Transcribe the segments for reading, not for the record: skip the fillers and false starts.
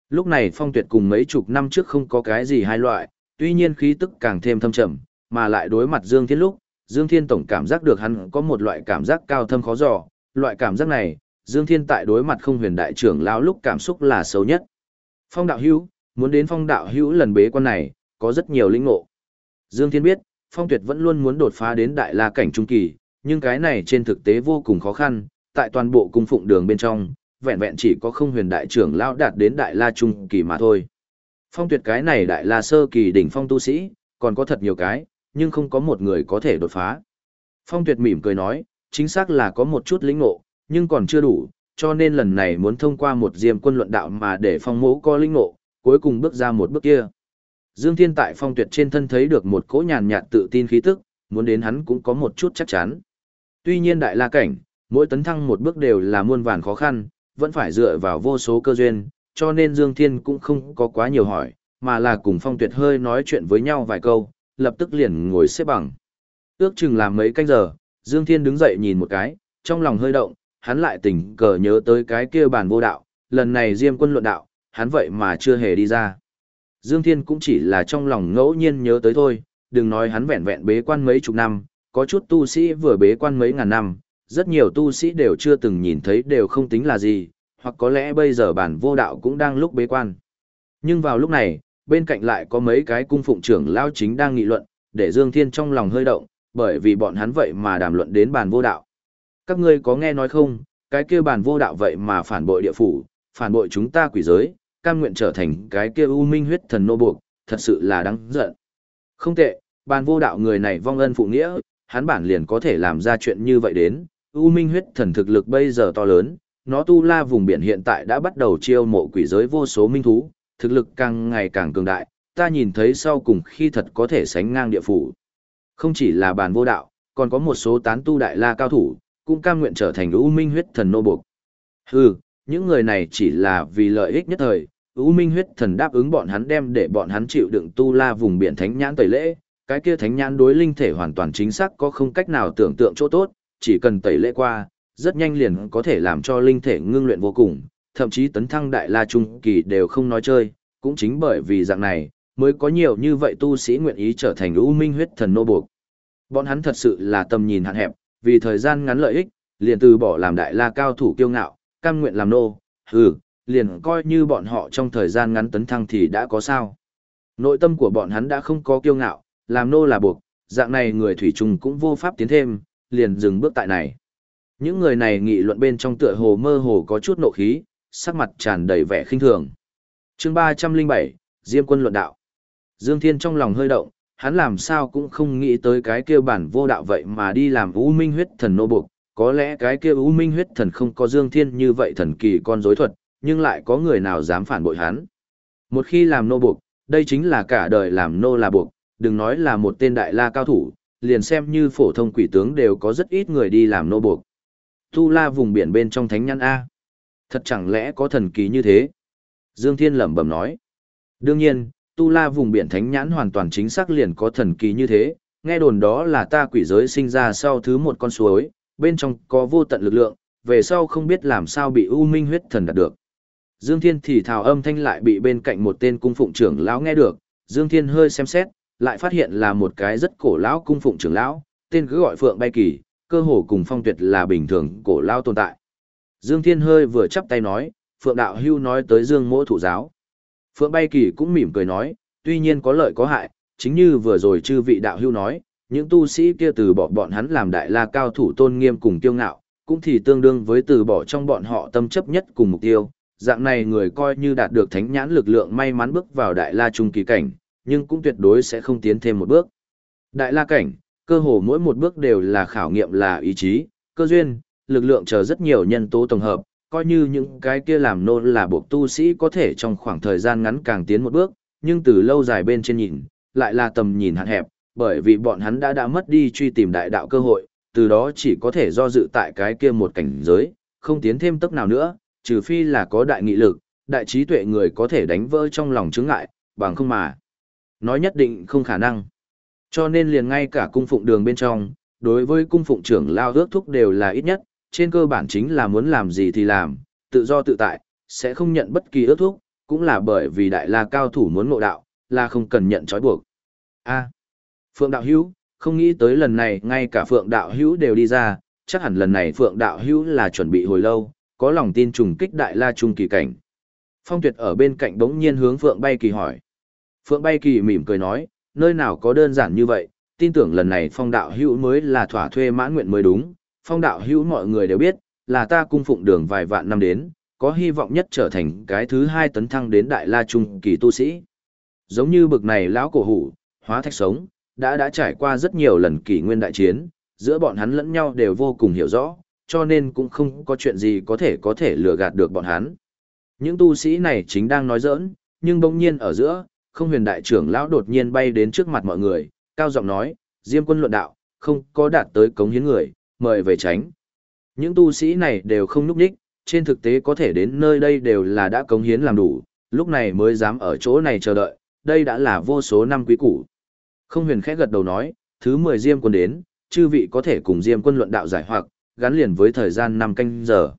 Lúc này Phong Tuyệt cùng mấy chục năm trước không có cái gì hai loại, tuy nhiên khí tức càng thêm thâm trầm, mà lại đối mặt Dương Thiên lúc, Dương Thiên tổng cảm giác được hắn có một loại cảm giác cao thâm khó dò, loại cảm giác này, Dương Thiên tại đối mặt Không Huyền đại trưởng lão lúc cảm xúc là xấu nhất. Phong đạo hữu, muốn đến Phong đạo hữu lần bế quan này, có rất nhiều lĩnh ngộ. Dương Thiên biết, Phong Tuyệt vẫn luôn muốn đột phá đến đại la cảnh trung kỳ, nhưng cái này trên thực tế vô cùng khó khăn, tại toàn bộ cung phụng đường bên trong, vẹn vẹn chỉ có Không Huyền đại trưởng lão đạt đến đại la trung kỳ mà thôi. Phong Tuyệt cái này đại la sơ kỳ đỉnh phong tu sĩ, còn có thật nhiều cái, nhưng không có một người có thể đột phá. Phong Tuyệt mỉm cười nói, chính xác là có một chút lĩnh ngộ, nhưng còn chưa đủ, cho nên lần này muốn thông qua một diêm quân luận đạo mà để Phong Mỗ có lĩnh ngộ, cuối cùng bước ra một bước kia. Dương Thiên tại Phong Tuyệt trên thân thấy được một cỗ nhàn nhạt tự tin khí tức, muốn đến hắn cũng có một chút chắc chắn. Tuy nhiên đại la cảnh, mỗi tấn thăng một bước đều là muôn vàn khó khăn, vẫn phải dựa vào vô số cơ duyên, cho nên Dương Thiên cũng không có quá nhiều hỏi, mà là cùng Phong Tuyệt hơi nói chuyện với nhau vài câu, lập tức liền ngồi xếp bằng. Ước chừng làm mấy canh giờ, Dương Thiên đứng dậy nhìn một cái, trong lòng hơi động, hắn lại tình cờ nhớ tới cái kia bàn vô đạo, lần này Diêm quân luận đạo, hắn vậy mà chưa hề đi ra. Dương Thiên cũng chỉ là trong lòng ngẫu nhiên nhớ tới thôi, đừng nói hắn vẹn vẹn bế quan mấy chục năm, có chút tu sĩ vừa bế quan mấy ngàn năm, rất nhiều tu sĩ đều chưa từng nhìn thấy đều không tính là gì, hoặc có lẽ bây giờ bản vô đạo cũng đang lúc bế quan. Nhưng vào lúc này, bên cạnh lại có mấy cái cung phụng trưởng lao chính đang nghị luận, để Dương Thiên trong lòng hơi động, bởi vì bọn hắn vậy mà đàm luận đến bản vô đạo. Các ngươi có nghe nói không, cái kia bản vô đạo vậy mà phản bội địa phủ, phản bội chúng ta quỷ giới, cam nguyện trở thành cái kia u minh huyết thần nô buộc, thật sự là đáng giận. Không tệ, bản vô đạo người này vong ân phụ nghĩa, hắn bản liền có thể làm ra chuyện như vậy đến, u minh huyết thần thực lực bây giờ to lớn, nó tu la vùng biển hiện tại đã bắt đầu chiêu mộ quỷ giới vô số minh thú, thực lực càng ngày càng cường đại, ta nhìn thấy sau cùng khi thật có thể sánh ngang địa phủ. Không chỉ là bản vô đạo, còn có một số tán tu đại la cao thủ, cũng cam nguyện trở thành u minh huyết thần nô buộc. Hừ, những người này chỉ là vì lợi ích nhất thời, u minh huyết thần đáp ứng bọn hắn đem để bọn hắn chịu đựng tu la vùng biển thánh nhãn tẩy lễ, cái kia thánh nhãn đối linh thể hoàn toàn chính xác có không cách nào tưởng tượng chỗ tốt, chỉ cần tẩy lễ qua, rất nhanh liền có thể làm cho linh thể ngưng luyện vô cùng, thậm chí tấn thăng đại la trung kỳ đều không nói chơi, cũng chính bởi vì dạng này, mới có nhiều như vậy tu sĩ nguyện ý trở thành u minh huyết thần nô buộc. Bọn hắn thật sự là tầm nhìn hạn hẹp, vì thời gian ngắn lợi ích, liền từ bỏ làm đại la cao thủ kiêu ngạo, cam nguyện làm nô, liền coi như bọn họ trong thời gian ngắn tấn thăng thì đã có sao. Nội tâm của bọn hắn đã không có kiêu ngạo, làm nô là buộc, dạng này người thủy chung cũng vô pháp tiến thêm, liền dừng bước tại này. Những người này nghị luận bên trong tựa hồ mơ hồ có chút nộ khí, sắc mặt tràn đầy vẻ khinh thường. Chương 307, Diêm quân luận đạo. Dương Thiên trong lòng hơi động, hắn làm sao cũng không nghĩ tới cái kia bản vô đạo vậy mà đi làm U Minh huyết thần nô buộc, có lẽ cái kia U Minh huyết thần không có Dương Thiên như vậy thần kỳ con rối thuật, nhưng lại có người nào dám phản bội hắn. Một khi làm nô buộc, đây chính là cả đời làm nô là buộc, đừng nói là một tên đại la cao thủ, liền xem như phổ thông quỷ tướng đều có rất ít người đi làm nô buộc. Tu la vùng biển bên trong thánh nhãn A. Thật chẳng lẽ có thần kỳ như thế? Dương Thiên lẩm bẩm nói. Đương nhiên, tu la vùng biển thánh nhãn hoàn toàn chính xác liền có thần kỳ như thế, nghe đồn đó là ta quỷ giới sinh ra sau thứ một con suối, bên trong có vô tận lực lượng, về sau không biết làm sao bị U Minh huyết thần đạt được. Dương Thiên thì thào âm thanh lại bị bên cạnh một tên cung phụng trưởng lão nghe được, Dương Thiên hơi xem xét, lại phát hiện là một cái rất cổ lão cung phụng trưởng lão, tên cứ gọi Phượng Bay Kỳ, cơ hồ cùng Phong Tuyệt là bình thường cổ lão tồn tại. Dương Thiên hơi vừa chắp tay nói, Phượng đạo hưu nói tới Dương Mỗ thụ giáo. Phượng Bay Kỳ cũng mỉm cười nói, tuy nhiên có lợi có hại, chính như vừa rồi chư vị đạo hưu nói, những tu sĩ kia từ bỏ bọn hắn làm đại la cao thủ tôn nghiêm cùng kiêu ngạo, cũng thì tương đương với từ bỏ trong bọn họ tâm chấp nhất cùng mục tiêu. Dạng này người coi như đạt được thánh nhãn lực lượng may mắn bước vào đại la trung kỳ cảnh, nhưng cũng tuyệt đối sẽ không tiến thêm một bước. Đại la cảnh, cơ hồ mỗi một bước đều là khảo nghiệm là ý chí, cơ duyên, lực lượng chờ rất nhiều nhân tố tổng hợp, coi như những cái kia làm nôn là buộc tu sĩ có thể trong khoảng thời gian ngắn càng tiến một bước, nhưng từ lâu dài bên trên nhìn, lại là tầm nhìn hạn hẹp, bởi vì bọn hắn đã mất đi truy tìm đại đạo cơ hội, từ đó chỉ có thể do dự tại cái kia một cảnh giới, không tiến thêm tốc nào nữa, trừ phi là có đại nghị lực, đại trí tuệ người có thể đánh vỡ trong lòng chướng ngại, bằng không mà. Nói nhất định không khả năng. Cho nên liền ngay cả cung phụng đường bên trong, đối với cung phụng trưởng lao ước thúc đều là ít nhất, trên cơ bản chính là muốn làm gì thì làm, tự do tự tại, sẽ không nhận bất kỳ ước thúc, cũng là bởi vì Đại La cao thủ muốn ngộ đạo, là không cần nhận trói buộc. A, Phượng đạo hữu, không nghĩ tới lần này ngay cả Phượng đạo hữu đều đi ra, chắc hẳn lần này Phượng đạo hữu là chuẩn bị hồi lâu, có lòng tin trùng kích Đại La trung kỳ cảnh. Phong Tuyệt ở bên cạnh bỗng nhiên hướng Phượng Bay Kỳ hỏi. Phượng Bay Kỳ mỉm cười nói, nơi nào có đơn giản như vậy, tin tưởng lần này Phong đạo hữu mới là thỏa thuê mãn nguyện mới đúng. Phong đạo hữu mọi người đều biết, là ta cung phụng đường vài vạn năm đến, có hy vọng nhất trở thành cái thứ 2 tấn thăng đến Đại La trung kỳ tu sĩ. Giống như bực này lão cổ hủ, hóa thạch sống, đã trải qua rất nhiều lần kỷ nguyên đại chiến, giữa bọn hắn lẫn nhau đều vô cùng hiểu rõ, cho nên cũng không có chuyện gì có thể lừa gạt được bọn hắn. Những tu sĩ này chính đang nói giỡn, nhưng bỗng nhiên ở giữa, Không Huyền đại trưởng lão đột nhiên bay đến trước mặt mọi người, cao giọng nói, Diêm quân luận đạo, không có đạt tới cống hiến người, mời về tránh. Những tu sĩ này đều không núp đích, trên thực tế có thể đến nơi đây đều là đã cống hiến làm đủ, lúc này mới dám ở chỗ này chờ đợi, đây đã là vô số năm quý củ. Không Huyền khẽ gật đầu nói, thứ 10 Diêm quân đến, chư vị có thể cùng Diêm quân luận đạo giải hoặc, gắn liền với thời gian 5 canh giờ.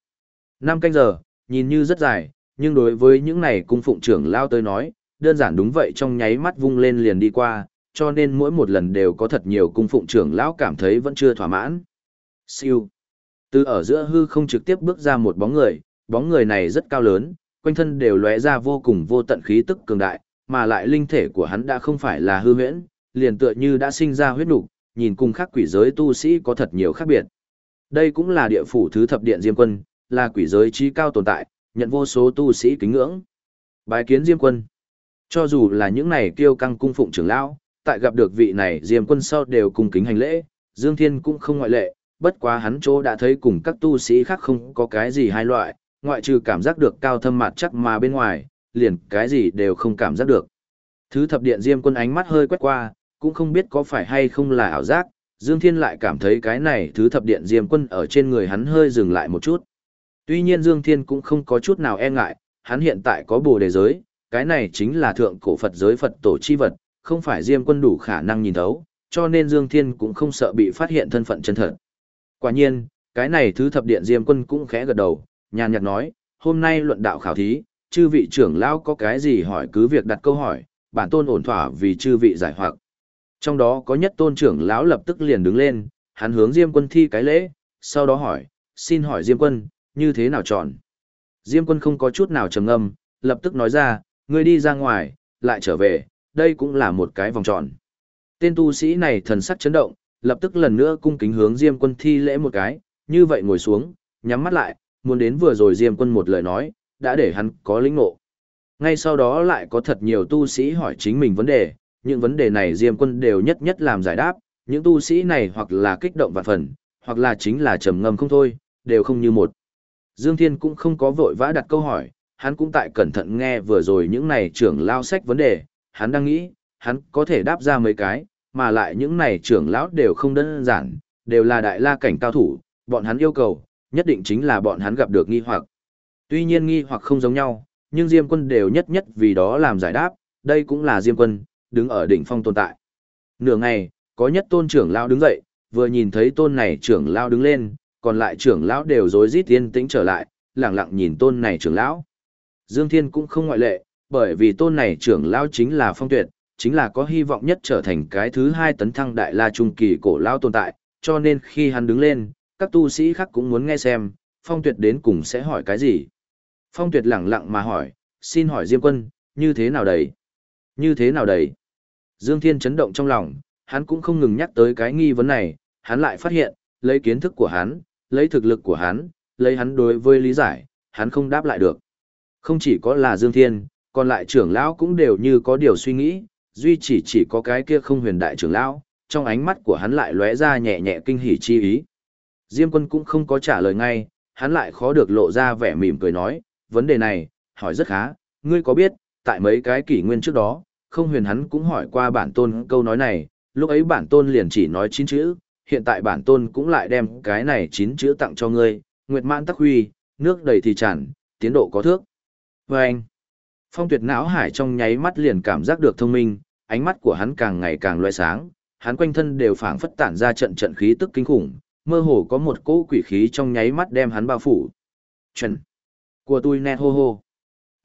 5 canh giờ, nhìn như rất dài, nhưng đối với những này cung phụng trưởng lao tới nói, đơn giản đúng vậy, trong nháy mắt vung lên liền đi qua, cho nên mỗi một lần đều có thật nhiều cung phụng trưởng lão cảm thấy vẫn chưa thỏa mãn. Siêu. Từ ở giữa hư không trực tiếp bước ra một bóng người này rất cao lớn, quanh thân đều lóe ra vô cùng vô tận khí tức cường đại, mà lại linh thể của hắn đã không phải là hư huyễn, liền tựa như đã sinh ra huyết nục, nhìn cùng khác quỷ giới tu sĩ có thật nhiều khác biệt. Đây cũng là địa phủ thứ thập điện Diêm Quân, là quỷ giới trí cao tồn tại, nhận vô số tu sĩ kính ngưỡng. Bái kiến Diêm Quân. Cho dù là những này kiêu căng cung phụng trưởng lão, tại gặp được vị này Diêm Quân sau đều cung kính hành lễ, Dương Thiên cũng không ngoại lệ, bất quá hắn chỗ đã thấy cùng các tu sĩ khác không có cái gì hai loại, ngoại trừ cảm giác được cao thâm mặt chắc mà bên ngoài, liền cái gì đều không cảm giác được. Thứ thập điện Diêm Quân ánh mắt hơi quét qua, cũng không biết có phải hay không là ảo giác, Dương Thiên lại cảm thấy cái này thứ thập điện Diêm Quân ở trên người hắn hơi dừng lại một chút. Tuy nhiên Dương Thiên cũng không có chút nào e ngại, hắn hiện tại có Bồ Đề giới, cái này chính là thượng cổ Phật giới Phật tổ chi vật, không phải Diêm Quân đủ khả năng nhìn thấu, cho nên Dương Thiên cũng không sợ bị phát hiện thân phận chân thật. Quả nhiên, cái này thứ thập điện Diêm Quân cũng khẽ gật đầu, nhàn nhạt nói, hôm nay luận đạo khảo thí, chư vị trưởng lão có cái gì hỏi cứ việc đặt câu hỏi, bản tôn ổn thỏa vì chư vị giải hoặc. Trong đó có nhất tôn trưởng lão lập tức liền đứng lên, hắn hướng Diêm Quân thi cái lễ, sau đó hỏi, xin hỏi Diêm Quân, như thế nào chọn? Diêm Quân không có chút nào trầm ngâm, lập tức nói ra, ngươi đi ra ngoài, lại trở về, đây cũng là một cái vòng tròn. Tên tu sĩ này thần sắc chấn động, lập tức lần nữa cung kính hướng Diêm Quân thi lễ một cái, như vậy ngồi xuống, nhắm mắt lại, muốn đến vừa rồi Diêm Quân một lời nói, đã để hắn có lĩnh ngộ. Ngay sau đó lại có thật nhiều tu sĩ hỏi chính mình vấn đề, những vấn đề này Diêm Quân đều nhất nhất làm giải đáp, những tu sĩ này hoặc là kích động vạn phần, hoặc là chính là trầm ngâm không thôi, đều không như một. Dương Thiên cũng không có vội vã đặt câu hỏi, hắn cũng tại cẩn thận nghe vừa rồi những này trưởng lao sách vấn đề, hắn đang nghĩ, hắn có thể đáp ra mấy cái, mà lại những này trưởng lão đều không đơn giản, đều là đại la cảnh cao thủ, bọn hắn yêu cầu, nhất định chính là bọn hắn gặp được nghi hoặc. Tuy nhiên nghi hoặc không giống nhau, nhưng Diêm Quân đều nhất nhất vì đó làm giải đáp, đây cũng là Diêm Quân, đứng ở đỉnh phong tồn tại. Nửa ngày, có nhất tôn trưởng lão đứng dậy, vừa nhìn thấy tôn này trưởng lão đứng lên, còn lại trưởng lão đều rối rít yên tĩnh trở lại, lặng lặng nhìn tôn này trưởng lão. Dương Thiên cũng không ngoại lệ, bởi vì tôn này trưởng lão chính là Phong Tuyệt, chính là có hy vọng nhất trở thành cái thứ 2 tấn thăng đại la trung kỳ cổ lão tồn tại, cho nên khi hắn đứng lên, các tu sĩ khác cũng muốn nghe xem, Phong Tuyệt đến cùng sẽ hỏi cái gì. Phong Tuyệt lặng lặng mà hỏi, xin hỏi Diêm Quân, như thế nào đấy? Như thế nào đấy? Dương Thiên chấn động trong lòng, hắn cũng không ngừng nhắc tới cái nghi vấn này, hắn lại phát hiện, lấy kiến thức của hắn, lấy thực lực của hắn, lấy hắn đối với lý giải, hắn không đáp lại được. Không chỉ có là Dương Thiên, còn lại trưởng lão cũng đều như có điều suy nghĩ, duy chỉ có cái kia Không Huyền đại trưởng lão, trong ánh mắt của hắn lại lóe ra nhẹ nhẹ kinh hỉ chi ý. Diêm Quân cũng không có trả lời ngay, hắn lại khó được lộ ra vẻ mỉm cười nói, vấn đề này, hỏi rất khá, ngươi có biết, tại mấy cái kỷ nguyên trước đó, Không Huyền hắn cũng hỏi qua bản tôn câu nói này, lúc ấy bản tôn liền chỉ nói 9 chữ, hiện tại bản tôn cũng lại đem cái này 9 chữ tặng cho ngươi, nguyệt mãn tắc huy, nước đầy thì tràn, tiến độ có thước. Và anh, Phong Tuyệt não hải trong nháy mắt liền cảm giác được thông minh, ánh mắt của hắn càng ngày càng loe sáng, hắn quanh thân đều phảng phất tản ra trận trận khí tức kinh khủng, mơ hồ có một cỗ quỷ khí trong nháy mắt đem hắn bao phủ. Chuẩn. Của tôi nét hô hô.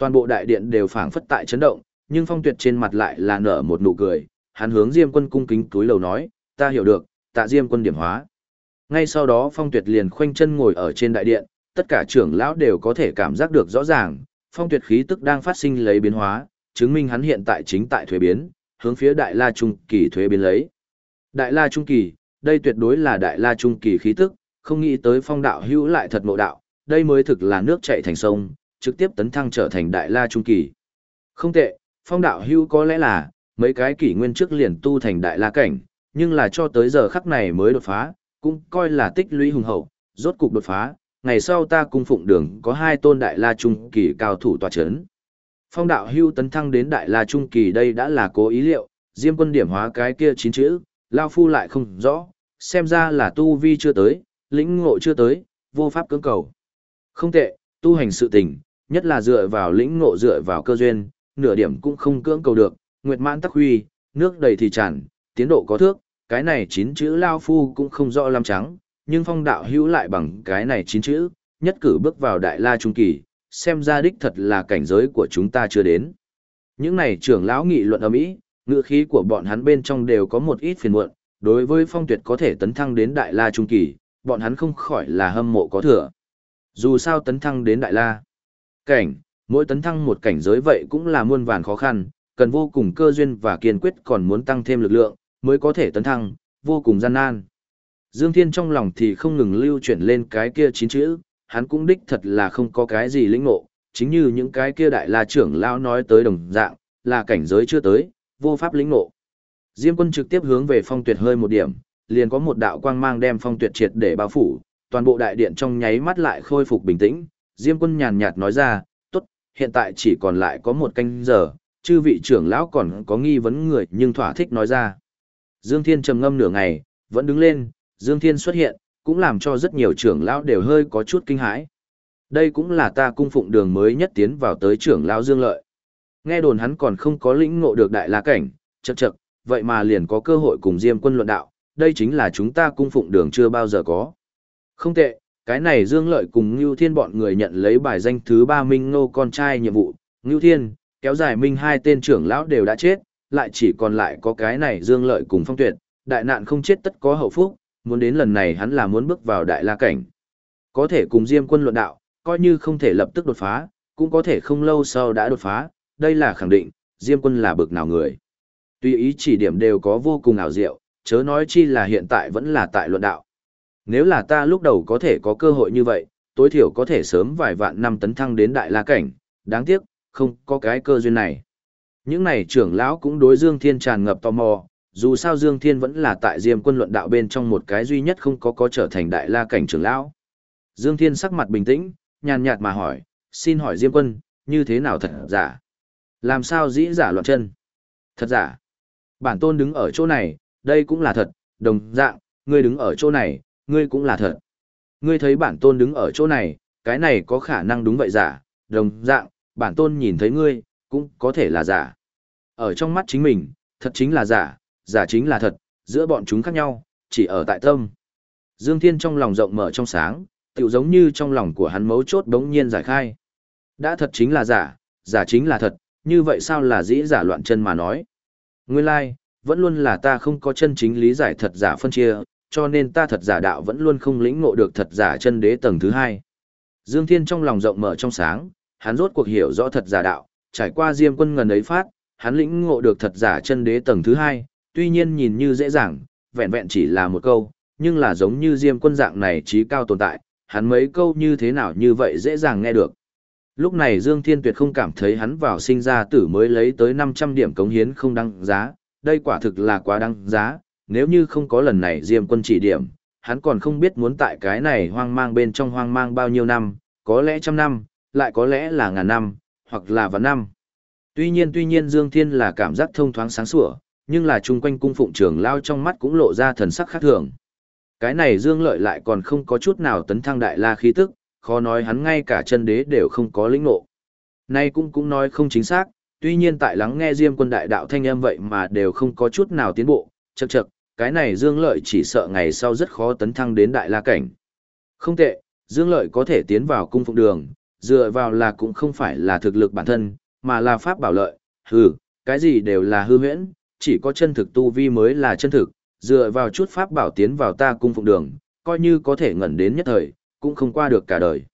Toàn bộ đại điện đều phảng phất tại chấn động, nhưng Phong Tuyệt trên mặt lại là nở một nụ cười, hắn hướng Diêm Quân cung kính túi lầu nói, ta hiểu được, tạ Diêm Quân điểm hóa. Ngay sau đó Phong Tuyệt liền khoanh chân ngồi ở trên đại điện, tất cả trưởng lão đều có thể cảm giác được rõ ràng, Phong Tuyệt khí tức đang phát sinh lấy biến hóa, chứng minh hắn hiện tại chính tại thuế biến, hướng phía Đại La Trung Kỳ thuế biến lấy. Đại La Trung Kỳ, đây tuyệt đối là Đại La Trung Kỳ khí tức, không nghĩ tới Phong đạo hữu lại thật ngộ đạo, đây mới thực là nước chảy thành sông, trực tiếp tấn thăng trở thành Đại La Trung Kỳ. Không tệ, Phong đạo hữu có lẽ là mấy cái kỷ nguyên trước liền tu thành Đại La cảnh, nhưng là cho tới giờ khắc này mới đột phá, cũng coi là tích lũy hùng hậu, rốt cục đột phá, ngày sau ta cung phụng đường có 2 tôn Đại La Trung Kỳ cao thủ tọa chấn. Phong đạo hưu tấn thăng đến Đại La Trung Kỳ đây đã là cố ý liệu, Diêm Quân điểm hóa cái kia 9 chữ, Lao Phu lại không rõ, xem ra là tu vi chưa tới, lĩnh ngộ chưa tới, vô pháp cưỡng cầu. Không tệ, tu hành sự tình, nhất là dựa vào lĩnh ngộ dựa vào cơ duyên, nửa điểm cũng không cưỡng cầu được, nguyệt mãn tắc huy, nước đầy thì tràn, tiến độ có thước, cái này 9 chữ Lao Phu cũng không rõ lắm trắng, nhưng Phong đạo hữu lại bằng cái này 9 chữ, nhất cử bước vào Đại La Trung Kỳ, xem ra đích thật là cảnh giới của chúng ta chưa đến. Những này trưởng lão nghị luận ầm ĩ, ngữ khí của bọn hắn bên trong đều có một ít phiền muộn, đối với Phong Tuyệt có thể tấn thăng đến Đại La Trung Kỳ, bọn hắn không khỏi là hâm mộ có thừa. Dù sao tấn thăng đến Đại La cảnh, mỗi tấn thăng một cảnh giới vậy cũng là muôn vàn khó khăn, cần vô cùng cơ duyên và kiên quyết còn muốn tăng thêm lực lượng, mới có thể tấn thăng, vô cùng gian nan. Dương Thiên trong lòng thì không ngừng lưu chuyển lên cái kia 9 chữ, hắn cũng đích thật là không có cái gì lĩnh ngộ, chính như những cái kia Đại La trưởng lão nói tới đồng dạng, là cảnh giới chưa tới, vô pháp lĩnh ngộ. Diêm Quân trực tiếp hướng về Phong Tuyệt hơi một điểm, liền có một đạo quang mang đem Phong Tuyệt triệt để bao phủ, toàn bộ đại điện trong nháy mắt lại khôi phục bình tĩnh. Diêm Quân nhàn nhạt nói ra, tốt, hiện tại chỉ còn lại có 1 canh giờ, chư vị trưởng lão còn có nghi vấn người nhưng thỏa thích nói ra. Dương Thiên trầm ngâm nửa ngày, vẫn đứng lên, Dương Thiên xuất hiện, cũng làm cho rất nhiều trưởng lão đều hơi có chút kinh hãi. Đây cũng là ta cung phụng đường mới nhất tiến vào tới trưởng lão Dương Lợi. Nghe đồn hắn còn không có lĩnh ngộ được Đại La cảnh, chậc chậc, vậy mà liền có cơ hội cùng Diêm Quân luận đạo, đây chính là chúng ta cung phụng đường chưa bao giờ có. Không tệ, cái này Dương Lợi cùng Ngưu Thiên bọn người nhận lấy bài danh thứ 3 Minh Ngô con trai nhiệm vụ, Ngưu Thiên, kéo dài Minh 2 tên trưởng lão đều đã chết, lại chỉ còn lại có cái này Dương Lợi cùng Phong Tuyệt, đại nạn không chết tất có hậu phúc, muốn đến lần này hắn là muốn bước vào Đại La cảnh. Có thể cùng Diêm Quân luận đạo, coi như không thể lập tức đột phá, cũng có thể không lâu sau đã đột phá, đây là khẳng định, Diêm Quân là bực nào người. Tuy ý chỉ điểm đều có vô cùng ảo diệu, chớ nói chi là hiện tại vẫn là tại luận đạo. Nếu là ta lúc đầu có thể có cơ hội như vậy, tối thiểu có thể sớm vài vạn năm tấn thăng đến Đại La cảnh, đáng tiếc, không có cái cơ duyên này. Những này trưởng lão cũng đối Dương Thiên tràn ngập tò mò, dù sao Dương Thiên vẫn là tại Diêm Quân luận đạo bên trong một cái duy nhất không có trở thành Đại La cảnh trưởng lão. Dương Thiên sắc mặt bình tĩnh, nhàn nhạt mà hỏi, xin hỏi Diêm Quân, như thế nào thật giả? Làm sao dĩ giả loạn chân? Thật giả? Bản tôn đứng ở chỗ này, đây cũng là thật, đồng dạng, ngươi đứng ở chỗ này, ngươi cũng là thật. Ngươi thấy bản tôn đứng ở chỗ này, cái này có khả năng đúng vậy giả, đồng dạng, bản tôn nhìn thấy ngươi, cũng có thể là giả. Ở trong mắt chính mình, thật chính là giả, giả chính là thật, giữa bọn chúng khác nhau, chỉ ở tại tâm. Dương Thiên trong lòng rộng mở trong sáng, tựu giống như trong lòng của hắn mấu chốt đống nhiên giải khai. Đã thật chính là giả, giả chính là thật, như vậy sao là dĩ giả loạn chân mà nói. Nguyên lai, vẫn luôn là ta không có chân chính lý giải thật giả phân chia, cho nên ta thật giả đạo vẫn luôn không lĩnh ngộ được thật giả chân đế tầng thứ 2. Dương Thiên trong lòng rộng mở trong sáng, hắn rốt cuộc hiểu rõ thật giả đạo, trải qua Diêm Quân ngần ấy phát, hắn lĩnh ngộ được thật giả chân đế tầng thứ 2, tuy nhiên nhìn như dễ dàng, vẹn vẹn chỉ là một câu, nhưng là giống như Diêm Quân dạng này trí cao tồn tại, hắn mấy câu như thế nào như vậy dễ dàng nghe được. Lúc này Dương Thiên tuyệt không cảm thấy hắn vào sinh ra tử mới lấy tới 500 điểm cống hiến không đáng giá, đây quả thực là quá đáng giá, nếu như không có lần này Diêm Quân chỉ điểm, hắn còn không biết muốn tại cái này hoang mang bên trong hoang mang bao nhiêu năm, có lẽ 100 năm, lại có lẽ là ngàn năm, hoặc là vạn năm. Tuy nhiên Dương Thiên là cảm giác thông thoáng sáng sủa, nhưng là chung quanh cung phụng trưởng lao trong mắt cũng lộ ra thần sắc khác thường. Cái này Dương Lợi lại còn không có chút nào tấn thăng Đại La khí tức, khó nói hắn ngay cả chân đế đều không có lĩnh ngộ. Nay cũng nói không chính xác, tuy nhiên tại lắng nghe Diêm Quân đại đạo thanh âm vậy mà đều không có chút nào tiến bộ, chậc chậc, cái này Dương Lợi chỉ sợ ngày sau rất khó tấn thăng đến Đại La cảnh. Không tệ, Dương Lợi có thể tiến vào cung phụng đường, dựa vào là cũng không phải là thực lực bản thân, mà là pháp bảo lợi, cái gì đều là hư huyễn, chỉ có chân thực tu vi mới là chân thực, dựa vào chút pháp bảo tiến vào ta cung phụng đường, coi như có thể ngẩn đến nhất thời, cũng không qua được cả đời.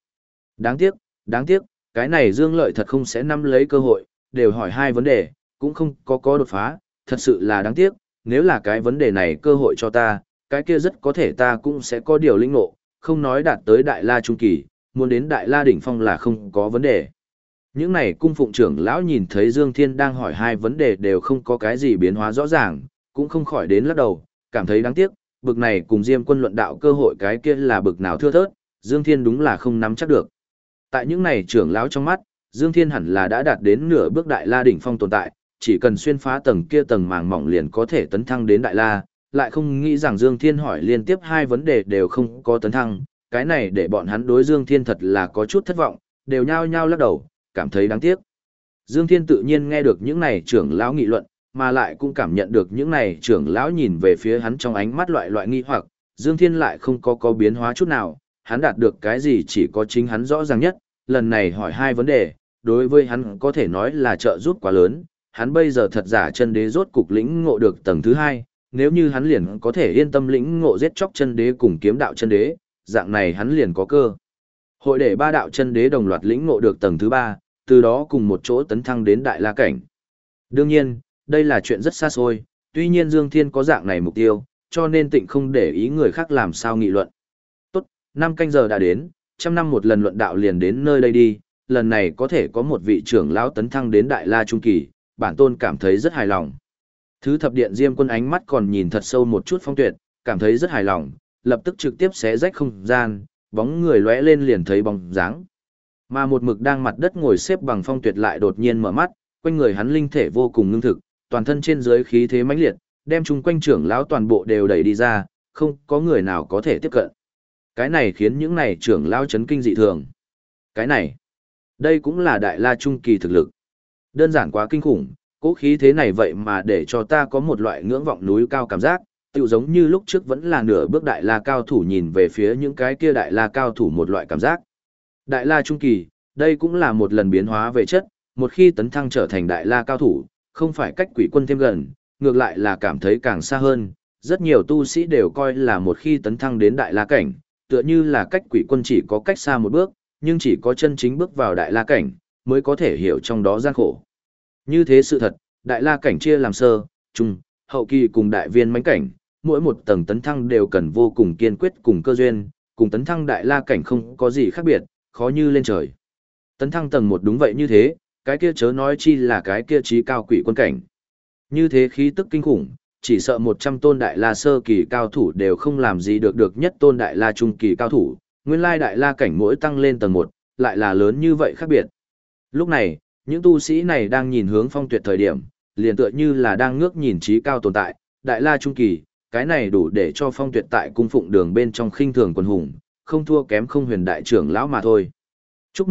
Đáng tiếc, cái này Dương Lợi thật không sẽ nắm lấy cơ hội, đều hỏi hai vấn đề, cũng không có đột phá, thật sự là đáng tiếc, nếu là cái vấn đề này cơ hội cho ta, cái kia rất có thể ta cũng sẽ có điều lĩnh ngộ, không nói đạt tới Đại La Trung Kỳ, muốn đến Đại La Đỉnh Phong là không có vấn đề. Những này cung phụng trưởng lão nhìn thấy Dương Thiên đang hỏi hai vấn đề đều không có cái gì biến hóa rõ ràng, cũng không khỏi đến lắc đầu, cảm thấy đáng tiếc, bực này cùng Diêm Quân luận đạo cơ hội cái kia là bực nào thưa thớt, Dương Thiên đúng là không nắm chắc được. Tại những này trưởng lão trong mắt, Dương Thiên hẳn là đã đạt đến nửa bước Đại La Đỉnh Phong tồn tại, chỉ cần xuyên phá tầng kia tầng màng mỏng liền có thể tấn thăng đến Đại La, lại không nghĩ rằng Dương Thiên hỏi liên tiếp hai vấn đề đều không có tấn thăng, cái này để bọn hắn đối Dương Thiên thật là có chút thất vọng, đều nhao nhao lắc đầu, cảm thấy đáng tiếc. Dương Thiên tự nhiên nghe được những này trưởng lão nghị luận, mà lại cũng cảm nhận được những này trưởng lão nhìn về phía hắn trong ánh mắt loại nghi hoặc, Dương Thiên lại không có biến hóa chút nào, hắn đạt được cái gì chỉ có chính hắn rõ ràng nhất, lần này hỏi hai vấn đề, đối với hắn có thể nói là trợ giúp quá lớn, hắn bây giờ thật giả chân đế rốt cục lĩnh ngộ được tầng thứ hai, nếu như hắn liền có thể yên tâm lĩnh ngộ giết chóc chân đế cùng kiếm đạo chân đế, dạng này hắn liền có cơ hội để ba đạo chân đế đồng loạt lĩnh ngộ được tầng thứ ba, từ đó cùng một chỗ tấn thăng đến Đại La cảnh. Đương nhiên, đây là chuyện rất xa xôi, tuy nhiên Dương Thiên có dạng này mục tiêu, cho nên Tịnh không để ý người khác làm sao nghị luận. Tốt, 5 canh giờ đã đến, 100 năm một lần luận đạo liền đến nơi đây đi, lần này có thể có một vị trưởng lão tấn thăng đến Đại La Trung Kỳ, bản tôn cảm thấy rất hài lòng. Thứ thập điện Diêm Quân ánh mắt còn nhìn thật sâu một chút Phong Tuyệt, cảm thấy rất hài lòng, lập tức trực tiếp xé rách không gian, bóng người lóe lên liền thấy bóng dáng. Mà một mực đang mặt đất ngồi xếp bằng Phong Tuyệt lại đột nhiên mở mắt, quanh người hắn linh thể vô cùng ngưng thực, toàn thân trên dưới khí thế mãnh liệt, đem chung quanh trưởng lão toàn bộ đều đẩy đi ra, không có người nào có thể tiếp cận. Cái này khiến những này trưởng lão chấn kinh dị thường. Cái này, đây cũng là Đại La Trung Kỳ thực lực. Đơn giản quá kinh khủng, cố khí thế này vậy mà để cho ta có một loại ngưỡng vọng núi cao cảm giác, tựu giống như lúc trước vẫn là nửa bước Đại La cao thủ nhìn về phía những cái kia Đại La cao thủ một loại cảm giác. Đại La Trung Kỳ, đây cũng là một lần biến hóa về chất, một khi tấn thăng trở thành Đại La cao thủ, không phải cách quỷ quân thêm gần, ngược lại là cảm thấy càng xa hơn. Rất nhiều tu sĩ đều coi là một khi tấn thăng đến Đại La cảnh, tựa như là cách quỷ quân chỉ có cách xa một bước, nhưng chỉ có chân chính bước vào Đại La cảnh, mới có thể hiểu trong đó gian khổ. Như thế sự thật, Đại La cảnh chia làm sơ, trung, hậu kỳ cùng đại viên mãnh cảnh, mỗi một tầng tấn thăng đều cần vô cùng kiên quyết cùng cơ duyên, cùng tấn thăng Đại La cảnh không có gì khác biệt, khó như lên trời. Tấn thăng tầng 1 đúng vậy như thế, cái kia chớ nói chi là cái kia trí cao quỷ quân cảnh. Như thế khí tức kinh khủng, chỉ sợ 100 tôn Đại La sơ kỳ cao thủ đều không làm gì được nhất tôn Đại La trung kỳ cao thủ, nguyên lai Đại La cảnh mỗi tăng lên tầng 1, lại là lớn như vậy khác biệt. Lúc này, những tu sĩ này đang nhìn hướng Phong Tuyệt thời điểm, liền tựa như là đang ngước nhìn trí cao tồn tại, Đại La trung kỳ, cái này đủ để cho Phong Tuyệt tại cung phụng đường bên trong khinh thường quần hùng, không thua kém Không Huyền đại trưởng lão mà thôi. Chúc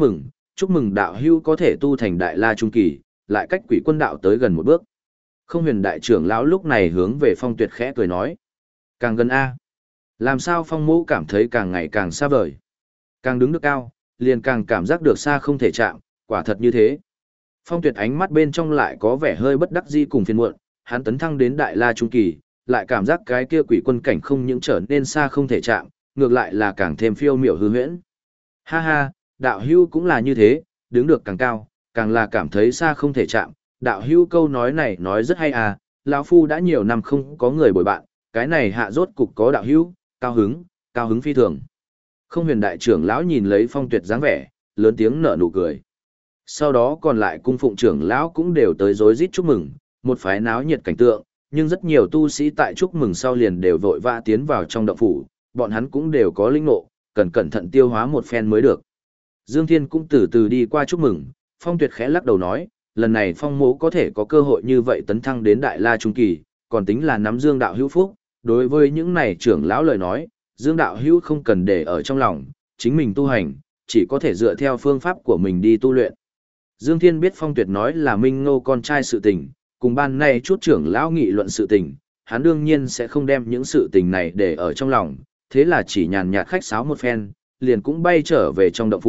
mừng đạo hữu có thể tu thành Đại La trung kỳ, lại cách quỷ quân đạo tới gần một bước. Không Huyền đại trưởng lão lúc này hướng về Phong Tuyệt khẽ cười nói, càng gần a. Làm sao Phong Mỗ cảm thấy càng ngày càng xa vời. Càng đứng được cao, liền càng cảm giác được xa không thể chạm, quả thật như thế. Phong Tuyệt ánh mắt bên trong lại có vẻ hơi bất đắc dĩ cùng phiền muộn, hắn tấn thăng đến Đại La trung kỳ, lại cảm giác cái kia quỷ quân cảnh không những trở nên xa không thể chạm, ngược lại là càng thêm phiêu miểu hư huyễn. Ha ha, đạo hữu cũng là như thế, đứng được càng cao, càng là cảm thấy xa không thể chạm. Đạo hữu câu nói này nói rất hay à, lão phu đã nhiều năm không có người bồi bạn, cái này hạ rốt cục có đạo hữu, cao hứng phi thường. Không Huyền đại trưởng lão nhìn lấy Phong Tuyệt dáng vẻ, lớn tiếng nở nụ cười. Sau đó còn lại cung phụng trưởng lão cũng đều tới rối rít chúc mừng, một phái náo nhiệt cảnh tượng, nhưng rất nhiều tu sĩ tại chúc mừng sau liền đều vội vã tiến vào trong động phủ, bọn hắn cũng đều có linh ngộ, cần cẩn thận tiêu hóa một phen mới được. Dương Thiên cũng từ từ đi qua chúc mừng, Phong Tuyệt khẽ lắc đầu nói, lần này Phong Mỗ có thể có cơ hội như vậy tấn thăng đến Đại La trung kỳ, còn tính là nắm Dương đạo hữu phúc, đối với những này trưởng lão lời nói, Dương đạo hữu không cần để ở trong lòng, chính mình tu hành, chỉ có thể dựa theo phương pháp của mình đi tu luyện. Dương Thiên biết Phong Tuyệt nói là Minh Ngô con trai sự tình, cùng ban nay chút trưởng lão nghị luận sự tình, hắn đương nhiên sẽ không đem những sự tình này để ở trong lòng, thế là chỉ nhàn nhạt khách sáo một phen, liền cũng bay trở về trong động phủ,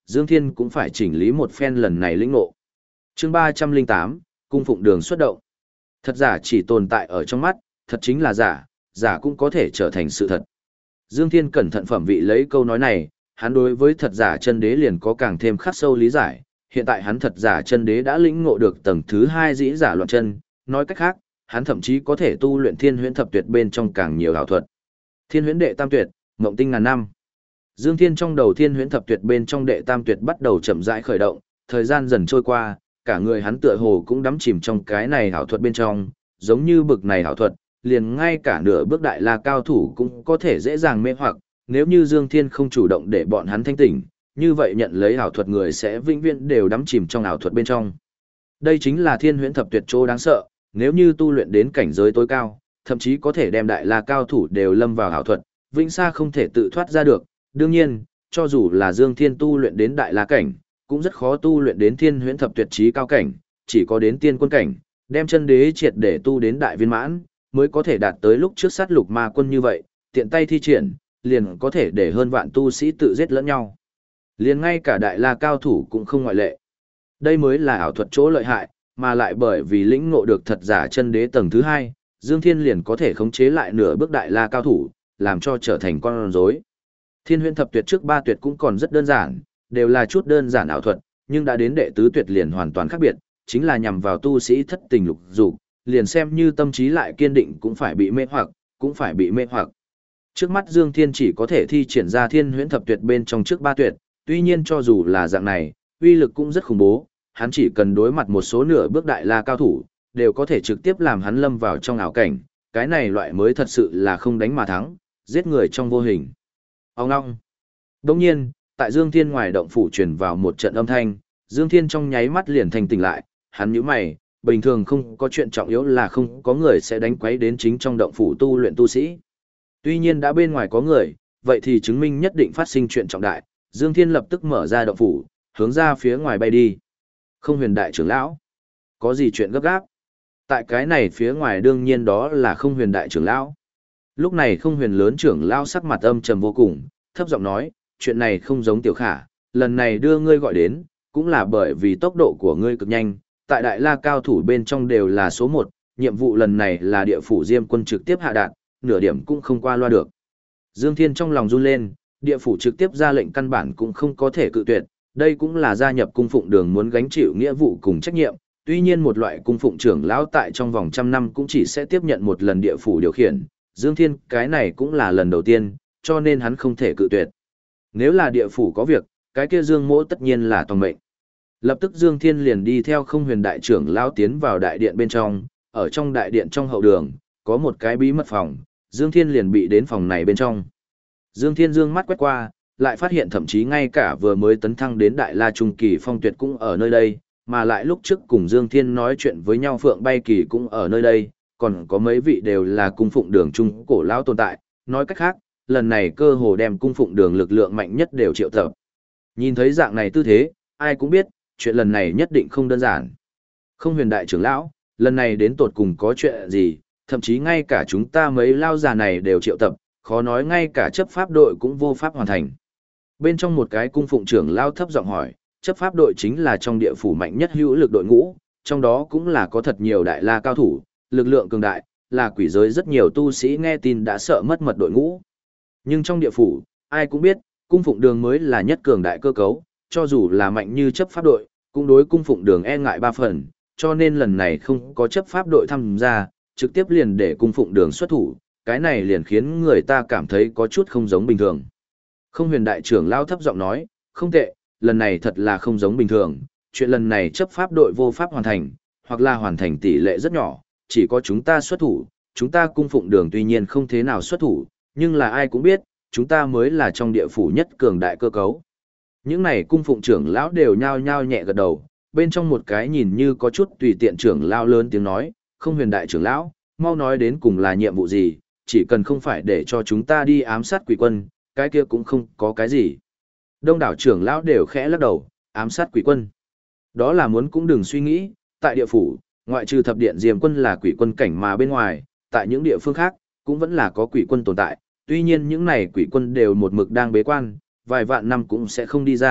Dương Thiên cũng phải chỉnh lý một phen lần này lĩnh ngộ. Chương 308, cung phụng đường xuất động. Thật giả chỉ tồn tại ở trong mắt, thật chính là giả, giả cũng có thể trở thành sự thật. Dương Thiên cẩn thận phẩm vị lấy câu nói này, hắn đối với thật giả chân đế liền có càng thêm khắc sâu lý giải, hiện tại hắn thật giả chân đế đã lĩnh ngộ được tầng thứ 2 dĩ giả loạn chân, nói cách khác, hắn thậm chí có thể tu luyện Thiên Huyễn Thập Tuyệt bên trong càng nhiều ảo thuật. Thiên Huyễn Đệ Tam Tuyệt, Mộng Tinh ngàn năm. Dương Thiên trong đầu Thiên Huyễn Thập Tuyệt bên trong Đệ Tam Tuyệt bắt đầu chậm rãi khởi động, thời gian dần trôi qua, cả người hắn tựa hồ cũng đắm chìm trong cái này ảo thuật bên trong, giống như bực này ảo thuật, liền ngay cả nửa bước đại la cao thủ cũng có thể dễ dàng mê hoặc, nếu như Dương Thiên không chủ động để bọn hắn thanh tỉnh, như vậy nhận lấy ảo thuật người sẽ vĩnh viễn đều đắm chìm trong ảo thuật bên trong. Đây chính là Thiên Huyễn Thập Tuyệt chỗ đáng sợ, nếu như tu luyện đến cảnh giới tối cao, thậm chí có thể đem đại la cao thủ đều lâm vào ảo thuật, vĩnh xa không thể tự thoát ra được. Đương nhiên, cho dù là Dương Thiên tu luyện đến đại la cảnh, cũng rất khó tu luyện đến Thiên Huyễn Thập Tuyệt chí cao cảnh, chỉ có đến tiên quân cảnh, đem chân đế triệt để tu đến đại viên mãn, mới có thể đạt tới lúc trước sát lục ma quân như vậy, tiện tay thi triển, liền có thể để hơn vạn tu sĩ tự giết lẫn nhau. Liền ngay cả đại la cao thủ cũng không ngoại lệ. Đây mới là ảo thuật chỗ lợi hại, mà lại bởi vì lĩnh ngộ được thật giả chân đế tầng thứ 2, Dương Thiên liền có thể khống chế lại nửa bước đại la cao thủ, làm cho trở thành con rối. Thiên Huyễn Thập Tuyệt trước 3 tuyệt cũng còn rất đơn giản, đều là chút đơn giản ảo thuật, nhưng đã đến đệ tứ tuyệt liền hoàn toàn khác biệt, chính là nhằm vào tu sĩ thất tình lục dục, liền xem như tâm trí lại kiên định cũng phải bị mê hoặc, cũng phải bị mê hoặc. Trước mắt Dương Thiên chỉ có thể thi triển ra Thiên Huyễn Thập Tuyệt bên trong trước 3 tuyệt, tuy nhiên cho dù là dạng này, uy lực cũng rất khủng bố, hắn chỉ cần đối mặt một số nửa bước đại la cao thủ, đều có thể trực tiếp làm hắn lâm vào trong ảo cảnh, cái này loại mới thật sự là không đánh mà thắng, giết người trong vô hình. Ông ngong. Đồng nhiên, tại Dương Thiên ngoài động phủ truyền vào một trận âm thanh, Dương Thiên trong nháy mắt liền thành tỉnh lại, hắn nhíu mày, bình thường không có chuyện trọng yếu là không có người sẽ đánh quấy đến chính trong động phủ tu luyện tu sĩ. Tuy nhiên đã bên ngoài có người, vậy thì chứng minh nhất định phát sinh chuyện trọng đại, Dương Thiên lập tức mở ra động phủ, hướng ra phía ngoài bay đi. Không Huyền đại trưởng lão, có gì chuyện gấp gáp? Tại cái này phía ngoài đương nhiên đó là Không Huyền đại trưởng lão. Lúc này Không Huyền lớn trưởng lão sắc mặt âm trầm vô cùng, thấp giọng nói, chuyện này không giống Tiểu Khả, lần này đưa ngươi gọi đến, cũng là bởi vì tốc độ của ngươi cực nhanh, tại đại la cao thủ bên trong đều là số 1, nhiệm vụ lần này là địa phủ Diêm quân trực tiếp hạ đạn, nửa điểm cũng không qua loa được. Dương Thiên trong lòng run lên, địa phủ trực tiếp ra lệnh căn bản cũng không có thể cự tuyệt, đây cũng là gia nhập cung phụng đường muốn gánh chịu nghĩa vụ cùng trách nhiệm, tuy nhiên một loại cung phụng trưởng lão tại trong vòng 100 năm cũng chỉ sẽ tiếp nhận một lần địa phủ điều khiển, Dương Thiên cái này cũng là lần đầu tiên, cho nên hắn không thể cự tuyệt. Nếu là địa phủ có việc, cái kia Dương Mỗ tất nhiên là toàn mệnh. Lập tức Dương Thiên liền đi theo Không Huyền đại trưởng lão tiến vào đại điện bên trong, ở trong đại điện trong hậu đường, có một cái bí mật phòng, Dương Thiên liền bị đến phòng này bên trong. Dương Thiên dương mắt quét qua, lại phát hiện thậm chí ngay cả vừa mới tấn thăng đến Đại La Trung Kỳ Phong Tuyệt cũng ở nơi đây, mà lại lúc trước cùng Dương Thiên nói chuyện với nhau Phượng Bay Kỳ cũng ở nơi đây, còn có mấy vị đều là cung phụng đường trung cổ lão tồn tại, nói cách khác, lần này cơ hồ đem cung phụng đường lực lượng mạnh nhất đều triệu tập. Nhìn thấy dạng này tư thế, ai cũng biết, chuyện lần này nhất định không đơn giản. Không Huyền đại trưởng lão, lần này đến tột cùng có chuyện gì, thậm chí ngay cả chúng ta mấy lao già này đều triệu tập, khó nói ngay cả chấp pháp đội cũng vô pháp hoàn thành. Bên trong một cái cung phụng trưởng lao thấp giọng hỏi, chấp pháp đội chính là trong địa phủ mạnh nhất hữu lực đội ngũ, trong đó cũng là có thật nhiều đại la cao thủ, lực lượng cường đại, là quỷ giới rất nhiều tu sĩ nghe tin đã sợ mất mật đội ngũ. Nhưng trong địa phủ, ai cũng biết, cung phụng đường mới là nhất cường đại cơ cấu, cho dù là mạnh như chấp pháp đội, cũng đối cung phụng đường e ngại 3 phần, cho nên lần này không có chấp pháp đội tham gia, trực tiếp liền để cung phụng đường xuất thủ, cái này liền khiến người ta cảm thấy có chút không giống bình thường. Không Huyền đại trưởng lao thấp giọng nói, không tệ, lần này thật là không giống bình thường, chuyện lần này chấp pháp đội vô pháp hoàn thành, hoặc là hoàn thành tỷ lệ rất nhỏ, chỉ có chúng ta xuất thủ, chúng ta cung phụng đường tuy nhiên không thế nào xuất thủ, nhưng là ai cũng biết, chúng ta mới là trong địa phủ nhất cường đại cơ cấu. Những này cung phụng trưởng lão đều nhao nhao nhẹ gật đầu, bên trong một cái nhìn như có chút tùy tiện trưởng lão lớn tiếng nói, Không Huyền đại trưởng lão, mau nói đến cùng là nhiệm vụ gì, chỉ cần không phải để cho chúng ta đi ám sát quỷ quân, cái kia cũng không có cái gì. Đông đảo trưởng lão đều khẽ lắc đầu, ám sát quỷ quân. Đó là muốn cũng đừng suy nghĩ, tại địa phủ, ngoại trừ thập điện Diêm quân là quỷ quân cảnh mà bên ngoài, tại những địa phương khác, cũng vẫn là có quỷ quân tồn tại. Tuy nhiên những này quỷ quân đều một mực đang bế quan, vài vạn năm cũng sẽ không đi ra,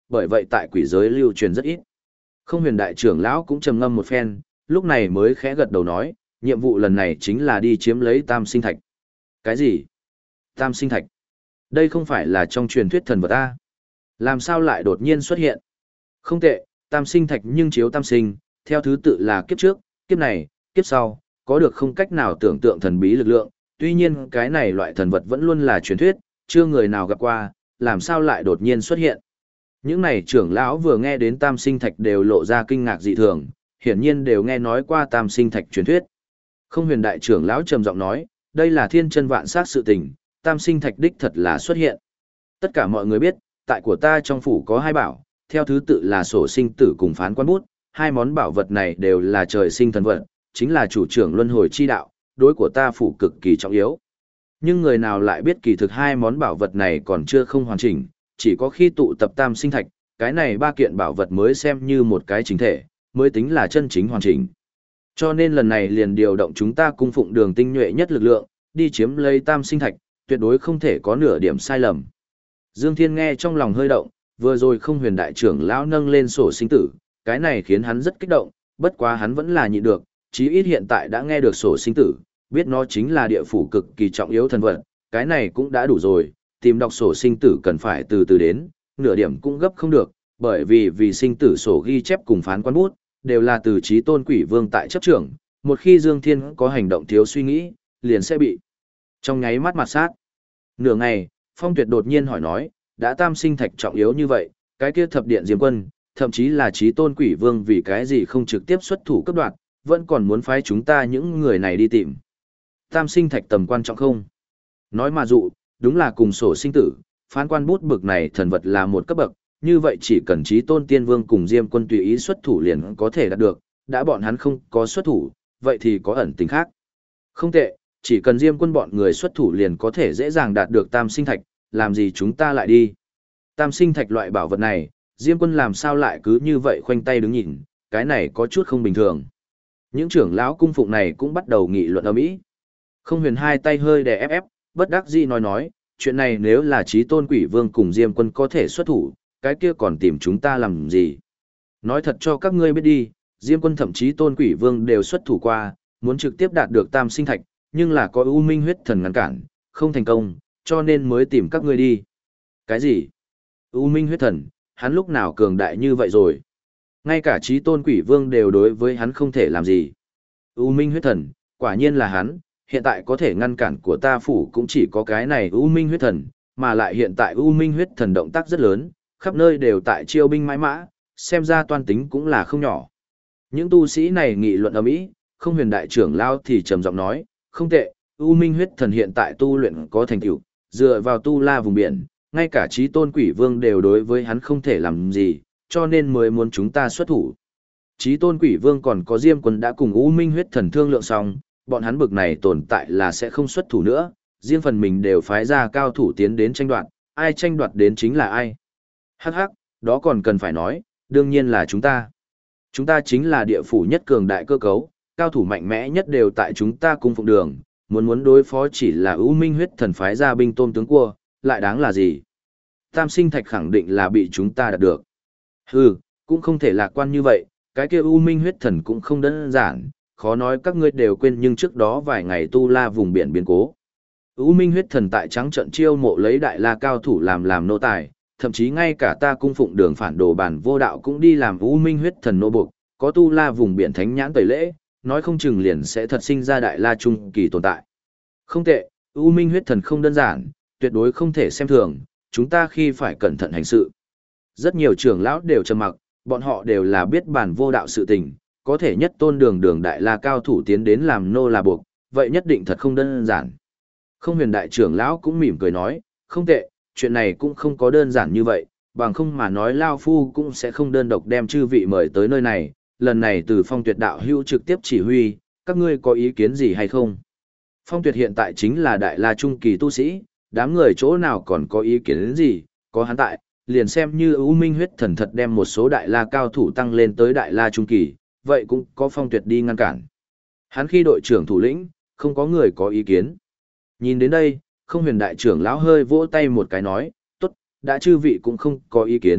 bởi vậy tại quỷ giới lưu truyền rất ít. Không huyền đại trưởng lão cũng trầm ngâm một phen, lúc này mới khẽ gật đầu nói, nhiệm vụ lần này chính là đi chiếm lấy tam sinh thạch. Cái gì? Tam sinh thạch? Đây không phải là trong truyền thuyết thần vật ta. Làm sao lại đột nhiên xuất hiện? Không tệ, tam sinh thạch nhưng chiếu tam sinh, theo thứ tự là kiếp trước, kiếp này, kiếp sau, có được không cách nào tưởng tượng thần bí lực lượng, tuy nhiên cái này loại thần vật vẫn luôn là truyền thuyết, chưa người nào gặp qua, làm sao lại đột nhiên xuất hiện. Những này trưởng lão vừa nghe đến tam sinh thạch đều lộ ra kinh ngạc dị thường, hiển nhiên đều nghe nói qua tam sinh thạch truyền thuyết. Không huyền đại trưởng lão trầm giọng nói, đây là thiên chân vạn sát sự tình, tam sinh thạch đích thật là xuất hiện. Tất cả mọi người biết, tại của ta trong phủ có hai bảo, theo thứ tự là sổ sinh tử cùng phán quan bút, hai món bảo vật này đều là trời sinh thần vật, chính là chủ trưởng luân hồi chi đạo, đối của ta phủ cực kỳ trọng yếu. Nhưng người nào lại biết kỳ thực hai món bảo vật này còn chưa không hoàn chỉnh, chỉ có khi tụ tập tam sinh thạch, cái này ba kiện bảo vật mới xem như một cái chính thể, mới tính là chân chính hoàn chỉnh. Cho nên lần này liền điều động chúng ta cung phụng đường tinh nhuệ nhất lực lượng, đi chiếm lấy tam sinh thạch, tuyệt đối không thể có nửa điểm sai lầm. Dương Thiên nghe trong lòng hơi động, vừa rồi không huyền đại trưởng lão nâng lên sổ sinh tử, cái này khiến hắn rất kích động, bất quá hắn vẫn là nhịn được, chí ít hiện tại đã nghe được sổ sinh tử, biết nó chính là địa phủ cực kỳ trọng yếu thần vật, cái này cũng đã đủ rồi, tìm đọc sổ sinh tử cần phải từ từ đến, nửa điểm cũng gấp không được, bởi vì sinh tử sổ ghi chép cùng phán quan bút, đều là từ Chí Tôn Quỷ Vương tại chấp trưởng, một khi Dương Thiên có hành động thiếu suy nghĩ, liền sẽ bị trong nháy mắt mặt sát. Nửa ngày, Phong Tuyệt đột nhiên hỏi nói, đã tam sinh thạch trọng yếu như vậy, cái kia thập điện Diêm Quân, thậm chí là Chí Tôn Quỷ Vương vì cái gì không trực tiếp xuất thủ cấp đoạt, vẫn còn muốn phái chúng ta những người này đi tìm. Tam sinh thạch tầm quan trọng không? Nói mà dụ, đúng là cùng sổ sinh tử, phán quan bút bực này thần vật là một cấp bậc, như vậy chỉ cần Chí Tôn Tiên Vương cùng Diêm Quân tùy ý xuất thủ liền có thể đạt được, đã bọn hắn không có xuất thủ, vậy thì có ẩn tình khác. Không tệ, chỉ cần Diêm Quân bọn người xuất thủ liền có thể dễ dàng đạt được tam sinh thạch, làm gì chúng ta lại đi. Tam sinh thạch loại bảo vật này, Diêm Quân làm sao lại cứ như vậy khoanh tay đứng nhìn, cái này có chút không bình thường. Những trưởng lão cung phụng này cũng bắt đầu nghị luận ầm ĩ. Không huyền hai tay hơi đè ép, bất đắc dĩ nói, chuyện này nếu là Chí Tôn Quỷ Vương cùng Diêm Quân có thể xuất thủ, cái kia còn tìm chúng ta làm gì? Nói thật cho các ngươi biết đi, Diêm Quân thậm chí Tôn Quỷ Vương đều xuất thủ qua, muốn trực tiếp đạt được tam sinh thạch, nhưng là có U Minh huyết thần ngăn cản, không thành công, cho nên mới tìm các ngươi đi. Cái gì? U Minh huyết thần, hắn lúc nào cường đại như vậy rồi? Ngay cả Chí Tôn Quỷ Vương đều đối với hắn không thể làm gì. U Minh huyết thần, quả nhiên là hắn, hiện tại có thể ngăn cản của ta phủ cũng chỉ có cái này U Minh huyết thần, mà lại hiện tại U Minh huyết thần động tác rất lớn, khắp nơi đều tại chiêu binh mãi mã, xem ra toan tính cũng là không nhỏ. Những tu sĩ này nghị luận ầm ĩ, không huyền đại trưởng lao thì trầm giọng nói, không tệ, U Minh huyết thần hiện tại tu luyện có thành tựu, dựa vào tu la vùng biển, ngay cả Chí Tôn Quỷ Vương đều đối với hắn không thể làm gì, cho nên mới muốn chúng ta xuất thủ. Chí Tôn Quỷ Vương còn có Diêm Quân đã cùng U Minh huyết thần thương lượng xong, bọn hắn bực này tồn tại là sẽ không xuất thủ nữa, riêng phần mình đều phái ra cao thủ tiến đến tranh đoạt, ai tranh đoạt đến chính là ai. Hắc hắc, đó còn cần phải nói, đương nhiên là chúng ta. Chúng ta chính là địa phủ nhất cường đại cơ cấu, cao thủ mạnh mẽ nhất đều tại chúng ta cung phụng đường, muốn đối phó chỉ là U Minh huyết thần phái ra binh tôm tướng cua, lại đáng là gì? Tam sinh thạch khẳng định là bị chúng ta đạt được. Hừ, cũng không thể lạc quan như vậy, cái kia U Minh huyết thần cũng không đơn giản, khó nói các ngươi đều quên nhưng trước đó vài ngày tu la vùng biển biến cố. U Minh huyết thần tại trắng trận chiêu mộ lấy đại la cao thủ làm nô tài, thậm chí ngay cả ta cung phụng đường phản đồ bản vô đạo cũng đi làm U Minh huyết thần nô buộc, có tu la vùng biển thánh nhãn tẩy lễ, nói không chừng liền sẽ thật sinh ra đại la trung kỳ tồn tại. Không tệ, U Minh huyết thần không đơn giản, tuyệt đối không thể xem thường, chúng ta khi phải cẩn thận hành sự. Rất nhiều trưởng lão đều trầm mặc, bọn họ đều là biết bản vô đạo sự tình, có thể nhất tôn đường đại la cao thủ tiến đến làm nô là buộc, vậy nhất định thật không đơn giản. Không huyền đại trưởng lão cũng mỉm cười nói, không tệ, chuyện này cũng không có đơn giản như vậy, bằng không mà nói Lao Phu cũng sẽ không đơn độc đem chư vị mời tới nơi này, lần này từ Phong Tuyệt đạo hữu trực tiếp chỉ huy, các ngươi có ý kiến gì hay không? Phong Tuyệt hiện tại chính là đại la trung kỳ tu sĩ, đám người chỗ nào còn có ý kiến gì, có hắn tại, liền xem như U Minh huyết thần thật đem một số đại la cao thủ tăng lên tới đại la trung kỳ, vậy cũng có Phong Tuyệt đi ngăn cản. Hắn khi đội trưởng thủ lĩnh, không có người có ý kiến. Nhìn đến đây, không huyền đại trưởng lão hơi vỗ tay một cái nói, tốt, đã chư vị cũng không có ý kiến,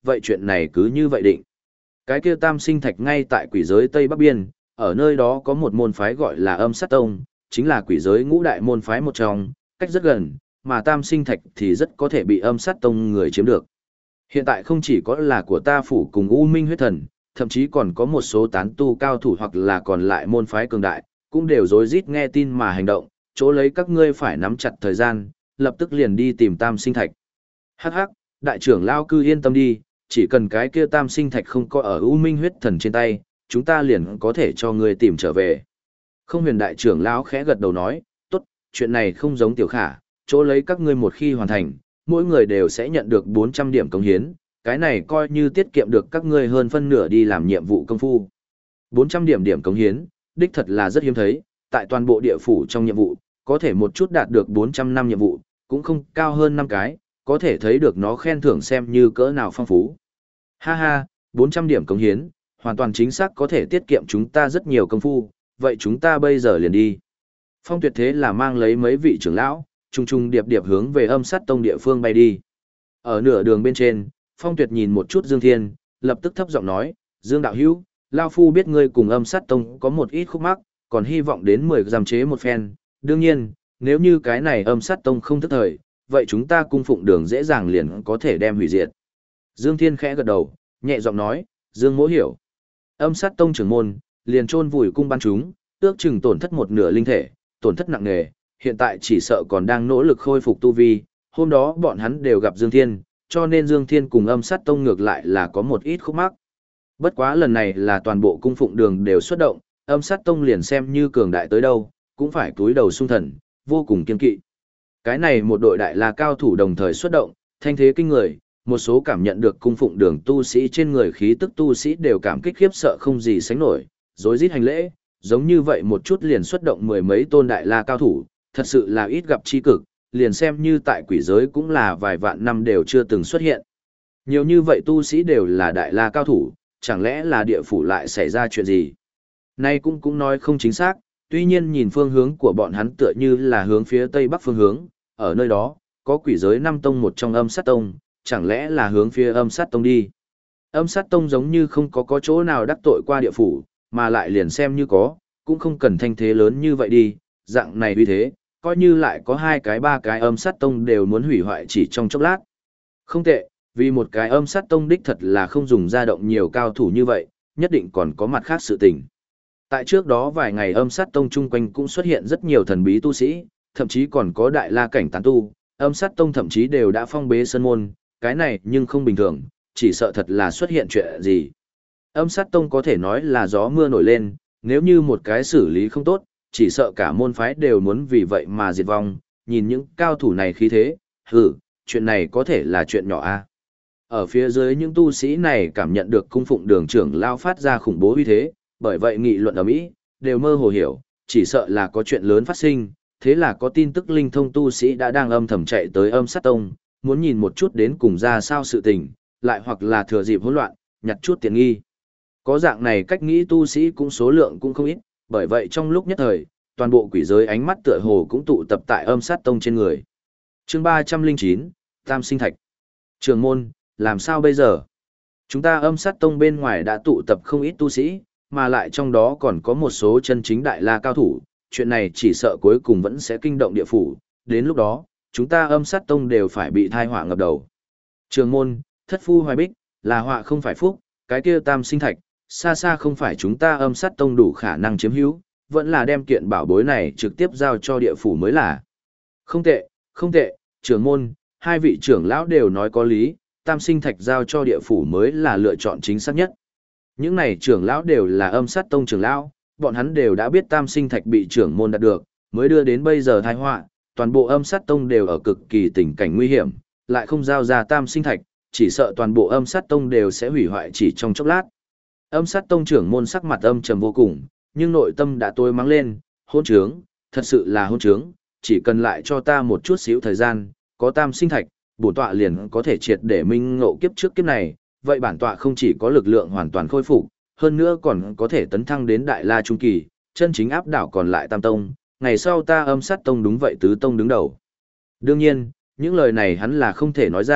vậy chuyện này cứ như vậy định. Cái kia tam sinh thạch ngay tại quỷ giới Tây Bắc Biên, ở nơi đó có một môn phái gọi là Âm Sát Tông, chính là quỷ giới ngũ đại môn phái một trong, cách rất gần, mà tam sinh thạch thì rất có thể bị Âm Sát Tông người chiếm được. Hiện tại không chỉ có là của ta phủ cùng U Minh huyết thần, thậm chí còn có một số tán tu cao thủ hoặc là còn lại môn phái cường đại, cũng đều rối rít nghe tin mà hành động, chỗ lấy các ngươi phải nắm chặt thời gian, lập tức liền đi tìm tam sinh thạch. Hắc hắc, đại trưởng lao cư yên tâm đi, chỉ cần cái kia tam sinh thạch không có ở U Minh huyết thần trên tay, chúng ta liền có thể cho ngươi tìm trở về. Không huyền đại trưởng lão khẽ gật đầu nói, tốt, chuyện này không giống tiểu khả, chỗ lấy các ngươi một khi hoàn thành, mỗi người đều sẽ nhận được 400 điểm công hiến, cái này coi như tiết kiệm được các ngươi hơn phân nửa đi làm nhiệm vụ công phu. 400 điểm công hiến, đích thật là rất hiếm thấy, tại toàn bộ địa phủ trong nhiệm vụ, có thể một chút đạt được 400 năm nhiệm vụ, cũng không cao hơn 5 cái, có thể thấy được nó khen thưởng xem như cỡ nào phong phú. Ha ha, 400 điểm công hiến, hoàn toàn chính xác có thể tiết kiệm chúng ta rất nhiều công phu, vậy chúng ta bây giờ liền đi. Phong Tuyệt thế là mang lấy mấy vị trưởng lão, chung điệp điệp hướng về Âm Sát Tông địa phương bay đi. Ở nửa đường bên trên, Phong Tuyệt nhìn một chút Dương Thiên, lập tức thấp giọng nói, Dương đạo hữu, Lao Phu biết ngươi cùng Âm Sát Tông có một ít khúc mắc, còn hy vọng đến 10 giam chế một phen. Đương nhiên, nếu như cái này Âm Sát Tông không thức thời, vậy chúng ta cung phụng đường dễ dàng liền có thể đem hủy diệt. Dương Thiên khẽ gật đầu, nhẹ giọng nói, Dương Mỗ hiểu. Âm Sát Tông trưởng môn, liền chôn vùi cung bắn chúng, ước chừng tổn thất một nửa linh thể, tổn thất nặng nề, hiện tại chỉ sợ còn đang nỗ lực khôi phục tu vi. Hôm đó bọn hắn đều gặp Dương Thiên, cho nên Dương Thiên cùng Âm Sát Tông ngược lại là có một ít khúc mắc. Bất quá lần này là toàn bộ cung phụng đường đều xuất động, Âm Sát Tông liền xem như cường đại tới đâu, cũng phải cúi đầu xung thần, vô cùng kiên kỵ. Cái này một đội đại la cao thủ đồng thời xuất động, thanh thế kinh người, một số cảm nhận được cung phụng đường tu sĩ trên người khí tức tu sĩ đều cảm kích khiếp sợ không gì sánh nổi, rối rít hành lễ, giống như vậy một chút liền xuất động mười mấy tôn đại la cao thủ, thật sự là ít gặp chi cực, liền xem như tại quỷ giới cũng là vài vạn năm đều chưa từng xuất hiện. Nhiều như vậy tu sĩ đều là đại la cao thủ, chẳng lẽ là địa phủ lại xảy ra chuyện gì? Nay cũng nói không chính xác, tuy nhiên nhìn phương hướng của bọn hắn tựa như là hướng phía tây bắc phương hướng, ở nơi đó, có quỷ giới năm tông một trong Âm Sát Tông, chẳng lẽ là hướng phía Âm Sát Tông đi. Âm Sát Tông giống như không có chỗ nào đắc tội qua địa phủ, mà lại liền xem như có, cũng không cần thanh thế lớn như vậy đi, dạng này uy thế, coi như lại có 2 cái 3 cái Âm Sát Tông đều muốn hủy hoại chỉ trong chốc lát. Không tệ, vì một cái Âm Sát Tông đích thật là không dùng ra động nhiều cao thủ như vậy, nhất định còn có mặt khác sự tình. Tại trước đó vài ngày Âm Sát Tông chung quanh cũng xuất hiện rất nhiều thần bí tu sĩ, thậm chí còn có đại la cảnh tán tu, Âm Sát Tông thậm chí đều đã phong bế sân môn, cái này nhưng không bình thường, chỉ sợ thật là xuất hiện chuyện gì. Âm Sát Tông có thể nói là gió mưa nổi lên, nếu như một cái xử lý không tốt, chỉ sợ cả môn phái đều muốn vì vậy mà diệt vong, nhìn những cao thủ này khí thế, chuyện này có thể là chuyện nhỏ a. Ở phía dưới những tu sĩ này cảm nhận được cung phụng đường trưởng lao phát ra khủng bố uy thế, bởi vậy nghị luận ở Mỹ, đều mơ hồ hiểu, chỉ sợ là có chuyện lớn phát sinh, thế là có tin tức linh thông tu sĩ đã đang âm thầm chạy tới Âm Sát Tông, muốn nhìn một chút đến cùng ra sao sự tình, lại hoặc là thừa dịp hỗn loạn, nhặt chút tiện nghi. Có dạng này cách nghĩ tu sĩ cũng số lượng cũng không ít, bởi vậy trong lúc nhất thời, toàn bộ quỷ giới ánh mắt tựa hồ cũng tụ tập tại Âm Sát Tông trên người. Chương 309, Tam Sinh Thạch. Trường môn, làm sao bây giờ? Chúng ta Âm Sát Tông bên ngoài đã tụ tập không ít tu sĩ, mà lại trong đó còn có một số chân chính đại la cao thủ, chuyện này chỉ sợ cuối cùng vẫn sẽ kinh động địa phủ, đến lúc đó, chúng ta Âm Sát Tông đều phải bị thai họa ngập đầu. Trường môn, thất phu hoài bích, là họa không phải phúc, cái kia Tam Sinh Thạch, xa xa không phải chúng ta Âm Sát Tông đủ khả năng chiếm hữu, vẫn là đem kiện bảo bối này trực tiếp giao cho địa phủ mới là. Không tệ, không tệ, trưởng môn, 2 vị trưởng lão đều nói có lý, Tam Sinh Thạch giao cho địa phủ mới là lựa chọn chính xác nhất. Những này trưởng lão đều là Âm Sát Tông trưởng lão, bọn hắn đều đã biết Tam Sinh Thạch bị trưởng môn đạt được, mới đưa đến bây giờ tai họa, toàn bộ Âm Sát Tông đều ở cực kỳ tình cảnh nguy hiểm, lại không giao ra Tam Sinh Thạch, chỉ sợ toàn bộ Âm Sát Tông đều sẽ hủy hoại chỉ trong chốc lát. Âm Sát Tông trưởng môn sắc mặt âm trầm vô cùng, nhưng nội tâm đã tối mắng lên, hỗn trướng, thật sự là hỗn trướng, chỉ cần lại cho ta một chút xíu thời gian, có Tam Sinh Thạch, bổn tọa liền có thể triệt để minh ngộ kiếp trước kiếp này, vậy bản tọa không chỉ có lực lượng hoàn toàn khôi phục, hơn nữa còn có thể tấn thăng đến Đại La Trung Kỳ, chân chính áp đảo còn lại Tam Tông, ngày sau ta Âm Sát Tông đúng vậy tứ tông đứng đầu. Đương nhiên, những lời này hắn là không thể nói ra,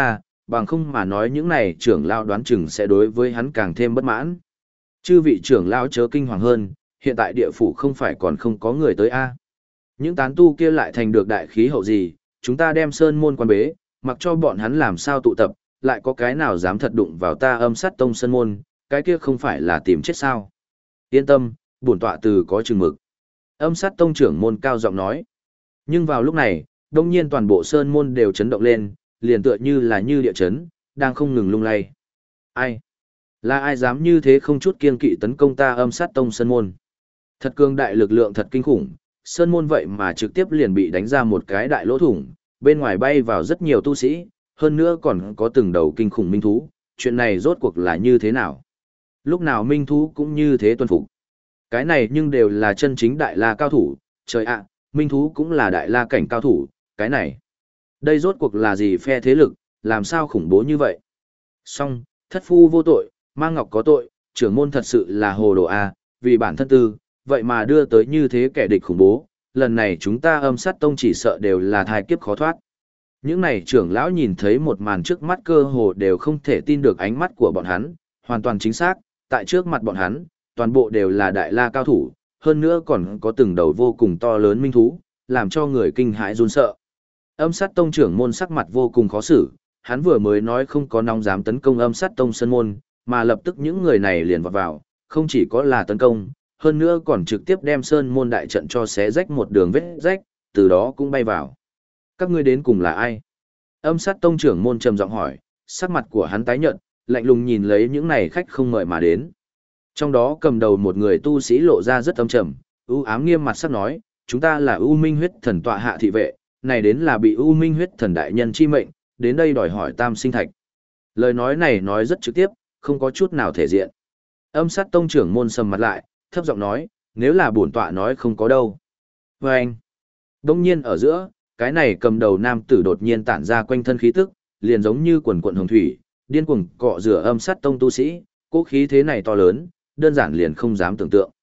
bằng không mà nói những này trưởng lão đoán chừng sẽ đối với hắn càng thêm bất mãn. Chư vị trưởng lão chớ kinh hoàng hơn, hiện tại địa phủ không phải còn không có người tới a. Những tán tu kia lại thành được đại khí hậu gì, chúng ta đem sơn môn quan bế, mặc cho bọn hắn làm sao tụ tập, lại có cái nào dám thật đụng vào ta Âm Sát Tông sơn môn, cái kia không phải là tìm chết sao. Yên tâm, bổn tọa từ có chừng mực. Âm Sát Tông trưởng môn cao giọng nói. Nhưng vào lúc này, đông nhiên toàn bộ sơn môn đều chấn động lên, liền tựa như là như địa chấn, đang không ngừng lung lay. Ai? Là ai dám như thế không chút kiêng kỵ tấn công ta Âm Sát Tông sơn môn? Thật cường đại lực lượng thật kinh khủng, sơn môn vậy mà trực tiếp liền bị đánh ra một cái đại lỗ thủng, bên ngoài bay vào rất nhiều tu sĩ, hơn nữa còn có từng đầu kinh khủng minh thú, chuyện này rốt cuộc là như thế nào? Lúc nào minh thú cũng như thế tuân phục. Cái này nhưng đều là chân chính đại la cao thủ, trời ạ, minh thú cũng là đại la cảnh cao thủ, cái này. Đây rốt cuộc là gì phe thế lực, làm sao khủng bố như vậy? Song, thất phu vô tội, mang ngọc có tội, trưởng môn thật sự là hồ đồ a, vì bản thân tư, vậy mà đưa tới như thế kẻ địch khủng bố, lần này chúng ta Âm Sát Tông chỉ sợ đều là thai kiếp khó thoát. Những này trưởng lão nhìn thấy một màn trước mắt cơ hồ đều không thể tin được ánh mắt của bọn hắn, hoàn toàn chính xác, tại trước mặt bọn hắn, toàn bộ đều là đại la cao thủ, hơn nữa còn có từng đầu vô cùng to lớn minh thú, làm cho người kinh hãi run sợ. Âm Sát Tông trưởng môn sắc mặt vô cùng khó xử, hắn vừa mới nói không có nóng dám tấn công Âm Sát Tông sơn môn, mà lập tức những người này liền vọt vào, không chỉ có là tấn công, hơn nữa còn trực tiếp đem sơn môn đại trận cho xé rách một đường vết rách, từ đó cũng bay vào. Các ngươi đến cùng là ai? Âm Sát Tông trưởng môn trầm giọng hỏi, sắc mặt của hắn tái nhợt, lạnh lùng nhìn lấy những này khách không mời mà đến. Trong đó cầm đầu một người tu sĩ lộ ra rất âm trầm, u ám nghiêm mặt sắc nói, chúng ta là U Minh huyết thần tọa hạ thị vệ, này đến là bị U Minh huyết thần đại nhân chi mệnh, đến đây đòi hỏi tam sinh thạch. Lời nói này nói rất trực tiếp, không có chút nào thể diện. Âm Sát Tông trưởng môn sầm mặt lại, thấp giọng nói, nếu là bổn tọa nói không có đâu. Và anh, đông nhiên ở giữa, cái này cầm đầu nam tử đột nhiên tản ra quanh thân khí tức, liền giống như quần quần hồng thủy, điên cuồng cọ rửa Âm Sát Tông tu sĩ, cố khí thế này to lớn, đơn giản liền không dám tưởng tượng.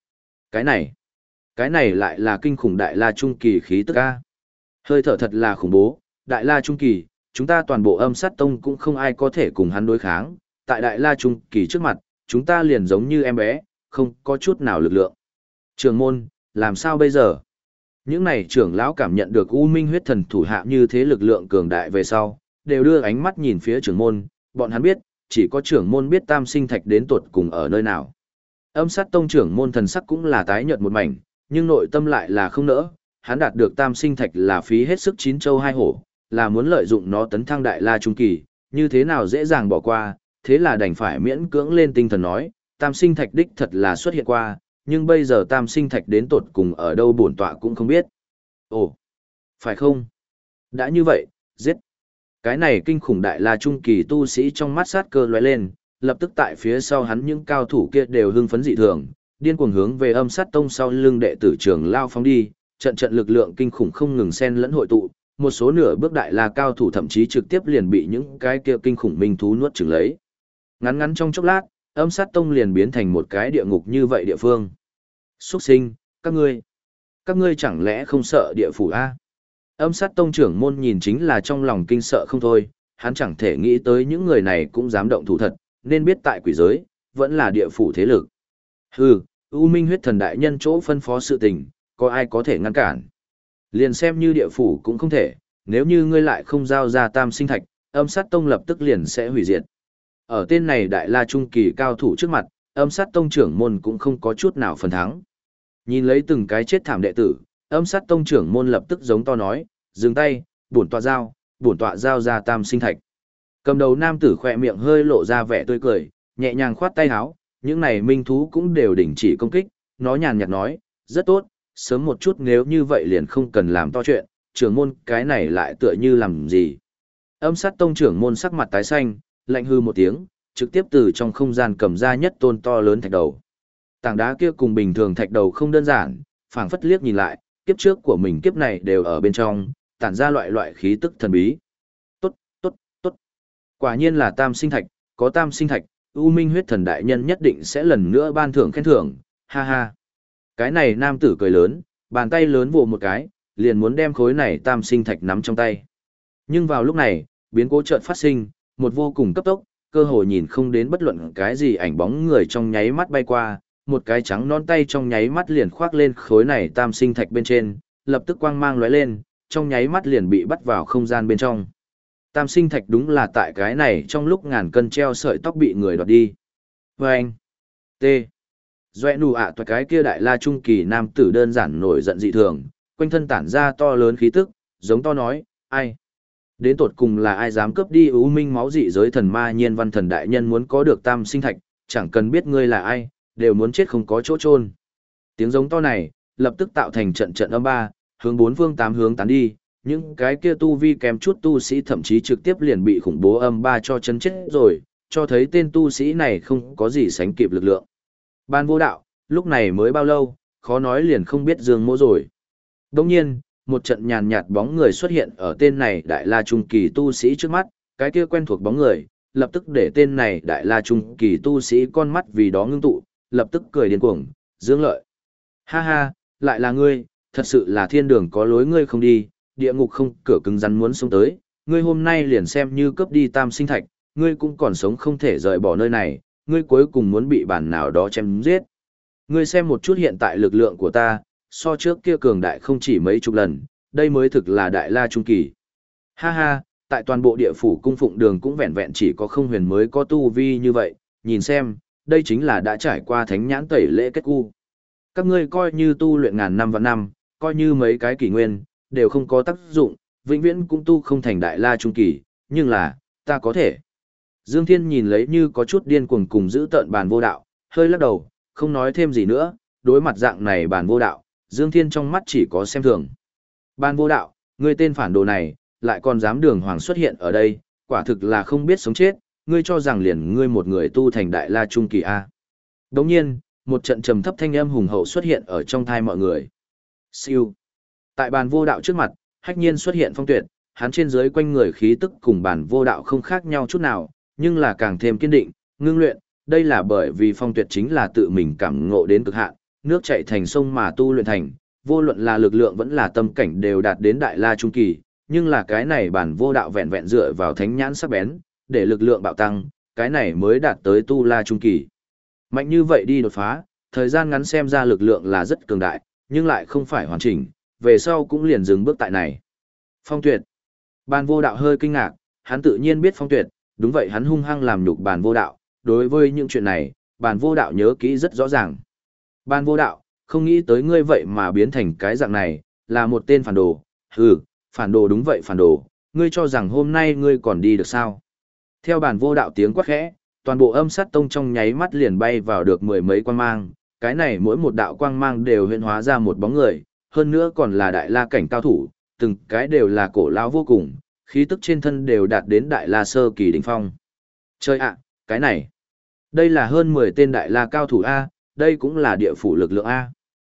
Cái này lại là kinh khủng đại la trung kỳ khí tức a. Hơi thở thật là khủng bố, đại la trung kỳ, chúng ta toàn bộ Âm Sát Tông cũng không ai có thể cùng hắn đối kháng, tại đại la trung kỳ trước mặt, chúng ta liền giống như em bé, không có chút nào lực lượng. Trưởng môn, làm sao bây giờ? Những này trưởng lão cảm nhận được U Minh huyết thần thủ hạ như thế lực lượng cường đại về sau, đều đưa ánh mắt nhìn phía trưởng môn, bọn hắn biết, chỉ có trưởng môn biết tam sinh thạch đến tuột cùng ở nơi nào. Âm Sát Tông trưởng môn thần sắc cũng là tái nhợt một mảnh, nhưng nội tâm lại là không nỡ, hắn đạt được tam sinh thạch là phí hết sức chín châu hai hổ, là muốn lợi dụng nó tấn thăng đại la trung kỳ, như thế nào dễ dàng bỏ qua, thế là đành phải miễn cưỡng lên tinh thần nói, tam sinh thạch đích thật là xuất hiện qua, nhưng bây giờ tam sinh thạch đến tột cùng ở đâu bổn tọa cũng không biết. Ồ, phải không? Đã như vậy, giết. Cái này kinh khủng đại la trung kỳ tu sĩ trong mắt sát cơ lóe lên, lập tức tại phía sau hắn những cao thủ kia đều hưng phấn dị thường, điên cuồng hướng về Âm Sát Tông sau lưng đệ tử trưởng lao phóng đi, trận trận lực lượng kinh khủng không ngừng xen lẫn hội tụ, một số nửa bước đại la cao thủ thậm chí trực tiếp liền bị những cái kia kinh khủng minh thú nuốt chửng lấy. Ngắn ngắn trong chốc lát, Âm Sát Tông liền biến thành một cái địa ngục như vậy địa phương. Xuất sinh, các ngươi chẳng lẽ không sợ địa phủ a? Âm Sát Tông trưởng môn nhìn chính là trong lòng kinh sợ không thôi, hắn chẳng thể nghĩ tới những người này cũng dám động thủ thật, nên biết tại quỷ giới, vẫn là địa phủ thế lực. Hừ, U Minh huyết thần đại nhân chỗ phân phó sự tình, có ai có thể ngăn cản? Liền xem như địa phủ cũng không thể, nếu như ngươi lại không giao ra tam sinh thạch, Âm Sát Tông lập tức liền sẽ hủy diệt. Ở tên này đại la trung kỳ cao thủ trước mặt, Âm Sát Tông trưởng môn cũng không có chút nào phần thắng. Nhìn lấy từng cái chết thảm đệ tử, Âm Sát Tông trưởng môn lập tức giống to nói, dừng tay, bổn tọa giao ra tam sinh thạch. Cầm đầu nam tử khỏe miệng hơi lộ ra vẻ tươi cười, nhẹ nhàng khoát tay áo, những này minh thú cũng đều đình chỉ công kích, nó nhàn nhạt nói, rất tốt, sớm một chút nếu như vậy liền không cần làm to chuyện, trưởng môn cái này lại tựa như làm gì. Âm Sát Tông trưởng môn sắc mặt tái xanh, lạnh hư một tiếng, trực tiếp từ trong không gian cầm ra nhất tôn to lớn thạch đầu. Tảng đá kia cùng bình thường thạch đầu không đơn giản, phảng phất liếc nhìn lại, kiếp trước của mình kiếp này đều ở bên trong, tản ra loại khí tức thần bí. Tốt, tốt, tốt. Quả nhiên là tam sinh thạch, có tam sinh thạch, U Minh huyết thần đại nhân nhất định sẽ lần nữa ban thưởng khen thưởng, ha ha. Cái này nam tử cười lớn, bàn tay lớn vồ một cái, liền muốn đem khối này tam sinh thạch nắm trong tay. Nhưng vào lúc này, biến cố chợt phát sinh, một vô cùng cấp tốc, cơ hội nhìn không đến bất luận cái gì ảnh bóng người trong nháy mắt bay qua, một cái trắng non tay trong nháy mắt liền khoác lên khối này tam sinh thạch bên trên, lập tức quang mang lóe lên, trong nháy mắt liền bị bắt vào không gian bên trong. Tam sinh thạch đúng là tại cái này trong lúc ngàn cân treo sợi tóc bị người đoạt đi. Vâng! T. Doẹ nụ ạ toài cái kia đại la trung kỳ nam tử đơn giản nổi giận dị thường, quanh thân tản ra to lớn khí tức, giống to nói, ai? Đến tột cùng là ai dám cướp đi ưu minh máu dị giới thần ma nhiên văn thần đại nhân muốn có được tam sinh thạch, chẳng cần biết ngươi là ai, đều muốn chết không có chỗ chôn. Tiếng giống to này, lập tức tạo thành trận trận âm ba, hướng bốn phương tám hướng tán đi, những cái kia tu vi kém chút tu sĩ thậm chí trực tiếp liền bị khủng bố âm ba cho chấn chết rồi, cho thấy tên tu sĩ này không có gì sánh kịp lực lượng. Ban vô đạo, lúc này mới bao lâu, khó nói liền không biết Dương Mỗ rồi. Đồng nhiên, một trận nhàn nhạt bóng người xuất hiện ở tên này đại la trung kỳ tu sĩ trước mắt, cái kia quen thuộc bóng người, lập tức để tên này đại la trung kỳ tu sĩ con mắt vì đó ngưng tụ, lập tức cười điên cuồng, Dương Lợi. Ha ha, lại là ngươi, thật sự là thiên đường có lối ngươi không đi, địa ngục không cửa cứng rắn muốn xuống tới, ngươi hôm nay liền xem như cướp đi tam sinh thạch, ngươi cũng còn sống không thể rời bỏ nơi này, ngươi cuối cùng muốn bị bản nào đó chém giết. Ngươi xem một chút hiện tại lực lượng của ta, so trước kia cường đại không chỉ mấy chục lần, đây mới thực là đại la trung kỳ. Ha ha, tại toàn bộ địa phủ cung phụng đường cũng vẹn vẹn chỉ có không huyền mới có tu vi như vậy, nhìn xem, đây chính là đã trải qua thánh nhãn tẩy lễ kết cu. Các ngươi coi như tu luyện ngàn năm và năm, coi như mấy cái kỷ nguyên, đều không có tác dụng, vĩnh viễn cũng tu không thành đại la trung kỳ, nhưng là, ta có thể. Dương Thiên nhìn lấy như có chút điên cuồng cùng giữ tợn bàn vô đạo, hơi lắc đầu, không nói thêm gì nữa, đối mặt dạng này bàn vô đạo, Dương Thiên trong mắt chỉ có xem thường. Bàn vô đạo, ngươi tên phản đồ này, lại còn dám đường hoàng xuất hiện ở đây, quả thực là không biết sống chết, ngươi cho rằng liền ngươi một người tu thành đại la trung kỳ A. Đồng nhiên, một trận trầm thấp thanh âm hùng hậu xuất hiện ở trong thai mọi người. Siêu. Tại bàn vô đạo trước mặt, hách nhiên xuất hiện Phong Tuyệt, hắn trên dưới quanh người khí tức cùng bàn vô đạo không khác nhau chút nào, nhưng là càng thêm kiên định, ngưng luyện, đây là bởi vì Phong Tuyệt chính là tự mình cảm ngộ đến cực hạn, nước chảy thành sông mà tu luyện thành, vô luận là lực lượng vẫn là tâm cảnh đều đạt đến đại la trung kỳ, nhưng là cái này bản vô đạo vẹn vẹn dựa vào thánh nhãn sắc bén, để lực lượng bạo tăng, cái này mới đạt tới tu la trung kỳ. Mạnh như vậy đi đột phá, thời gian ngắn xem ra lực lượng là rất cường đại, nhưng lại không phải hoàn chỉnh, về sau cũng liền dừng bước tại này. Phong Tuyệt. Bàn vô đạo hơi kinh ngạc, hắn tự nhiên biết Phong Tuyệt, đúng vậy hắn hung hăng làm nhục bàn vô đạo, đối với những chuyện này, bàn vô đạo nhớ kỹ rất rõ ràng. Bàn vô đạo, không nghĩ tới ngươi vậy mà biến thành cái dạng này, là một tên phản đồ, hừ, phản đồ đúng vậy phản đồ, ngươi cho rằng hôm nay ngươi còn đi được sao? Theo bàn vô đạo tiếng quát khẽ, toàn bộ âm sát tông trong nháy mắt liền bay vào được mười mấy quang mang, cái này mỗi một đạo quang mang đều huyễn hóa ra một bóng người, hơn nữa còn là đại la cảnh cao thủ, từng cái đều là cổ lão vô cùng, khí tức trên thân đều đạt đến đại la sơ kỳ đỉnh phong. Chơi ạ, cái này, đây là hơn 10 tên đại la cao thủ A, đây cũng là địa phủ lực lượng A.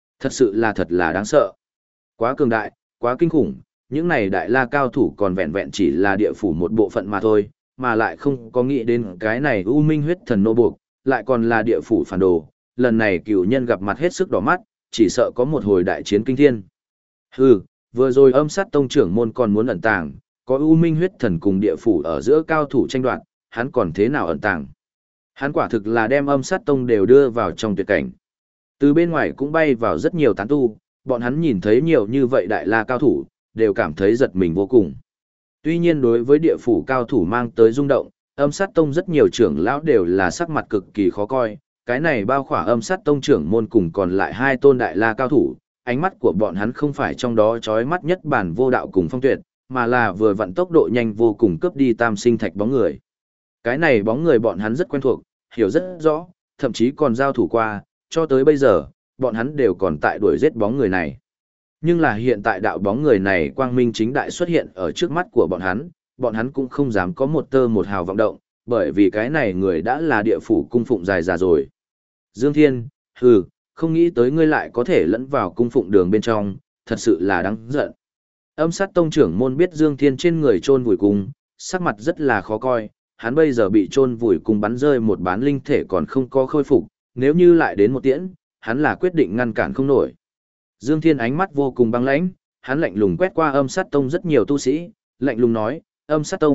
Thật là đáng sợ. Quá cường đại, quá kinh khủng, những này đại la cao thủ còn vẹn vẹn chỉ là địa phủ một bộ phận mà thôi, mà lại không có nghĩ đến cái này U Minh huyết thần nô buộc, lại còn là địa phủ phản đồ, lần này cửu nhân gặp mặt hết sức đỏ mắt, chỉ sợ có một hồi đại chiến kinh thiên. Hừ, vừa rồi âm sát tông trưởng môn còn muốn ẩn tàng, có U Minh huyết thần cùng địa phủ ở giữa cao thủ tranh đoạt, hắn còn thế nào ẩn tàng. Hắn quả thực là đem âm sát tông đều đưa vào trong tuyệt cảnh. Từ bên ngoài cũng bay vào rất nhiều tán tu, bọn hắn nhìn thấy nhiều như vậy đại la cao thủ, đều cảm thấy giật mình vô cùng. Tuy nhiên đối với địa phủ cao thủ mang tới rung động, âm sát tông rất nhiều trưởng lão đều là sắc mặt cực kỳ khó coi, cái này bao khỏa âm sát tông trưởng môn cùng còn lại hai tôn đại la cao thủ, ánh mắt của bọn hắn không phải trong đó chói mắt nhất bản vô đạo cùng Phong Tuyệt, mà là vừa vặn tốc độ nhanh vô cùng cướp đi tam sinh thạch bóng người. Cái này bóng người bọn hắn rất quen thuộc, hiểu rất rõ, thậm chí còn giao thủ qua, cho tới bây giờ, bọn hắn đều còn tại đuổi giết bóng người này. Nhưng là hiện tại đạo bóng người này quang minh chính đại xuất hiện ở trước mắt của bọn hắn cũng không dám có một tơ một hào vọng động, bởi vì cái này người đã là địa phủ cung phụng dài già rồi. Dương Thiên, hừ, không nghĩ tới ngươi lại có thể lẫn vào cung phụng đường bên trong, thật sự là đáng giận. Âm sát tông trưởng môn biết Dương Thiên trên người chôn vùi cung, sắc mặt rất là khó coi, hắn bây giờ bị chôn vùi cung bắn rơi một bán linh thể còn không có khôi phục, nếu như lại đến một tiễn, hắn là quyết định ngăn cản không nổi. Dương Thiên ánh mắt vô cùng băng lãnh, hắn lạnh lùng quét qua âm sát tông rất nhiều tu sĩ, lạnh lùng nói, âm sát tông,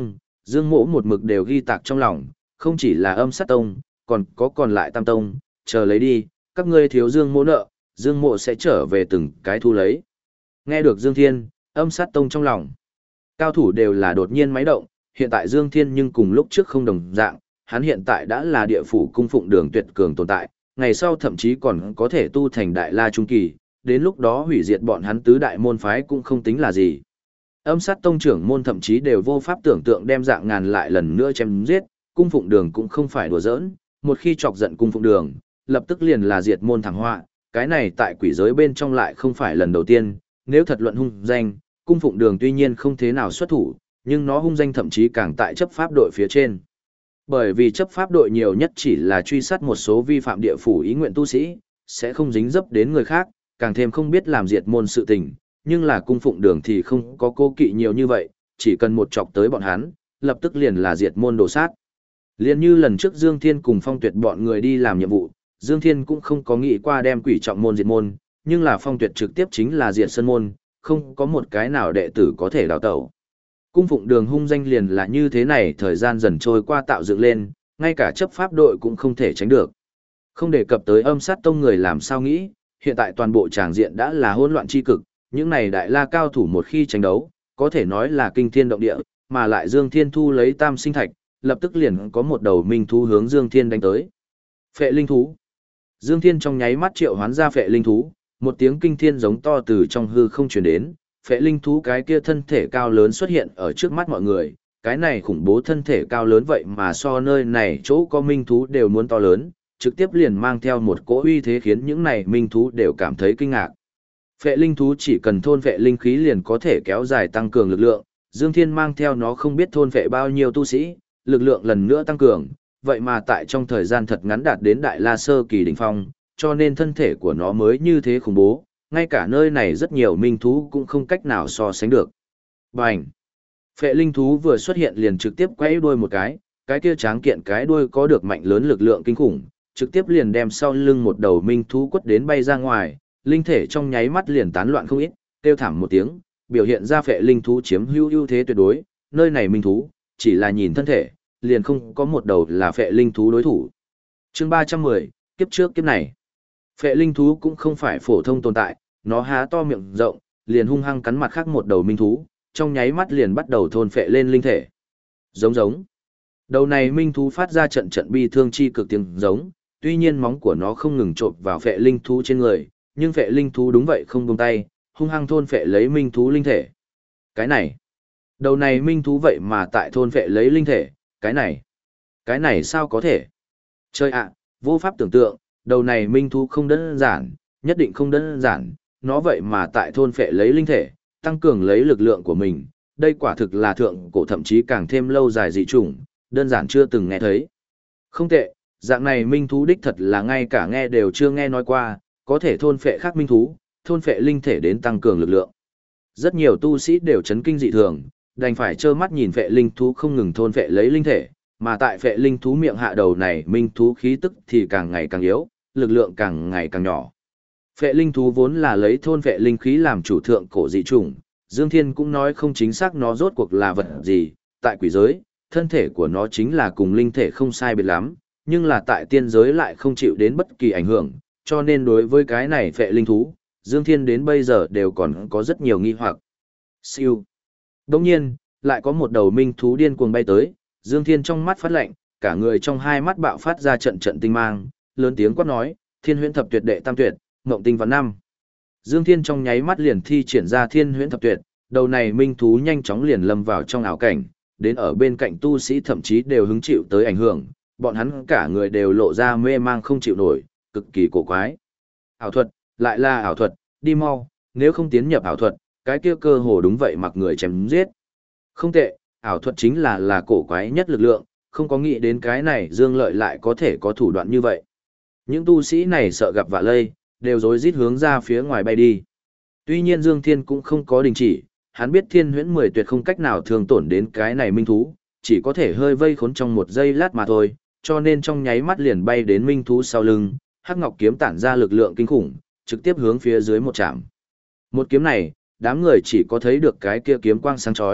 Dương Mỗ một mực đều ghi tạc trong lòng, không chỉ là Âm Sát Tông, còn lại Tam Tông, chờ lấy đi, các ngươi thiếu Dương Mỗ nợ, Dương Mỗ sẽ trở về từng cái thu lấy. Nghe được Dương Thiên, Âm Sát Tông trong lòng. Cao thủ đều là đột nhiên máy động, hiện tại Dương Thiên nhưng cùng lúc trước không đồng dạng, hắn hiện tại đã là địa phủ cung phụng đường tuyệt cường tồn tại, ngày sau thậm chí còn có thể tu thành đại la trung kỳ, đến lúc đó hủy diệt bọn hắn tứ đại môn phái cũng không tính là gì. Âm Sát Tông trưởng môn thậm chí đều vô pháp tưởng tượng đem dạng ngàn lại lần nữa chém giết, cung phụng đường cũng không phải đùa giỡn, một khi chọc giận cung phụng đường, lập tức liền là diệt môn thảm họa, cái này tại quỷ giới bên trong lại không phải lần đầu tiên, nếu thật luận hung danh, cung phụng đường tuy nhiên không thế nào xuất thủ, nhưng nó hung danh thậm chí càng tại chấp pháp đội phía trên. Bởi vì chấp pháp đội nhiều nhất chỉ là truy sát một số vi phạm địa phủ ý nguyện tu sĩ, sẽ không dính dấp đến người khác, càng thêm không biết làm diệt môn sự tình, nhưng là cung phụng đường thì không có cố kỵ nhiều như vậy, chỉ cần một chọc tới bọn hắn, lập tức liền là diệt môn đồ sát. Liên như lần trước Dương Thiên cùng Phong Tuyệt bọn người đi làm nhiệm vụ, Dương Thiên cũng không có nghĩ qua đem quỷ trọng môn diệt môn, nhưng là Phong Tuyệt trực tiếp chính là diệt sân môn, không có một cái nào đệ tử có thể đào tẩu. Cung phụng đường hung danh liền là như thế này, thời gian dần trôi qua tạo dựng lên, ngay cả chấp pháp đội cũng không thể tránh được. Không đề cập tới Âm Sát Tông người làm sao nghĩ, hiện tại toàn bộ tràng diện đã là hỗn loạn chi cực, những này đại la cao thủ một khi tranh đấu, có thể nói là kinh thiên động địa, mà lại Dương Thiên thu lấy tam sinh thạch, lập tức liền có một đầu minh thú hướng Dương Thiên đánh tới. Phệ linh thú. Dương Thiên trong nháy mắt triệu hoán ra phệ linh thú, một tiếng kinh thiên giống to từ trong hư không truyền đến, phệ linh thú cái kia thân thể cao lớn xuất hiện ở trước mắt mọi người, cái này khủng bố thân thể cao lớn vậy mà so nơi này chỗ có minh thú đều muốn to lớn, trực tiếp liền mang theo một cỗ uy thế khiến những này minh thú đều cảm thấy kinh ngạc. Phệ linh thú chỉ cần thôn phệ linh khí liền có thể kéo dài tăng cường lực lượng, Dương Thiên mang theo nó không biết thôn phệ bao nhiêu tu sĩ, lực lượng lần nữa tăng cường, vậy mà tại trong thời gian thật ngắn đạt đến đại la sơ kỳ đỉnh phong, cho nên thân thể của nó mới như thế khủng bố, ngay cả nơi này rất nhiều minh thú cũng không cách nào so sánh được. Bành! Phệ linh thú vừa xuất hiện liền trực tiếp quay đuôi một cái kia tráng kiện cái đuôi có được mạnh lớn lực lượng kinh khủng, trực tiếp liền đem sau lưng một đầu minh thú quất đến bay ra ngoài, linh thể trong nháy mắt liền tán loạn không ít, kêu thảm một tiếng, biểu hiện ra phệ linh thú chiếm ưu thế tuyệt đối, nơi này minh thú, chỉ là nhìn thân thể, liền không có một đầu là phệ linh thú đối thủ. Chương 310, kiếp trước kiếp này. Phệ linh thú cũng không phải phổ thông tồn tại, nó há to miệng rộng, liền hung hăng cắn mặt khác một đầu minh thú, trong nháy mắt liền bắt đầu thôn phệ lên linh thể. Giống giống. Đầu này minh thú phát ra trận trận bi thương chi cực tiếng giống, tuy nhiên móng của nó không ngừng chộp vào phệ linh thú trên người, nhưng phệ linh thú đúng vậy không buông tay, hung hăng thôn phệ lấy minh thú linh thể. Cái này, đầu này minh thú vậy mà tại thôn phệ lấy linh thể, cái này sao có thể? Chơi ạ, vô pháp tưởng tượng, đầu này minh thú không đơn giản, nhất định không đơn giản, nó vậy mà tại thôn phệ lấy linh thể, tăng cường lấy lực lượng của mình, đây quả thực là thượng cổ thậm chí càng thêm lâu dài dị chủng, đơn giản chưa từng nghe thấy. Không tệ, dạng này minh thú đích thật là ngay cả nghe đều chưa nghe nói qua, có thể thôn phệ khác minh thú, thôn phệ linh thể đến tăng cường lực lượng. Rất nhiều tu sĩ đều chấn kinh dị thường, đành phải trơ mắt nhìn phệ linh thú không ngừng thôn phệ lấy linh thể, mà tại phệ linh thú miệng hạ đầu này minh thú khí tức thì càng ngày càng yếu, lực lượng càng ngày càng nhỏ. Phệ linh thú vốn là lấy thôn phệ linh khí làm chủ thượng cổ dị chủng, Dương Thiên cũng nói không chính xác nó rốt cuộc là vật gì, tại quỷ giới, thân thể của nó chính là cùng linh thể không sai biệt lắm, nhưng là tại tiên giới lại không chịu đến bất kỳ ảnh hưởng, cho nên đối với cái này phệ linh thú, Dương Thiên đến bây giờ đều còn có rất nhiều nghi hoặc. Siêu. Đồng nhiên, lại có một đầu minh thú điên cuồng bay tới, Dương Thiên trong mắt phát lạnh, cả người trong hai mắt bạo phát ra trận trận tinh mang, lớn tiếng quát nói, Thiên Huyễn Thập Tuyệt đệ tam tuyệt, Ngộng Tinh Vạn Năm. Dương Thiên trong nháy mắt liền thi triển ra Thiên Huyễn Thập Tuyệt, đầu này minh thú nhanh chóng liền lâm vào trong ảo cảnh, đến ở bên cạnh tu sĩ thậm chí đều hứng chịu tới ảnh hưởng, bọn hắn cả người đều lộ ra mê mang không chịu nổi, cực kỳ cổ quái. Ảo thuật, lại là ảo thuật, đi mau, nếu không tiến nhập ảo thuật, cái kia cơ hồ đúng vậy mặc người chém giết. Không tệ, ảo thuật chính là cổ quái nhất lực lượng, không có nghĩ đến cái này Dương Lợi lại có thể có thủ đoạn như vậy. Những tu sĩ này sợ gặp vạ lây, đều rối rít hướng ra phía ngoài bay đi. Tuy nhiên Dương Thiên cũng không có đình chỉ, hắn biết Thiên Huyễn 10 tuyệt không cách nào thương tổn đến cái này minh thú, chỉ có thể hơi vây khốn trong một giây lát mà thôi, cho nên trong nháy mắt liền bay đến minh thú sau lưng, hắc ngọc kiếm tản ra lực lượng kinh khủng, trực tiếp hướng phía dưới một chạm. Một kiếm này, đám người chỉ có thấy được cái kia kiếm quang sáng chói,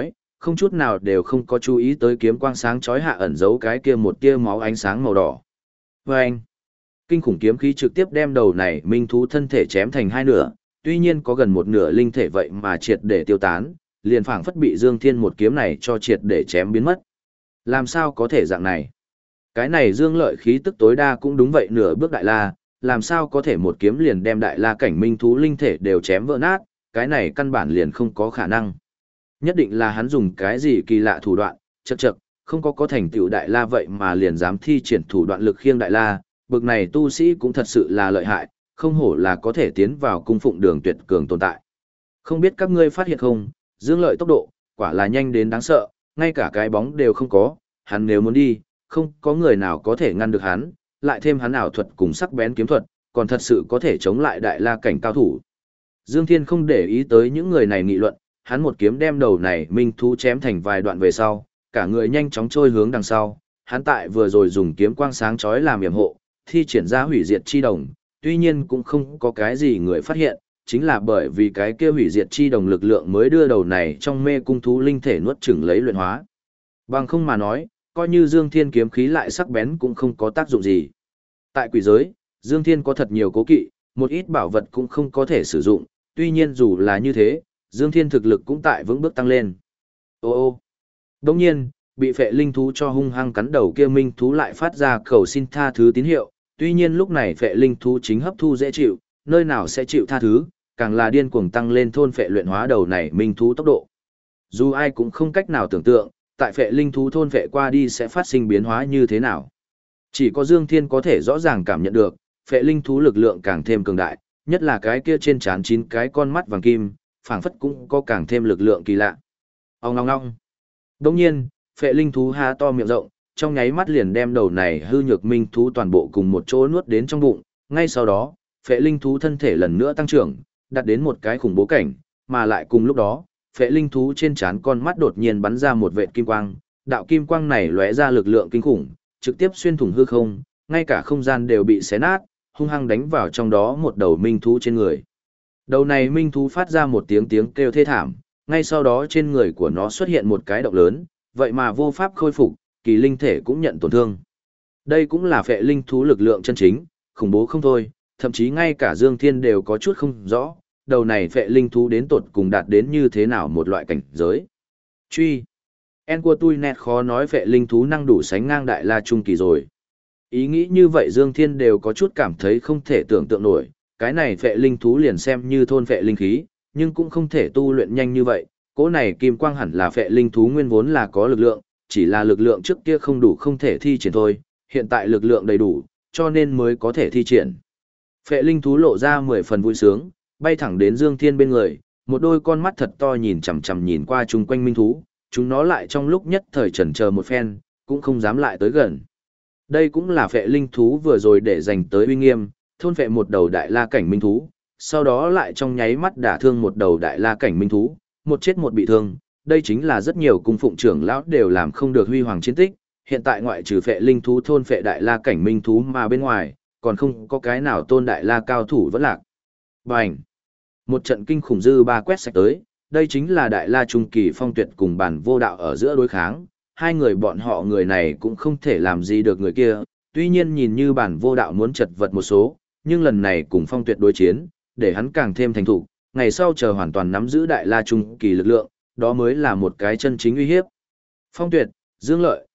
không chút nào đều không có chú ý tới kiếm quang sáng chói hạ ẩn giấu cái kia một tia máu ánh sáng màu đỏ. Và anh, kinh khủng kiếm khí trực tiếp đem đầu này minh thú thân thể chém thành hai nửa, tuy nhiên có gần một nửa linh thể vậy mà triệt để tiêu tán, liền phảng phất bị Dương Thiên một kiếm này cho triệt để chém biến mất. Làm sao có thể dạng này? Cái này Dương Lợi khí tức tối đa cũng đúng vậy nửa bước đại la, làm sao có thể một kiếm liền đem đại la cảnh minh thú linh thể đều chém vỡ nát, cái này căn bản liền không có khả năng. Nhất định là hắn dùng cái gì kỳ lạ thủ đoạn, chậc chậc, không có thành tựu đại la vậy mà liền dám thi triển thủ đoạn lực khiêng đại la, bực này tu sĩ cũng thật sự là lợi hại, không hổ là có thể tiến vào cung phụng đường tuyệt cường tồn tại. Không biết các ngươi phát hiện không, Dương Lợi tốc độ, quả là nhanh đến đáng sợ, ngay cả cái bóng đều không có, hắn nếu muốn đi, không có người nào có thể ngăn được hắn, lại thêm hắn ảo thuật cùng sắc bén kiếm thuật, còn thật sự có thể chống lại đại la cảnh cao thủ. Dương Thiên không để ý tới những người này nghị luận, hắn một kiếm đem đầu này minh thú chém thành vài đoạn về sau, cả người nhanh chóng trôi hướng đằng sau, hắn tại vừa rồi dùng kiếm quang sáng chói làm yểm hộ, thi triển ra hủy diệt chi đồng, tuy nhiên cũng không có cái gì người phát hiện, chính là bởi vì cái kia hủy diệt chi đồng lực lượng mới đưa đầu này trong mê cung thú linh thể nuốt chửng lấy luyện hóa. Bằng không mà nói, coi như Dương Thiên kiếm khí lại sắc bén cũng không có tác dụng gì. Tại quỷ giới, Dương Thiên có thật nhiều cố kỵ, một ít bảo vật cũng không có thể sử dụng, tuy nhiên dù là như thế, Dương Thiên thực lực cũng tại vững bước tăng lên. Ô ô. Đồng nhiên, bị phệ linh thú cho hung hăng cắn đầu kia minh thú lại phát ra cầu xin tha thứ tín hiệu, tuy nhiên lúc này phệ linh thú chính hấp thu dễ chịu, nơi nào sẽ chịu tha thứ, càng là điên cuồng tăng lên thôn phệ luyện hóa đầu này minh thú tốc độ. Dù ai cũng không cách nào tưởng tượng, tại phệ linh thú thôn phệ qua đi sẽ phát sinh biến hóa như thế nào. Chỉ có Dương Thiên có thể rõ ràng cảm nhận được, phệ linh thú lực lượng càng thêm cường đại, nhất là cái kia trên trán 9 cái con mắt vàng kim, phảng phất cũng có càng thêm lực lượng kỳ lạ. Ong ong ong. Đồng nhiên, phệ linh thú há to miệng rộng, trong nháy mắt liền đem đầu này hư nhược minh thú toàn bộ cùng một chỗ nuốt đến trong bụng, ngay sau đó, phệ linh thú thân thể lần nữa tăng trưởng, đạt đến một cái khủng bố cảnh, mà lại cùng lúc đó, phệ linh thú trên trán con mắt đột nhiên bắn ra một vệt kim quang, đạo kim quang này lóe ra lực lượng kinh khủng, trực tiếp xuyên thủng hư không, ngay cả không gian đều bị xé nát, hung hăng đánh vào trong đó một đầu minh thú trên người. Đầu này minh thú phát ra một tiếng tiếng kêu thê thảm, ngay sau đó trên người của nó xuất hiện một cái động lớn, vậy mà vô pháp khôi phục, kỳ linh thể cũng nhận tổn thương. Đây cũng là phệ linh thú lực lượng chân chính, khủng bố không thôi, thậm chí ngay cả Dương Thiên đều có chút không rõ, đầu này phệ linh thú đến tột cùng đạt đến như thế nào một loại cảnh giới. Truy. En của tôi nét khó nói phệ linh thú năng đủ sánh ngang đại la trung kỳ rồi. Ý nghĩ như vậy Dương Thiên đều có chút cảm thấy không thể tưởng tượng nổi, cái này phệ linh thú liền xem như thôn phệ linh khí, nhưng cũng không thể tu luyện nhanh như vậy, cỗ này kim quang hẳn là phệ linh thú nguyên vốn là có lực lượng, chỉ là lực lượng trước kia không đủ không thể thi triển thôi, hiện tại lực lượng đầy đủ, cho nên mới có thể thi triển. Phệ linh thú lộ ra 10 phần vui sướng, bay thẳng đến Dương Thiên bên người, một đôi con mắt thật to nhìn chằm chằm nhìn qua chung quanh minh thú, chúng nó lại trong lúc nhất thời chần chờ một phen, cũng không dám lại tới gần. Đây cũng là phệ linh thú vừa rồi để dành tới uy nghiêm, thôn phệ một đầu đại la cảnh minh thú, sau đó lại trong nháy mắt đả thương một đầu đại la cảnh minh thú, một chết một bị thương. Đây chính là rất nhiều cung phụng trưởng lão đều làm không được huy hoàng chiến tích, hiện tại ngoại trừ phệ linh thú thôn phệ đại la cảnh minh thú mà bên ngoài, còn không có cái nào tôn đại la cao thủ vẫn lạc. Bành! Một trận kinh khủng dư ba quét sạch tới, đây chính là đại la trung kỳ Phong Tuyệt cùng Bản Vô Đạo ở giữa đối kháng, hai người bọn họ người này cũng không thể làm gì được người kia, tuy nhiên nhìn như Bản Vô Đạo muốn chật vật một số, nhưng lần này cùng Phong Tuyệt đối chiến, để hắn càng thêm thành thục, ngày sau chờ hoàn toàn nắm giữ đại la trung kỳ lực lượng, đó mới là một cái chân chính uy hiếp. Phong Tuyệt, Dương Lợi,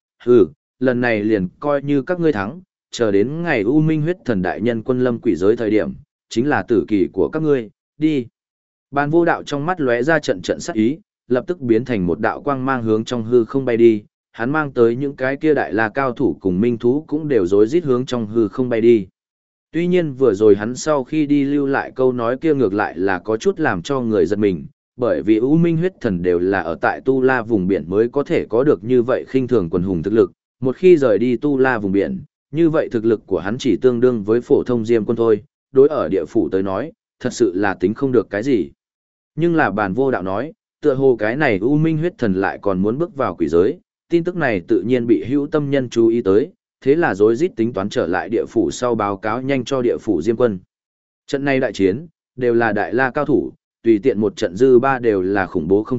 lần này liền coi như các ngươi thắng, chờ đến ngày U Minh huyết thần đại nhân quân lâm quỷ giới thời điểm, chính là tử kỳ của các ngươi, đi. Bàn Vô Đạo trong mắt lóe ra trận trận sắc ý, lập tức biến thành một đạo quang mang hướng trong hư không bay đi, hắn mang tới những cái kia đại la cao thủ cùng minh thú cũng đều rối rít hướng trong hư không bay đi. Tuy nhiên vừa rồi hắn sau khi đi lưu lại câu nói kia ngược lại là có chút làm cho người giật mình, bởi vì U Minh huyết thần đều là ở tại Tu La vùng biển mới có thể có được như vậy khinh thường quần hùng thực lực, một khi rời đi Tu La vùng biển, như vậy thực lực của hắn chỉ tương đương với phổ thông diêm quân thôi, đối ở địa phủ tới nói, thật sự là tính không được cái gì. Nhưng là Bàn Vô Đạo nói, tựa hồ cái này U Minh huyết thần lại còn muốn bước vào quỷ giới, tin tức này tự nhiên bị hữu tâm nhân chú ý tới, thế là rối rít tính toán trở lại địa phủ sau báo cáo nhanh cho địa phủ diêm quân. Trận này đại chiến, đều là đại la cao thủ, tùy tiện một trận dư ba đều là khủng bố không thôi,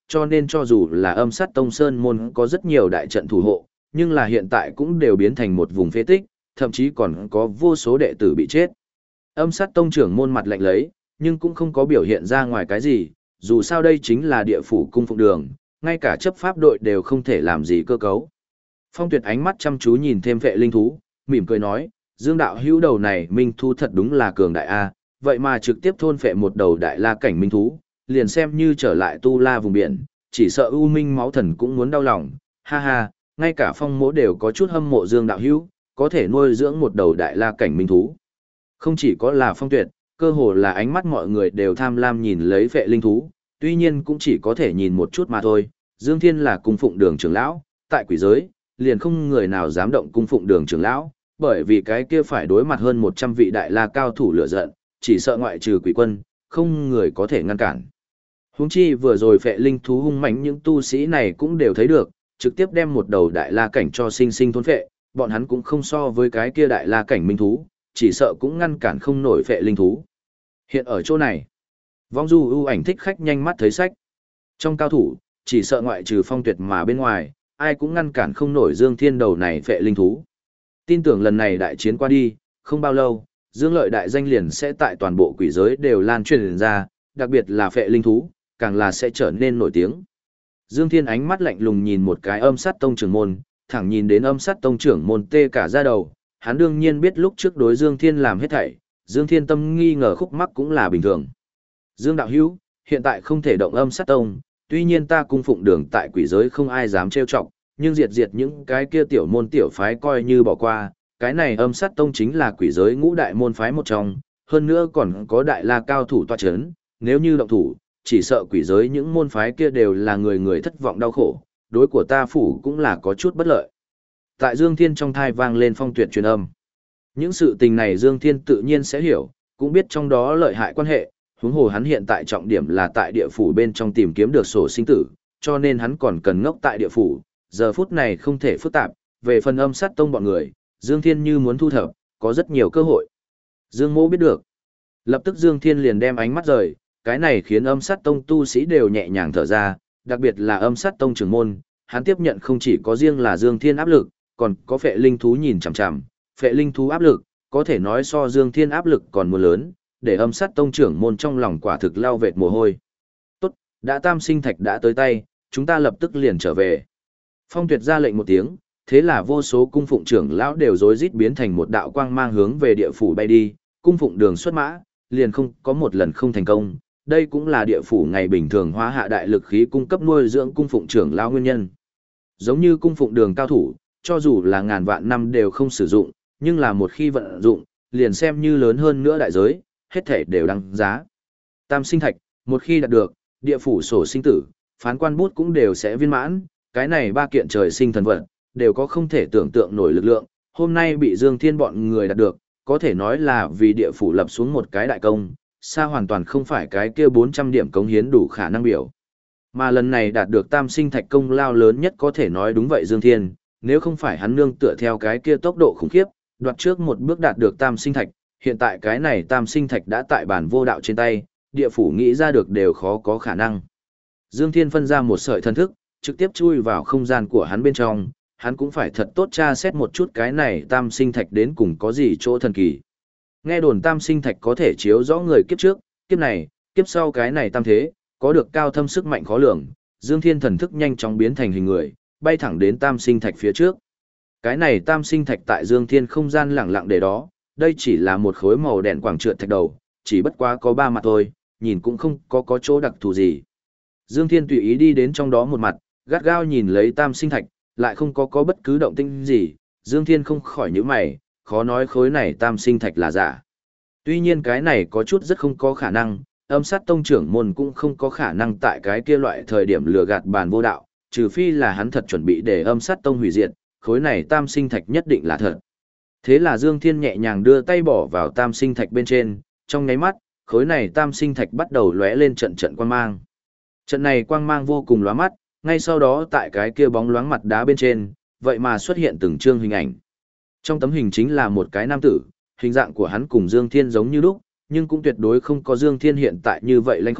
cho nên cho dù là Âm Sát Tông Sơn môn có rất nhiều đại trận thủ hộ, nhưng là hiện tại cũng đều biến thành một vùng phế tích, thậm chí còn có vô số đệ tử bị chết. Âm Sát Tông trưởng môn mặt lạnh lấy, nhưng cũng không có biểu hiện ra ngoài cái gì, dù sao đây chính là địa phủ cung phụng đường, ngay cả chấp pháp đội đều không thể làm gì cơ cấu. Phong Tuyệt ánh mắt chăm chú nhìn thêm vệ linh thú, mỉm cười nói, Dương đạo hữu đầu này minh thú thật đúng là cường đại a, vậy mà trực tiếp thôn phệ một đầu đại la cảnh minh thú, liền xem như trở lại tu la vùng biển, chỉ sợ U Minh máu thần cũng muốn đau lòng, ha ha, ngay cả Phong Mỗ đều có chút hâm mộ Dương đạo hữu, có thể nuôi dưỡng một đầu đại la cảnh minh thú. Không chỉ có là Phong Tuyệt, cơ hồ là ánh mắt mọi người đều tham lam nhìn lấy vệ linh thú, tuy nhiên cũng chỉ có thể nhìn một chút mà thôi. Dương Thiên là cung phụng đường trưởng lão, tại quỷ giới, liền không người nào dám động cung phụng đường trưởng lão, bởi vì cái kia phải đối mặt hơn 100 vị đại la cao thủ lửa giận, chỉ sợ ngoại trừ quỷ quân, không người có thể ngăn cản. Huống chi vừa rồi vệ linh thú hung mãnh những tu sĩ này cũng đều thấy được, trực tiếp đem một đầu đại la cảnh cho sinh sinh thôn phệ, bọn hắn cũng không so với cái kia đại la cảnh minh thú, chỉ sợ cũng ngăn cản không nổi vệ linh thú. Hiện ở chỗ này, Vong Du ưu ảnh thích khách nhanh mắt thấy sách. Trong cao thủ, chỉ sợ ngoại trừ Phong Tuyệt mà bên ngoài, ai cũng ngăn cản không nổi Dương Thiên đầu này vệ linh thú. Tin tưởng lần này đại chiến qua đi, không bao lâu, Dương Lợi đại danh liền sẽ tại toàn bộ quỷ giới đều lan truyền ra, đặc biệt là vệ linh thú, càng là sẽ trở nên nổi tiếng. Dương Thiên ánh mắt lạnh lùng nhìn một cái Âm Sát Tông trưởng môn, thẳng nhìn đến Âm Sát Tông trưởng môn tê cả da đầu, hắn đương nhiên biết lúc trước đối Dương Thiên làm hết thảy, Dương Thiên tâm nghi ngờ khúc mắc cũng là bình thường. Dương đạo hữu, hiện tại không thể động Âm Sát Tông, tuy nhiên ta cung phụng đường tại quỷ giới không ai dám trêu chọc, nhưng diệt những cái kia tiểu môn tiểu phái coi như bỏ qua, cái này Âm Sát Tông chính là quỷ giới ngũ đại môn phái một trong, hơn nữa còn có đại la cao thủ tọa chấn, nếu như động thủ, chỉ sợ quỷ giới những môn phái kia đều là người người thất vọng đau khổ, đối của ta phủ cũng là có chút bất lợi. Tại Dương Thiên trong thai vang lên Phong Tuyệt truyền âm. Những sự tình này Dương Thiên tự nhiên sẽ hiểu, cũng biết trong đó lợi hại quan hệ, huống hồ hắn hiện tại trọng điểm là tại địa phủ bên trong tìm kiếm được sổ sinh tử, cho nên hắn còn cần ngốc tại địa phủ, giờ phút này không thể phức tạp, về phần Âm Sát Tông bọn người, Dương Thiên như muốn thu thập, có rất nhiều cơ hội. Dương Mỗ biết được. Lập tức Dương Thiên liền đem ánh mắt rời, cái này khiến Âm Sát Tông tu sĩ đều nhẹ nhàng thở ra, đặc biệt là Âm Sát Tông trưởng môn, hắn tiếp nhận không chỉ có riêng là Dương Thiên áp lực, còn có phệ linh thú nhìn chằm chằm, phệ linh thú áp lực, có thể nói so Dương Thiên áp lực còn muốn lớn, để Âm Sát Tông trưởng môn trong lòng quả thực lao vệt mồ hôi. Tốt, đã tam sinh thạch đã tới tay, chúng ta lập tức liền trở về. Phong Tuyệt ra lệnh một tiếng, thế là vô số cung phụng trưởng lão đều rối rít biến thành một đạo quang mang hướng về địa phủ bay đi, cung phụng đường xuất mã, liền không có một lần không thành công. Đây cũng là địa phủ ngày bình thường hóa hạ đại lực khí cung cấp nuôi dưỡng cung phụng trưởng lão nguyên nhân. Giống như cung phụng đường cao thủ, cho dù là ngàn vạn năm đều không sử dụng, nhưng là một khi vận dụng, liền xem như lớn hơn nữa đại giới, hết thể đều đăng giá. Tam sinh thạch, một khi đạt được, địa phủ sổ sinh tử, phán quan bút cũng đều sẽ viên mãn, cái này ba kiện trời sinh thần vật, đều có không thể tưởng tượng nổi lực lượng, hôm nay bị Dương Thiên bọn người đạt được, có thể nói là vì địa phủ lập xuống một cái đại công, xa hoàn toàn không phải cái kia 400 điểm cống hiến đủ khả năng biểu. Mà lần này đạt được tam sinh thạch công lao lớn nhất có thể nói đúng vậy Dương Thiên, nếu không phải hắn nương tựa theo cái kia tốc độ khủng khiếp, đoạt trước một bước đạt được tam sinh thạch, hiện tại cái này tam sinh thạch đã tại bản vô đạo trên tay, địa phủ nghĩ ra được đều khó có khả năng. Dương Thiên phân ra một sợi thân thức, trực tiếp chui vào không gian của hắn bên trong, hắn cũng phải thật tốt tra xét một chút cái này tam sinh thạch đến cùng có gì chỗ thần kỳ. Nghe đồn tam sinh thạch có thể chiếu rõ người kiếp trước, kiếp này, kiếp sau cái này tam thế, có được cao thâm sức mạnh khó lường, Dương Thiên thần thức nhanh chóng biến thành hình người, bay thẳng đến tam sinh thạch phía trước. Cái này tam sinh thạch tại Dương Thiên không gian lẳng lặng để đó, đây chỉ là một khối màu đen quảng trượt thạch đầu, chỉ bất quá có 3 mặt thôi, nhìn cũng không có chỗ đặc thù gì. Dương Thiên tùy ý đi đến trong đó một mặt, gắt gao nhìn lấy tam sinh thạch, lại không có bất cứ động tĩnh gì, Dương Thiên không khỏi nhíu mày, khó nói khối này tam sinh thạch là giả. Tuy nhiên cái này có chút rất không có khả năng, Âm Sát Tông trưởng môn cũng không có khả năng tại cái kia loại thời điểm lừa gạt bàn vô đạo, trừ phi là hắn thật chuẩn bị để Âm Sát Tông hủy diệt, khối này tam sinh thạch nhất định là thật. Thế là Dương Thiên nhẹ nhàng đưa tay bỏ vào tam sinh thạch bên trên, trong nháy mắt, khối này tam sinh thạch bắt đầu lóe lên trận trận quang mang. Trận này quang mang vô cùng lóa mắt, ngay sau đó tại cái kia bóng loáng mặt đá bên trên, vậy mà xuất hiện từng chương hình ảnh. Trong tấm hình chính là một cái nam tử, hình dạng của hắn cùng Dương Thiên giống như lúc, nhưng cũng tuyệt đối không có Dương Thiên hiện tại như vậy lanh khốc,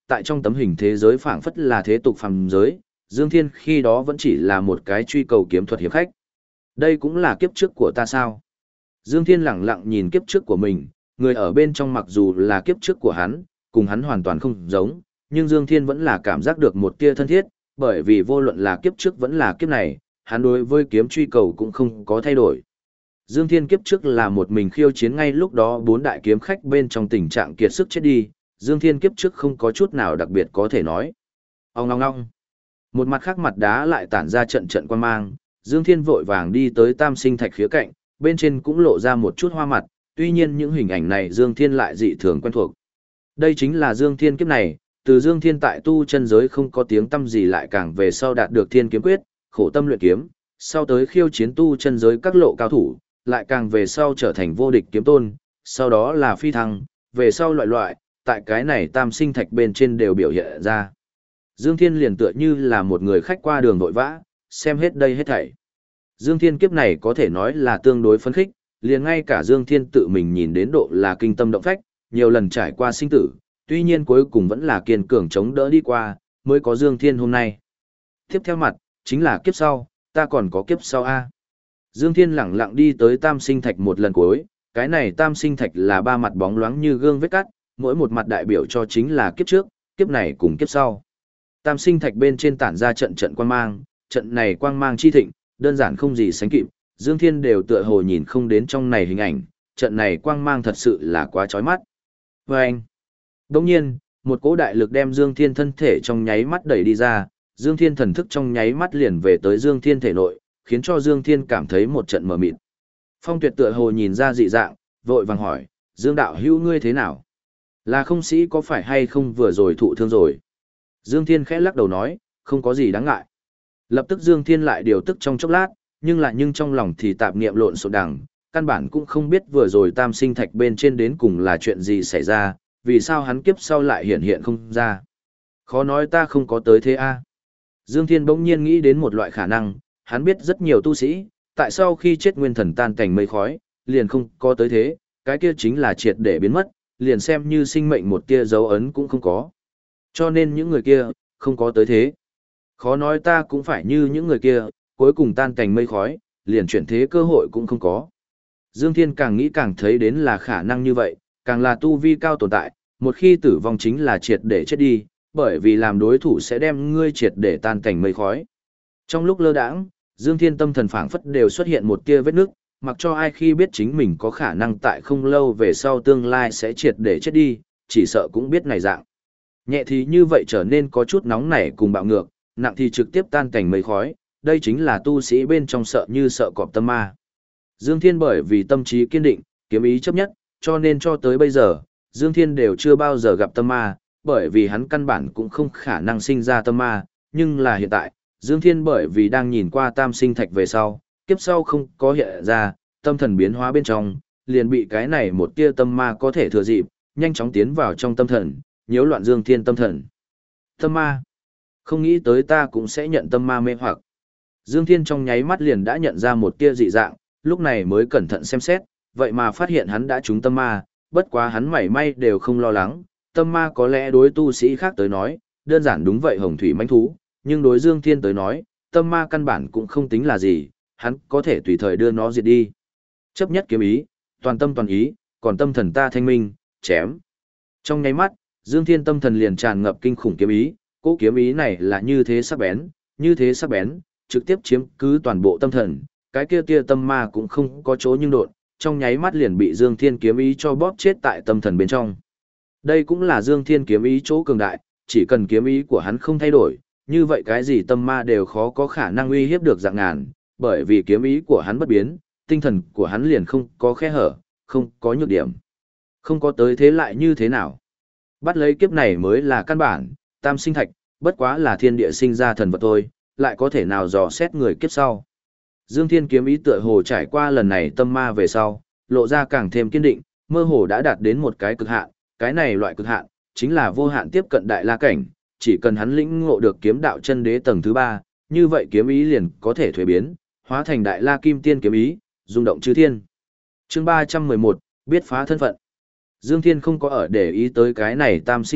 tại trong tấm hình thế giới phảng phất là thế tục phàm giới, Dương Thiên khi đó vẫn chỉ là một cái truy cầu kiếm thuật hiệp khách. Đây cũng là kiếp trước của ta sao? Dương Thiên lẳng lặng nhìn kiếp trước của mình, người ở bên trong mặc dù là kiếp trước của hắn, cùng hắn hoàn toàn không giống, nhưng Dương Thiên vẫn là cảm giác được một tia thân thiết, bởi vì vô luận là kiếp trước vẫn là kiếp này, hắn đối với kiếm truy cầu cũng không có thay đổi. Dương Thiên kiếp trước là một mình khiêu chiến ngay lúc đó 4 đại kiếm khách bên trong tình trạng kiệt sức chết đi, Dương Thiên kiếp trước không có chút nào đặc biệt có thể nói. Ong ong ong. Một mặt khác mặt đá lại tản ra trận trận quang mang, Dương Thiên vội vàng đi tới tam sinh thạch khía cạnh, bên trên cũng lộ ra một chút hoa mặt, tuy nhiên những hình ảnh này Dương Thiên lại dị thường quen thuộc. Đây chính là Dương Thiên kiếp này, từ Dương Thiên tại tu chân giới không có tiếng tăm gì lại càng về sau đạt được Thiên kiếm quyết, khổ tâm luyện kiếm, sau tới khiêu chiến tu chân giới các lộ cao thủ, lại càng về sau trở thành vô địch kiếm tôn, sau đó là phi thăng, về sau loại, tại cái này tam sinh thạch bên trên đều biểu hiện ra. Dương Thiên liền tựa như là một người khách qua đường vội vã, xem hết đây hết thảy. Dương Thiên kiếp này có thể nói là tương đối phấn khích, liền ngay cả Dương Thiên tự mình nhìn đến độ là kinh tâm động phách, nhiều lần trải qua sinh tử, tuy nhiên cuối cùng vẫn là kiên cường chống đỡ đi qua, mới có Dương Thiên hôm nay. Tiếp theo mặt, chính là kiếp sau, ta còn có kiếp sau A. Dương Thiên lẳng lặng đi tới tam sinh thạch một lần cuối, cái này tam sinh thạch là 3 mặt bóng loáng như gương vết cắt, mỗi một mặt đại biểu cho chính là kiếp trước, kiếp này cùng kiếp sau. Tam sinh thạch bên trên tản ra trận trận quang mang, trận này quang mang chi thịnh, đơn giản không gì sánh kịp, Dương Thiên đều tựa hồ nhìn không đến trong này hình ảnh, trận này quang mang thật sự là quá chói mắt. Vâng! Đồng nhiên, một cỗ đại lực đem Dương Thiên thân thể trong nháy mắt đẩy đi ra, Dương Thiên thần thức trong nháy mắt liền về tới Dương Thiên thể nội, khiến cho Dương Thiên cảm thấy một trận mờ mịt. Phong Tuyệt tựa hồ nhìn ra dị dạng, vội vàng hỏi, Dương đạo hữu ngươi thế nào? Là không sĩ có phải hay không vừa rồi thụ thương rồi? Dương Thiên khẽ lắc đầu nói, không có gì đáng ngại. Lập tức Dương Thiên lại điều tức trong chốc lát, nhưng trong lòng thì tạp niệm lộn xộn đằng, căn bản cũng không biết vừa rồi tam sinh thạch bên trên đến cùng là chuyện gì xảy ra, vì sao hắn kiếp sau lại hiện không ra. Khó nói ta không có tới thế a. Dương Thiên bỗng nhiên nghĩ đến một loại khả năng, hắn biết rất nhiều tu sĩ, tại sao khi chết nguyên thần tan thành mây khói, liền không có tới thế, cái kia chính là triệt để biến mất, liền xem như sinh mệnh một tia dấu ấn cũng không có. Cho nên những người kia, không có tới thế. Khó nói ta cũng phải như những người kia, cuối cùng tan thành mây khói, liền chuyển thế cơ hội cũng không có. Dương Thiên càng nghĩ càng thấy đến là khả năng như vậy, càng là tu vi cao tồn tại, một khi tử vong chính là triệt để chết đi, bởi vì làm đối thủ sẽ đem ngươi triệt để tan thành mây khói. Trong lúc lơ đãng, Dương Thiên tâm thần phảng phất đều xuất hiện một tia vết nước, mặc cho ai khi biết chính mình có khả năng tại không lâu về sau tương lai sẽ triệt để chết đi, chỉ sợ cũng biết này dạng. Nhẹ thì như vậy trở nên có chút nóng nảy cùng bạo ngược, nặng thì trực tiếp tan cảnh mây khói, đây chính là tu sĩ bên trong sợ như sợ cọp tâm ma. Dương Thiên bởi vì tâm trí kiên định, kiếm ý chấp nhất, cho nên cho tới bây giờ, Dương Thiên đều chưa bao giờ gặp tâm ma, bởi vì hắn căn bản cũng không khả năng sinh ra tâm ma, nhưng là hiện tại, Dương Thiên bởi vì đang nhìn qua tam sinh thạch về sau, kiếp sau không có hiện ra, tâm thần biến hóa bên trong, liền bị cái này một tia tâm ma có thể thừa dịp, nhanh chóng tiến vào trong tâm thần, nhiễu loạn Dương Thiên tâm thần. Tâm ma. Không nghĩ tới ta cũng sẽ nhận tâm ma mê hoặc. Dương Thiên trong nháy mắt liền đã nhận ra một tia dị dạng, lúc này mới cẩn thận xem xét, vậy mà phát hiện hắn đã trúng tâm ma, bất quá hắn mảy may đều không lo lắng, tâm ma có lẽ đối tu sĩ khác tới nói, đơn giản đúng vậy hồng thủy mãnh thú, nhưng đối Dương Thiên tới nói, tâm ma căn bản cũng không tính là gì, hắn có thể tùy thời đưa nó diệt đi. Chấp nhất kiếm ý, toàn tâm toàn ý, còn tâm thần ta thanh minh, chém. Trong nháy mắt, Dương Thiên tâm thần liền tràn ngập kinh khủng kiếm ý, cỗ kiếm ý này là như thế sắc bén, trực tiếp chiếm cứ toàn bộ tâm thần, cái kia tia tâm ma cũng không có chỗ nhưng đột, trong nháy mắt liền bị Dương Thiên kiếm ý cho bóp chết tại tâm thần bên trong. Đây cũng là Dương Thiên kiếm ý chỗ cường đại, chỉ cần kiếm ý của hắn không thay đổi, như vậy cái gì tâm ma đều khó có khả năng uy hiếp được dạng ngàn, bởi vì kiếm ý của hắn bất biến, tinh thần của hắn liền không có khe hở, không có nhược điểm. Không có tới thế lại như thế nào? Bắt lấy kiếp này mới là căn bản, tam sinh thạch, bất quá là thiên địa sinh ra thần vật thôi, lại có thể nào dò xét người kiếp sau. Dương Thiên kiếm ý tựa hồ trải qua lần này tâm ma về sau, lộ ra càng thêm kiên định, mơ hồ đã đạt đến một cái cực hạn, cái này loại cực hạn, chính là vô hạn tiếp cận đại la cảnh, chỉ cần hắn lĩnh ngộ được kiếm đạo chân đế tầng thứ 3, như vậy kiếm ý liền có thể thuế biến, hóa thành đại la kim tiên kiếm ý, rung động chư thiên. Chương 311, biết phá thân phận. Dương Thiên không có ở để ý tới cái này tam sinh thạch,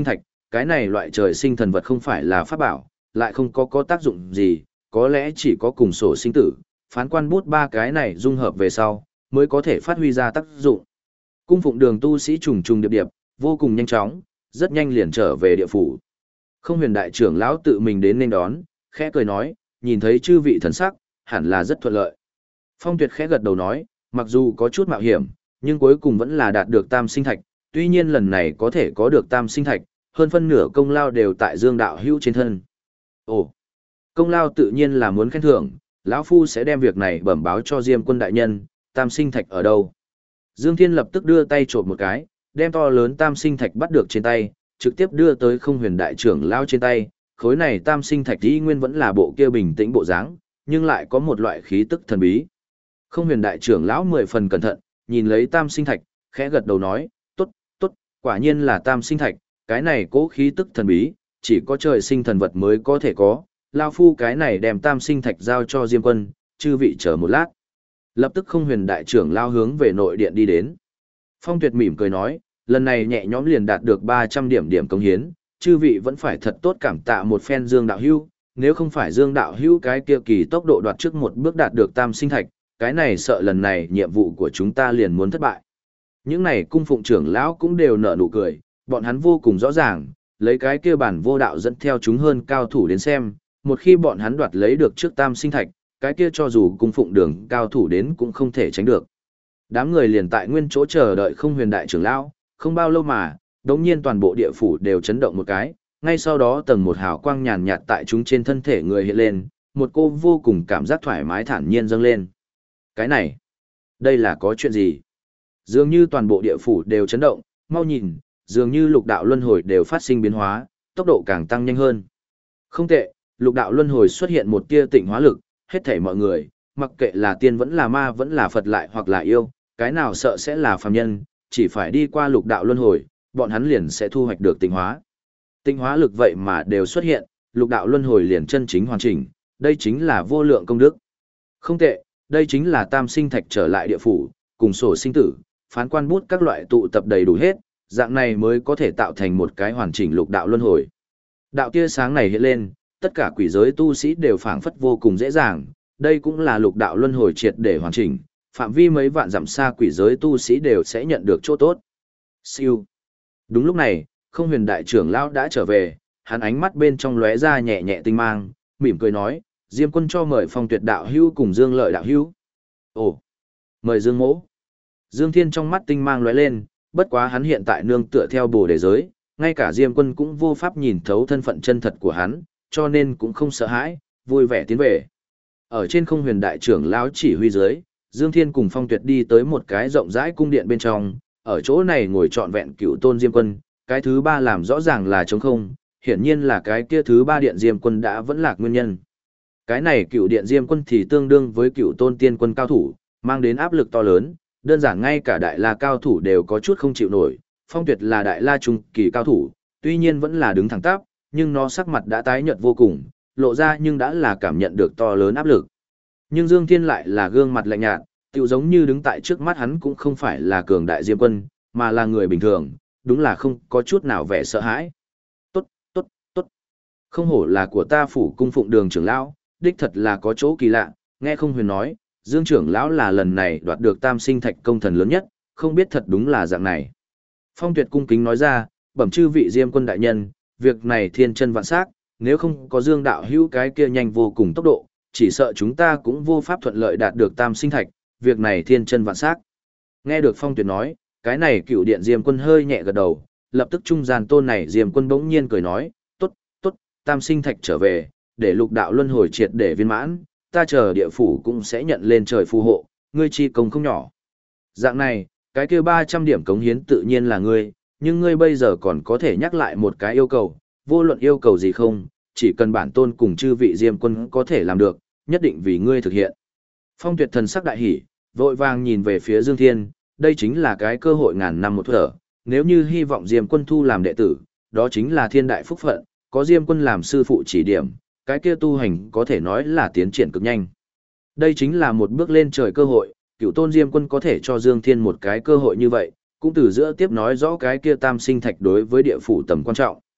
cái này loại trời sinh thần vật không phải là pháp bảo, lại không có tác dụng gì, có lẽ chỉ có cùng sổ sinh tử, phán quan bút ba cái này dung hợp về sau, mới có thể phát huy ra tác dụng. Cung phụng đường tu sĩ trùng trùng điệp điệp, vô cùng nhanh chóng, rất nhanh liền trở về địa phủ. Không huyền đại trưởng lão tự mình đến nên đón, khẽ cười nói, nhìn thấy chư vị thần sắc, hẳn là rất thuận lợi. Phong Tuyệt khẽ gật đầu nói, mặc dù có chút mạo hiểm, nhưng cuối cùng vẫn là đạt được tam sinh thạch, tuy nhiên lần này có thể có được tam sinh thạch, hơn phân nửa công lao đều tại Dương đạo hữu trên thân. Ồ, công lao tự nhiên là muốn khen thưởng, lão phu sẽ đem việc này bẩm báo cho Diêm Quân đại nhân, tam sinh thạch ở đâu? Dương Thiên lập tức đưa tay chộp một cái, đem to lớn tam sinh thạch bắt được trên tay, trực tiếp đưa tới không huyền đại trưởng lão trên tay, khối này tam sinh thạch y nguyên vẫn là bộ kia bình tĩnh bộ dáng, nhưng lại có một loại khí tức thần bí. Không huyền đại trưởng lão 10 phần cẩn thận, nhìn lấy tam sinh thạch, khẽ gật đầu nói, tốt, tốt, quả nhiên là tam sinh thạch, cái này cố khí tức thần bí, chỉ có trời sinh thần vật mới có thể có, lao phu cái này đem tam sinh thạch giao cho Diêm Quân, chư vị chờ một lát. Lập tức không huyền đại trưởng lao hướng về nội điện đi đến. Phong Tuyệt mỉm cười nói, lần này nhẹ nhõm liền đạt được 300 điểm công hiến, chư vị vẫn phải thật tốt cảm tạ một phen Dương đạo hữu, nếu không phải Dương đạo hữu cái kia kỳ tốc độ đoạt trước một bước đạt được tam sinh thạch, cái này sợ lần này nhiệm vụ của chúng ta liền muốn thất bại. Những này cung phụng trưởng lão cũng đều nở nụ cười, bọn hắn vô cùng rõ ràng, lấy cái kia bản vô đạo dẫn theo chúng hơn cao thủ đến xem, một khi bọn hắn đoạt lấy được trước tam sinh thạch, cái kia cho dù cung phụng đường cao thủ đến cũng không thể tránh được. Đám người liền tại nguyên chỗ chờ đợi không huyền đại trưởng lão, không bao lâu mà, đống nhiên toàn bộ địa phủ đều chấn động một cái, ngay sau đó tầng một hào quang nhàn nhạt tại chúng trên thân thể người hiện lên, một cô vô cùng cảm giác thoải mái thản nhiên dâng lên. Cái này, đây là có chuyện gì? Dường như toàn bộ địa phủ đều chấn động, mau nhìn, dường như lục đạo luân hồi đều phát sinh biến hóa, tốc độ càng tăng nhanh hơn. Không tệ, lục đạo luân hồi xuất hiện một tia tịnh hóa lực, hết thảy mọi người, mặc kệ là tiên vẫn là ma vẫn là Phật lại hoặc là yêu, cái nào sợ sẽ là phàm nhân, chỉ phải đi qua lục đạo luân hồi, bọn hắn liền sẽ thu hoạch được tịnh hóa. Tịnh hóa lực vậy mà đều xuất hiện, lục đạo luân hồi liền chân chính hoàn chỉnh, đây chính là vô lượng công đức. Không tệ, đây chính là tam sinh thạch trở lại địa phủ, cùng sổ sinh tử, phán quan bút các loại tụ tập đầy đủ hết, dạng này mới có thể tạo thành một cái hoàn chỉnh lục đạo luân hồi. Đạo tia sáng này hiện lên, tất cả quỷ giới tu sĩ đều phảng phất vô cùng dễ dàng, đây cũng là lục đạo luân hồi triệt để hoàn chỉnh, phạm vi mấy vạn dặm xa quỷ giới tu sĩ đều sẽ nhận được chỗ tốt. Siêu. Đúng lúc này, không huyền đại trưởng lão đã trở về, hắn ánh mắt bên trong lóe ra nhẹ nhẹ tinh mang, mỉm cười nói, Diêm Quân cho mời Phong Tuyệt đạo hữu cùng Dương Lợi đạo hữu. Ồ, mời Dương Mỗ. Dương Thiên trong mắt tinh mang lóe lên, bất quá hắn hiện tại nương tựa theo bồ đề giới, ngay cả Diêm Quân cũng vô pháp nhìn thấu thân phận chân thật của hắn, cho nên cũng không sợ hãi, vui vẻ tiến về. Ở trên không huyền đại trưởng lão chỉ huy dưới, Dương Thiên cùng Phong Tuyệt đi tới một cái rộng rãi cung điện bên trong, ở chỗ này ngồi trọn vẹn cựu tôn Diêm Quân, cái thứ ba làm rõ ràng là trống không, hiển nhiên là cái kia thứ ba điện Diêm Quân đã vẫn lạc nguyên nhân. Cái này cựu điện Diêm Quân thì tương đương với cựu tôn tiên quân cao thủ, mang đến áp lực to lớn, đơn giản ngay cả đại la cao thủ đều có chút không chịu nổi, Phong Tuyệt là đại la trung kỳ cao thủ, tuy nhiên vẫn là đứng thẳng tắp, nhưng nó sắc mặt đã tái nhợt vô cùng, lộ ra nhưng đã là cảm nhận được to lớn áp lực. Nhưng Dương Thiên lại là gương mặt lạnh nhạt, tựu giống như đứng tại trước mắt hắn cũng không phải là cường đại Diêm Quân, mà là người bình thường, đúng là không có chút nào vẻ sợ hãi. Tốt, tốt, tốt. Không hổ là của ta phủ cung phụng đường trưởng lão, đích thật là có chỗ kỳ lạ, nghe không huyền nói, Dương trưởng lão là lần này đoạt được tam sinh thạch công thần lớn nhất, không biết thật đúng là dạng này. Phong Tuyệt cung kính nói ra, bẩm chư vị Diêm Quân đại nhân, việc này thiên chân vạn sắc, nếu không có Dương đạo hữu cái kia nhanh vô cùng tốc độ, chỉ sợ chúng ta cũng vô pháp thuận lợi đạt được tam sinh thạch, việc này thiên chân vạn sắc. Nghe được Phong Tuyệt nói, cái này cựu điện Diêm Quân hơi nhẹ gật đầu, lập tức trung gian tôn này Diêm Quân bỗng nhiên cười nói, tốt, tốt, tam sinh thạch trở về, để lục đạo luân hồi triệt để viên mãn, ta chờ địa phủ cũng sẽ nhận lên trời phù hộ, ngươi chi công không nhỏ. Dạng này, cái kia 300 điểm cống hiến tự nhiên là ngươi, nhưng ngươi bây giờ còn có thể nhắc lại một cái yêu cầu, vô luận yêu cầu gì không, chỉ cần bản tôn cùng chư vị Diêm Quân có thể làm được, nhất định vì ngươi thực hiện. Phong Tuyệt thần sắc đại hỉ, vội vàng nhìn về phía Dương Thiên, đây chính là cái cơ hội ngàn năm một thở, nếu như hy vọng Diêm Quân thu làm đệ tử, đó chính là thiên đại phúc phận, có Diêm Quân làm sư phụ chỉ điểm, cái kia tu hành có thể nói là tiến triển cực nhanh. Đây chính là một bước lên trời cơ hội, cựu tôn Diêm Quân có thể cho Dương Thiên một cái cơ hội như vậy, cũng từ giữa tiếp nói rõ cái kia tam sinh thạch đối với địa phủ tầm quan trọng.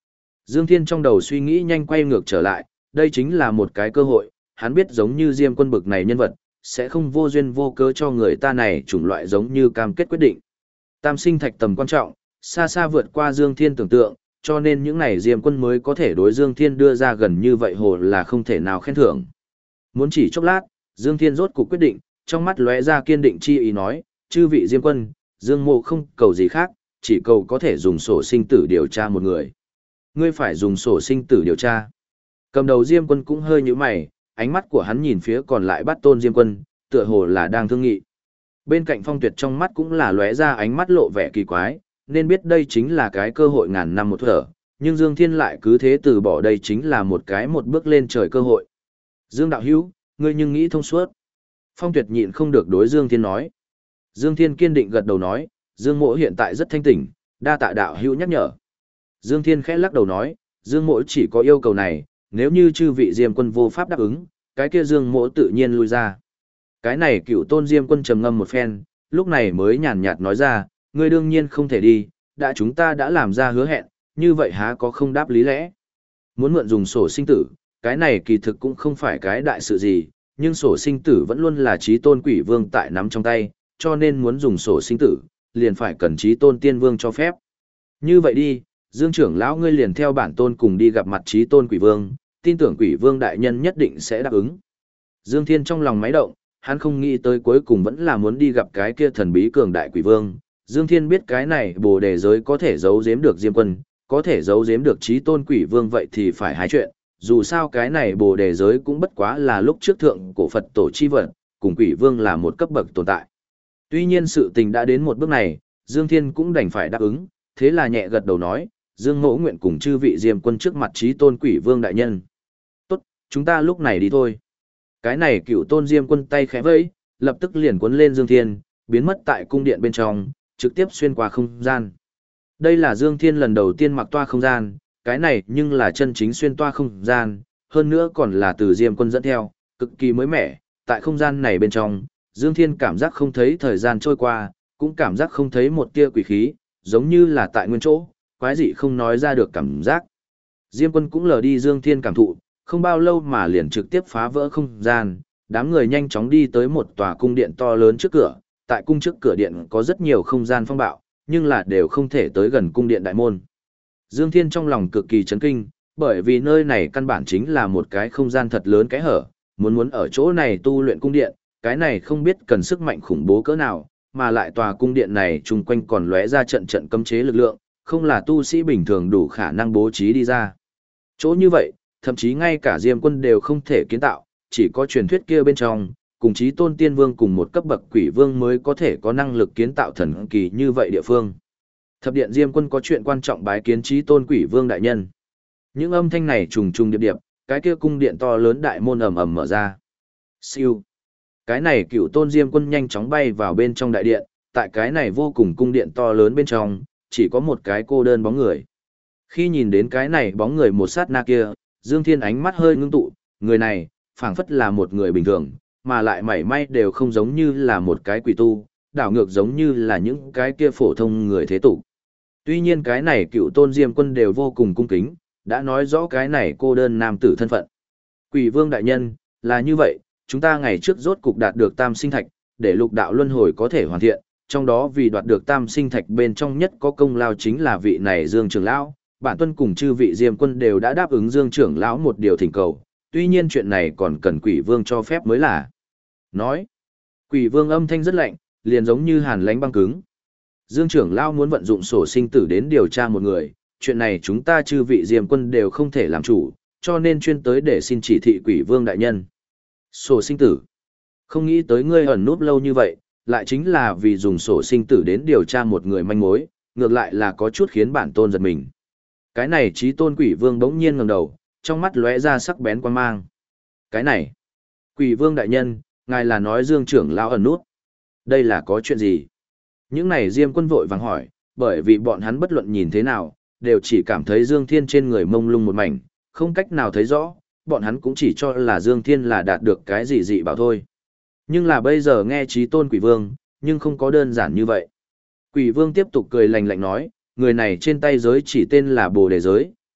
Dương Thiên trong đầu suy nghĩ nhanh quay ngược trở lại, đây chính là một cái cơ hội, hắn biết giống như Diêm Quân bực này nhân vật, sẽ không vô duyên vô cớ cho người ta này chủng loại giống như cam kết quyết định. Tam sinh thạch tầm quan trọng, xa xa vượt qua Dương Thiên tưởng tượng, cho nên những này Diêm Quân mới có thể đối Dương Thiên đưa ra gần như vậy hồ là không thể nào khen thưởng. Muốn chỉ chốc lát, Dương Thiên rốt cuộc quyết định, trong mắt lóe ra kiên định chi ý nói, chư vị Diêm Quân, Dương Mộ không cầu gì khác, chỉ cầu có thể dùng sổ sinh tử điều tra một người. Ngươi phải dùng sổ sinh tử điều tra. Cầm đầu Diêm Quân cũng hơi nhíu mày, ánh mắt của hắn nhìn phía còn lại Bát Tôn Diêm Quân, tựa hồ là đang thương nghị. Bên cạnh Phong Tuyệt trong mắt cũng là lóe ra ánh mắt lộ vẻ kỳ quái, nên biết đây chính là cái cơ hội ngàn năm một thở, nhưng Dương Thiên lại cứ thế từ bỏ đây chính là một cái một bước lên trời cơ hội. Dương đạo hữu, ngươi nhưng nghĩ thông suốt. Phong Tuyệt nhịn không được đối Dương Thiên nói. Dương Thiên kiên định gật đầu nói, Dương Mỗ hiện tại rất thanh tỉnh, đa tạ đạo hữu nhắc nhở. Dương Thiên khẽ lắc đầu nói, Dương Mỗ chỉ có yêu cầu này, nếu như chư vị Diêm Quân vô pháp đáp ứng, cái kia Dương Mỗ tự nhiên lui ra. Cái này Cựu Tôn Diêm Quân trầm ngâm một phen, lúc này mới nhàn nhạt nói ra, ngươi đương nhiên không thể đi, chúng ta đã làm ra hứa hẹn, như vậy há có không đáp lý lẽ. Muốn mượn dùng sổ sinh tử, cái này kỳ thực cũng không phải cái đại sự gì, nhưng sổ sinh tử vẫn luôn là chí tôn quỷ vương tại nắm trong tay, cho nên muốn dùng sổ sinh tử, liền phải cần chí tôn tiên vương cho phép. Như vậy đi, Dương trưởng lão ngươi liền theo bản tôn cùng đi gặp mặt chí tôn quỷ vương, tin tưởng quỷ vương đại nhân nhất định sẽ đáp ứng. Dương Thiên trong lòng máy động, hắn không nghĩ tới cuối cùng vẫn là muốn đi gặp cái kia thần bí cường đại quỷ vương. Dương Thiên biết cái này Bồ Đề giới có thể giấu giếm được Diêm Quân, có thể giấu giếm được chí tôn quỷ vương vậy thì phải hai chuyện, dù sao cái này Bồ Đề giới cũng bất quá là lúc trước thượng cổ Phật tổ chi vật, cùng quỷ vương là một cấp bậc tồn tại. Tuy nhiên sự tình đã đến một bước này, Dương Thiên cũng đành phải đáp ứng, thế là nhẹ gật đầu nói, Dương Mỗ nguyện cùng chư vị Diêm Quân trước mặt chí tôn quỷ vương đại nhân. Tốt, chúng ta lúc này đi thôi. Cái này Cựu Tôn Diêm Quân tay khẽ vẫy, lập tức liền cuốn lên Dương Thiên, biến mất tại cung điện bên trong, trực tiếp xuyên qua không gian. Đây là Dương Thiên lần đầu tiên mặc toa không gian, cái này nhưng là chân chính xuyên toa không gian, hơn nữa còn là từ Diêm Quân dẫn theo, cực kỳ mới mẻ. Tại không gian này bên trong, Dương Thiên cảm giác không thấy thời gian trôi qua, cũng cảm giác không thấy một tia quỷ khí, giống như là tại nguyên chỗ, quái dị không nói ra được cảm giác. Diêm Quân cũng lờ đi Dương Thiên cảm thụ, không bao lâu mà liền trực tiếp phá vỡ không gian, đám người nhanh chóng đi tới một tòa cung điện to lớn trước cửa, tại cung trước cửa điện có rất nhiều không gian phong bạo, nhưng là đều không thể tới gần cung điện đại môn. Dương Thiên trong lòng cực kỳ chấn kinh, bởi vì nơi này căn bản chính là một cái không gian thật lớn cái hở, muốn ở chỗ này tu luyện cung điện, cái này không biết cần sức mạnh khủng bố cỡ nào, mà lại tòa cung điện này chung quanh còn lóe ra trận trận cấm chế lực lượng, không là tu sĩ bình thường đủ khả năng bố trí đi ra. Chỗ như vậy, thậm chí ngay cả Diêm Quân đều không thể kiến tạo, chỉ có truyền thuyết kia bên trong, cùng chí tôn tiên vương cùng một cấp bậc quỷ vương mới có thể có năng lực kiến tạo thần kỳ như vậy địa phương. Thập điện Diêm Quân có chuyện quan trọng bái kiến chí tôn quỷ vương đại nhân. Những âm thanh này trùng trùng điệp điệp, cái kia cung điện to lớn đại môn ầm ầm mở ra. Siêu. Cái này Cựu Tôn Diêm Quân nhanh chóng bay vào bên trong đại điện, tại cái này vô cùng cung điện to lớn bên trong, chỉ có một cái cô đơn bóng người. Khi nhìn đến cái này bóng người một sát na kia, Dương Thiên ánh mắt hơi ngưng tụ, người này, phảng phất là một người bình thường, mà lại mảy may đều không giống như là một cái quỷ tu, đảo ngược giống như là những cái kia phổ thông người thế tục. Tuy nhiên cái này Cựu Tôn Diêm Quân đều vô cùng cung kính, đã nói rõ cái này cô đơn nam tử thân phận. Quỷ vương đại nhân, là như vậy, chúng ta ngày trước rốt cục đạt được tam sinh thạch, để lục đạo luân hồi có thể hoàn thiện, trong đó vì đoạt được tam sinh thạch bên trong nhất có công lao chính là vị này Dương trưởng lão, bản tuân cùng chư vị Diêm Quân đều đã đáp ứng Dương trưởng lão một điều thỉnh cầu, tuy nhiên chuyện này còn cần quỷ vương cho phép mới là. Nói, quỷ vương âm thanh rất lạnh, liền giống như hàn lãnh băng cứng. Dương trưởng lão muốn vận dụng sổ sinh tử đến điều tra một người, chuyện này chúng ta chư vị Diêm Quân đều không thể làm chủ, cho nên chuyên tới để xin chỉ thị quỷ vương đại nhân. Sổ sinh tử. Không nghĩ tới ngươi ẩn núp lâu như vậy, lại chính là vì dùng sổ sinh tử đến điều tra một người manh mối, ngược lại là có chút khiến bản tôn giật mình. Cái này chí tôn quỷ vương bỗng nhiên ngẩng đầu, trong mắt lóe ra sắc bén quan mang. Cái này, quỷ vương đại nhân, ngài là nói Dương trưởng lão ẩn nút. Đây là có chuyện gì? Những này Diêm Quân vội vàng hỏi, bởi vì bọn hắn bất luận nhìn thế nào, đều chỉ cảm thấy Dương Thiên trên người mông lung một mảnh, không cách nào thấy rõ, bọn hắn cũng chỉ cho là Dương Thiên là đạt được cái gì dị bảo thôi. Nhưng là bây giờ nghe chí tôn quỷ vương, nhưng không có đơn giản như vậy. Quỷ vương tiếp tục cười lạnh lạnh nói, người này trên tay giới chỉ tên là Bồ Đề giới,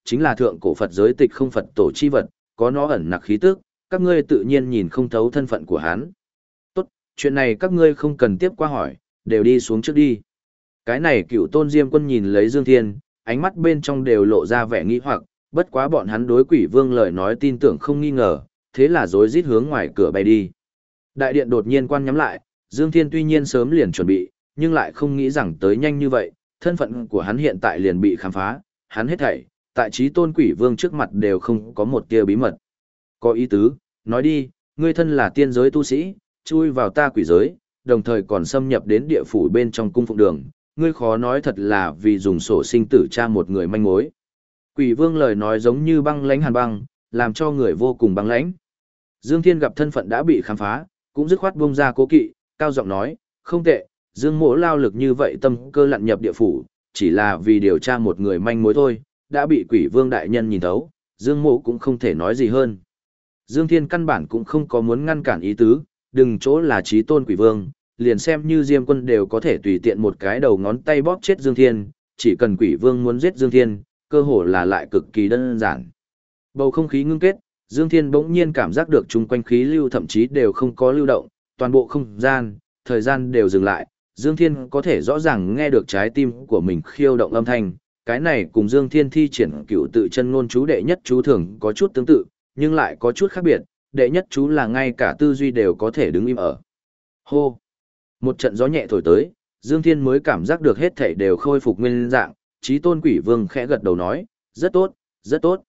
chính là thượng cổ Phật giới tịch không Phật tổ chi vật, có nó ẩn nặc khí tức, các ngươi tự nhiên nhìn không thấu thân phận của hắn. Tốt, chuyện này các ngươi không cần tiếp qua hỏi, đều đi xuống trước đi. Cái này Cựu Tôn Diêm Quân nhìn lấy Dương Thiên, ánh mắt bên trong đều lộ ra vẻ nghi hoặc, bất quá bọn hắn đối Quỷ Vương lời nói tin tưởng không nghi ngờ, thế là rối rít hướng ngoài cửa bay đi. Đại điện đột nhiên quan nhắm lại, Dương Thiên tuy nhiên sớm liền chuẩn bị, nhưng lại không nghĩ rằng tới nhanh như vậy, thân phận của hắn hiện tại liền bị khám phá, hắn hết thảy, tại Chí Tôn Quỷ Vương trước mặt đều không có một tia bí mật. Có ý tứ, nói đi, ngươi thân là tiên giới tu sĩ, chui vào ta quỷ giới, đồng thời còn xâm nhập đến địa phủ bên trong cung phụng đường, ngươi khó nói thật là vì dùng sổ sinh tử tra một người manh mối. Quỷ Vương lời nói giống như băng lãnh hàn băng, làm cho người vô cùng băng lãnh. Dương Thiên gặp thân phận đã bị khám phá, cũng dứt khoát buông ra cố kỵ, cao giọng nói, không tệ, Dương Mỗ lao lực như vậy tâm cơ lặn nhập địa phủ, chỉ là vì điều tra một người manh mối thôi, đã bị Quỷ Vương đại nhân nhìn thấu, Dương Mỗ cũng không thể nói gì hơn. Dương Thiên căn bản cũng không có muốn ngăn cản ý tứ, đừng chỗ là Chí Tôn Quỷ Vương, liền xem như Diêm Quân đều có thể tùy tiện một cái đầu ngón tay bóp chết Dương Thiên, chỉ cần Quỷ Vương muốn giết Dương Thiên, cơ hồ là lại cực kỳ đơn giản. Bầu không khí ngưng kết, Dương Thiên bỗng nhiên cảm giác được chung quanh khí lưu thậm chí đều không có lưu động, toàn bộ không gian, thời gian đều dừng lại, Dương Thiên có thể rõ ràng nghe được trái tim của mình khiêu động âm thanh, cái này cùng Dương Thiên thi triển cựu tự chân ngôn chú đệ nhất chú thường có chút tương tự, nhưng lại có chút khác biệt, đệ nhất chú là ngay cả tư duy đều có thể đứng im ở. Hô! Một trận gió nhẹ thổi tới, Dương Thiên mới cảm giác được hết thảy đều khôi phục nguyên dạng, Chí Tôn Quỷ Vương khẽ gật đầu nói, rất tốt, rất tốt.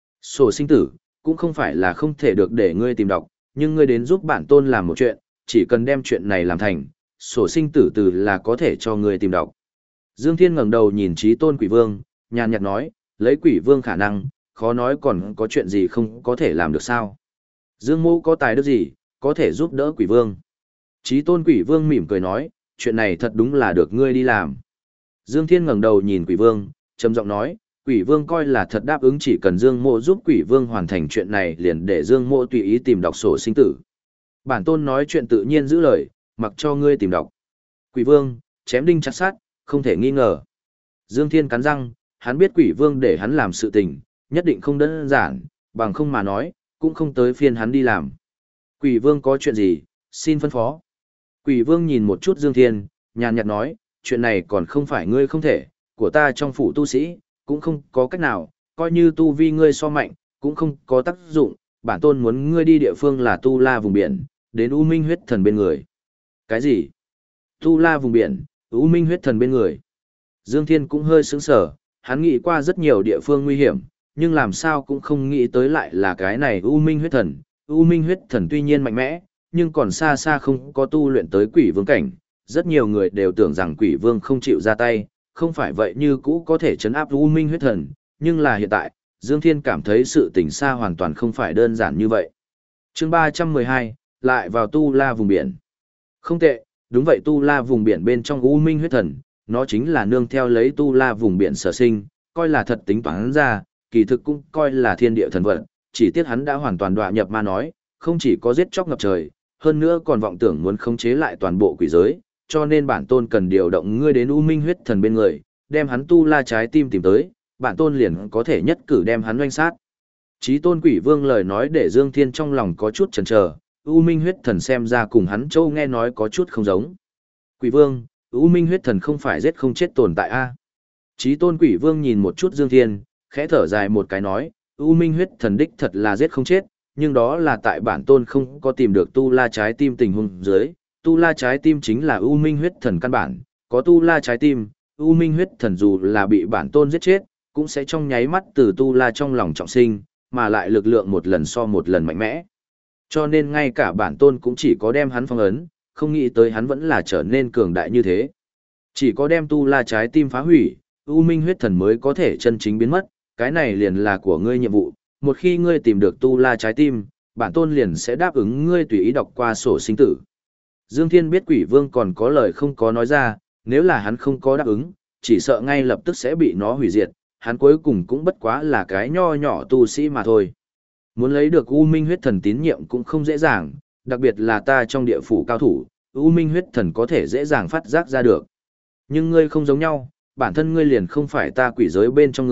Sổ sinh tử, cũng không phải là không thể được để ngươi tìm đọc, nhưng ngươi đến giúp bản tôn làm một chuyện, chỉ cần đem chuyện này làm thành, sổ sinh tử từ là có thể cho ngươi tìm đọc. Dương Thiên ngẩng đầu nhìn Chí Tôn Quỷ Vương, nhàn nhạt nói, lấy Quỷ Vương khả năng, khó nói còn có chuyện gì không có thể làm được sao. Dương Mô có tài đức gì, có thể giúp đỡ Quỷ Vương. Chí Tôn Quỷ Vương mỉm cười nói, chuyện này thật đúng là được ngươi đi làm. Dương Thiên ngẩng đầu nhìn Quỷ Vương, trầm giọng nói, Quỷ Vương coi là thật đáp ứng chỉ cần Dương Mộ giúp Quỷ Vương hoàn thành chuyện này liền để Dương Mộ tùy ý tìm đọc sổ sinh tử. Bản tôn nói chuyện tự nhiên giữ lời, mặc cho ngươi tìm đọc. Quỷ Vương, chém đinh chặt sát, không thể nghi ngờ. Dương Thiên cắn răng, hắn biết Quỷ Vương để hắn làm sự tình, nhất định không đơn giản, bằng không mà nói, cũng không tới phiên hắn đi làm. Quỷ Vương có chuyện gì, xin phân phó. Quỷ Vương nhìn một chút Dương Thiên, nhàn nhạt nói, chuyện này còn không phải ngươi không thể, của ta trong phủ tu sĩ, cũng không có cách nào, coi như tu vi ngươi so mạnh, cũng không có tác dụng, bản tôn muốn ngươi đi địa phương là Tu La vùng biển, đến U Minh huyết thần bên người. Cái gì? Tu La vùng biển, U Minh huyết thần bên người. Dương Thiên cũng hơi sững sờ, hắn nghĩ qua rất nhiều địa phương nguy hiểm, nhưng làm sao cũng không nghĩ tới lại là cái này U Minh huyết thần. U Minh huyết thần tuy nhiên mạnh mẽ, nhưng còn xa xa không có tu luyện tới quỷ vương cảnh. Rất nhiều người đều tưởng rằng quỷ vương không chịu ra tay, không phải vậy như cũ có thể chấn áp U Minh huyết thần, nhưng là hiện tại, Dương Thiên cảm thấy sự tình xa hoàn toàn không phải đơn giản như vậy. Chương 312, lại vào Tu La vùng biển. Không tệ, đúng vậy, Tu La vùng biển bên trong U Minh huyết thần, nó chính là nương theo lấy Tu La vùng biển sở sinh, coi là thật tính toán ra, kỳ thực cũng coi là thiên địa thần vật, chỉ tiếc hắn đã hoàn toàn đọa nhập ma nói, không chỉ có giết chóc ngập trời, hơn nữa còn vọng tưởng muốn khống chế lại toàn bộ quỷ giới, cho nên bản tôn cần điều động ngươi đến U Minh huyết thần bên người, đem hắn Tu La trái tim tìm tới, bản tôn liền có thể nhất cử đem hắn oanh sát. Chí Tôn Quỷ Vương lời nói để Dương Thiên trong lòng có chút chần chờ, U Minh huyết thần xem ra cùng hắn châu nghe nói có chút không giống. Quỷ Vương, U Minh huyết thần không phải giết không chết tồn tại a? Chí Tôn Quỷ Vương nhìn một chút Dương Thiên, khẽ thở dài một cái nói, U Minh huyết thần đích thật là giết không chết, nhưng đó là tại bản tôn không có tìm được Tu La trái tim tình huống dưới. Tu La trái tim chính là U Minh huyết thần căn bản, có Tu La trái tim, U Minh huyết thần dù là bị bản tôn giết chết, cũng sẽ trong nháy mắt từ Tu La trong lòng trọng sinh, mà lại lực lượng một lần so một lần mạnh mẽ. Cho nên ngay cả bản tôn cũng chỉ có đem hắn phong ấn, không nghĩ tới hắn vẫn là trở nên cường đại như thế. Chỉ có đem Tu La trái tim phá hủy, U Minh huyết thần mới có thể chân chính biến mất, cái này liền là của ngươi nhiệm vụ. Một khi ngươi tìm được Tu La trái tim, bản tôn liền sẽ đáp ứng ngươi tùy ý đọc qua sổ sinh tử. Dương Thiên biết Quỷ Vương còn có lời không có nói ra, nếu là hắn không có đáp ứng, chỉ sợ ngay lập tức sẽ bị nó hủy diệt, hắn cuối cùng cũng bất quá là cái nho nhỏ tu sĩ mà thôi. Muốn lấy được U Minh huyết thần tín nhiệm cũng không dễ dàng, đặc biệt là ta trong địa phủ cao thủ, U Minh huyết thần có thể dễ dàng phát giác ra được. Nhưng ngươi không giống nhau, bản thân ngươi liền không phải ta quỷ giới bên trong người,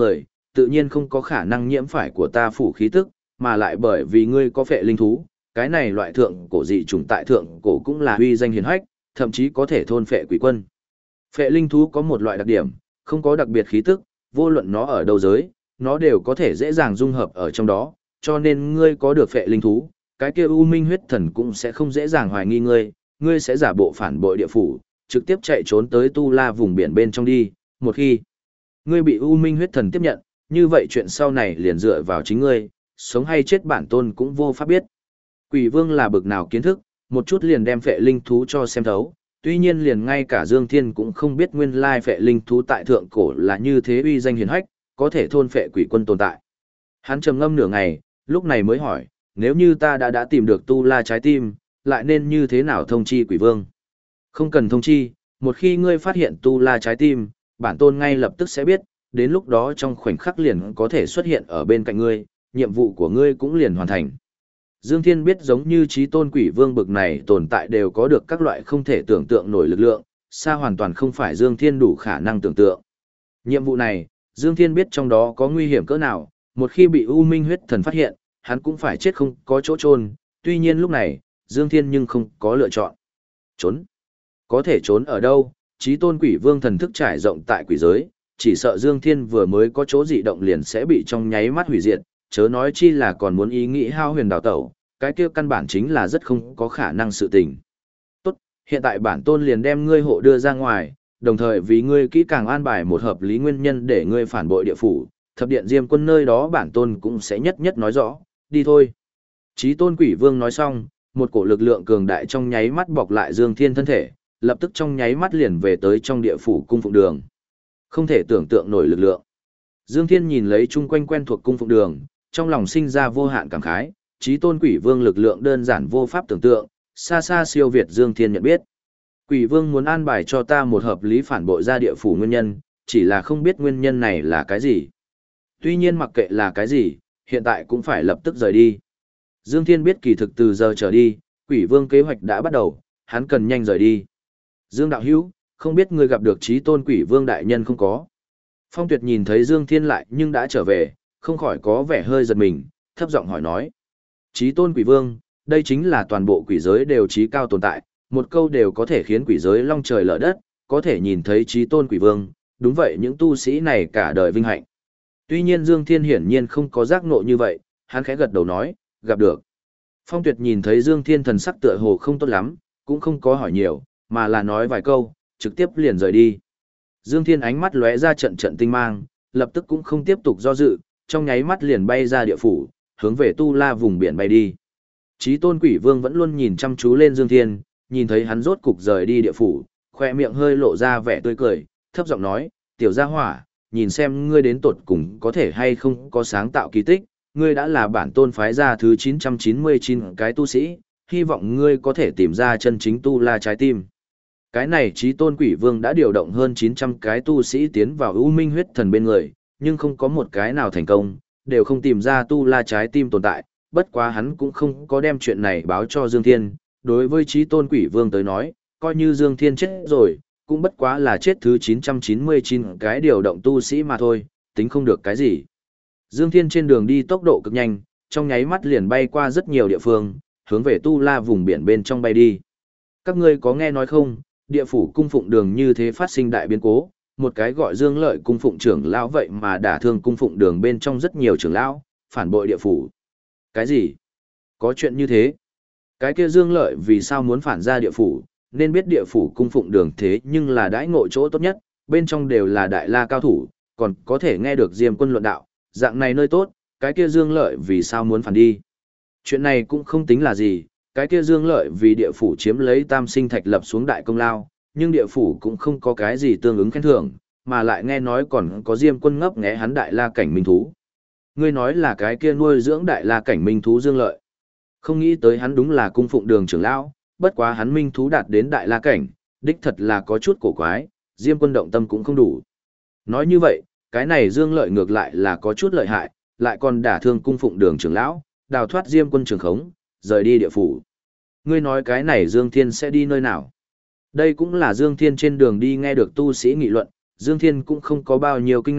tự nhiên không có khả năng nhiễm phải của ta phủ khí tức, mà lại bởi vì ngươi có phệ linh thú, cái này loại thượng cổ dị chủng tại thượng cổ cũng là uy danh hiển hách, thậm chí có thể thôn phệ quỷ quân. Phệ linh thú có một loại đặc điểm, không có đặc biệt khí tức, vô luận nó ở đâu giới, nó đều có thể dễ dàng dung hợp ở trong đó, cho nên ngươi có được phệ linh thú, cái kia U Minh huyết thần cũng sẽ không dễ dàng hoài nghi ngươi, ngươi sẽ giả bộ phản bội địa phủ, trực tiếp chạy trốn tới Tu La vùng biển bên trong đi, một khi ngươi bị U Minh huyết thần tiếp nhận, như vậy chuyện sau này liền dựa vào chính ngươi, sống hay chết bản tôn cũng vô pháp biết. Quỷ vương là bực nào kiến thức, một chút liền đem phệ linh thú cho xem thấu, tuy nhiên liền ngay cả Dương Thiên cũng không biết nguyên lai phệ linh thú tại thượng cổ là như thế uy danh hiển hách, có thể thôn phệ quỷ quân tồn tại. Hắn trầm ngâm nửa ngày, lúc này mới hỏi, nếu như ta đã tìm được Tu La trái tim, lại nên như thế nào thông chi quỷ vương? Không cần thông chi, một khi ngươi phát hiện Tu La trái tim, bản tôn ngay lập tức sẽ biết, đến lúc đó trong khoảnh khắc liền có thể xuất hiện ở bên cạnh ngươi, nhiệm vụ của ngươi cũng liền hoàn thành. Dương Thiên biết giống như Chí Tôn Quỷ Vương bực này tồn tại đều có được các loại không thể tưởng tượng nổi lực lượng, xa hoàn toàn không phải Dương Thiên đủ khả năng tưởng tượng. Nhiệm vụ này, Dương Thiên biết trong đó có nguy hiểm cỡ nào, một khi bị U Minh huyết thần phát hiện, hắn cũng phải chết không có chỗ chôn. Tuy nhiên lúc này, Dương Thiên nhưng không có lựa chọn. Trốn. Có thể trốn ở đâu? Chí Tôn Quỷ Vương thần thức trải rộng tại quỷ giới, chỉ sợ Dương Thiên vừa mới có chỗ dị động liền sẽ bị trong nháy mắt hủy diệt, chớ nói chi là còn muốn ý nghĩ hao huyền đào tẩu, cái kia căn bản chính là rất không có khả năng sự tình. Tốt, hiện tại bản tôn liền đem ngươi hộ đưa ra ngoài, đồng thời vì ngươi kỹ càng an bài một hợp lý nguyên nhân để ngươi phản bội địa phủ, thập điện Diêm Quân nơi đó bản tôn cũng sẽ nhất nhất nói rõ, đi thôi. Chí Tôn Quỷ Vương nói xong, một cổ lực lượng cường đại trong nháy mắt bọc lại Dương Thiên thân thể, lập tức trong nháy mắt liền về tới trong địa phủ cung phụng đường. Không thể tưởng tượng nổi lực lượng. Dương Thiên nhìn lấy chung quanh quen thuộc cung phụng đường, trong lòng sinh ra vô hạn cảm khái, Chí Tôn Quỷ Vương lực lượng đơn giản vô pháp tưởng tượng, xa xa siêu việt Dương Thiên nhận biết. Quỷ Vương muốn an bài cho ta một hợp lý phản bội ra địa phủ nguyên nhân, chỉ là không biết nguyên nhân này là cái gì. Tuy nhiên mặc kệ là cái gì, hiện tại cũng phải lập tức rời đi. Dương Thiên biết kỳ thực từ giờ trở đi, Quỷ Vương kế hoạch đã bắt đầu, hắn cần nhanh rời đi. Dương Đạo Hữu, không biết ngươi gặp được Chí Tôn Quỷ Vương đại nhân không có? Phong Tuyệt nhìn thấy Dương Thiên lại nhưng đã trở về, không khỏi có vẻ hơi giật mình, thấp giọng hỏi nói. Chí Tôn Quỷ Vương, đây chính là toàn bộ quỷ giới đều chí cao tồn tại, một câu đều có thể khiến quỷ giới long trời lở đất, có thể nhìn thấy Chí Tôn Quỷ Vương, đúng vậy những tu sĩ này cả đời vinh hạnh. Tuy nhiên Dương Thiên hiển nhiên không có giác ngộ như vậy, hắn khẽ gật đầu nói, gặp được. Phong Tuyệt nhìn thấy Dương Thiên thần sắc tựa hồ không tốt lắm, cũng không có hỏi nhiều, mà là nói vài câu, trực tiếp liền rời đi. Dương Thiên ánh mắt lóe ra trận trận tinh mang, lập tức cũng không tiếp tục do dự, trong nháy mắt liền bay ra địa phủ, hướng về Tu La vùng biển bay đi. Chí Tôn Quỷ Vương vẫn luôn nhìn chăm chú lên Dương Thiên, nhìn thấy hắn rốt cục rời đi địa phủ, khoe miệng hơi lộ ra vẻ tươi cười, thấp giọng nói, tiểu gia hỏa, nhìn xem ngươi đến tột cùng có thể hay không có sáng tạo kỳ tích, ngươi đã là bản tôn phái ra thứ 999 cái tu sĩ, hy vọng ngươi có thể tìm ra chân chính Tu La trái tim. Cái này Chí Tôn Quỷ Vương đã điều động hơn 900 cái tu sĩ tiến vào U Minh huyết thần bên người, nhưng không có một cái nào thành công, đều không tìm ra Tu La trái tim tồn tại, bất quá hắn cũng không có đem chuyện này báo cho Dương Thiên. Đối với Chí Tôn Quỷ Vương tới nói, coi như Dương Thiên chết rồi, cũng bất quá là chết thứ 999 cái điều động tu sĩ mà thôi, tính không được cái gì. Dương Thiên trên đường đi tốc độ cực nhanh, trong nháy mắt liền bay qua rất nhiều địa phương, hướng về Tu La vùng biển bên trong bay đi. Các ngươi có nghe nói không, địa phủ cung phụng đường như thế phát sinh đại biến cố, một cái gọi Dương Lợi cung phụng trưởng lão vậy mà đả thương cung phụng đường bên trong rất nhiều trưởng lão, phản bội địa phủ. Cái gì? Có chuyện như thế? Cái kia Dương Lợi vì sao muốn phản ra địa phủ, nên biết địa phủ cung phụng đường thế nhưng là đãi ngộ chỗ tốt nhất, bên trong đều là đại la cao thủ, còn có thể nghe được Diêm Quân luận đạo, dạng này nơi tốt, cái kia Dương Lợi vì sao muốn phản đi? Chuyện này cũng không tính là gì, cái kia Dương Lợi vì địa phủ chiếm lấy Tam Sinh Thạch lập xuống đại công lao, nhưng địa phủ cũng không có cái gì tương ứng khen thưởng, mà lại nghe nói còn có Diêm Quân ngấp nghé hắn đại la cảnh minh thú. Ngươi nói là cái kia nuôi dưỡng đại la cảnh minh thú Dương Lợi. Không nghĩ tới hắn đúng là cung phụng đường trưởng lão, bất quá hắn minh thú đạt đến đại la cảnh, đích thật là có chút cổ quái, Diêm Quân động tâm cũng không đủ. Nói như vậy, cái này Dương Lợi ngược lại là có chút lợi hại, lại còn đả thương cung phụng đường trưởng lão, đào thoát Diêm Quân trường khống, rời đi địa phủ. Ngươi nói cái này Dương Thiên sẽ đi nơi nào? Đây cũng là Dương Thiên trên đường đi nghe được tu sĩ nghị luận, Dương Thiên cũng không có bao nhiêu kinh ngạc,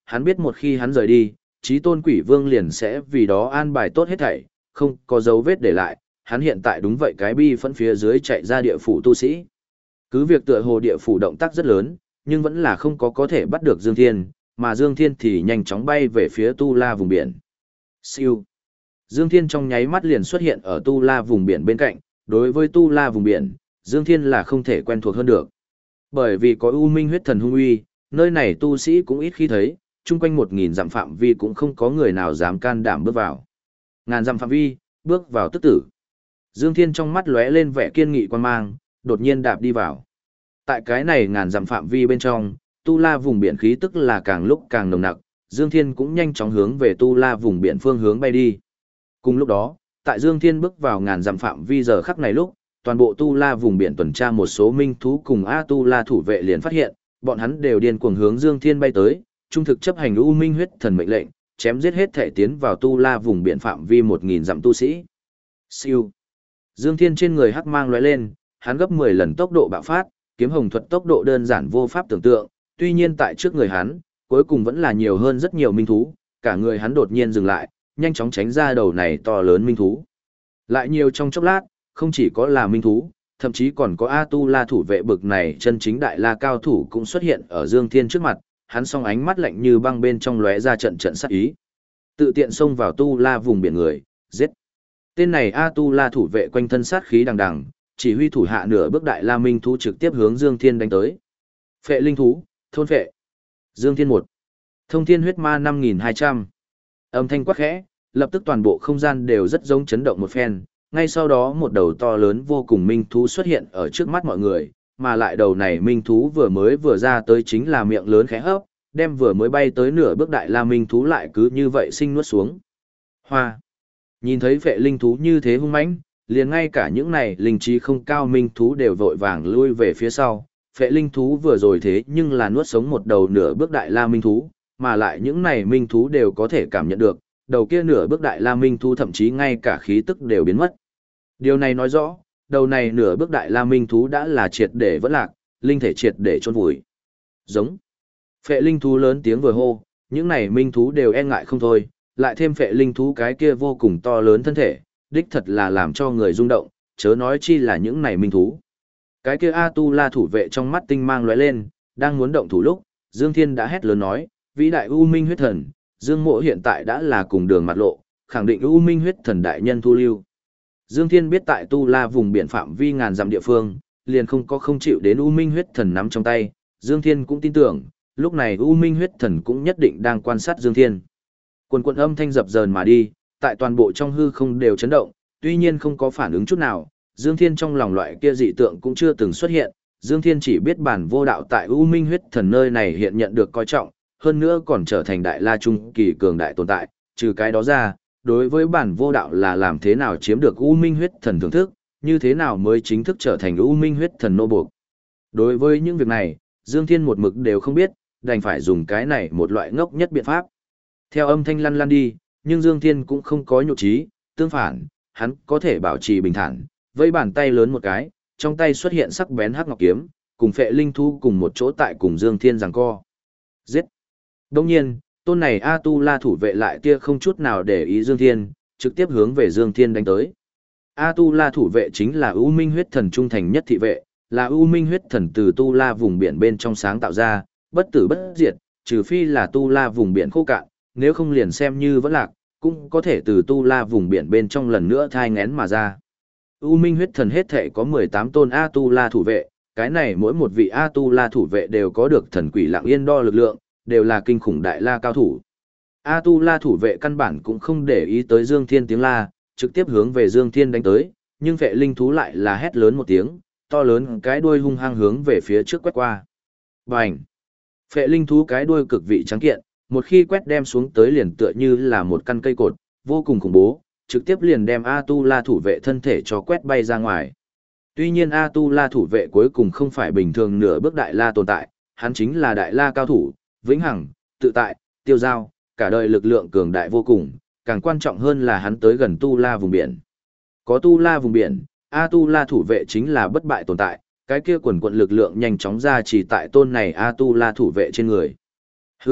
hắn biết một khi hắn rời đi, Chí Tôn Quỷ Vương liền sẽ vì đó an bài tốt hết thảy, không có dấu vết để lại, hắn hiện tại đúng vậy cái bi phẫn phía dưới chạy ra địa phủ tu sĩ. Cứ việc tựa hồ địa phủ động tác rất lớn, nhưng vẫn là không có thể bắt được Dương Thiên, mà Dương Thiên thì nhanh chóng bay về phía Tu La vùng biển. Siêu. Dương Thiên trong nháy mắt liền xuất hiện ở Tu La vùng biển bên cạnh, đối với Tu La vùng biển, Dương Thiên là không thể quen thuộc hơn được. Bởi vì có U Minh huyết thần hung uy, nơi này tu sĩ cũng ít khi thấy, chung quanh 1000 dặm phạm vi cũng không có người nào dám can đảm bước vào. Ngàn dặm phạm vi, bước vào tức tử. Dương Thiên trong mắt lóe lên vẻ kiên nghị quan mang, đột nhiên đạp đi vào. Tại cái này ngàn dặm phạm vi bên trong, Tu La vùng biển khí tức là càng lúc càng nồng nặc, Dương Thiên cũng nhanh chóng hướng về Tu La vùng biển phương hướng bay đi. Cùng lúc đó, tại Dương Thiên bước vào ngàn dặm phạm vi giờ khắc này lúc, toàn bộ Tu La vùng biển tuần tra một số minh thú cùng A Tu La thủ vệ liền phát hiện, bọn hắn đều điên cuồng hướng Dương Thiên bay tới, trung thực chấp hành U Minh huyết thần mệnh lệnh, chém giết hết thể tiến vào Tu La vùng biển phạm vi 1000 dặm tu sĩ. Siêu. Dương Thiên trên người hắc mang lóe lên, hắn gấp 10 lần tốc độ bạo phát, kiếm hồng thuật tốc độ đơn giản vô pháp tưởng tượng, tuy nhiên tại trước người hắn, cuối cùng vẫn là nhiều hơn rất nhiều minh thú, cả người hắn đột nhiên dừng lại, nhanh chóng tránh ra đầu này to lớn minh thú. Lại nhiều trong chốc lát, không chỉ có là minh thú, thậm chí còn có A Tu La thủ vệ bực này chân chính đại la cao thủ cũng xuất hiện ở Dương Thiên trước mặt, hắn song ánh mắt lạnh như băng bên trong lóe ra trận trận sát ý. Tự tiện xông vào Tu La vùng biển người, giết. Tên này A Tu La thủ vệ quanh thân sát khí đằng đằng, chỉ huy thủ hạ nửa bước đại la minh thú trực tiếp hướng Dương Thiên đánh tới. Phệ linh thú, thôn phệ. Dương Thiên 1. Thông thiên huyết ma 5200. Âm thanh quát khẽ, lập tức toàn bộ không gian đều rất giống chấn động một phen, ngay sau đó một đầu to lớn vô cùng minh thú xuất hiện ở trước mắt mọi người, mà lại đầu này minh thú vừa ra tới chính là miệng lớn khẽ hấp, đem vừa mới bay tới nửa bước đại la minh thú lại cứ như vậy sinh nuốt xuống. Hoa. Nhìn thấy phệ linh thú như thế hung mãnh, liền ngay cả những này linh trí không cao minh thú đều vội vàng lui về phía sau. Phệ linh thú vừa rồi thế nhưng là nuốt sống một đầu nửa bước đại la minh thú, mà lại những này minh thú đều có thể cảm nhận được, đầu kia nửa bước đại la minh thú thậm chí ngay cả khí tức đều biến mất. Điều này nói rõ, đầu này nửa bước đại la minh thú đã là triệt để vẫn lạc, linh thể triệt để chôn vùi. Giống. Phệ linh thú lớn tiếng vừa hô, những này minh thú đều e ngại không thôi, lại thêm phệ linh thú cái kia vô cùng to lớn thân thể, đích thật là làm cho người rung động, chớ nói chi là những này minh thú. Cái kia A Tu La thủ vệ trong mắt tinh mang lóe lên, đang muốn động thủ lúc, Dương Thiên đã hét lớn nói, vĩ đại U Minh huyết thần, Dương Mộ hiện tại đã là cùng đường mặt lộ, khẳng định U Minh huyết thần đại nhân thu lưu. Dương Thiên biết tại Tu La vùng biển phạm vi ngàn dặm địa phương, liền không chịu đến U Minh huyết thần nắm trong tay, Dương Thiên cũng tin tưởng, lúc này U Minh huyết thần cũng nhất định đang quan sát Dương Thiên. Quần quần âm thanh dập dờn mà đi, tại toàn bộ trong hư không đều chấn động, tuy nhiên không có phản ứng chút nào, Dương Thiên trong lòng loại kia dị tượng cũng chưa từng xuất hiện, Dương Thiên chỉ biết bản vô đạo tại U Minh huyết thần nơi này hiện nhận được coi trọng, hơn nữa còn trở thành đại la trung kỳ cường đại tồn tại, trừ cái đó ra, đối với bản vô đạo là làm thế nào chiếm được U Minh huyết thần thưởng thức, như thế nào mới chính thức trở thành U Minh huyết thần nô buộc. Đối với những việc này, Dương Thiên một mực đều không biết, đành phải dùng cái này một loại ngốc nhất biện pháp. Theo âm thanh lăn lăn đi, nhưng Dương Thiên cũng không có nhụt chí, tương phản, hắn có thể bảo trì bình thản, vẫy bàn tay lớn một cái, trong tay xuất hiện sắc bén hắc ngọc kiếm, cùng phệ linh thú cùng một chỗ tại cùng Dương Thiên giằng co. Giết! Đồng nhiên, tôn này A Tu La thủ vệ lại tia không chút nào để ý Dương Thiên, trực tiếp hướng về Dương Thiên đánh tới. A Tu La thủ vệ chính là U Minh huyết thần trung thành nhất thị vệ, là U Minh huyết thần từ Tu La vùng biển bên trong sáng tạo ra, bất tử bất diệt, trừ phi là Tu La vùng biển khô cạn, nếu không liền xem như vẫn lạc, cũng có thể từ Tu La vùng biển bên trong lần nữa thai ngén mà ra. U Minh huyết thần hết thể có 18 tôn A Tu La thủ vệ, cái này mỗi một vị A Tu La thủ vệ đều có được thần quỷ lặng yên đo lực lượng, đều là kinh khủng đại la cao thủ. A Tu La thủ vệ căn bản cũng không để ý tới Dương Thiên tiếng la, trực tiếp hướng về Dương Thiên đánh tới, nhưng phệ linh thú lại là hét lớn một tiếng, to lớn cái đuôi hung hăng hướng về phía trước quét qua. Bành! Phệ linh thú cái đuôi cực vị trắng kiện, một khi quét đem xuống tới liền tựa như là một căn cây cột, vô cùng khủng bố, trực tiếp liền đem A Tu La thủ vệ thân thể cho quét bay ra ngoài. Tuy nhiên A Tu La thủ vệ cuối cùng không phải bình thường nửa bước đại la tồn tại, hắn chính là đại la cao thủ, vĩnh hằng, tự tại, tiêu giao, cả đời lực lượng cường đại vô cùng, càng quan trọng hơn là hắn tới gần Tu La vùng biển. Có Tu La vùng biển, A Tu La thủ vệ chính là bất bại tồn tại, cái kia quần quận lực lượng nhanh chóng ra chỉ tại tôn này A Tu La thủ vệ trên người. Hừ,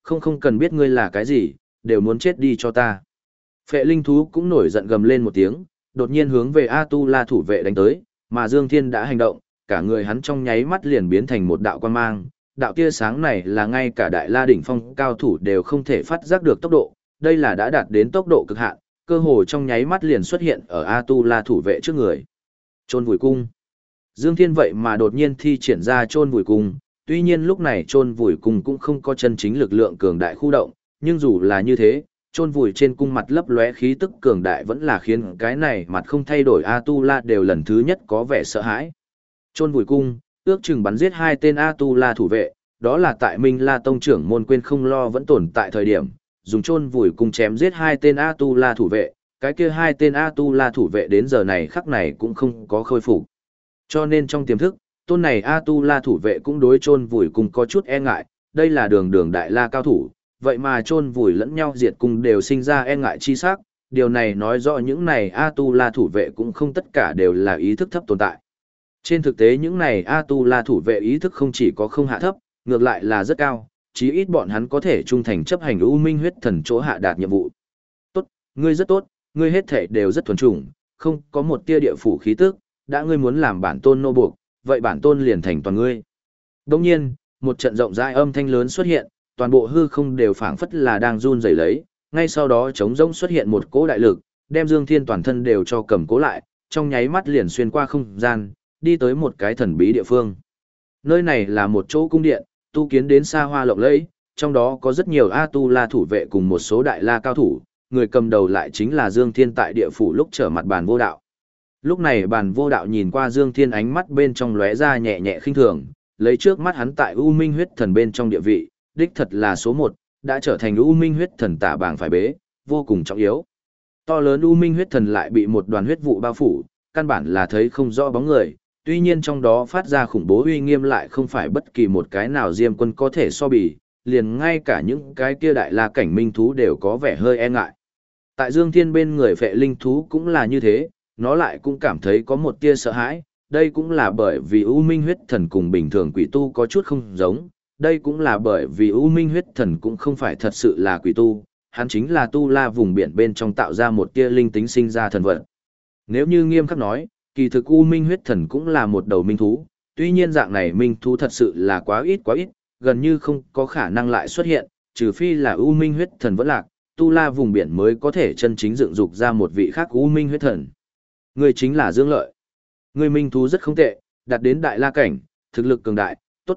không cần biết ngươi là cái gì, đều muốn chết đi cho ta. Phệ linh thú cũng nổi giận gầm lên một tiếng, đột nhiên hướng về A-tu-la thủ vệ đánh tới, mà Dương Thiên đã hành động, cả người hắn trong nháy mắt liền biến thành một đạo quang mang. Đạo tia sáng này là ngay cả đại la đỉnh phong cao thủ đều không thể phát giác được tốc độ, đây là đã đạt đến tốc độ cực hạn, cơ hồ trong nháy mắt liền xuất hiện ở A-tu-la thủ vệ trước người. Chôn vùi cung. Dương Thiên vậy mà đột nhiên thi triển ra chôn vùi cung, tuy nhiên lúc này chôn vùi cung cũng không có chân chính lực lượng cường đại khu động, nhưng dù là như thế, chôn vùi trên cung mặt lấp lóe khí tức cường đại vẫn là khiến cái này mặt không thay đổi A-tu-la đều lần thứ nhất có vẻ sợ hãi. Chôn vùi cung, ước chừng bắn giết 2 tên A-tu-la thủ vệ, đó là tại Minh La tông trưởng môn quên không lo vẫn tồn tại thời điểm, dùng chôn vùi cung chém giết 2 tên A-tu-la thủ vệ, cái kia 2 tên A-tu-la thủ vệ đến giờ này khắc này cũng không có khôi phục. Cho nên trong tiềm thức, tôn này A-tu-la thủ vệ cũng đối chôn vùi cung có chút e ngại, đây là đường đại la cao thủ, vậy mà chôn vùi lẫn nhau diệt cung đều sinh ra e ngại chi sắc, điều này nói rõ những này A-tu-la thủ vệ cũng không tất cả đều là ý thức thấp tồn tại. Trên thực tế những này A-tu-la thủ vệ ý thức không chỉ có không hạ thấp, ngược lại là rất cao, chí ít bọn hắn có thể trung thành chấp hành U Minh huyết thần chỗ hạ đạt nhiệm vụ. Tốt, ngươi rất tốt, ngươi hết thể đều rất thuần chủng, không có một tia địa phủ khí tức, đã ngươi muốn làm bản tôn nô buộc, vậy bản tôn liền thành toàn ngươi. Đồng nhiên, một trận rộng rãi âm thanh lớn xuất hiện, toàn bộ hư không đều phảng phất là đang run rẩy lấy, ngay sau đó trống rỗng xuất hiện một cỗ đại lực, đem Dương Thiên toàn thân đều cho cầm cố lại, trong nháy mắt liền xuyên qua không gian, đi tới một cái thần bí địa phương. Nơi này là một chỗ cung điện, tu kiến đến xa hoa lộng lẫy, trong đó có rất nhiều A-tu-la thủ vệ cùng một số đại la cao thủ, người cầm đầu lại chính là Dương Thiên tại địa phủ lúc trở mặt Bàn Vô Đạo. Lúc này Bàn Vô Đạo nhìn qua Dương Thiên ánh mắt bên trong lóe ra nhẹ nhẹ khinh thường, lấy trước mắt hắn tại U Minh huyết thần bên trong địa vị, đích thật là số 1, đã trở thành U Minh huyết thần tả bảng phải bế, vô cùng trọng yếu. To lớn U Minh huyết thần lại bị một đoàn huyết vụ bao phủ, căn bản là thấy không rõ bóng người, tuy nhiên trong đó phát ra khủng bố uy nghiêm lại không phải bất kỳ một cái nào Diêm Quân có thể so bì, liền ngay cả những cái kia đại la cảnh minh thú đều có vẻ hơi e ngại. Tại Dương Thiên bên người phệ linh thú cũng là như thế, nó lại cũng cảm thấy có một tia sợ hãi, đây cũng là bởi vì U Minh huyết thần cùng bình thường quỷ tu có chút không giống, đây cũng là bởi vì U Minh huyết thần cũng không phải thật sự là quỷ tu, hắn chính là tu la vùng biển bên trong tạo ra một tia linh tính sinh ra thần vật. Nếu như nghiêm khắc nói, kỳ thực U Minh huyết thần cũng là một đầu minh thú, tuy nhiên dạng này minh thú thật sự là quá ít, gần như không có khả năng lại xuất hiện, trừ phi là U Minh huyết thần vẫn lạc, tu la vùng biển mới có thể chân chính dựng dục ra một vị khác U Minh huyết thần. Người chính là Dương Lợi. Người minh thú rất không tệ, đạt đến đại la cảnh, thực lực cường đại, tốt.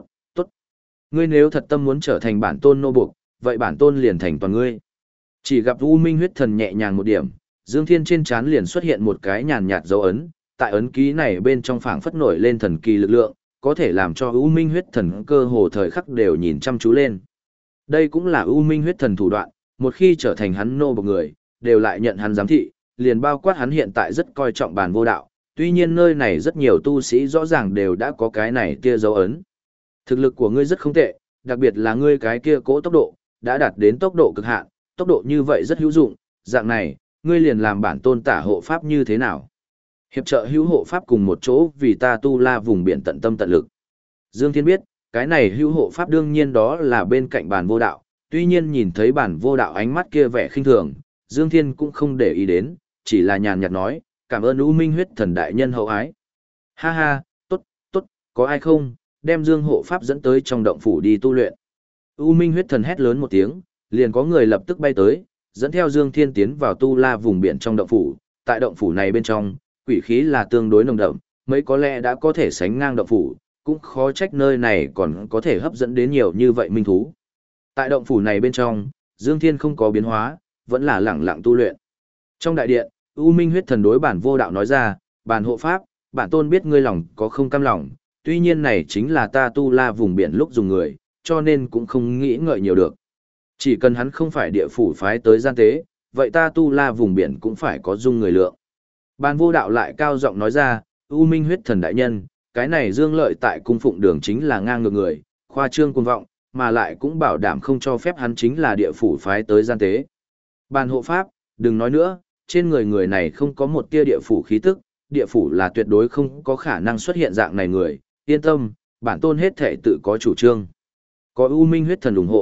Ngươi nếu thật tâm muốn trở thành bản tôn nô buộc, vậy bản tôn liền thành toàn ngươi. Chỉ gặp U Minh huyết thần nhẹ nhàng một điểm, Dương Thiên trên trán liền xuất hiện một cái nhàn nhạt dấu ấn, tại ấn ký này bên trong phảng phất nổi lên thần kỳ lực lượng, có thể làm cho U Minh huyết thần cơ hồ thời khắc đều nhìn chăm chú lên. Đây cũng là U Minh huyết thần thủ đoạn, một khi trở thành hắn nô buộc người, đều lại nhận hắn giám thị, liền bao quát hắn hiện tại rất coi trọng Bàn Vô Đạo, tuy nhiên nơi này rất nhiều tu sĩ rõ ràng đều đã có cái này tia dấu ấn. Thực lực của ngươi rất không tệ, đặc biệt là ngươi cái kia cỗ tốc độ, đã đạt đến tốc độ cực hạn, tốc độ như vậy rất hữu dụng, dạng này, ngươi liền làm bản tôn tả hộ pháp như thế nào? Hiệp trợ hữu hộ pháp cùng một chỗ vì ta tu la vùng biển tận tâm tận lực. Dương Thiên biết, cái này hữu hộ pháp đương nhiên đó là bên cạnh Bàn Vô Đạo, tuy nhiên nhìn thấy Bàn Vô Đạo ánh mắt kia vẻ khinh thường, Dương Thiên cũng không để ý đến, chỉ là nhàn nhạt nói, cảm ơn U Minh huyết thần đại nhân hậu ái. Ha ha, tốt, có ai không, đem Dương hộ pháp dẫn tới trong động phủ đi tu luyện. U Minh huyết thần hét lớn một tiếng, liền có người lập tức bay tới, dẫn theo Dương Thiên tiến vào tu la vùng biển trong động phủ. Tại động phủ này bên trong, quỷ khí là tương đối nồng đậm, mấy có lẽ đã có thể sánh ngang động phủ, cũng khó trách nơi này còn có thể hấp dẫn đến nhiều như vậy minh thú. Tại động phủ này bên trong, Dương Thiên không có biến hóa, vẫn là lẳng lặng tu luyện. Trong đại điện, U Minh huyết thần đối Bản Vô Đạo nói ra, Bản hộ pháp, bản tôn biết ngươi lòng có không cam lòng, tuy nhiên này chính là ta tu la vùng biển lúc dùng người, cho nên cũng không nghĩ ngợi nhiều được. Chỉ cần hắn không phải địa phủ phái tới gian tế, vậy ta tu la vùng biển cũng phải có dung người lượng. Bàn Vô Đạo lại cao giọng nói ra, U Minh huyết thần đại nhân, cái này Dương Lợi tại cung phụng đường chính là ngang ngược người, khoa trương cuồng vọng, mà lại cũng bảo đảm không cho phép hắn chính là địa phủ phái tới gian tế. Bàn hộ pháp, đừng nói nữa, trên người người này không có một tia địa phủ khí tức, địa phủ là tuyệt đối không có khả năng xuất hiện dạng này người, yên tâm, bản tôn hết thể tự có chủ trương. Có U Minh huyết thần ủng hộ,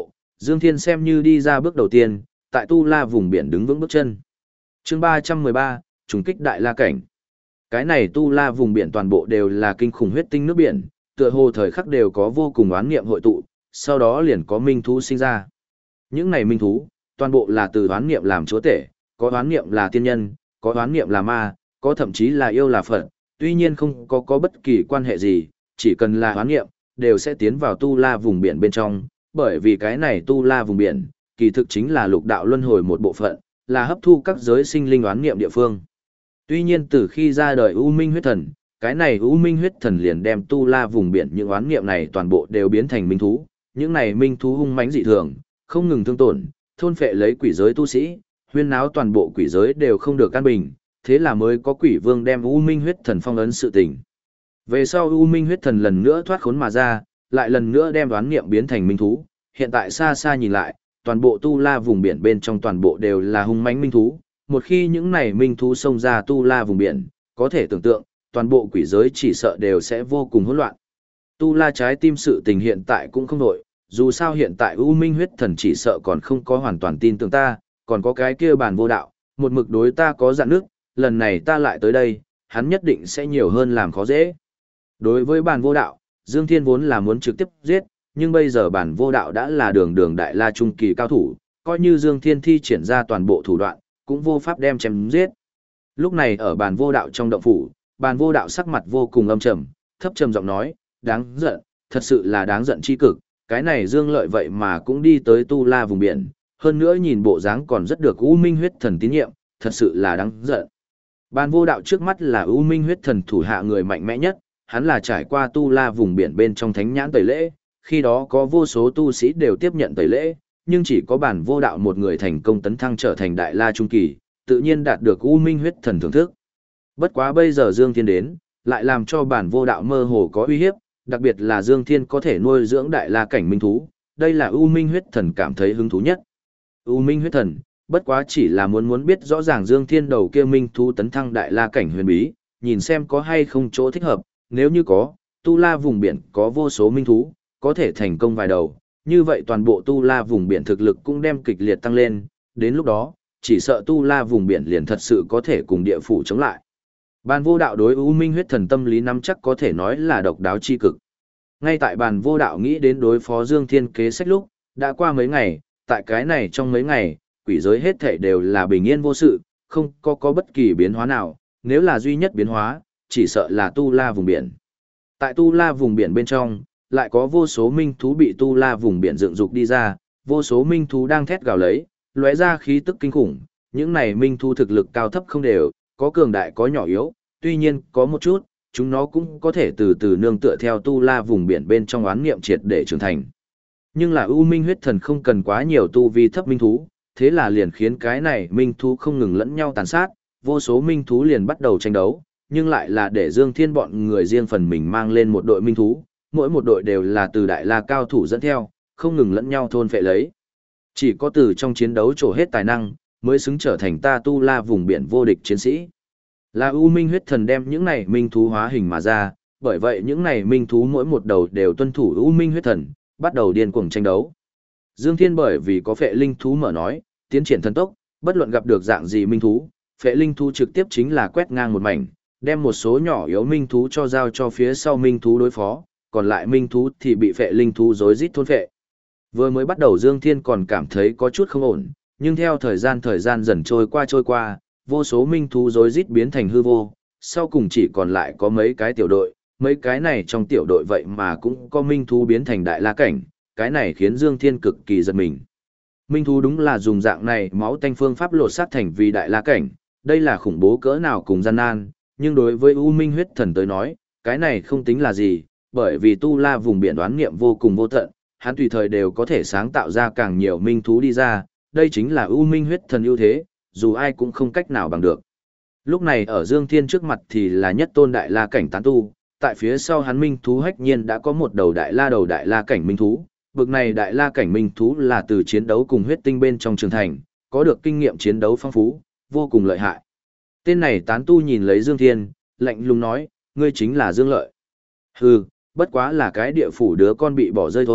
Dương Thiên xem như đi ra bước đầu tiên, tại Tu La vùng biển đứng vững bước chân. Chương 313, trùng kích đại la cảnh. Cái này Tu La vùng biển toàn bộ đều là kinh khủng huyết tinh nước biển, tựa hồ thời khắc đều có vô cùng oán niệm hội tụ, sau đó liền có minh thú sinh ra. Những này minh thú, toàn bộ là từ oán niệm làm chúa tể, có oán niệm là tiên nhân, có oán niệm là ma, có thậm chí là yêu là Phật, tuy nhiên không có bất kỳ quan hệ gì, chỉ cần là oán niệm, đều sẽ tiến vào Tu La vùng biển bên trong, bởi vì cái này Tu La vùng biển, kỳ thực chính là lục đạo luân hồi một bộ phận, là hấp thu các giới sinh linh oán niệm địa phương. Tuy nhiên từ khi ra đời U Minh huyết thần, cái này U Minh huyết thần liền đem Tu La vùng biển những oán niệm này toàn bộ đều biến thành minh thú, những này minh thú hung mãnh dị thường, không ngừng thương tổn, thôn phệ lấy quỷ giới tu sĩ, huyên náo toàn bộ quỷ giới đều không được an bình, thế là mới có quỷ vương đem U Minh huyết thần phong ấn sự tình. Về sau U Minh huyết thần lần nữa thoát khốn mà ra, lại lần nữa đem đoán niệm biến thành minh thú, hiện tại xa xa nhìn lại, toàn bộ Tu La vùng biển bên trong toàn bộ đều là hung mãnh minh thú, một khi những này minh thú xông ra Tu La vùng biển, có thể tưởng tượng, toàn bộ quỷ giới chỉ sợ đều sẽ vô cùng hỗn loạn. Tu La trái tim sự tình hiện tại cũng không đổi, dù sao hiện tại U Minh huyết thần chỉ sợ còn không có hoàn toàn tin tưởng ta, còn có cái kia bản vô đạo, một mực đối ta có dặn nước, lần này ta lại tới đây, hắn nhất định sẽ nhiều hơn làm khó dễ. Đối với bản vô đạo, Dương Thiên vốn là muốn trực tiếp giết, nhưng bây giờ bản vô đạo đã là đường đường đại la trung kỳ cao thủ, coi như Dương Thiên thi triển ra toàn bộ thủ đoạn, cũng vô pháp đem chém giết. Lúc này ở bản vô đạo trong động phủ, bản vô đạo sắc mặt vô cùng âm trầm, thấp trầm giọng nói, đáng giận, thật sự là đáng giận chi cực, cái này Dương Lợi vậy mà cũng đi tới Tu La vùng biển, hơn nữa nhìn bộ dáng còn rất được U Minh huyết thần tín nhiệm, thật sự là đáng giận. Bản vô đạo trước mắt là U Minh huyết thần thủ hạ người mạnh mẽ nhất, hắn là trải qua Tu La vùng biển bên trong thánh nhãn tẩy lễ, khi đó có vô số tu sĩ đều tiếp nhận tẩy lễ, nhưng chỉ có bản vô đạo một người thành công tấn thăng trở thành đại la trung kỳ, tự nhiên đạt được U Minh huyết thần thưởng thức. Bất quá bây giờ Dương Thiên đến, lại làm cho bản vô đạo mơ hồ có uy hiếp, đặc biệt là Dương Thiên có thể nuôi dưỡng đại la cảnh minh thú, đây là U Minh huyết thần cảm thấy hứng thú nhất. U Minh huyết thần, bất quá chỉ là muốn biết rõ ràng Dương Thiên đầu kia minh thú tấn thăng đại la cảnh huyền bí, nhìn xem có hay không chỗ thích hợp, nếu như có, Tu La vùng biển có vô số minh thú, có thể thành công vài đầu, như vậy toàn bộ Tu La vùng biển thực lực cũng đem kịch liệt tăng lên, đến lúc đó, chỉ sợ Tu La vùng biển liền thật sự có thể cùng địa phủ chống lại. Bàn vô đạo đối U Minh huyết thần tâm lý nắm chắc có thể nói là độc đáo chi cực. Ngay tại bàn vô đạo nghĩ đến đối phó Dương Thiên kế sách lúc, đã qua mấy ngày, tại cái này trong mấy ngày, quỷ giới hết thảy đều là bình yên vô sự, không có bất kỳ biến hóa nào, nếu là duy nhất biến hóa, chỉ sợ là Tu La vùng biển. Tại Tu La vùng biển bên trong, lại có vô số minh thú bị Tu La vùng biển dựng dục đi ra, vô số minh thú đang thét gào lấy, lóe ra khí tức kinh khủng, những này minh thú thực lực cao thấp không đều, có cường đại có nhỏ yếu, tuy nhiên có một chút, chúng nó cũng có thể từ từ nương tựa theo Tu La vùng biển bên trong oán nghiệm triệt để trưởng thành. Nhưng là U Minh huyết thần không cần quá nhiều tu vi thấp minh thú, thế là liền khiến cái này minh thú không ngừng lẫn nhau tàn sát, vô số minh thú liền bắt đầu tranh đấu, nhưng lại là để Dương Thiên bọn người riêng phần mình mang lên một đội minh thú, mỗi một đội đều là từ đại la cao thủ dẫn theo, không ngừng lẫn nhau thôn phệ lấy. Chỉ có từ trong chiến đấu trổ hết tài năng, mới xứng trở thành ta Tu La vùng biển vô địch chiến sĩ. Là U Minh huyết thần đem những này minh thú hóa hình mà ra, bởi vậy những này minh thú mỗi một đầu đều tuân thủ U Minh huyết thần, bắt đầu điên cuồng tranh đấu. Dương Thiên bởi vì có phệ linh thú mở nói, tiến triển thần tốc, bất luận gặp được dạng gì minh thú, phệ linh thú trực tiếp chính là quét ngang một mảnh, đem một số nhỏ yếu minh thú cho giao cho phía sau minh thú đối phó, còn lại minh thú thì bị phệ linh thú rối rít thôn phệ. Vừa mới bắt đầu Dương Thiên còn cảm thấy có chút không ổn, nhưng theo thời gian dần trôi qua, vô số minh thú rối rít biến thành hư vô, sau cùng chỉ còn lại có mấy cái tiểu đội, mấy cái này trong tiểu đội vậy mà cũng có minh thú biến thành đại la cảnh, cái này khiến Dương Thiên cực kỳ giật mình. Minh thú đúng là dùng dạng này máu tanh phương pháp lột xác thành vì đại la cảnh, đây là khủng bố cỡ nào cùng gian nan, nhưng đối với U Minh huyết thần tới nói, cái này không tính là gì, bởi vì Tu La vùng biển đoán nghiệm vô cùng vô tận, hắn tùy thời đều có thể sáng tạo ra càng nhiều minh thú đi ra, đây chính là U Minh huyết thần ưu thế, dù ai cũng không cách nào bằng được. Lúc này ở Dương Thiên trước mặt thì là nhất tôn đại la cảnh tán tu, tại phía sau hắn minh thú hách nhiên đã có một đầu đại la cảnh minh thú, bực này đại la cảnh minh thú là từ chiến đấu cùng huyết tinh bên trong trường thành, có được kinh nghiệm chiến đấu phong phú, vô cùng lợi hại. Tên này tán tu nhìn lấy Dương Thiên, lạnh lùng nói, ngươi chính là Dương Lợi. Hừ, bất quá là cái địa phủ đứa con bị bỏ rơi thôi,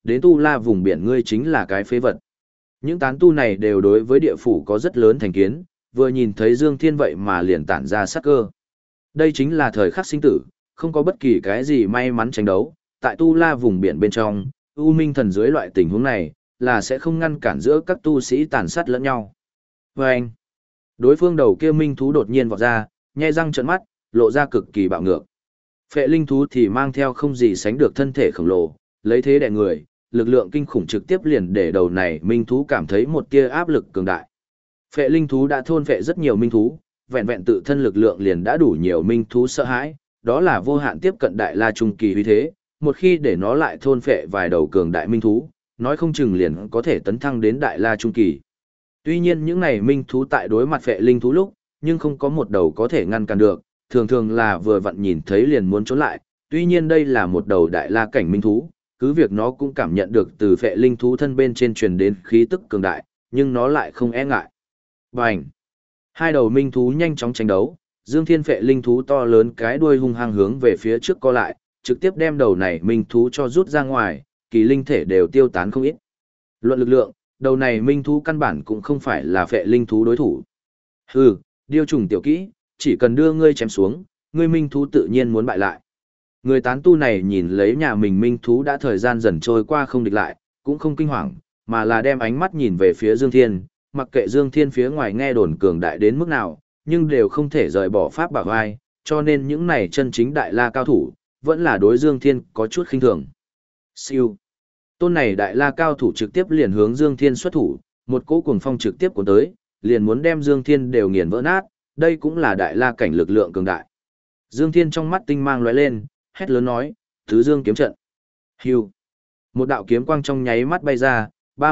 đến tu la vùng biển ngươi chính là cái phế vật. Những tán tu này đều đối với địa phủ có rất lớn thành kiến, vừa nhìn thấy Dương Thiên vậy mà liền tản ra sát cơ. Đây chính là thời khắc sinh tử, không có bất kỳ cái gì may mắn tranh đấu, tại tu la vùng biển bên trong, U Minh Thần dưới loại tình huống này, là sẽ không ngăn cản giữa các tu sĩ tàn sát lẫn nhau. Và anh, đối phương đầu kia minh thú đột nhiên vọt ra, nhe răng trợn mắt, lộ ra cực kỳ bạo ngược. Phệ linh thú thì mang theo không gì sánh được thân thể khổng lồ, lấy thế đè người, lực lượng kinh khủng trực tiếp liền để đầu này minh thú cảm thấy một tia áp lực cường đại. Phệ linh thú đã thôn phệ rất nhiều minh thú, vẹn vẹn tự thân lực lượng liền đã đủ nhiều minh thú sợ hãi, đó là vô hạn tiếp cận đại la trung kỳ uy thế, một khi để nó lại thôn phệ vài đầu cường đại minh thú, nói không chừng liền có thể tấn thăng đến đại la trung kỳ. Tuy nhiên những này minh thú tại đối mặt phệ linh thú lúc, nhưng không có một đầu có thể ngăn cản được, thường thường là vừa vặn nhìn thấy liền muốn trốn lại, tuy nhiên đây là một đầu đại la cảnh minh thú, cứ việc nó cũng cảm nhận được từ phệ linh thú thân bên trên truyền đến khí tức cường đại, nhưng nó lại không e ngại. Bành! Hai đầu minh thú nhanh chóng tranh đấu, Dương Thiên phệ linh thú to lớn cái đuôi hung hăng hướng về phía trước co lại, trực tiếp đem đầu này minh thú cho rút ra ngoài, kỳ linh thể đều tiêu tán không ít. Luận lực lượng, đầu này minh thú căn bản cũng không phải là phệ linh thú đối thủ. Hừ, điêu trùng tiểu kỹ, chỉ cần đưa ngươi chém xuống, ngươi minh thú tự nhiên muốn bại lại. Người tán tu này nhìn lấy nhà mình minh thú đã thời gian dần trôi qua không địch lại, cũng không kinh hoàng, mà là đem ánh mắt nhìn về phía Dương Thiên, mặc kệ Dương Thiên phía ngoài nghe đồn cường đại đến mức nào, nhưng đều không thể rời bỏ pháp bảo vai, cho nên những này chân chính đại la cao thủ, vẫn là đối Dương Thiên có chút khinh thường. Siêu. Tôn này đại la cao thủ trực tiếp liền hướng Dương Thiên xuất thủ, một cỗ cuồng phong trực tiếp cuốn tới, liền muốn đem Dương Thiên đều nghiền vỡ nát, đây cũng là đại la cảnh lực lượng cường đại. Dương Thiên trong mắt tinh mang lóe lên, hét lớn nói, Tứ Dương kiếm trận. Hưu. Một đạo kiếm quang trong nháy mắt bay ra,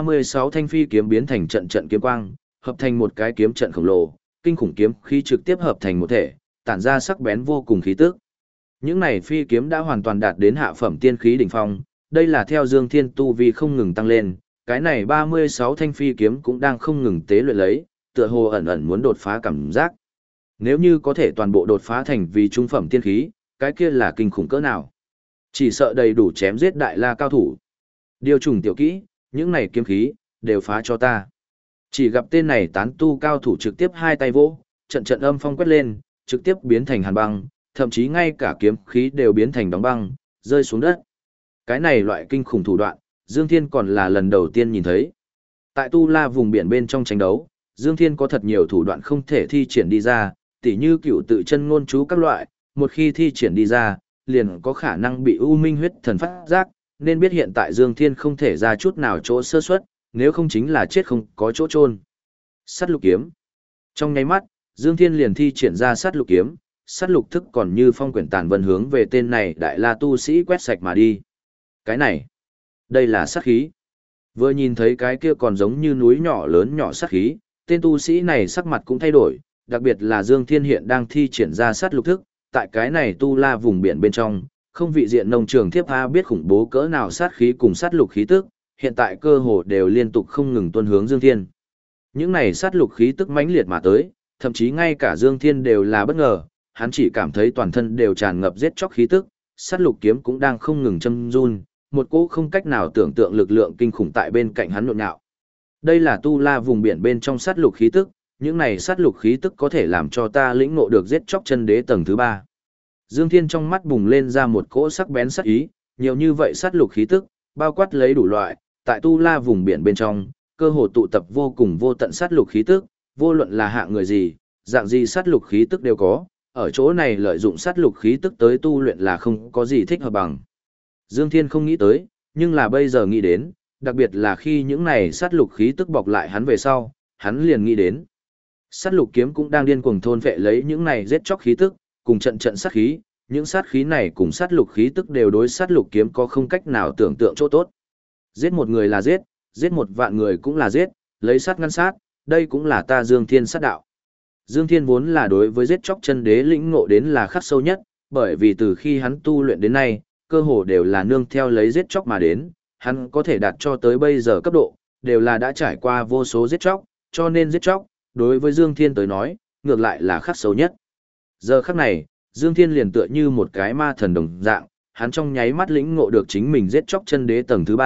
36 thanh phi kiếm biến thành trận trận kiếm quang, hợp thành một cái kiếm trận khổng lồ, kinh khủng kiếm khí trực tiếp hợp thành một thể, tản ra sắc bén vô cùng khí tức. Những này phi kiếm đã hoàn toàn đạt đến hạ phẩm tiên khí đỉnh phong, đây là theo Dương Thiên tu vi không ngừng tăng lên, cái này 36 thanh phi kiếm cũng đang không ngừng tế luyện lấy, tựa hồ ẩn ẩn muốn đột phá cảm giác. Nếu như có thể toàn bộ đột phá thành vì trung phẩm tiên khí, cái kia là kinh khủng cỡ nào. Chỉ sợ đầy đủ chém giết đại la cao thủ. Điều trùng tiểu kỹ, những này kiếm khí, đều phá cho ta. Chỉ gặp tên này tán tu cao thủ trực tiếp hai tay vỗ, trận trận âm phong quét lên, trực tiếp biến thành hàn băng, thậm chí ngay cả kiếm khí đều biến thành đóng băng, rơi xuống đất. Cái này loại kinh khủng thủ đoạn, Dương Thiên còn là lần đầu tiên nhìn thấy. Tại Tu La vùng biển bên trong tranh đấu, Dương Thiên có thật nhiều thủ đoạn không thể thi triển đi ra, tỉ như cựu tự chân ngôn chú các loại, một khi thi triển đi ra, liền có khả năng bị U Minh huyết thần phát giác, nên biết hiện tại Dương Thiên không thể ra chút nào chỗ sơ suất, nếu không chính là chết không có chỗ chôn. Sát lục kiếm. Trong nháy mắt, Dương Thiên liền thi triển ra sát lục kiếm, sát lục thức còn như phong quyển tàn vân hướng về tên này đại la tu sĩ quét sạch mà đi. Cái này, đây là sát khí. Vừa nhìn thấy cái kia còn giống như núi nhỏ lớn nhỏ sát khí, tên tu sĩ này sắc mặt cũng thay đổi, đặc biệt là Dương Thiên hiện đang thi triển ra sát lục thức, tại cái này tu la vùng biển bên trong, không vị diện nông trường thiếp tha biết khủng bố cỡ nào sát khí cùng sát lục khí tức, hiện tại cơ hồ đều liên tục không ngừng tuôn hướng Dương Thiên. Những này sát lục khí tức mãnh liệt mà tới, thậm chí ngay cả Dương Thiên đều là bất ngờ, hắn chỉ cảm thấy toàn thân đều tràn ngập giết chóc khí tức, sát lục kiếm cũng đang không ngừng châm run, một cỗ không cách nào tưởng tượng lực lượng kinh khủng tại bên cạnh hắn nhộn nhạo. Đây là tu la vùng biển bên trong sát lục khí tức, những này sát lục khí tức có thể làm cho ta lĩnh ngộ được giết chóc chân đế tầng thứ 3. Dương Thiên trong mắt bùng lên ra một cỗ sắc bén sát ý, nhiều như vậy sát lục khí tức, bao quát lấy đủ loại, tại tu la vùng biển bên trong, cơ hồ tụ tập vô cùng vô tận sát lục khí tức, vô luận là hạng người gì, dạng gì sát lục khí tức đều có, ở chỗ này lợi dụng sát lục khí tức tới tu luyện là không có gì thích hợp bằng. Dương Thiên không nghĩ tới, nhưng là bây giờ nghĩ đến, đặc biệt là khi những này sát lục khí tức bọc lại hắn về sau, hắn liền nghĩ đến. Sát lục kiếm cũng đang điên cuồng thôn vệ lấy những này giết chóc khí tức, cùng trận trận sát khí, những sát khí này cùng sát lục khí tức đều đối sát lục kiếm có không cách nào tưởng tượng chỗ tốt. Giết một người là giết, giết một vạn người cũng là giết, lấy sát ngăn sát, đây cũng là ta Dương Thiên sát đạo. Dương Thiên vốn là đối với giết chóc chân đế lĩnh ngộ đến là khắc sâu nhất, bởi vì từ khi hắn tu luyện đến nay, cơ hồ đều là nương theo lấy giết chóc mà đến, hắn có thể đạt cho tới bây giờ cấp độ, đều là đã trải qua vô số giết chóc, cho nên giết chóc, đối với Dương Thiên tới nói, ngược lại là khắc sâu nhất. Giờ khắc này, Dương Thiên liền tựa như một cái ma thần đồng dạng, hắn trong nháy mắt lĩnh ngộ được chính mình giết chóc chân đế tầng thứ 3,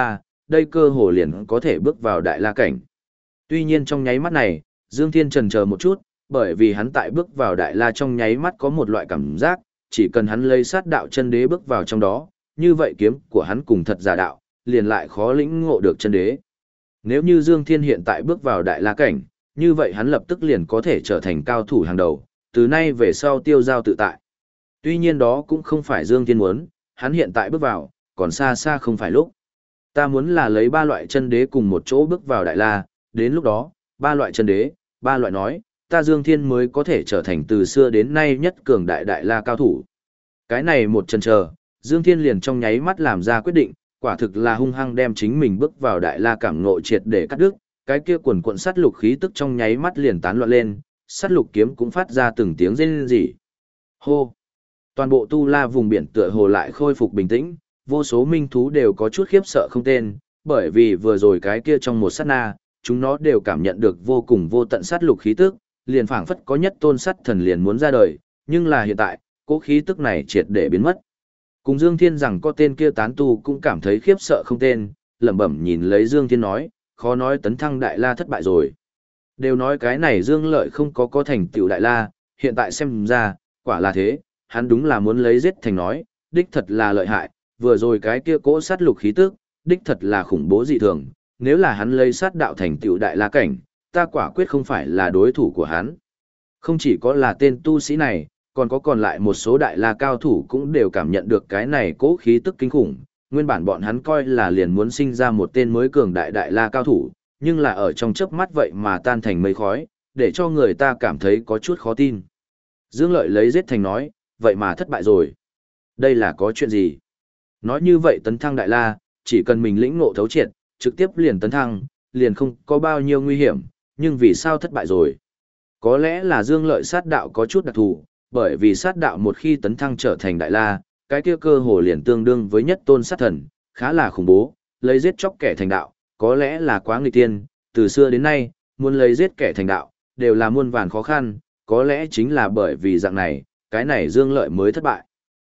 đây cơ hồ liền có thể bước vào đại la cảnh. Tuy nhiên trong nháy mắt này, Dương Thiên chần chờ một chút, bởi vì hắn tại bước vào đại la trong nháy mắt có một loại cảm giác, chỉ cần hắn lấy sát đạo chân đế bước vào trong đó, như vậy kiếm của hắn cùng thật giả đạo, liền lại khó lĩnh ngộ được chân đế. Nếu như Dương Thiên hiện tại bước vào đại la cảnh, như vậy hắn lập tức liền có thể trở thành cao thủ hàng đầu, từ nay về sau tiêu giao tự tại. Tuy nhiên đó cũng không phải Dương Thiên muốn, hắn hiện tại bước vào, còn xa xa không phải lúc. Ta muốn là lấy ba loại chân đế cùng một chỗ bước vào đại la, đến lúc đó, ba loại chân đế, ba loại nói, ta Dương Thiên mới có thể trở thành từ xưa đến nay nhất cường đại đại la cao thủ. Cái này một chân chờ, Dương Thiên liền trong nháy mắt làm ra quyết định, quả thực là hung hăng đem chính mình bước vào đại la cảm ngộ triệt để cắt đứt, cái kia quần cuộn sát lục khí tức trong nháy mắt liền tán loạn lên, sát lục kiếm cũng phát ra từng tiếng rên rỉ. Hô! Toàn bộ tu la vùng biển tựa hồ lại khôi phục bình tĩnh, vô số minh thú đều có chút khiếp sợ không tên, bởi vì vừa rồi cái kia trong một sát na, chúng nó đều cảm nhận được vô cùng vô tận sát lục khí tức, liền phảng phất có nhất tôn sát thần liền muốn ra đời, nhưng là hiện tại, cỗ khí tức này triệt để biến mất. Cùng Dương Thiên rằng có tên kia tán tu cũng cảm thấy khiếp sợ không tên, lẩm bẩm nhìn lấy Dương Thiên nói, khó nói tấn thăng đại la thất bại rồi. Đều nói cái này Dương Lợi không có thành tựu đại la, hiện tại xem ra, quả là thế, hắn đúng là muốn lấy giết thành nói, đích thật là lợi hại, vừa rồi cái kia cỗ sát lục khí tức, đích thật là khủng bố dị thường, nếu là hắn lấy sát đạo thành tựu đại la cảnh, ta quả quyết không phải là đối thủ của hắn. Không chỉ có là tên tu sĩ này, còn có còn lại một số đại la cao thủ cũng đều cảm nhận được cái này cỗ khí tức kinh khủng, nguyên bản bọn hắn coi là liền muốn sinh ra một tên mới cường đại đại la cao thủ, nhưng là ở trong chớp mắt vậy mà tan thành mây khói, để cho người ta cảm thấy có chút khó tin. Dương Lợi lấy giết thành nói, vậy mà thất bại rồi. Đây là có chuyện gì? Nói như vậy tấn thăng đại la, chỉ cần mình lĩnh ngộ thấu triệt, trực tiếp liền tấn thăng, liền không có bao nhiêu nguy hiểm, nhưng vì sao thất bại rồi? Có lẽ là Dương Lợi sát đạo có chút đặc thù, bởi vì sát đạo một khi tấn thăng trở thành đại la, cái kia cơ hồ liền tương đương với nhất tôn sát thần, khá là khủng bố, lấy giết chóc kẻ thành đạo, có lẽ là quá nghịch tiên, từ xưa đến nay, muốn lấy giết kẻ thành đạo, đều là muôn vàn khó khăn, có lẽ chính là bởi vì dạng này, cái này Dương Lợi mới thất bại.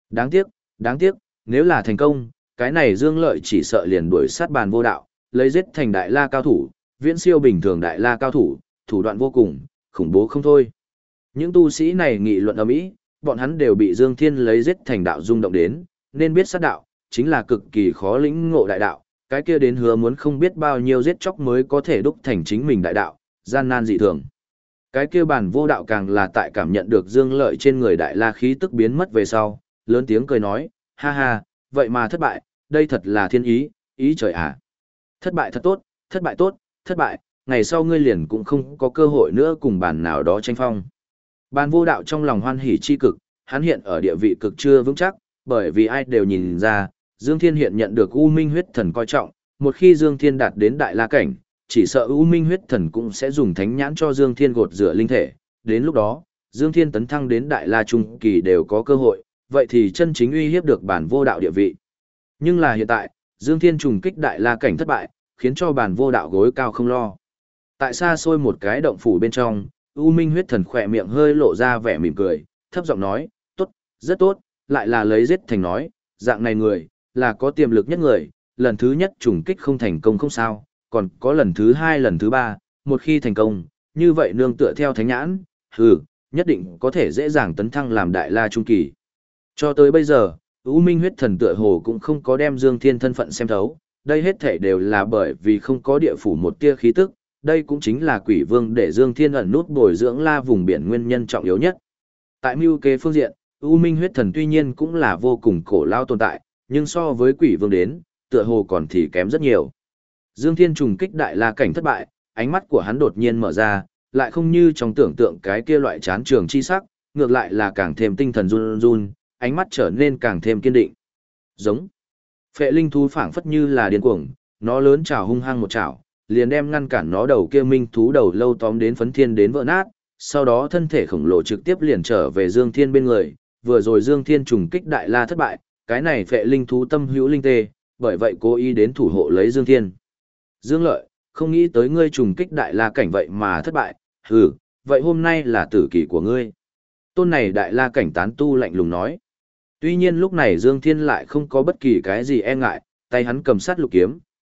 Đáng tiếc, nếu là thành công, cái này Dương Lợi chỉ sợ liền đuổi sát bàn vô đạo, lấy giết thành đại la cao thủ, viễn siêu bình thường đại la cao thủ, thủ đoạn vô cùng, khủng bố không thôi. Những tu sĩ này nghị luận ầm ĩ, bọn hắn đều bị Dương Thiên lấy giết thành đạo rung động đến, nên biết sát đạo chính là cực kỳ khó lĩnh ngộ đại đạo, cái kia đến hứa muốn không biết bao nhiêu giết chóc mới có thể đúc thành chính mình đại đạo, gian nan dị thường. Cái kia bản vô đạo càng là tại cảm nhận được Dương Lợi trên người đại la khí tức biến mất về sau, lớn tiếng cười nói, ha ha, vậy mà thất bại, đây thật là thiên ý, ý trời à. Thất bại thật tốt, thất bại tốt, thất bại, ngày sau ngươi liền cũng không có cơ hội nữa cùng bản nào đó tranh phong. Bàn vô đạo trong lòng hoan hỉ chi cực, hắn hiện ở địa vị cực chưa vững chắc, bởi vì ai đều nhìn ra, Dương Thiên hiện nhận được U Minh huyết thần coi trọng, một khi Dương Thiên đạt đến đại la cảnh, chỉ sợ U Minh huyết thần cũng sẽ dùng thánh nhãn cho Dương Thiên gột rửa linh thể, đến lúc đó, Dương Thiên tấn thăng đến đại la trung kỳ đều có cơ hội, vậy thì chân chính uy hiếp được bản vô đạo địa vị. Nhưng là hiện tại, Dương Thiên trùng kích đại la cảnh thất bại, khiến cho bản vô đạo gối cao không lo. Tại xa xôi một cái động phủ bên trong, U Minh huyết thần khỏe miệng hơi lộ ra vẻ mỉm cười, thấp giọng nói, tốt, rất tốt, lại là lấy giết thành nói, dạng này người, là có tiềm lực nhất người, lần thứ nhất trùng kích không thành công không sao, còn có lần thứ hai lần thứ ba, một khi thành công, như vậy nương tựa theo thánh nhãn, nhất định có thể dễ dàng tấn thăng làm đại la trung kỳ. Cho tới bây giờ, U Minh huyết thần tựa hồ cũng không có đem Dương Thiên thân phận xem thấu, đây hết thể đều là bởi vì không có địa phủ một tia khí tức, đây cũng chính là Quỷ Vương để Dương Thiên ẩn nút bồi dưỡng la vùng biển nguyên nhân trọng yếu nhất. Tại mưu kế phương diện, U Minh huyết thần tuy nhiên cũng là vô cùng cổ lao tồn tại, nhưng so với Quỷ Vương đến, tựa hồ còn thì kém rất nhiều. Dương Thiên trùng kích đại la cảnh thất bại, ánh mắt của hắn đột nhiên mở ra, lại không như trong tưởng tượng cái kia loại chán trường chi sắc, ngược lại là càng thêm tinh thần run run, ánh mắt trở nên càng thêm kiên định. Giống. Phệ linh thú phảng phất như là điên cuồng, nó lớn trào hung hăng một trảo, liền đem ngăn cản nó đầu kia minh thú đầu lâu tóm đến phấn thiên đến vỡ nát, sau đó thân thể khổng lồ trực tiếp liền trở về Dương Thiên bên người, vừa rồi Dương Thiên trùng kích đại la thất bại, cái này phệ linh thú tâm hữu linh tê, bởi vậy cố ý đến thủ hộ lấy Dương Thiên. Dương Lợi, không nghĩ tới ngươi trùng kích đại la cảnh vậy mà thất bại, vậy hôm nay là tử kỳ của ngươi. Tôn này đại la cảnh tán tu lạnh lùng nói. Tuy nhiên lúc này Dương Thiên lại không có bất kỳ cái gì e ngại, tay hắn cầm sát lục kiếm,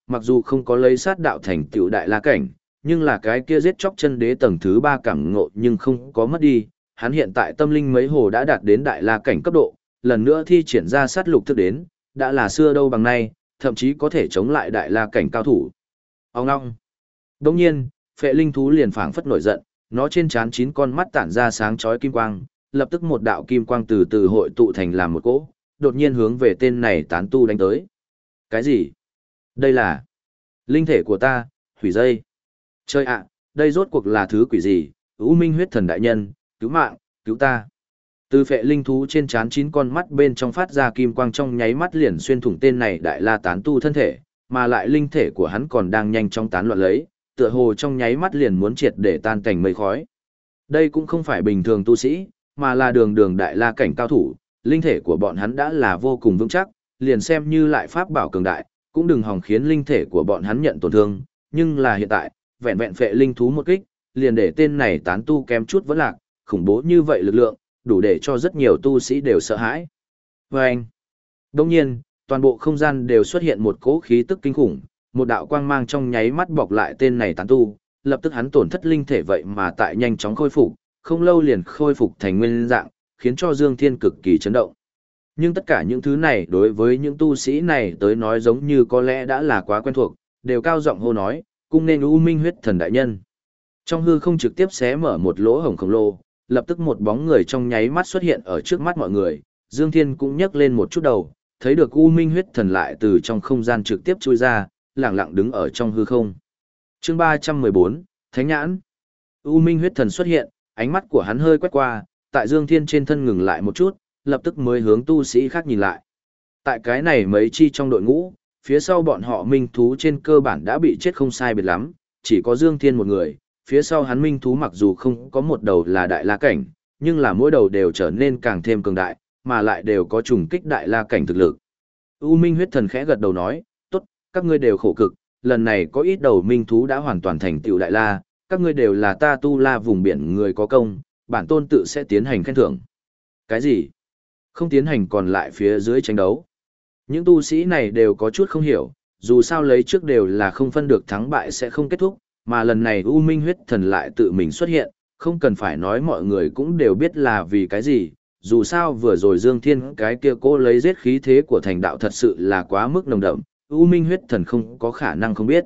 mặc dù không có lấy sát đạo thành tựu đại la cảnh, nhưng là cái kia giết chóc chân đế tầng thứ 3 cảm ngộ nhưng không có mất đi, hắn hiện tại tâm linh mấy hồ đã đạt đến đại la cảnh cấp độ, lần nữa thi triển ra sát lục thức đến, đã là xưa đâu bằng nay, thậm chí có thể chống lại đại la cảnh cao thủ. Ông ngong. Đồng nhiên, phệ linh thú liền phảng phất nổi giận, nó trên trán 9 con mắt tản ra sáng chói kim quang, lập tức một đạo kim quang từ từ hội tụ thành làm một cỗ, đột nhiên hướng về tên này tán tu đánh tới. Cái gì? Đây là linh thể của ta, hủy dây. Chơi ạ, đây rốt cuộc là thứ quỷ gì? U Minh huyết thần đại nhân, cứu mạng, cứu ta. Từ phệ linh thú trên trán 9 con mắt bên trong phát ra kim quang trong nháy mắt liền xuyên thủng tên này đại la tán tu thân thể, mà lại linh thể của hắn còn đang nhanh chóng tán loạn lấy, tựa hồ trong nháy mắt liền muốn triệt để tan cảnh mây khói. Đây cũng không phải bình thường tu sĩ, mà là đường đường đại la cảnh cao thủ, linh thể của bọn hắn đã là vô cùng vững chắc, liền xem như lại pháp bảo cường đại, cũng đừng hòng khiến linh thể của bọn hắn nhận tổn thương, nhưng là hiện tại, vẹn vẹn phệ linh thú một kích, liền để tên này tán tu kém chút vẫn lạc, khủng bố như vậy lực lượng, đủ để cho rất nhiều tu sĩ đều sợ hãi. Và anh, đồng nhiên, toàn bộ không gian đều xuất hiện một cỗ khí tức kinh khủng, một đạo quang mang trong nháy mắt bọc lại tên này tán tu, lập tức hắn tổn thất linh thể vậy mà tại nhanh chóng khôi phục, không lâu liền khôi phục thành nguyên dạng, khiến cho Dương Thiên cực kỳ chấn động. Nhưng tất cả những thứ này đối với những tu sĩ này tới nói giống như có lẽ đã là quá quen thuộc, đều cao giọng hô nói, cung nên U Minh huyết thần đại nhân. Trong hư không trực tiếp xé mở một lỗ hổng khổng lồ, lập tức một bóng người trong nháy mắt xuất hiện ở trước mắt mọi người, Dương Thiên cũng nhấc lên một chút đầu, thấy được U Minh huyết thần lại từ trong không gian trực tiếp chui ra, lẳng lặng đứng ở trong hư không. Chương 314, Thánh nhãn. U Minh huyết thần xuất hiện, ánh mắt của hắn hơi quét qua, tại Dương Thiên trên thân ngừng lại một chút, lập tức mới hướng tu sĩ khác nhìn lại. Tại cái này mấy chi trong đội ngũ, phía sau bọn họ minh thú trên cơ bản đã bị chết không sai biệt lắm, chỉ có Dương Thiên một người, phía sau hắn minh thú mặc dù không có một đầu là đại la cảnh, nhưng là mỗi đầu đều trở nên càng thêm cường đại, mà lại đều có trùng kích đại la cảnh thực lực. U Minh huyết thần khẽ gật đầu nói, tốt, các ngươi đều khổ cực, lần này có ít đầu minh thú đã hoàn toàn thành tựu đại la, các ngươi đều là ta tu la vùng biển người có công, bản tôn tự sẽ tiến hành khen thưởng. Cái gì? Không tiến hành còn lại phía dưới tranh đấu. Những tu sĩ này đều có chút không hiểu, dù sao lấy trước đều là không phân được thắng bại sẽ không kết thúc, mà lần này U Minh huyết thần lại tự mình xuất hiện, không cần phải nói mọi người cũng đều biết là vì cái gì, dù sao vừa rồi Dương Thiên cái kia cô lấy giết khí thế của thành đạo thật sự là quá mức nồng đậm, U Minh huyết thần không có khả năng không biết.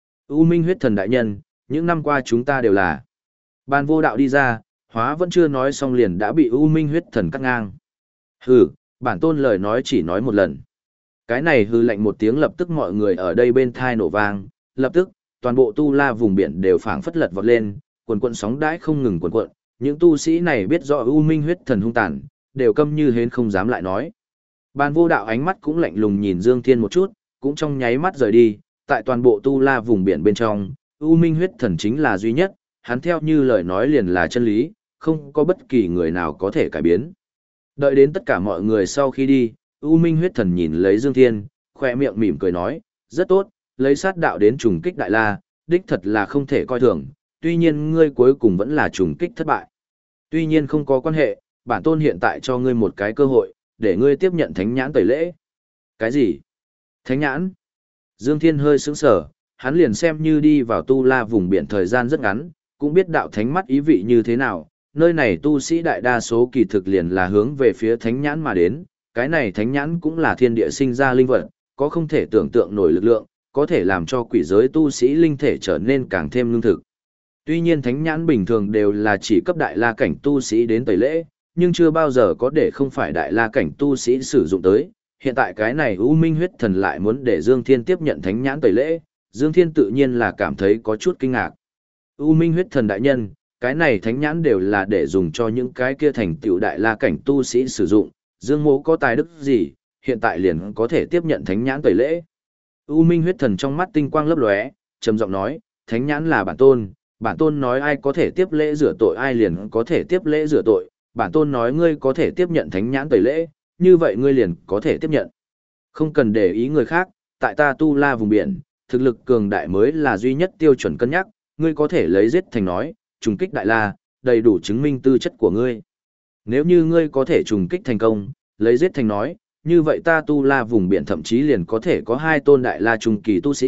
U Minh huyết thần đại nhân, những năm qua chúng ta đều là. Ban vô đạo đi ra, hóa vẫn chưa nói xong liền đã bị U Minh huyết thần cắt ngang. Hừ, bản tôn lời nói chỉ nói một lần. Cái này hừ lạnh một tiếng lập tức mọi người ở đây bên thai nổ vang, lập tức, toàn bộ tu la vùng biển đều phảng phất lật vọt lên, quần quần sóng đãi không ngừng quần quận. Những tu sĩ này biết rõ U Minh huyết thần hung tàn, đều câm như hến không dám lại nói. Ban vô đạo ánh mắt cũng lạnh lùng nhìn Dương Thiên một chút, cũng trong nháy mắt rời đi, tại toàn bộ tu la vùng biển bên trong, U Minh huyết thần chính là duy nhất, hắn theo như lời nói liền là chân lý, không có bất kỳ người nào có thể cải biến. Đợi đến tất cả mọi người sau khi đi, U Minh huyết thần nhìn lấy Dương Thiên, khoe miệng mỉm cười nói, rất tốt, lấy sát đạo đến trùng kích đại la, đích thật là không thể coi thường, tuy nhiên ngươi cuối cùng vẫn là trùng kích thất bại. Tuy nhiên không có quan hệ, bản tôn hiện tại cho ngươi một cái cơ hội, để ngươi tiếp nhận thánh nhãn tẩy lễ. Cái gì? Thánh nhãn? Dương Thiên hơi sững sờ, hắn liền xem như đi vào tu la vùng biển thời gian rất ngắn, cũng biết đạo thánh mắt ý vị như thế nào, nơi này tu sĩ đại đa số kỳ thực liền là hướng về phía thánh nhãn mà đến, cái này thánh nhãn cũng là thiên địa sinh ra linh vật, có không thể tưởng tượng nổi lực lượng, có thể làm cho quỷ giới tu sĩ linh thể trở nên càng thêm lương thực. Tuy nhiên thánh nhãn bình thường đều là chỉ cấp đại la cảnh tu sĩ đến tẩy lễ, nhưng chưa bao giờ có để không phải đại la cảnh tu sĩ sử dụng tới. Hiện tại cái này U Minh huyết thần lại muốn để Dương Thiên tiếp nhận thánh nhãn tẩy lễ, Dương Thiên tự nhiên là cảm thấy có chút kinh ngạc. U Minh huyết thần đại nhân, cái này thánh nhãn đều là để dùng cho những cái kia thành tựu đại la cảnh tu sĩ sử dụng, Dương mỗ có tài đức gì, hiện tại liền có thể tiếp nhận thánh nhãn tẩy lễ. U Minh huyết thần trong mắt tinh quang lấp lóe, trầm giọng nói, thánh nhãn là bản tôn nói ai có thể tiếp lễ rửa tội ai liền có thể tiếp lễ rửa tội, bản tôn nói ngươi có thể tiếp nhận thánh nhãn tẩy lễ, như vậy ngươi liền có thể tiếp nhận. Không cần để ý người khác, tại ta tu la vùng biển, thực lực cường đại mới là duy nhất tiêu chuẩn cân nhắc, ngươi có thể lấy giết thành nói, trùng kích đại la, đầy đủ chứng minh tư chất của ngươi. Nếu như ngươi có thể trùng kích thành công, lấy giết thành nói, như vậy ta tu la vùng biển thậm chí liền có thể có 2 tôn đại la trung kỳ tu sĩ,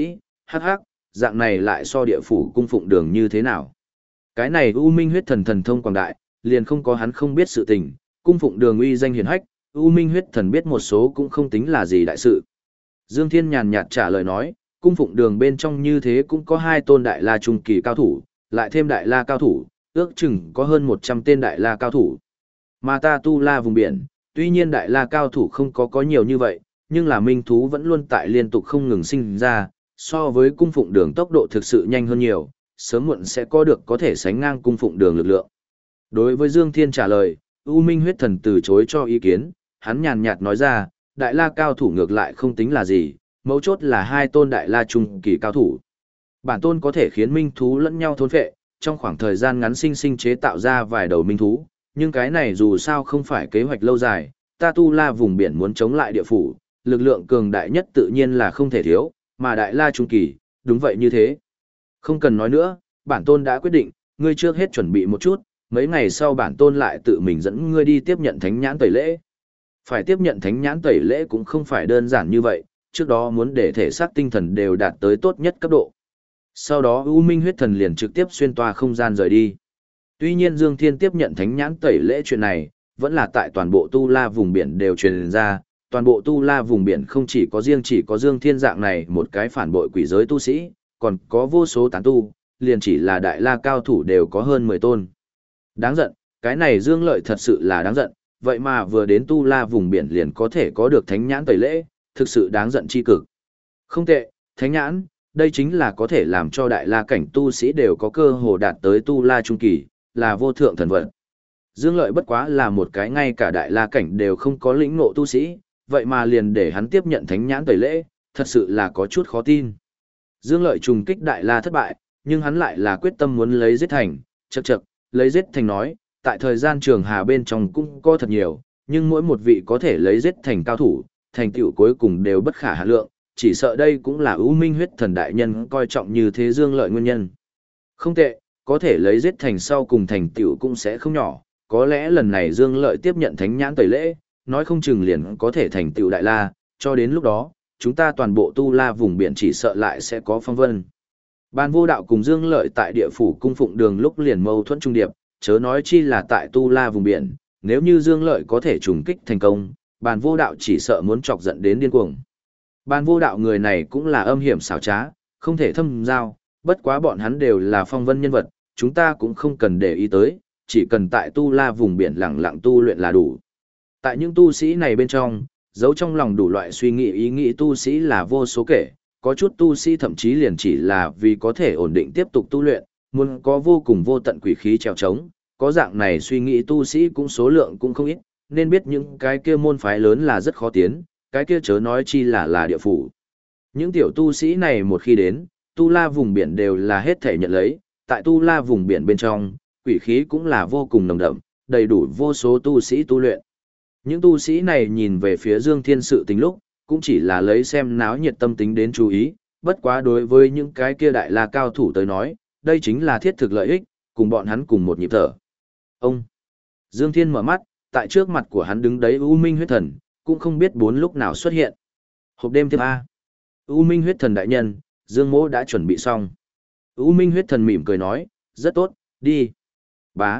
hắc hắc, dạng này lại so địa phủ cung phụng đường như thế nào. Cái này U Minh huyết thần thần thông quảng đại, liền không có hắn không biết sự tình, cung phụng đường uy danh hiển hách, U Minh huyết thần biết một số cũng không tính là gì đại sự. Dương Thiên nhàn nhạt trả lời nói, cung phụng đường bên trong như thế cũng có 2 tôn đại la trung kỳ cao thủ, lại thêm đại la cao thủ, ước chừng có hơn 100 tên đại la cao thủ. Mà ta tu la vùng biển, tuy nhiên đại la cao thủ không có nhiều như vậy, nhưng là minh thú vẫn luôn tại liên tục không ngừng sinh ra, so với cung phụng đường tốc độ thực sự nhanh hơn nhiều, sớm muộn sẽ có thể sánh ngang cung phụng đường lực lượng. Đối với Dương Thiên trả lời, U Minh huyết thần từ chối cho ý kiến, hắn nhàn nhạt nói ra, đại la cao thủ ngược lại không tính là gì, mấu chốt là 2 tôn đại la trung kỳ cao thủ. Bản tôn có thể khiến minh thú lẫn nhau thôn phệ, trong khoảng thời gian ngắn sinh chế tạo ra vài đầu minh thú, nhưng cái này dù sao không phải kế hoạch lâu dài, ta tu la vùng biển muốn chống lại địa phủ, lực lượng cường đại nhất tự nhiên là không thể thiếu, mà đại la trung kỳ, đúng vậy như thế. Không cần nói nữa, bản tôn đã quyết định, ngươi trước hết chuẩn bị một chút, mấy ngày sau bản tôn lại tự mình dẫn ngươi đi tiếp nhận thánh nhãn tẩy lễ. Phải tiếp nhận thánh nhãn tẩy lễ cũng không phải đơn giản như vậy, trước đó muốn để thể xác tinh thần đều đạt tới tốt nhất cấp độ. Sau đó U Minh huyết thần liền trực tiếp xuyên toa không gian rời đi. Tuy nhiên Dương Thiên tiếp nhận thánh nhãn tẩy lễ chuyện này, vẫn là tại toàn bộ tu la vùng biển đều truyền ra, toàn bộ tu la vùng biển không chỉ có Dương Thiên dạng này một cái phản bội quỷ giới tu sĩ, còn có vô số tán tu, liền chỉ là đại la cao thủ đều có hơn 10 tôn. Đáng giận, cái này Dương Lợi thật sự là đáng giận, vậy mà vừa đến tu la vùng biển liền có thể có được thánh nhãn tẩy lễ, thực sự đáng giận chi cực. Không tệ, thánh nhãn, đây chính là có thể làm cho đại la cảnh tu sĩ đều có cơ hồ đạt tới tu la trung kỳ, là vô thượng thần vật. Dương Lợi bất quá là một cái ngay cả đại la cảnh đều không có lĩnh ngộ tu sĩ, vậy mà liền để hắn tiếp nhận thánh nhãn tẩy lễ, thật sự là có chút khó tin. Dương Lợi trùng kích đại la thất bại, nhưng hắn lại là quyết tâm muốn lấy giết thành, chậc, lấy giết thành nói, tại thời gian trường hà bên trong cũng có thật nhiều, nhưng mỗi một vị có thể lấy giết thành cao thủ, thành tựu cuối cùng đều bất khả hạn lượng, chỉ sợ đây cũng là U Minh huyết thần đại nhân coi trọng như thế Dương Lợi nguyên nhân. Không tệ, có thể lấy giết thành sau cùng thành tựu cũng sẽ không nhỏ, có lẽ lần này Dương Lợi tiếp nhận thánh nhãn tẩy lễ, nói không chừng liền có thể thành tựu đại la, cho đến lúc đó, chúng ta toàn bộ tu la vùng biển chỉ sợ lại sẽ có phong vân. Bàn vô đạo cùng Dương Lợi tại địa phủ cung phụng đường lúc liền mâu thuẫn trung điệp, chớ nói chi là tại tu la vùng biển, nếu như Dương Lợi có thể trùng kích thành công, bàn vô đạo chỉ sợ muốn chọc giận đến điên cuồng. Bàn vô đạo người này cũng là âm hiểm xảo trá, không thể thâm giao, bất quá bọn hắn đều là phong vân nhân vật, chúng ta cũng không cần để ý tới, chỉ cần tại tu la vùng biển lặng lặng tu luyện là đủ. Tại những tu sĩ này bên trong, giấu trong lòng đủ loại suy nghĩ ý nghĩ tu sĩ là vô số kể, có chút tu sĩ thậm chí liền chỉ là vì có thể ổn định tiếp tục tu luyện, muốn có vô cùng vô tận quỷ khí trèo trống, có dạng này suy nghĩ tu sĩ cũng số lượng cũng không ít, nên biết những cái kia môn phái lớn là rất khó tiến, cái kia chớ nói chi là địa phủ. Những tiểu tu sĩ này một khi đến, tu la vùng biển đều là hết thể nhận lấy, tại tu la vùng biển bên trong, quỷ khí cũng là vô cùng nồng đậm, đầy đủ vô số tu sĩ tu luyện. Những tu sĩ này nhìn về phía Dương Thiên sự tình lúc, cũng chỉ là lấy xem náo nhiệt tâm tính đến chú ý, bất quá đối với những cái kia đại la cao thủ tới nói, đây chính là thiết thực lợi ích, cùng bọn hắn cùng một nhịp thở. Ông Dương Thiên mở mắt, tại trước mặt của hắn đứng đấy U Minh huyết thần, cũng không biết bốn lúc nào xuất hiện. Hộp đêm tiếp A. U Minh huyết thần đại nhân, Dương Mỗ đã chuẩn bị xong. U Minh huyết thần mỉm cười nói, rất tốt, đi. Bá.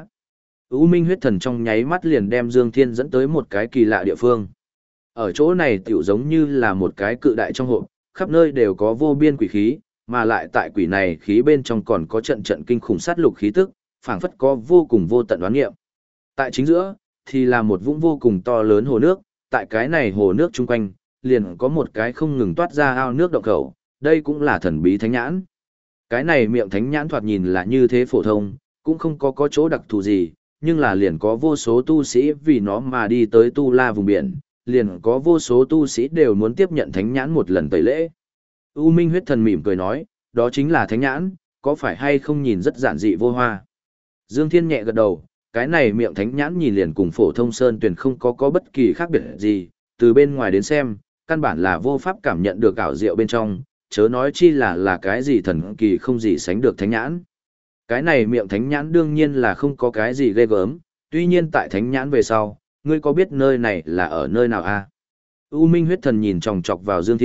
U Minh huyết thần trong nháy mắt liền đem Dương Thiên dẫn tới một cái kỳ lạ địa phương. Ở chỗ này tiểu giống như là một cái cự đại trong hộp, khắp nơi đều có vô biên quỷ khí, mà lại tại quỷ này khí bên trong còn có trận trận kinh khủng sát lục khí tức, phảng phất có vô cùng vô tận đoán nghiệm. Tại chính giữa, thì là một vũng vô cùng to lớn hồ nước, tại cái này hồ nước chung quanh, liền có một cái không ngừng toát ra ao nước động khẩu, đây cũng là thần bí thánh nhãn. Cái này miệng thánh nhãn thoạt nhìn là như thế phổ thông, cũng không có chỗ đặc thù gì, nhưng là liền có vô số tu sĩ vì nó mà đi tới tu la vùng biển, liền có vô số tu sĩ đều muốn tiếp nhận thánh nhãn một lần tẩy lễ. U Minh huyết thần mỉm cười nói, đó chính là thánh nhãn, có phải hay không nhìn rất giản dị vô hoa. Dương Thiên nhẹ gật đầu, cái này miệng thánh nhãn nhìn liền cùng phổ thông sơn tuyền không có bất kỳ khác biệt gì, từ bên ngoài đến xem, căn bản là vô pháp cảm nhận được ảo diệu bên trong, chớ nói chi là cái gì thần kỳ không gì sánh được thánh nhãn. Cái này miệng thánh nhãn đương nhiên là không có cái gì ghê gớm, tuy nhiên tại thánh nhãn về sau, ngươi có biết nơi này là ở nơi nào a? U Minh huyết thần nhìn chòng chọc vào Dương Thiên,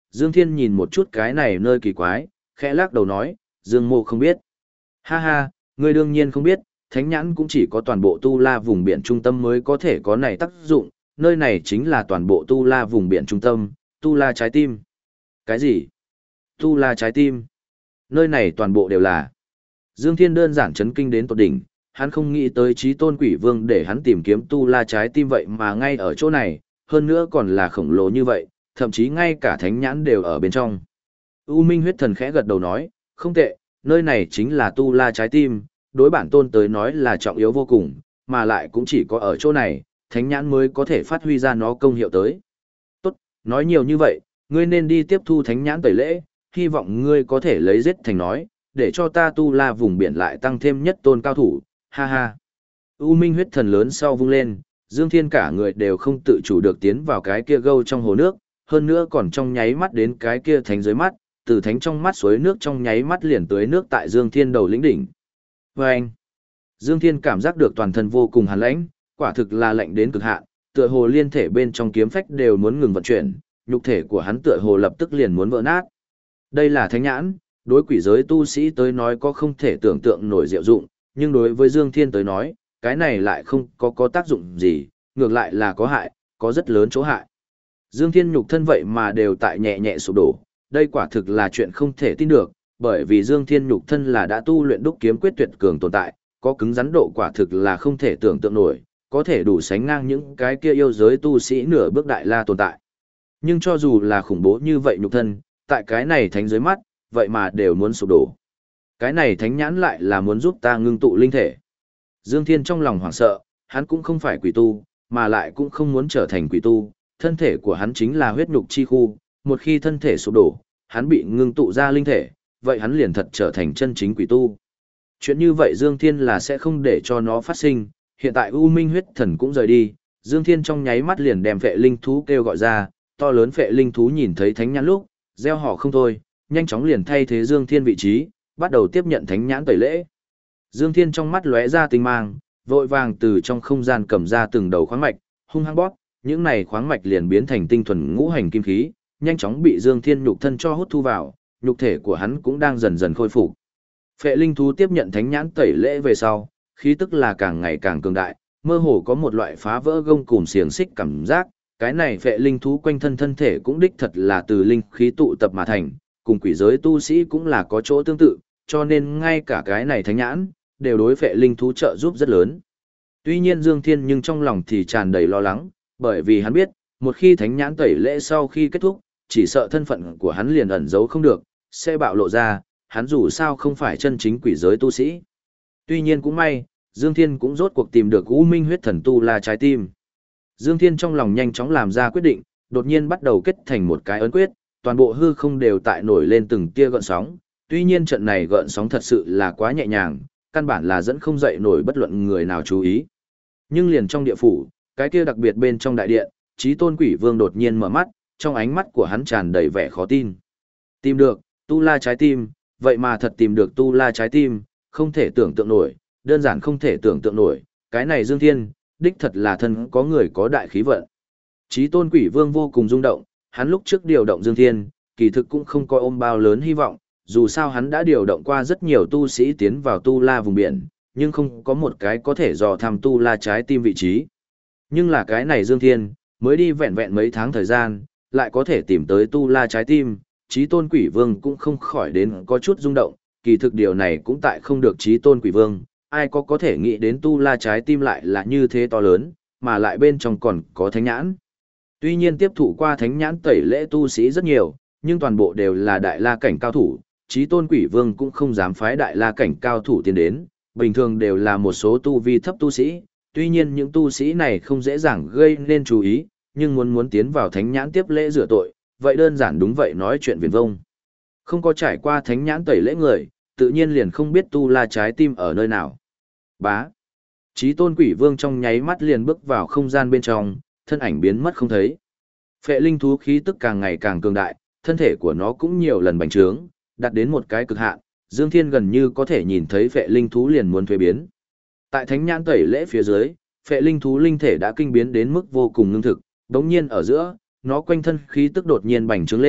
Dương Thiên nhìn một chút cái này nơi kỳ quái, khẽ lắc đầu nói, Dương Mô không biết. Ha ha, ngươi đương nhiên không biết, thánh nhãn cũng chỉ có toàn bộ Tu La vùng biển trung tâm mới có thể có này tác dụng, nơi này chính là toàn bộ Tu La vùng biển trung tâm, Tu La trái tim. Cái gì? Tu La trái tim? Nơi này toàn bộ đều là. Dương Thiên đơn giản chấn kinh đến tột đỉnh, hắn không nghĩ tới Chí Tôn Quỷ Vương để hắn tìm kiếm Tu La trái tim vậy mà ngay ở chỗ này, hơn nữa còn là khổng lồ như vậy, thậm chí ngay cả thánh nhãn đều ở bên trong. U Minh huyết thần khẽ gật đầu nói, không tệ, nơi này chính là Tu La trái tim, đối bản tôn tới nói là trọng yếu vô cùng, mà lại cũng chỉ có ở chỗ này, thánh nhãn mới có thể phát huy ra nó công hiệu tới. Tốt, nói nhiều như vậy, ngươi nên đi tiếp thu thánh nhãn tẩy lễ, hy vọng ngươi có thể lấy giết thành nói, để cho ta Tu La vùng biển lại tăng thêm nhất tôn cao thủ, ha ha. U Minh huyết thần lớn sau vung lên, Dương Thiên cả người đều không tự chủ được tiến vào cái kia gâu trong hồ nước, hơn nữa còn trong nháy mắt đến cái kia thánh dưới mắt, từ thánh trong mắt suối nước trong nháy mắt liền tưới nước tại Dương Thiên đầu lĩnh đỉnh. Vâng! Dương Thiên cảm giác được toàn thân vô cùng hàn lãnh, quả thực là lạnh đến cực hạn, tựa hồ liên thể bên trong kiếm phách đều muốn ngừng vận chuyển, nhục thể của hắn tựa hồ lập tức liền muốn vỡ nát. Đây là thánh nhãn, đối quỷ giới tu sĩ tới nói có không thể tưởng tượng nổi diệu dụng, nhưng đối với Dương Thiên tới nói, cái này lại không có tác dụng gì, ngược lại là có hại, có rất lớn chỗ hại. Dương Thiên nhục thân vậy mà đều tại nhẹ nhẹ sụp đổ, đây quả thực là chuyện không thể tin được, bởi vì Dương Thiên nhục thân là đã tu luyện đúc kiếm quyết tuyệt cường tồn tại, có cứng rắn độ quả thực là không thể tưởng tượng nổi, có thể đủ sánh ngang những cái kia yêu giới tu sĩ nửa bước đại la tồn tại. Nhưng cho dù là khủng bố như vậy nhục thân, tại cái này thánh dưới mắt, vậy mà đều muốn sụp đổ. Cái này thánh nhãn lại là muốn giúp ta ngưng tụ linh thể. Dương Thiên trong lòng hoảng sợ, hắn cũng không phải quỷ tu, mà lại cũng không muốn trở thành quỷ tu, thân thể của hắn chính là huyết nhục chi khu, một khi thân thể sụp đổ, hắn bị ngưng tụ ra linh thể, vậy hắn liền thật trở thành chân chính quỷ tu. Chuyện như vậy Dương Thiên là sẽ không để cho nó phát sinh, hiện tại U Minh huyết thần cũng rời đi, Dương Thiên trong nháy mắt liền đem phệ linh thú kêu gọi ra, to lớn phệ linh thú nhìn thấy thánh nhãn lúc, reo hò không thôi, nhanh chóng liền thay thế Dương Thiên vị trí, bắt đầu tiếp nhận thánh nhãn tẩy lễ. Dương Thiên trong mắt lóe ra tinh mang, vội vàng từ trong không gian cầm ra từng đầu khoáng mạch, hung hăng bóp, những này khoáng mạch liền biến thành tinh thuần ngũ hành kim khí, nhanh chóng bị Dương Thiên nhục thân cho hút thu vào, nhục thể của hắn cũng đang dần dần khôi phục. Phệ linh thú tiếp nhận thánh nhãn tẩy lễ về sau, khí tức là càng ngày càng cường đại, mơ hồ có một loại phá vỡ gông cùm xiềng xích cảm giác, cái này phệ linh thú quanh thân thân thể cũng đích thật là từ linh khí tụ tập mà thành, cùng quỷ giới tu sĩ cũng là có chỗ tương tự, cho nên ngay cả cái này thánh nhãn đều đối phệ linh thú trợ giúp rất lớn. Tuy nhiên Dương Thiên nhưng trong lòng thì tràn đầy lo lắng, bởi vì hắn biết, một khi thánh nhãn tẩy lễ sau khi kết thúc, chỉ sợ thân phận của hắn liền ẩn giấu không được, sẽ bạo lộ ra, hắn dù sao không phải chân chính quỷ giới tu sĩ. Tuy nhiên cũng may, Dương Thiên cũng rốt cuộc tìm được U Minh huyết thần Tu La trái tim. Dương Thiên trong lòng nhanh chóng làm ra quyết định, đột nhiên bắt đầu kết thành một cái ấn quyết, toàn bộ hư không đều tại nổi lên từng tia gợn sóng. Tuy nhiên trận này gợn sóng thật sự là quá nhẹ nhàng, căn bản là dẫn không dậy nổi bất luận người nào chú ý. Nhưng liền trong địa phủ, cái kia đặc biệt bên trong đại điện, Chí Tôn Quỷ Vương đột nhiên mở mắt, trong ánh mắt của hắn tràn đầy vẻ khó tin. Tìm được, Tu La trái tim, vậy mà thật tìm được Tu La trái tim, không thể tưởng tượng nổi, đơn giản không thể tưởng tượng nổi, cái này Dương Thiên, đích thật là thân có người có đại khí vận. Chí Tôn Quỷ Vương vô cùng rung động, hắn lúc trước điều động Dương Thiên, kỳ thực cũng không có ôm bao lớn hy vọng, dù sao hắn đã điều động qua rất nhiều tu sĩ tiến vào Tu La vùng biển, nhưng không có một cái có thể dò thăm Tu La trái tim vị trí. Nhưng là cái này Dương Thiên, mới đi vẹn vẹn mấy tháng thời gian, lại có thể tìm tới Tu La trái tim, Chí Tôn Quỷ Vương cũng không khỏi đến có chút rung động, kỳ thực điều này cũng tại không được Chí Tôn Quỷ Vương, ai có thể nghĩ đến Tu La trái tim lại là như thế to lớn, mà lại bên trong còn có thánh nhãn. Tuy nhiên tiếp thụ qua thánh nhãn tẩy lễ tu sĩ rất nhiều, nhưng toàn bộ đều là đại la cảnh cao thủ, Chí Tôn Quỷ Vương cũng không dám phái đại la cảnh cao thủ tiến đến, bình thường đều là một số tu vi thấp tu sĩ, tuy nhiên những tu sĩ này không dễ dàng gây nên chú ý, nhưng muốn tiến vào thánh nhãn tiếp lễ rửa tội, vậy đơn giản đúng vậy nói chuyện viển vông. Không có trải qua thánh nhãn tẩy lễ người, tự nhiên liền không biết Tu La trái tim ở nơi nào. Bá. Chí Tôn Quỷ Vương trong nháy mắt liền bước vào không gian bên trong, thân ảnh biến mất không thấy. Phệ linh thú khí tức càng ngày càng cường đại, thân thể của nó cũng nhiều lần bành trướng, đạt đến một cái cực hạn, Dương Thiên gần như có thể nhìn thấy phệ linh thú liền muốn thuế biến. Tại thánh nhãn tẩy lễ phía dưới, phệ linh thú linh thể đã kinh biến đến mức vô cùng ngưng thực, đống nhiên ở giữa, nó quanh thân khí tức đột nhiên bành trướng lên,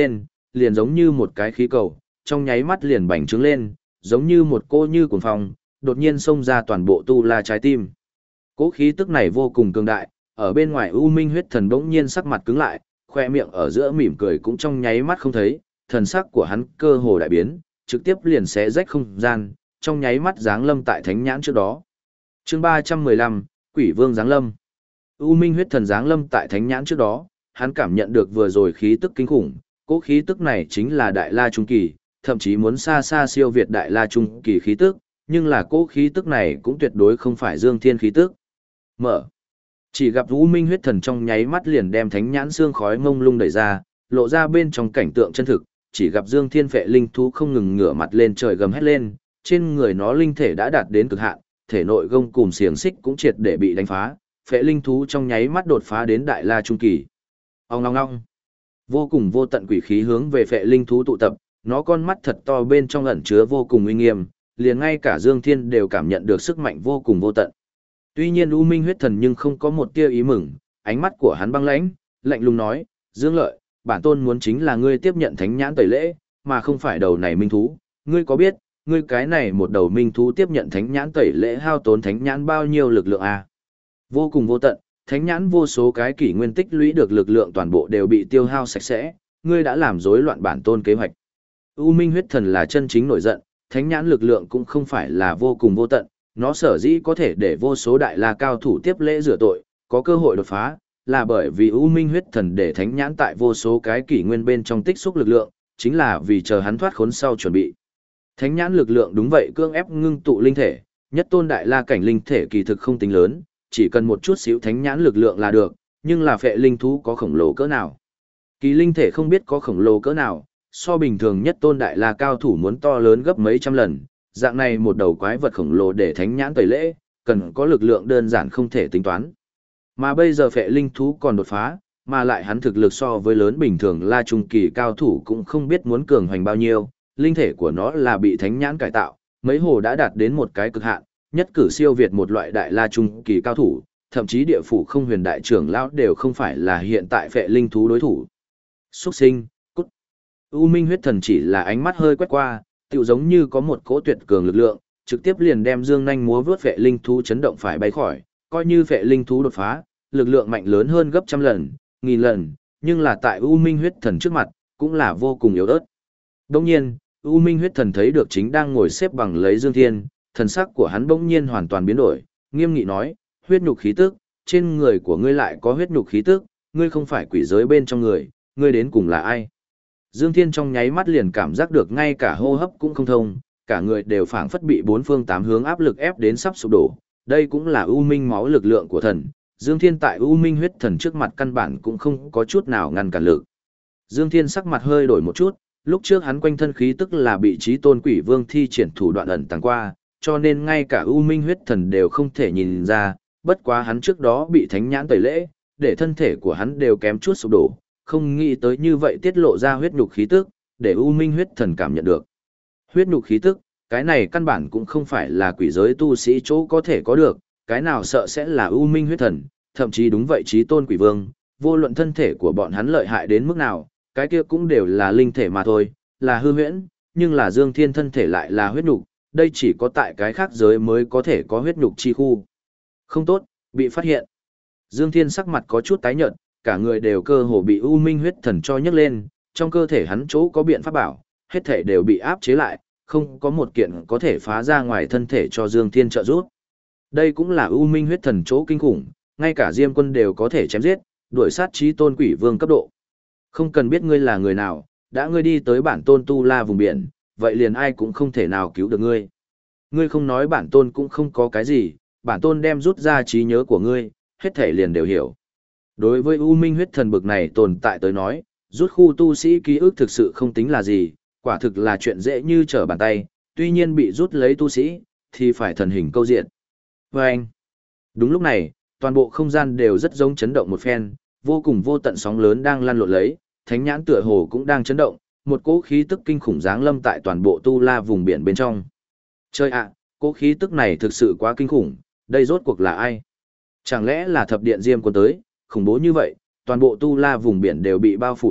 liền giống như một cái khí cầu, trong nháy mắt liền bành trướng lên, giống như một cô như cuồng phong, đột nhiên xông ra toàn bộ tu la trái tim. Cỗ khí tức này vô cùng cường đại, ở bên ngoài U Minh huyết thần bỗng nhiên sắc mặt cứng lại, khoe miệng ở giữa mỉm cười cũng trong nháy mắt không thấy, thần sắc của hắn cơ hồ đại biến, trực tiếp liền xé rách không gian, trong nháy mắt giáng lâm tại thánh nhãn trước đó. Chương 315, Quỷ Vương giáng lâm. U Minh huyết thần giáng lâm tại thánh nhãn trước đó, hắn cảm nhận được vừa rồi khí tức kinh khủng, cỗ khí tức này chính là Đại La Trung Kỳ, thậm chí muốn xa xa siêu việt Đại La Trung Kỳ khí tức, nhưng là cỗ khí tức này cũng tuyệt đối không phải Dương Thiên khí tức. Mở. Chỉ gặp U Minh huyết thần trong nháy mắt liền đem thánh nhãn xương khói mông lung đẩy ra, lộ ra bên trong cảnh tượng chân thực, chỉ gặp Dương Thiên phệ linh thú không ngừng ngửa mặt lên trời gầm hét lên, trên người nó linh thể đã đạt đến cực hạn, thể nội gông cùm xiềng xích cũng triệt để bị đánh phá, phệ linh thú trong nháy mắt đột phá đến Đại La Trung Kỳ. Ong ong ong. Vô cùng vô tận quỷ khí hướng về phệ linh thú tụ tập, nó con mắt thật to bên trong ẩn chứa vô cùng uy nghiêm, liền ngay cả Dương Thiên đều cảm nhận được sức mạnh vô cùng vô tận. Tuy nhiên U Minh huyết thần nhưng không có một tia ý mừng, ánh mắt của hắn băng lãnh, lạnh lùng nói, Dương Lợi, bản tôn muốn chính là ngươi tiếp nhận thánh nhãn tẩy lễ, mà không phải đầu này minh thú. Ngươi có biết, ngươi cái này một đầu minh thú tiếp nhận thánh nhãn tẩy lễ hao tốn thánh nhãn bao nhiêu lực lượng à? Vô cùng vô tận, thánh nhãn vô số cái kỷ nguyên tích lũy được lực lượng toàn bộ đều bị tiêu hao sạch sẽ, ngươi đã làm rối loạn bản tôn kế hoạch. U Minh huyết thần là chân chính nổi giận, thánh nhãn lực lượng cũng không phải là vô cùng vô tận, nó sở dĩ có thể để vô số đại la cao thủ tiếp lễ rửa tội, có cơ hội đột phá, là bởi vì U Minh huyết thần để thánh nhãn tại vô số cái kỷ nguyên bên trong tích xúc lực lượng, chính là vì chờ hắn thoát khốn sau chuẩn bị. Thánh nhãn lực lượng đúng vậy cưỡng ép ngưng tụ linh thể, nhất tôn đại la cảnh linh thể kỳ thực không tính lớn, chỉ cần một chút xíu thánh nhãn lực lượng là được, nhưng là phệ linh thú có khổng lồ cỡ nào. Kỳ linh thể không biết có khổng lồ cỡ nào, so bình thường nhất tôn đại la cao thủ muốn to lớn gấp mấy trăm lần, dạng này một đầu quái vật khổng lồ để thánh nhãn tẩy lễ, cần có lực lượng đơn giản không thể tính toán. Mà bây giờ phệ linh thú còn đột phá, mà lại hắn thực lực so với lớn bình thường la trung kỳ cao thủ cũng không biết muốn cường hoành bao nhiêu, linh thể của nó là bị thánh nhãn cải tạo, mấy hồ đã đạt đến một cái cực hạn, nhất cử siêu việt một loại đại la trung kỳ cao thủ, thậm chí địa phủ không huyền đại trưởng lão đều không phải là hiện tại phệ linh thú đối thủ. Xuất sinh, cút. U Minh huyết thần chỉ là ánh mắt hơi quét qua, tựu giống như có một cỗ tuyệt cường lực lượng, trực tiếp liền đem dương nhanh múa vướt phệ linh thú chấn động phải bay khỏi, coi như phệ linh thú đột phá, lực lượng mạnh lớn hơn gấp trăm lần, nghìn lần, nhưng là tại U Minh huyết thần trước mặt, cũng là vô cùng yếu ớt. Đồng nhiên, U Minh huyết thần thấy được chính đang ngồi xếp bằng lấy Dương Thiên, thần sắc của hắn bỗng nhiên hoàn toàn biến đổi, nghiêm nghị nói, huyết nhục khí tức, trên người của ngươi lại có huyết nhục khí tức, ngươi không phải quỷ giới bên trong người, ngươi đến cùng là ai? Dương Thiên trong nháy mắt liền cảm giác được ngay cả hô hấp cũng không thông, cả người đều phảng phất bị bốn phương tám hướng áp lực ép đến sắp sụp đổ. Đây cũng là U Minh máu lực lượng của thần. Dương Thiên tại U Minh huyết thần trước mặt căn bản cũng không có chút nào ngăn cản lực. Dương Thiên sắc mặt hơi đổi một chút, lúc trước hắn quanh thân khí tức là bị Chí Tôn Quỷ Vương thi triển thủ đoạn ẩn tàng qua, cho nên ngay cả U Minh huyết thần đều không thể nhìn ra, bất quá hắn trước đó bị thánh nhãn tẩy lễ, để thân thể của hắn đều kém chút sụp đổ, không nghĩ tới như vậy tiết lộ ra huyết nhục khí tức, để U Minh huyết thần cảm nhận được. Huyết nhục khí tức, cái này căn bản cũng không phải là quỷ giới tu sĩ chỗ có thể có được, cái nào sợ sẽ là U Minh huyết thần, thậm chí đúng vậy Chí Tôn Quỷ Vương, vô luận thân thể của bọn hắn lợi hại đến mức nào, cái kia cũng đều là linh thể mà thôi, là hư huyễn, nhưng là Dương Thiên thân thể lại là huyết nhục, đây chỉ có tại cái khác giới mới có thể có huyết nhục chi khu. Không tốt, bị phát hiện. Dương Thiên sắc mặt có chút tái nhợt, cả người đều cơ hồ bị U Minh huyết thần cho nhấc lên, trong cơ thể hắn chỗ có biện pháp bảo, hết thể đều bị áp chế lại, không có một kiện có thể phá ra ngoài thân thể cho Dương Thiên trợ giúp. Đây cũng là U Minh huyết thần chỗ kinh khủng, ngay cả Diêm Quân đều có thể chém giết, đuổi sát Chí Tôn Quỷ Vương cấp độ. Không cần biết ngươi là người nào, đã ngươi đi tới bản tôn tu la vùng biển, vậy liền ai cũng không thể nào cứu được ngươi. Ngươi không nói bản tôn cũng không có cái gì, bản tôn đem rút ra trí nhớ của ngươi, hết thể liền đều hiểu. Đối với U Minh huyết thần bực này tồn tại tới nói, rút khu tu sĩ ký ức thực sự không tính là gì, quả thực là chuyện dễ như trở bàn tay, tuy nhiên bị rút lấy tu sĩ, thì phải thần hình câu diện. Và anh, đúng lúc này, toàn bộ không gian đều rất giống chấn động một phen, vô cùng vô tận sóng lớn đang lăn lộn lấy, thánh nhãn tựa hồ cũng đang chấn động, một cỗ khí tức kinh khủng giáng lâm tại toàn bộ tu la vùng biển bên trong. Chơi ạ, cỗ khí tức này thực sự quá kinh khủng, đây rốt cuộc là ai? Chẳng lẽ là thập điện Diêm Quân tới, khủng bố như vậy, toàn bộ tu la vùng biển đều bị bao phủ lại,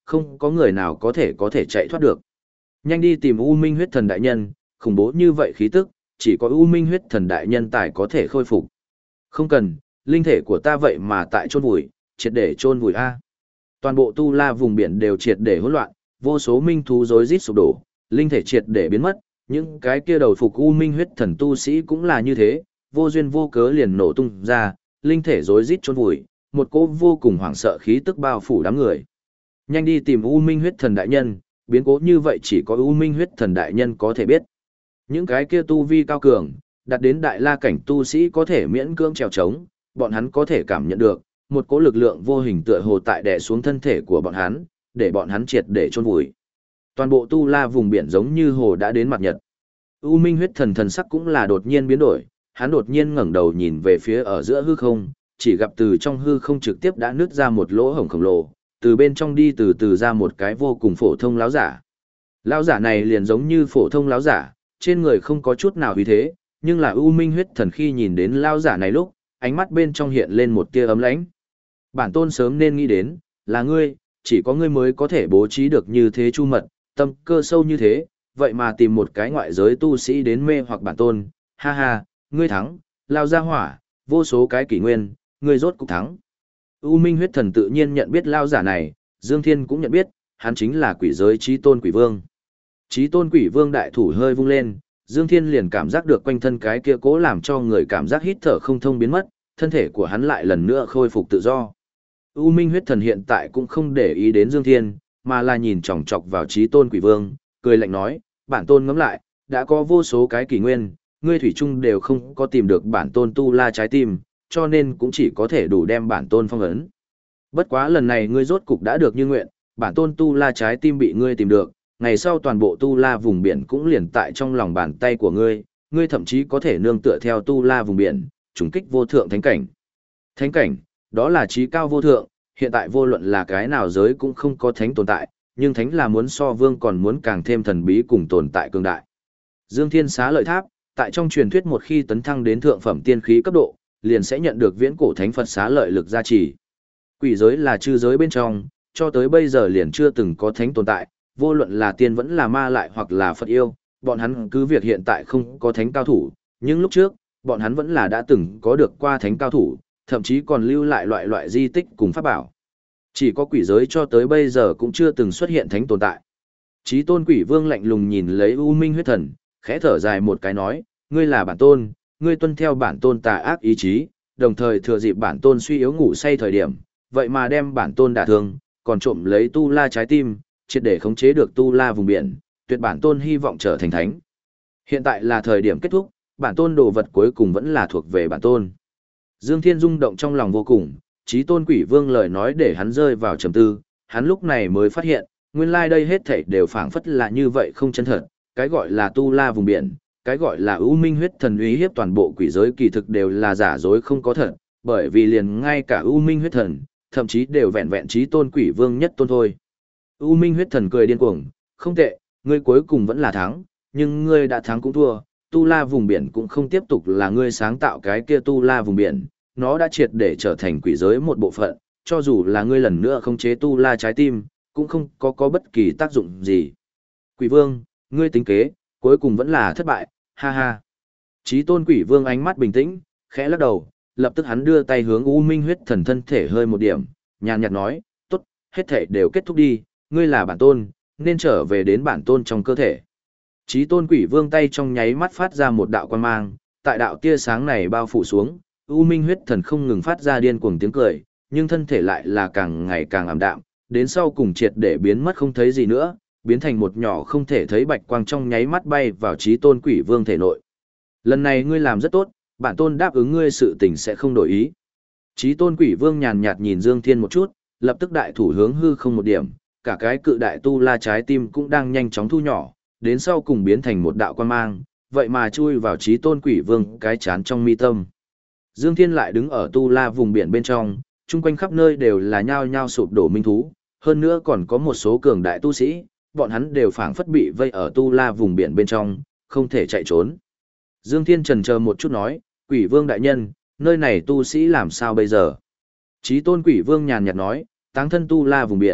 không có người nào có thể chạy thoát được. Nhanh đi tìm U Minh huyết thần đại nhân, khủng bố như vậy khí tức, chỉ có U Minh huyết thần đại nhân tài có thể khôi phục. Không cần, linh thể của ta vậy mà tại chôn vùi, triệt để chôn vùi a. Toàn bộ tu la vùng biển đều triệt để hỗn loạn, vô số minh thú rối rít sụp đổ, linh thể triệt để biến mất, những cái kia đầu phục U Minh huyết thần tu sĩ cũng là như thế, vô duyên vô cớ liền nổ tung ra, linh thể rối rít chôn vùi, một cỗ vô cùng hoảng sợ khí tức bao phủ đám người. Nhanh đi tìm U Minh huyết thần đại nhân, biến cố như vậy chỉ có U Minh huyết thần đại nhân có thể biết. Những cái kia tu vi cao cường, đạt đến đại la cảnh tu sĩ có thể miễn cưỡng trèo trống, bọn hắn có thể cảm nhận được một cỗ lực lượng vô hình tựa hồ tại đè xuống thân thể của bọn hắn, để bọn hắn triệt để chôn vùi. Toàn bộ tu la vùng biển giống như hồ đã đến mặt nhật. U Minh huyết thần thần sắc cũng là đột nhiên biến đổi, hắn đột nhiên ngẩng đầu nhìn về phía ở giữa hư không, chỉ gặp từ trong hư không trực tiếp đã nứt ra một lỗ hổng khổng lồ, từ bên trong đi từ từ ra một cái vô cùng phổ thông lão giả. Lão giả này liền giống như phổ thông lão giả, trên người không có chút nào uy thế, nhưng là U Minh huyết thần khi nhìn đến lão giả này lúc, ánh mắt bên trong hiện lên một tia ấm lãnh. Bản tôn sớm nên nghĩ đến, là ngươi, chỉ có ngươi mới có thể bố trí được như thế chu mật, tâm cơ sâu như thế, vậy mà tìm một cái ngoại giới tu sĩ đến mê hoặc bản tôn, ha ha, ngươi thắng, lao ra hỏa, vô số cái kỷ nguyên, ngươi rốt cục thắng. U Minh huyết thần tự nhiên nhận biết lao giả này, Dương Thiên cũng nhận biết, hắn chính là quỷ giới Chí Tôn Quỷ Vương. Chí Tôn Quỷ Vương đại thủ hơi vung lên, Dương Thiên liền cảm giác được quanh thân cái kia cố làm cho người cảm giác hít thở không thông biến mất, thân thể của hắn lại lần nữa khôi phục tự do. U Minh huyết thần hiện tại cũng không để ý đến Dương Thiên, mà là nhìn chòng chọc vào Chí Tôn Quỷ Vương, cười lạnh nói, bản tôn ngẫm lại, đã có vô số cái kỷ nguyên, ngươi thủy chung đều không có tìm được bản tôn tu la trái tim, cho nên cũng chỉ có thể đủ đem bản tôn phong ấn. Bất quá lần này ngươi rốt cục đã được như nguyện, bản tôn tu la trái tim bị ngươi tìm được, ngày sau toàn bộ tu la vùng biển cũng liền tại trong lòng bàn tay của ngươi, ngươi thậm chí có thể nương tựa theo tu la vùng biển, trùng kích vô thượng thánh cảnh. Thánh cảnh, đó là trí cao vô thượng, hiện tại vô luận là cái nào giới cũng không có thánh tồn tại, nhưng thánh là muốn so vương còn muốn càng thêm thần bí cùng tồn tại cường đại. Dương Thiên Xá Lợi Tháp, tại trong truyền thuyết một khi tấn thăng đến thượng phẩm tiên khí cấp độ, liền sẽ nhận được viễn cổ thánh Phật xá lợi lực gia trì. Quỷ giới là chư giới bên trong, cho tới bây giờ liền chưa từng có thánh tồn tại, vô luận là tiên vẫn là ma lại hoặc là Phật yêu, bọn hắn cứ việc hiện tại không có thánh cao thủ, nhưng lúc trước, bọn hắn vẫn là đã từng có được qua thánh cao thủ, thậm chí còn lưu lại loại di tích cùng pháp bảo. Chỉ có quỷ giới cho tới bây giờ cũng chưa từng xuất hiện thánh tồn tại. Chí Tôn Quỷ Vương lạnh lùng nhìn lấy U Minh huyết thần, khẽ thở dài một cái nói, ngươi là bản tôn, ngươi tuân theo bản tôn tà ác ý chí, đồng thời thừa dịp bản tôn suy yếu ngủ say thời điểm, vậy mà đem bản tôn đả thương, còn trộm lấy tu la trái tim, triệt để khống chế được tu la vùng biển, tuyệt bản tôn hy vọng trở thành thánh. Hiện tại là thời điểm kết thúc, bản tôn đồ vật cuối cùng vẫn là thuộc về bản tôn. Dương Thiên rung động trong lòng vô cùng, Chí Tôn Quỷ Vương lời nói để hắn rơi vào trầm tư, hắn lúc này mới phát hiện, nguyên lai đây hết thảy đều phảng phất là như vậy không chân thật, cái gọi là tu la vùng biển, cái gọi là U Minh huyết thần uy hiếp toàn bộ quỷ giới kỳ thực đều là giả dối không có thật, bởi vì liền ngay cả U Minh huyết thần, thậm chí đều vẹn vẹn Chí Tôn Quỷ Vương nhất tôn thôi. U Minh huyết thần cười điên cuồng, không tệ, ngươi cuối cùng vẫn là thắng, nhưng ngươi đã thắng cũng thua, tu la vùng biển cũng không tiếp tục là ngươi sáng tạo cái kia tu la vùng biển, nó đã triệt để trở thành quỷ giới một bộ phận, cho dù là ngươi lần nữa không chế tu la trái tim, cũng không có bất kỳ tác dụng gì. Quỷ Vương, ngươi tính kế, cuối cùng vẫn là thất bại, ha ha. Chí Tôn Quỷ Vương ánh mắt bình tĩnh, khẽ lắc đầu, lập tức hắn đưa tay hướng U Minh huyết thần thân thể hơi một điểm, nhàn nhạt nói, tốt, hết thể đều kết thúc đi, ngươi là bản tôn, nên trở về đến bản tôn trong cơ thể. Chí Tôn Quỷ Vương tay trong nháy mắt phát ra một đạo quang mang, tại đạo tia sáng này bao phủ xuống, U Minh huyết thần không ngừng phát ra điên cuồng tiếng cười, nhưng thân thể lại là càng ngày càng ảm đạm, đến sau cùng triệt để biến mất không thấy gì nữa, biến thành một nhỏ không thể thấy bạch quang trong nháy mắt bay vào Chí Tôn Quỷ Vương thể nội. Lần này ngươi làm rất tốt, bản tôn đáp ứng ngươi sự tình sẽ không đổi ý. Chí Tôn Quỷ Vương nhàn nhạt nhìn Dương Thiên một chút, lập tức đại thủ hướng hư không một điểm, cả cái cự đại tu la trái tim cũng đang nhanh chóng thu nhỏ, đến sau cùng biến thành một đạo quang mang, vậy mà chui vào Chí Tôn Quỷ Vương cái chán trong mi tâm. Dương Thiên lại đứng ở tu la vùng biển bên trong, chung quanh khắp nơi đều là nhao nhao sụp đổ minh thú, hơn nữa còn có một số cường đại tu sĩ, bọn hắn đều phảng phất bị vây ở tu la vùng biển bên trong, không thể chạy trốn. Dương Thiên chần chờ một chút nói, Quỷ Vương đại nhân, nơi này tu sĩ làm sao bây giờ? Chí Tôn Quỷ Vương nhàn nhạt nói, táng thân tu la vùng biển,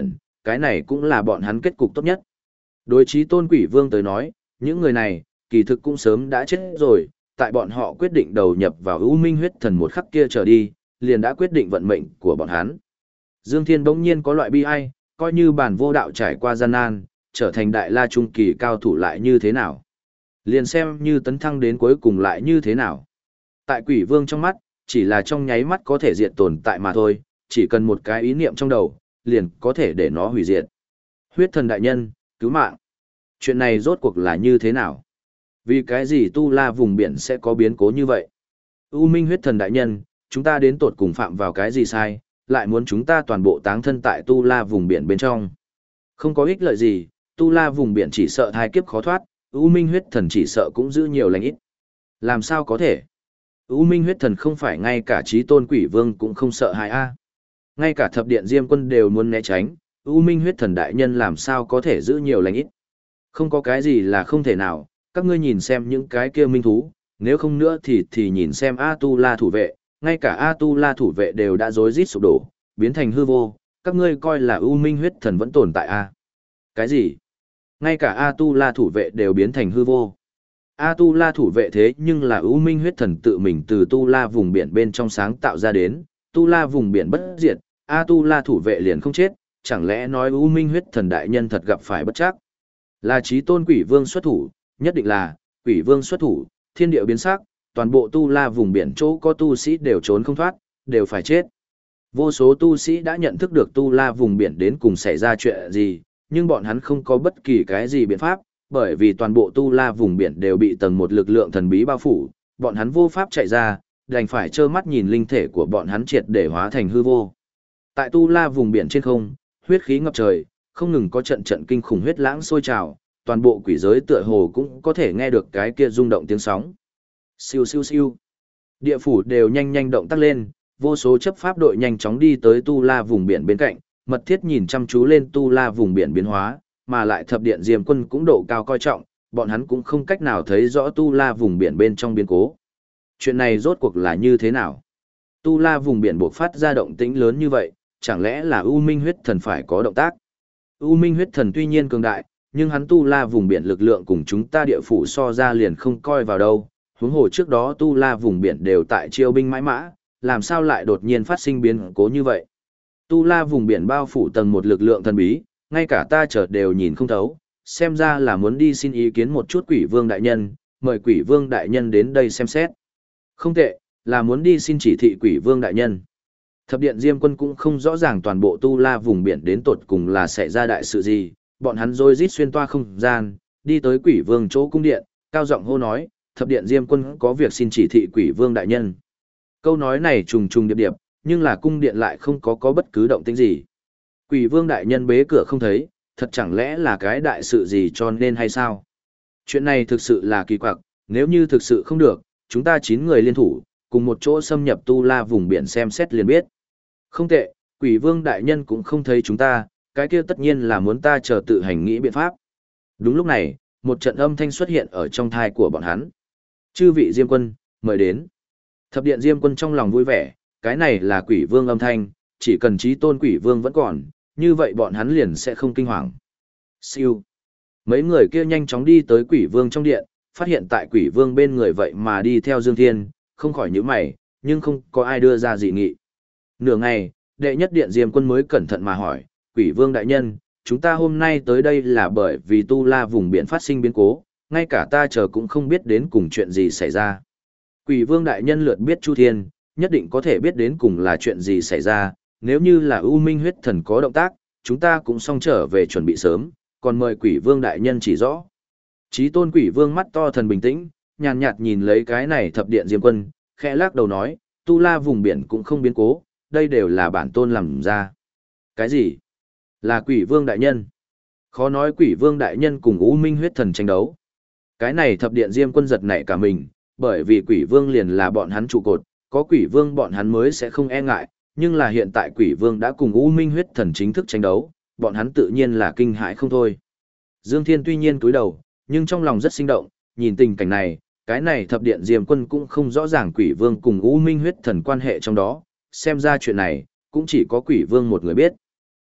cái này cũng là bọn hắn kết cục tốt nhất. Đối chí tôn quỷ vương tới nói, những người này, kỳ thực cũng sớm đã chết rồi, tại bọn họ quyết định đầu nhập vào U Minh huyết thần một khắc kia trở đi, liền đã quyết định vận mệnh của bọn hắn. Dương Thiên bỗng nhiên có loại bi ai, coi như bản vô đạo trải qua gian nan, trở thành đại la trung kỳ cao thủ lại như thế nào. Liền xem như tấn thăng đến cuối cùng lại như thế nào. Tại quỷ vương trong mắt, chỉ là trong nháy mắt có thể diệt tồn tại mà thôi, chỉ cần một cái ý niệm trong đầu, liền có thể để nó hủy diệt. Huyết thần đại nhân, cứu mạng. Chuyện này rốt cuộc là như thế nào? Vì cái gì tu la vùng biển sẽ có biến cố như vậy? U Minh huyết thần đại nhân, chúng ta đến tột cùng phạm vào cái gì sai, lại muốn chúng ta toàn bộ táng thân tại tu la vùng biển bên trong. Không có ích lợi gì, tu la vùng biển chỉ sợ thai kiếp khó thoát, U Minh huyết thần chỉ sợ cũng giữ nhiều lành ít. Làm sao có thể? U Minh huyết thần không phải ngay cả chí tôn quỷ vương cũng không sợ hãi a. Ngay cả thập điện diêm quân đều muốn né tránh, U Minh huyết thần đại nhân làm sao có thể giữ nhiều lành ít. Không có cái gì là không thể nào, các ngươi nhìn xem những cái kia minh thú, nếu không nữa thì nhìn xem A Tu La thủ vệ, ngay cả A Tu La thủ vệ đều đã rối rít sụp đổ, biến thành hư vô, các ngươi coi là U Minh huyết thần vẫn tồn tại a? Cái gì? Ngay cả A Tu La thủ vệ đều biến thành hư vô. A Tu La thủ vệ thế nhưng là U Minh huyết thần tự mình từ Tu La vùng biển bên trong sáng tạo ra đến, Tu La vùng biển bất diệt, A Tu La thủ vệ liền không chết, chẳng lẽ nói U Minh huyết thần đại nhân thật gặp phải bất trắc? Là chí tôn quỷ vương xuất thủ, nhất định là quỷ vương xuất thủ, thiên địa biến sắc, toàn bộ Tu La vùng biển chỗ có tu sĩ đều trốn không thoát, đều phải chết. Vô số tu sĩ đã nhận thức được Tu La vùng biển đến cùng xảy ra chuyện gì, nhưng bọn hắn không có bất kỳ cái gì biện pháp, bởi vì toàn bộ Tu La vùng biển đều bị tầng một lực lượng thần bí bao phủ, bọn hắn vô pháp chạy ra, đành phải trơ mắt nhìn linh thể của bọn hắn triệt để hóa thành hư vô. Tại Tu La vùng biển trên không, huyết khí ngập trời, không ngừng có trận trận kinh khủng huyết lãng sôi trào, toàn bộ quỷ giới tựa hồ cũng có thể nghe được cái kia rung động tiếng sóng. Siêu siêu siêu. Địa phủ đều nhanh nhanh động tác lên, vô số chấp pháp đội nhanh chóng đi tới Tu La vùng biển bên cạnh, mật thiết nhìn chăm chú lên Tu La vùng biển biến hóa, mà lại thập điện diêm quân cũng độ cao coi trọng, bọn hắn cũng không cách nào thấy rõ Tu La vùng biển bên trong biến cố. Chuyện này rốt cuộc là như thế nào? Tu La vùng biển buộc phát ra động tĩnh lớn như vậy, chẳng lẽ là U Minh huyết thần phải có động tác? U Minh huyết thần tuy nhiên cường đại, nhưng hắn Tu La vùng biển lực lượng cùng chúng ta địa phủ so ra liền không coi vào đâu. Huống hồ trước đó Tu La vùng biển đều tại chiêu binh mãi mã, làm sao lại đột nhiên phát sinh biến cố như vậy? Tu La vùng biển bao phủ tầng một lực lượng thần bí, ngay cả ta chợt đều nhìn không thấu, xem ra là muốn đi xin ý kiến một chút Quỷ Vương đại nhân, mời Quỷ Vương đại nhân đến đây xem xét. Không tệ, là muốn đi xin chỉ thị Quỷ Vương đại nhân. Thập điện Diêm Quân cũng không rõ ràng toàn bộ Tu La vùng biển đến tột cùng là xảy ra đại sự gì, bọn hắn rối rít xuyên toa không gian, đi tới Quỷ Vương chỗ cung điện, cao giọng hô nói, Thập điện Diêm Quân có việc xin chỉ thị Quỷ Vương đại nhân. Câu nói này trùng trùng điệp điệp, nhưng là cung điện lại không có bất cứ động tĩnh gì. Quỷ Vương đại nhân bế cửa không thấy, thật chẳng lẽ là cái đại sự gì cho nên hay sao? Chuyện này thực sự là kỳ quặc, nếu như thực sự không được, chúng ta 9 người liên thủ, cùng một chỗ xâm nhập Tu La vùng biển xem xét liền biết. Không tệ, Quỷ Vương đại nhân cũng không thấy chúng ta, cái kia tất nhiên là muốn ta chờ tự hành nghĩ biện pháp. Đúng lúc này, một trận âm thanh xuất hiện ở trong thai của bọn hắn. Chư vị Diêm Quân, mời đến. Thập điện Diêm Quân trong lòng vui vẻ, cái này là Quỷ Vương âm thanh, chỉ cần chí tôn Quỷ Vương vẫn còn, như vậy bọn hắn liền sẽ không kinh hoàng. Siêu. Mấy người kia nhanh chóng đi tới Quỷ Vương trong điện, phát hiện tại Quỷ Vương bên người vậy mà đi theo Dương Thiên, không khỏi nhíu mày, nhưng không có ai đưa ra dị nghị. Nửa ngày, đệ nhất điện Diêm Quân mới cẩn thận mà hỏi, Quỷ Vương đại nhân, chúng ta hôm nay tới đây là bởi vì Tu La vùng biển phát sinh biến cố, ngay cả ta chờ cũng không biết đến cùng chuyện gì xảy ra. Quỷ Vương đại nhân lượt biết Chu Thiên, nhất định có thể biết đến cùng là chuyện gì xảy ra, nếu như là U Minh huyết thần có động tác, chúng ta cũng xong trở về chuẩn bị sớm, còn mời Quỷ Vương đại nhân chỉ rõ. Chí tôn Quỷ Vương mắt to thần bình tĩnh, nhàn nhạt nhìn lấy cái này thập điện Diêm Quân, khẽ lắc đầu nói, Tu La vùng biển cũng không biến cố, đây đều là bản tôn làm ra. Cái gì? Là Quỷ Vương đại nhân. Khó nói Quỷ Vương đại nhân cùng U Minh huyết thần tranh đấu. Cái này thập điện Diêm Quân giật nảy cả mình, bởi vì Quỷ Vương liền là bọn hắn trụ cột, có Quỷ Vương bọn hắn mới sẽ không e ngại, nhưng là hiện tại Quỷ Vương đã cùng U Minh huyết thần chính thức tranh đấu, bọn hắn tự nhiên là kinh hãi không thôi. Dương Thiên tuy nhiên cúi đầu, nhưng trong lòng rất sinh động, nhìn tình cảnh này, cái này thập điện Diêm Quân cũng không rõ ràng Quỷ Vương cùng U Minh huyết thần quan hệ trong đó, xem ra chuyện này, cũng chỉ có Quỷ Vương một người biết.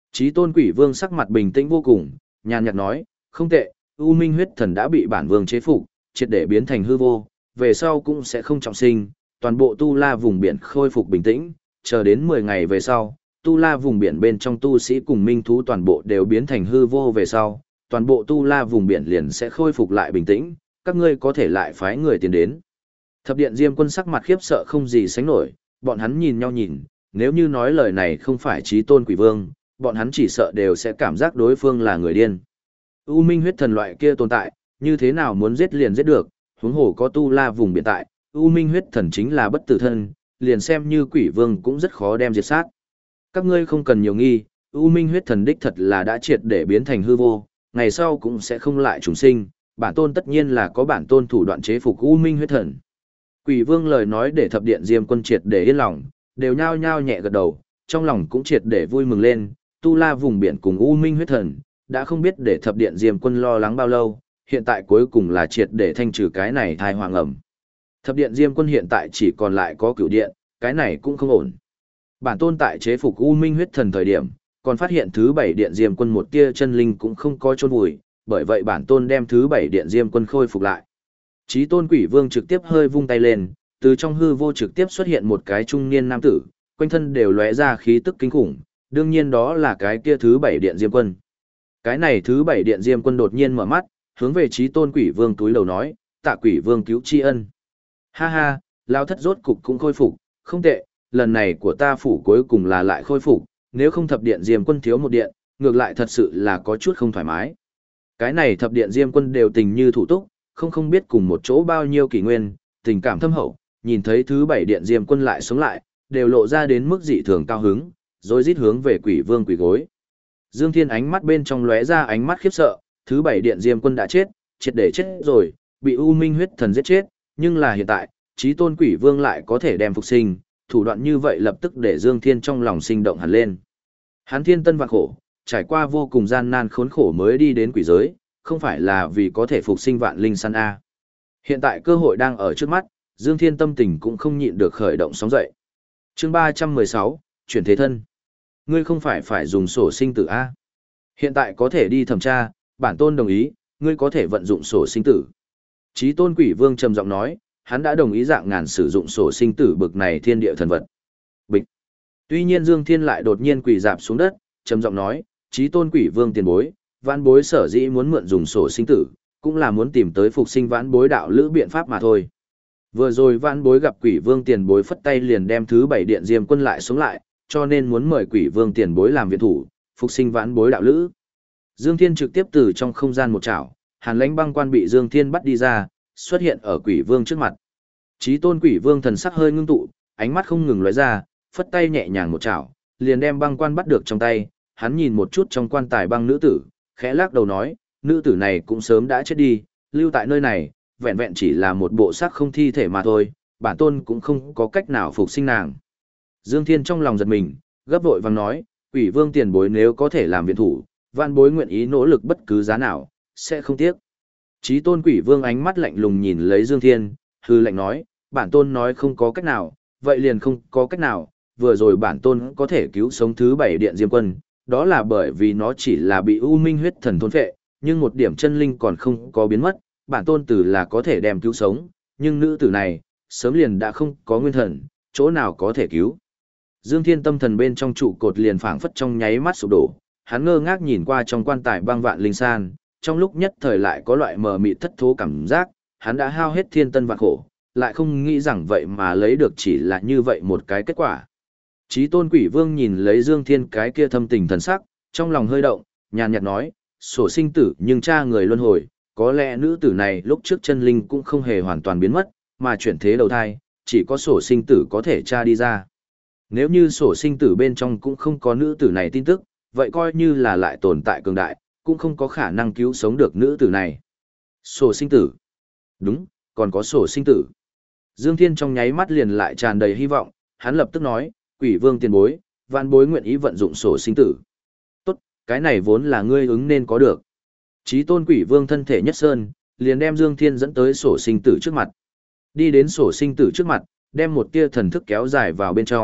Chí tôn quỷ vương sắc mặt bình tĩnh vô cùng, nhàn nhạt nói, không tệ, U Minh huyết thần đã bị bản vương chế phục, triệt để biến thành hư vô, về sau cũng sẽ không trọng sinh, toàn bộ tu la vùng biển khôi phục bình tĩnh, chờ đến 10 ngày về sau, tu la vùng biển bên trong tu sĩ cùng minh thú toàn bộ đều biến thành hư vô về sau, toàn bộ tu la vùng biển liền sẽ khôi phục lại bình tĩnh, các ngươi có thể lại phái người tiến đến. Thập điện Diêm Quân sắc mặt khiếp sợ không gì sánh nổi, bọn hắn nhìn nhau nhìn, nếu như nói lời này không phải chí tôn quỷ vương, bọn hắn chỉ sợ đều sẽ cảm giác đối phương là người điên. U Minh huyết thần loại kia tồn tại, như thế nào muốn giết liền giết được, huống hồ có tu la vùng biển tại, U Minh huyết thần chính là bất tử thân, liền xem như quỷ vương cũng rất khó đem diệt sát. Các ngươi không cần nhiều nghi, U Minh huyết thần đích thật là đã triệt để biến thành hư vô, ngày sau cũng sẽ không lại trùng sinh, bản tôn tất nhiên là có bản tôn thủ đoạn chế phục U Minh huyết thần. Quỷ vương lời nói để thập điện Diêm Quân triệt để yên lòng, đều nhao nhao nhẹ gật đầu, trong lòng cũng triệt để vui mừng lên, tu la vùng biển cùng U Minh huyết thần, đã không biết để thập điện Diêm Quân lo lắng bao lâu, hiện tại cuối cùng là triệt để thanh trừ cái này thai hoàng ẩm. Thập điện Diêm Quân hiện tại chỉ còn lại có cửu điện, cái này cũng không ổn. Bản tôn tại chế phục U Minh huyết thần thời điểm, còn phát hiện thứ 7 điện Diêm Quân một tia chân linh cũng không có chôn vùi, bởi vậy bản tôn đem thứ 7 điện Diêm Quân khôi phục lại. Chí tôn quỷ vương trực tiếp hơi vung tay lên, từ trong hư vô trực tiếp xuất hiện một cái trung niên nam tử, quanh thân đều lóe ra khí tức kinh khủng, đương nhiên đó là cái kia thứ 7 điện Diêm Quân. Cái này thứ 7 điện Diêm Quân đột nhiên mở mắt, hướng về chí tôn quỷ vương túi lầu nói, tạ quỷ vương cứu tri ân. Ha ha, lao thất rốt cục cũng khôi phục, không tệ, lần này của ta phủ cuối cùng là lại khôi phục, nếu không thập điện Diêm Quân thiếu một điện, ngược lại thật sự là có chút không thoải mái. Cái này thập điện Diêm Quân đều tình như thủ túc, không biết cùng một chỗ bao nhiêu kỷ nguyên, tình cảm thâm hậu, nhìn thấy thứ 7 điện Diêm Quân lại sống lại, đều lộ ra đến mức dị thường cao hứng, rồi rít hướng về quỷ vương quỷ gối. Dương Thiên ánh mắt bên trong lóe ra ánh mắt khiếp sợ, thứ 7 điện Diêm Quân đã chết, triệt để chết rồi, bị U Minh huyết thần giết chết, nhưng là hiện tại, chí tôn quỷ vương lại có thể đem phục sinh, thủ đoạn như vậy lập tức để Dương Thiên trong lòng sinh động hẳn lên. Hắn thiên tân vạn khổ, trải qua vô cùng gian nan khốn khổ mới đi đến quỷ giới, không phải là vì có thể phục sinh vạn linh săn A. Hiện tại cơ hội đang ở trước mắt, Dương Thiên tâm tình cũng không nhịn được khởi động sóng dậy. Chương 316, chuyển thế thân. Ngươi không phải dùng sổ sinh tử A. Hiện tại có thể đi thẩm tra, bản tôn đồng ý, ngươi có thể vận dụng sổ sinh tử. Chí tôn quỷ vương trầm giọng nói, hắn đã đồng ý dạng ngàn sử dụng sổ sinh tử bực này thiên địa thần vật. Bịch. Tuy nhiên Dương Thiên lại đột nhiên quỳ dạp xuống đất, trầm giọng nói, chí tôn quỷ vương tiền bối, vãn bối sở dĩ muốn mượn dùng sổ sinh tử, cũng là muốn tìm tới phục sinh vãn bối đạo lữ biện pháp mà thôi. Vừa rồi vãn bối gặp quỷ vương tiền bối phất tay liền đem thứ 7 điện Diêm Quân lại sống lại, cho nên muốn mời quỷ vương tiền bối làm viện thủ, phục sinh vãn bối đạo lữ. Dương Thiên trực tiếp từ trong không gian một chảo, Hàn Lãnh Băng Quan bị Dương Thiên bắt đi ra, xuất hiện ở quỷ vương trước mặt. Chí tôn quỷ vương thần sắc hơi ngưng tụ, ánh mắt không ngừng lóe ra, phất tay nhẹ nhàng một chảo, liền đem băng quan bắt được trong tay, hắn nhìn một chút trong quan tài băng nữ tử, khẽ lắc đầu nói, nữ tử này cũng sớm đã chết đi, lưu tại nơi này, vẹn vẹn chỉ là một bộ xác không thi thể mà thôi, bản tôn cũng không có cách nào phục sinh nàng. Dương Thiên trong lòng giật mình, gấp vội vàng nói, quỷ vương tiền bối nếu có thể làm viện thủ, vạn bối nguyện ý nỗ lực bất cứ giá nào, sẽ không tiếc. Chí tôn quỷ vương ánh mắt lạnh lùng nhìn lấy Dương Thiên, hư lạnh nói, bản tôn nói không có cách nào, vậy liền không có cách nào, vừa rồi bản tôn có thể cứu sống thứ 7 điện Diêm Quân, đó là bởi vì nó chỉ là bị U Minh huyết thần thôn phệ, nhưng một điểm chân linh còn không có biến mất, bản tôn tử là có thể đem cứu sống, nhưng nữ tử này, sớm liền đã không có nguyên thần, chỗ nào có thể cứu. Dương Thiên tâm thần bên trong trụ cột liền phảng phất trong nháy mắt sụp đổ, hắn ngơ ngác nhìn qua trong quan tài băng vạn linh san, trong lúc nhất thời lại có loại mờ mịt thất thố cảm giác, hắn đã hao hết thiên tân vạn khổ, lại không nghĩ rằng vậy mà lấy được chỉ là như vậy một cái kết quả. Chí tôn quỷ vương nhìn lấy Dương Thiên cái kia thâm tình thần sắc, trong lòng hơi động, nhàn nhạt nói, sổ sinh tử nhưng cha người luân hồi, có lẽ nữ tử này lúc trước chân linh cũng không hề hoàn toàn biến mất, mà chuyển thế đầu thai, chỉ có sổ sinh tử có thể tra đi ra. Nếu như sổ sinh tử bên trong cũng không có nữ tử này tin tức, vậy coi như là lại tồn tại cường đại, cũng không có khả năng cứu sống được nữ tử này. Sổ sinh tử. Đúng, còn có sổ sinh tử. Dương Thiên trong nháy mắt liền lại tràn đầy hy vọng, hắn lập tức nói, quỷ vương tiền bối, vạn bối nguyện ý vận dụng sổ sinh tử. Tốt, cái này vốn là ngươi ứng nên có được. Chí tôn quỷ vương thân thể nhất sơn, liền đem Dương Thiên dẫn tới sổ sinh tử trước mặt. Đi đến sổ sinh tử trước mặt, đem một tia thần thức kéo dài vào bên trong,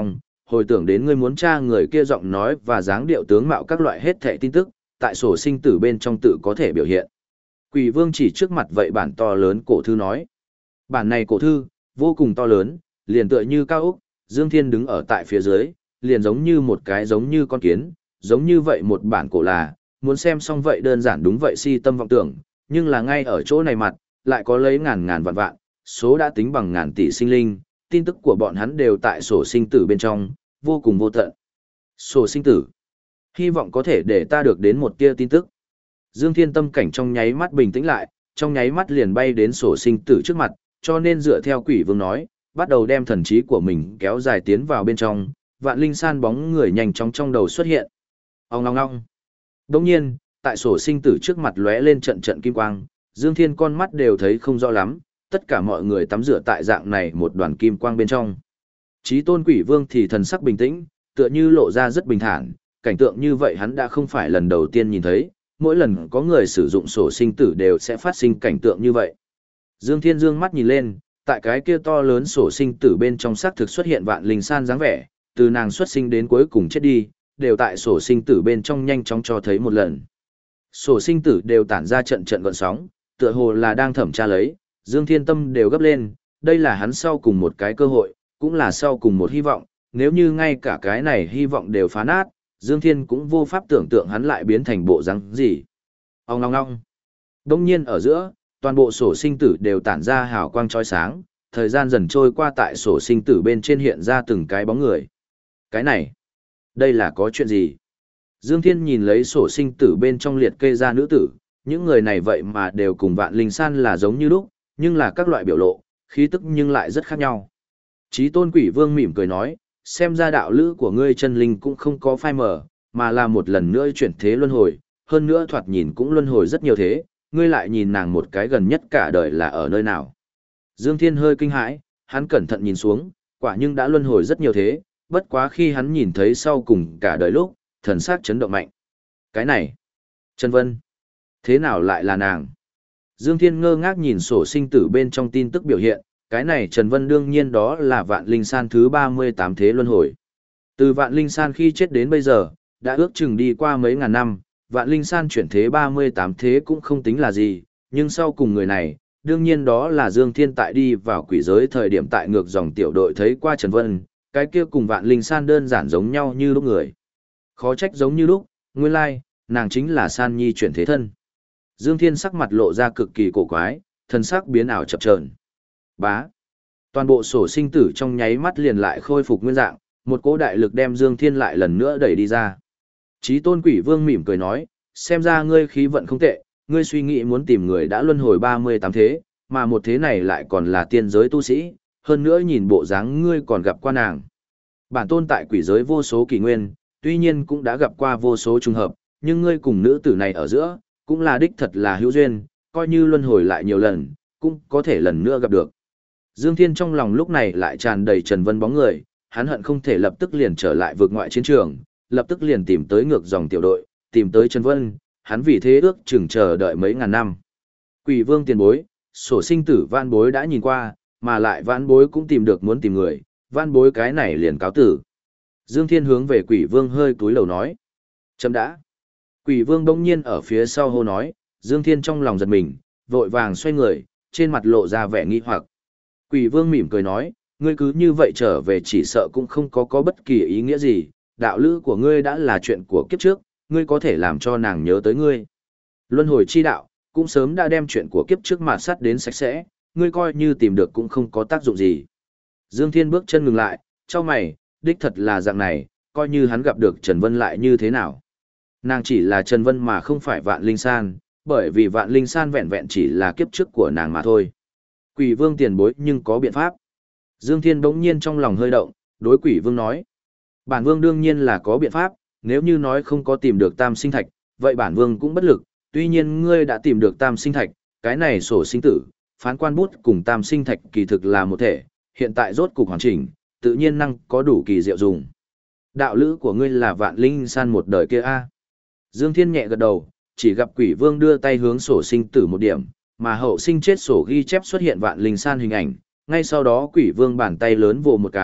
hồi tưởng đến ngươi muốn tra người kia giọng nói và dáng điệu tướng mạo các loại hết thảy tin tức, tại sổ sinh tử bên trong tự có thể biểu hiện. Quỷ vương chỉ trước mặt vậy bản to lớn cổ thư nói. Bản này cổ thư, vô cùng to lớn, liền tựa như cao ốc, Dương Thiên đứng ở tại phía dưới, liền giống như một cái giống như con kiến, giống như vậy một bản cổ là, muốn xem xong vậy đơn giản đúng vậy si tâm vọng tưởng, nhưng là ngay ở chỗ này mặt, lại có lấy ngàn ngàn vạn vạn, số đã tính bằng ngàn tỷ sinh linh, tin tức của bọn hắn đều tại sổ sinh tử bên trong, vô cùng vô tận. Sổ sinh tử. Hy vọng có thể để ta được đến một tia tin tức. Dương Thiên tâm cảnh trong nháy mắt bình tĩnh lại, trong nháy mắt liền bay đến sổ sinh tử trước mặt, cho nên dựa theo quỷ vương nói, bắt đầu đem thần trí của mình kéo dài tiến vào bên trong, vạn linh san bóng người nhanh chóng trong đầu xuất hiện. Ông ngong ngong. Đồng nhiên, tại sổ sinh tử trước mặt lóe lên trận trận kim quang, Dương Thiên con mắt đều thấy không rõ lắm, tất cả mọi người tắm rửa tại dạng này một đoàn kim quang bên trong. Chí tôn quỷ vương thì thần sắc bình tĩnh, tựa như lộ ra rất bình thản, cảnh tượng như vậy hắn đã không phải lần đầu tiên nhìn thấy, mỗi lần có người sử dụng sổ sinh tử đều sẽ phát sinh cảnh tượng như vậy. Dương Thiên dương mắt nhìn lên, tại cái kia to lớn sổ sinh tử bên trong xác thực xuất hiện vạn linh san dáng vẻ, từ nàng xuất sinh đến cuối cùng chết đi, đều tại sổ sinh tử bên trong nhanh chóng cho thấy một lần. Sổ sinh tử đều tản ra trận trận gợn sóng, tựa hồ là đang thẩm tra lấy, Dương Thiên tâm đều gấp lên, đây là hắn sau cùng một cái cơ hội, cũng là sau cùng một hy vọng, nếu như ngay cả cái này hy vọng đều phá nát, Dương Thiên cũng vô pháp tưởng tượng hắn lại biến thành bộ rắn gì. Ông ngong ngong. Đông nhiên ở giữa, toàn bộ sổ sinh tử đều tản ra hào quang chói sáng, thời gian dần trôi qua tại sổ sinh tử bên trên hiện ra từng cái bóng người. Cái này, đây là có chuyện gì? Dương Thiên nhìn lấy sổ sinh tử bên trong liệt kê ra nữ tử, những người này vậy mà đều cùng vạn linh san là giống như lúc, nhưng là các loại biểu lộ, khí tức nhưng lại rất khác nhau. Chí tôn quỷ vương mỉm cười nói, xem ra đạo lữ của ngươi chân linh cũng không có phai mờ, mà là một lần nữa chuyển thế luân hồi, hơn nữa thoạt nhìn cũng luân hồi rất nhiều thế, ngươi lại nhìn nàng một cái gần nhất cả đời là ở nơi nào. Dương Thiên hơi kinh hãi, hắn cẩn thận nhìn xuống, quả nhưng đã luân hồi rất nhiều thế, bất quá khi hắn nhìn thấy sau cùng cả đời lúc, thần sắc chấn động mạnh. Cái này, Trần Vân, thế nào lại là nàng? Dương Thiên ngơ ngác nhìn sổ sinh tử bên trong tin tức biểu hiện, cái này Trần Vân đương nhiên đó là vạn linh san thứ 38 thế luân hồi. Từ vạn linh san khi chết đến bây giờ, đã ước chừng đi qua mấy ngàn năm, vạn linh san chuyển thế 38 thế cũng không tính là gì, nhưng sau cùng người này, đương nhiên đó là Dương Thiên tại đi vào quỷ giới thời điểm tại ngược dòng tiểu đội thấy qua Trần Vân, cái kia cùng vạn linh san đơn giản giống nhau như lúc người. Khó trách giống như lúc, nguyên lai, nàng chính là San Nhi chuyển thế thân. Dương Thiên sắc mặt lộ ra cực kỳ cổ quái, thần sắc biến ảo chập chờn. Bá. Toàn bộ sổ sinh tử trong nháy mắt liền lại khôi phục nguyên dạng, một cỗ đại lực đem Dương Thiên lại lần nữa đẩy đi ra. Chí tôn quỷ vương mỉm cười nói, xem ra ngươi khí vận không tệ, ngươi suy nghĩ muốn tìm người đã luân hồi 38 thế, mà một thế này lại còn là tiên giới tu sĩ, hơn nữa nhìn bộ dáng ngươi còn gặp qua nàng. Bản tôn tại quỷ giới vô số kỷ nguyên, tuy nhiên cũng đã gặp qua vô số trùng hợp, nhưng ngươi cùng nữ tử này ở giữa, cũng là đích thật là hữu duyên, coi như luân hồi lại nhiều lần, cũng có thể lần nữa gặp được. Dương Thiên trong lòng lúc này lại tràn đầy Trần Vân bóng người, hắn hận không thể lập tức liền trở lại vượt ngoại chiến trường, lập tức liền tìm tới ngược dòng tiểu đội, tìm tới Trần Vân, hắn vì thế ước chừng chờ đợi mấy ngàn năm. Quỷ vương tiền bối, sổ sinh tử vạn bối đã nhìn qua, mà lại vạn bối cũng tìm được muốn tìm người, vạn bối cái này liền cáo tử. Dương Thiên hướng về quỷ vương hơi cúi đầu nói. Chấm đã. Quỷ vương bỗng nhiên ở phía sau hô nói, Dương Thiên trong lòng giật mình, vội vàng xoay người, trên mặt lộ ra vẻ nghi hoặc. Quỷ vương mỉm cười nói, ngươi cứ như vậy trở về chỉ sợ cũng không có bất kỳ ý nghĩa gì, đạo lữ của ngươi đã là chuyện của kiếp trước, ngươi có thể làm cho nàng nhớ tới ngươi. Luân hồi chi đạo, cũng sớm đã đem chuyện của kiếp trước mà sát đến sạch sẽ, ngươi coi như tìm được cũng không có tác dụng gì. Dương Thiên bước chân ngừng lại, cho mày, đích thật là dạng này, coi như hắn gặp được Trần Vân lại như thế nào. Nàng chỉ là Trần Vân mà không phải Vạn Linh San, bởi vì Vạn Linh San vẹn vẹn chỉ là kiếp trước của nàng mà thôi. Quỷ vương tiền bối nhưng có biện pháp. Dương Thiên bỗng nhiên trong lòng hơi động, đối quỷ vương nói. Bản vương đương nhiên là có biện pháp, nếu như nói không có tìm được tam sinh thạch, vậy bản vương cũng bất lực, tuy nhiên ngươi đã tìm được tam sinh thạch, cái này sổ sinh tử, phán quan bút cùng tam sinh thạch kỳ thực là một thể, hiện tại rốt cục hoàn chỉnh, tự nhiên năng có đủ kỳ diệu dùng. Đạo lữ của ngươi là Vạn Linh San một đời kia a. Dương Thiên nhẹ gật đầu, chỉ gặp quỷ vương đưa tay hướng sổ sinh tử một điểm, mà hậu sinh chết sổ ghi chép xuất hiện Vạn Linh San hình ảnh, ngay sau đó quỷ vương bàn tay lớn vồ một cái,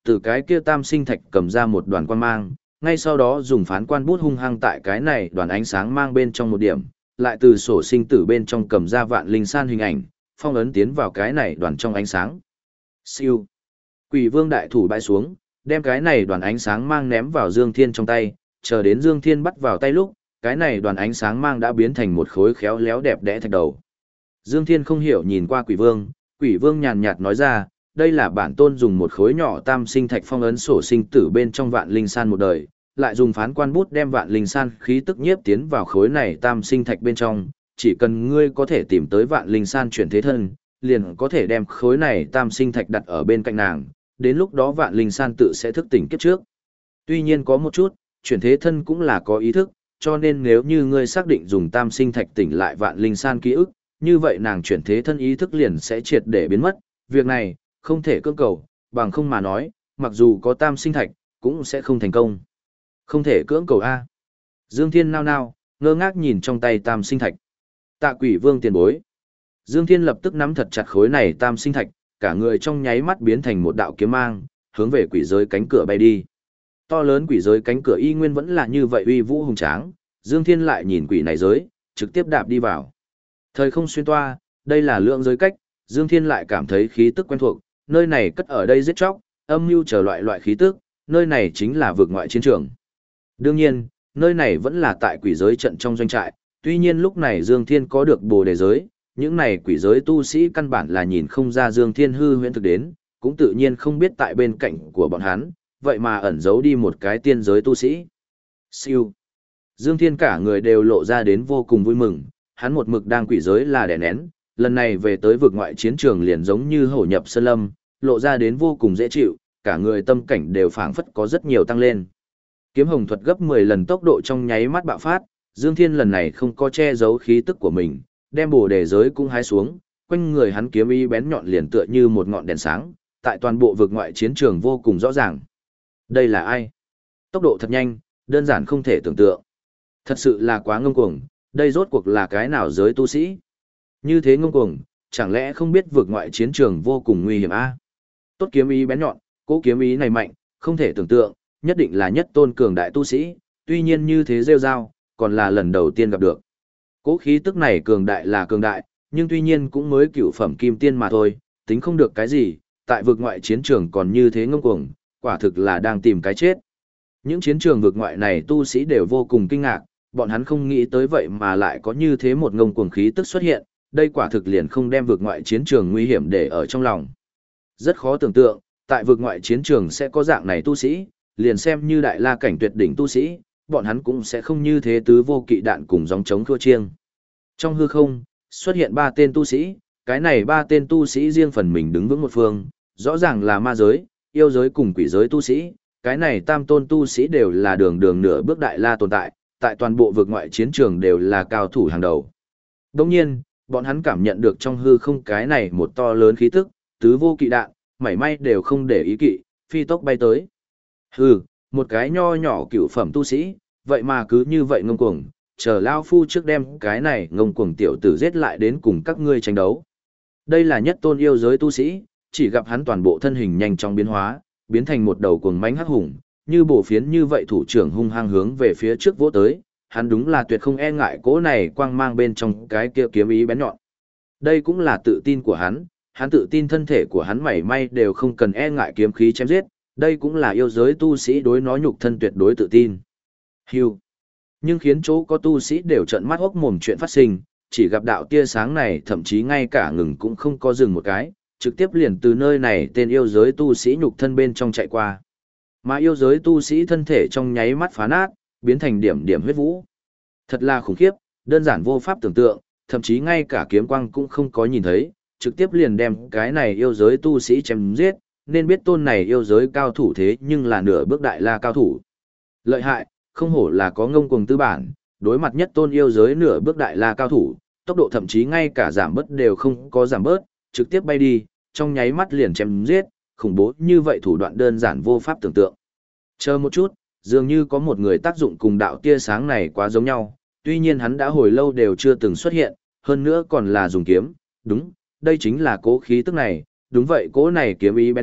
từ cái kia tam sinh thạch cầm ra một đoàn quang mang, ngay sau đó dùng phán quan bút hung hăng tại cái này đoàn ánh sáng mang bên trong một điểm, lại từ sổ sinh tử bên trong cầm ra vạn linh san hình ảnh, phong ấn tiến vào cái này đoàn trong ánh sáng. Siêu. Quỷ vương đại thủ bãi xuống, đem cái này đoàn ánh sáng mang ném vào Dương Thiên trong tay, chờ đến Dương Thiên bắt vào tay lúc, cái này đoàn ánh sáng mang đã biến thành một khối khéo léo đẹp đẽ thạch đầu. Dương Thiên không hiểu nhìn qua Quỷ Vương nhàn nhạt nói ra, đây là bản tôn dùng một khối nhỏ tam sinh thạch phong ấn sổ sinh tử bên trong vạn linh san một đời, lại dùng phán quan bút đem vạn linh san khí tức nhiếp tiến vào khối này tam sinh thạch bên trong, chỉ cần ngươi có thể tìm tới vạn linh san chuyển thế thân, liền có thể đem khối này tam sinh thạch đặt ở bên cạnh nàng, đến lúc đó vạn linh san tự sẽ thức tỉnh kiếp trước. Tuy nhiên có một chút, chuyển thế thân cũng là có ý thức, cho nên nếu như ngươi xác định dùng tam sinh thạch tỉnh lại vạn linh san ký ức, như vậy nàng chuyển thế thân ý thức liền sẽ triệt để biến mất. Việc này, không thể cưỡng cầu, bằng không mà nói, mặc dù có tam sinh thạch, cũng sẽ không thành công. Không thể cưỡng cầu A. Dương Thiên nao nao, ngơ ngác nhìn trong tay tam sinh thạch. Tạ Quỷ Vương tiền bối. Dương Thiên lập tức nắm thật chặt khối này tam sinh thạch, cả người trong nháy mắt biến thành một đạo kiếm mang, hướng về quỷ giới cánh cửa bay đi. To lớn quỷ giới cánh cửa y nguyên vẫn là như vậy uy vũ hùng tráng, Dương Thiên lại nhìn quỷ này giới, trực tiếp đạp đi vào. Thời không xuyên toa, đây là lượng giới cách, Dương Thiên lại cảm thấy khí tức quen thuộc, nơi này cất ở đây giết chóc, âm mưu chờ loại khí tức, nơi này chính là vực ngoại chiến trường. Đương nhiên, nơi này vẫn là tại quỷ giới trận trong doanh trại, tuy nhiên lúc này Dương Thiên có được bồ đề giới, những này quỷ giới tu sĩ căn bản là nhìn không ra Dương Thiên hư huyễn thực đến, cũng tự nhiên không biết tại bên cạnh của bọn hắn, vậy mà ẩn giấu đi một cái tiên giới tu sĩ. Siêu. Dương Thiên cả người đều lộ ra đến vô cùng vui mừng, hắn một mực đang quỷ giới là đè nén, lần này về tới vực ngoại chiến trường liền giống như hổ nhập sơn lâm, lộ ra đến vô cùng dễ chịu, cả người tâm cảnh đều phảng phất có rất nhiều tăng lên. Kiếm hồng thuật gấp 10 lần tốc độ trong nháy mắt bạo phát, Dương Thiên lần này không có che giấu khí tức của mình, đem bồ đề giới cũng hái xuống, quanh người hắn kiếm ý bén nhọn liền tựa như một ngọn đèn sáng, tại toàn bộ vực ngoại chiến trường vô cùng rõ ràng. Đây là ai? Tốc độ thật nhanh, đơn giản không thể tưởng tượng. Thật sự là quá ngông cuồng, đây rốt cuộc là cái nào giới tu sĩ? Như thế ngông cuồng, chẳng lẽ không biết vực ngoại chiến trường vô cùng nguy hiểm a? Tốt kiếm ý bén nhọn, cỗ kiếm ý này mạnh, không thể tưởng tượng, nhất định là nhất tôn cường đại tu sĩ, tuy nhiên như thế rêu rao, còn là lần đầu tiên gặp được. Cỗ khí tức này cường đại là cường đại, nhưng tuy nhiên cũng mới cửu phẩm kim tiên mà thôi, tính không được cái gì, tại vực ngoại chiến trường còn như thế ngông cuồng, quả thực là đang tìm cái chết. Những chiến trường vực ngoại này tu sĩ đều vô cùng kinh ngạc, bọn hắn không nghĩ tới vậy mà lại có như thế một ngông cuồng khí tức xuất hiện, đây quả thực liền không đem vực ngoại chiến trường nguy hiểm để ở trong lòng. Rất khó tưởng tượng, tại vực ngoại chiến trường sẽ có dạng này tu sĩ, liền xem như đại la cảnh tuyệt đỉnh tu sĩ, bọn hắn cũng sẽ không như thế tứ vô kỵ đạn cùng gióng trống thua chiêng. Trong hư không, xuất hiện 3 tên tu sĩ, cái này 3 tên tu sĩ riêng phần mình đứng vững một phương, rõ ràng là ma giới, yêu giới cùng quỷ giới tu sĩ, cái này tam tôn tu sĩ đều là đường nửa bước đại la tồn tại, tại toàn bộ vực ngoại chiến trường đều là cao thủ hàng đầu. Đồng nhiên, bọn hắn cảm nhận được trong hư không cái này một to lớn khí tức, tứ vô kỵ đạn, mảy may đều không để ý kỵ, phi tốc bay tới. Hừ, một cái nho nhỏ cựu phẩm tu sĩ, vậy mà cứ như vậy ngông cuồng, chờ lao phu trước đem cái này ngông cuồng tiểu tử giết lại đến cùng các ngươi tranh đấu. Đây là nhất tôn yêu giới tu sĩ, chỉ gặp hắn toàn bộ thân hình nhanh chóng biến hóa, biến thành một đầu cuồng mãnh hắc hùng, như bổ phiến như vậy thủ trưởng hung hăng hướng về phía trước vỗ tới, hắn đúng là tuyệt không e ngại cỗ này quang mang bên trong cái kia kiếm ý bén nhọn. Đây cũng là tự tin của hắn tự tin thân thể của hắn mảy may đều không cần e ngại kiếm khí chém giết, đây cũng là yêu giới tu sĩ đối nó nhục thân tuyệt đối tự tin. Hưu. Nhưng khiến chỗ có tu sĩ đều trợn mắt hốc mồm chuyện phát sinh, chỉ gặp đạo tia sáng này thậm chí ngay cả ngừng cũng không có dừng một cái, trực tiếp liền từ nơi này tên yêu giới tu sĩ nhục thân bên trong chạy qua. Mà yêu giới tu sĩ thân thể trong nháy mắt phá nát, biến thành điểm điểm huyết vũ. Thật là khủng khiếp, đơn giản vô pháp tưởng tượng, thậm chí ngay cả kiếm quang cũng không có nhìn thấy, trực tiếp liền đem cái này yêu giới tu sĩ chém giết, nên biết tôn này yêu giới cao thủ thế nhưng là nửa bước đại la cao thủ. Lợi hại, không hổ là có ngông cuồng tư bản, đối mặt nhất tôn yêu giới nửa bước đại la cao thủ, tốc độ thậm chí ngay cả giảm bớt đều không có giảm bớt, trực tiếp bay đi, trong nháy mắt liền chém giết, khủng bố như vậy thủ đoạn đơn giản vô pháp tưởng tượng. Chờ một chút, dường như có một người tác dụng cùng đạo tia sáng này quá giống nhau, tuy nhiên hắn đã hồi lâu đều chưa từng xuất hiện, hơn nữa còn là dùng kiếm, đúng, đây chính là cố khí tức này, đúng vậy cố này kiếm ý bén nhọn,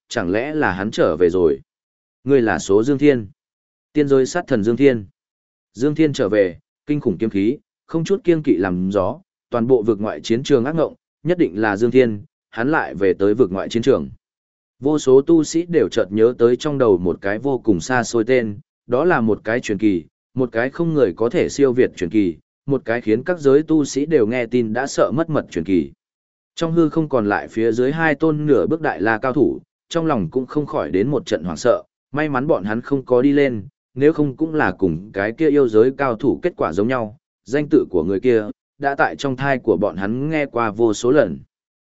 chẳng lẽ là hắn trở về rồi? Ngươi là số Dương Thiên. Tiên giới sát thần Dương Thiên. Dương Thiên trở về, kinh khủng kiếm khí, không chút kiêng kỵ làm gió, toàn bộ vực ngoại chiến trường ác ngộng, nhất định là Dương Thiên, hắn lại về tới vực ngoại chiến trường. Vô số tu sĩ đều chợt nhớ tới trong đầu một cái vô cùng xa xôi tên, đó là một cái truyền kỳ, một cái không người có thể siêu việt truyền kỳ, một cái khiến các giới tu sĩ đều nghe tin đã sợ mất mật truyền kỳ. Trong hư không còn lại phía dưới hai tôn nửa bước đại la cao thủ, trong lòng cũng không khỏi đến một trận hoảng sợ, may mắn bọn hắn không có đi lên, nếu không cũng là cùng cái kia yêu giới cao thủ kết quả giống nhau, danh tự của người kia, đã tại trong thai của bọn hắn nghe qua vô số lần.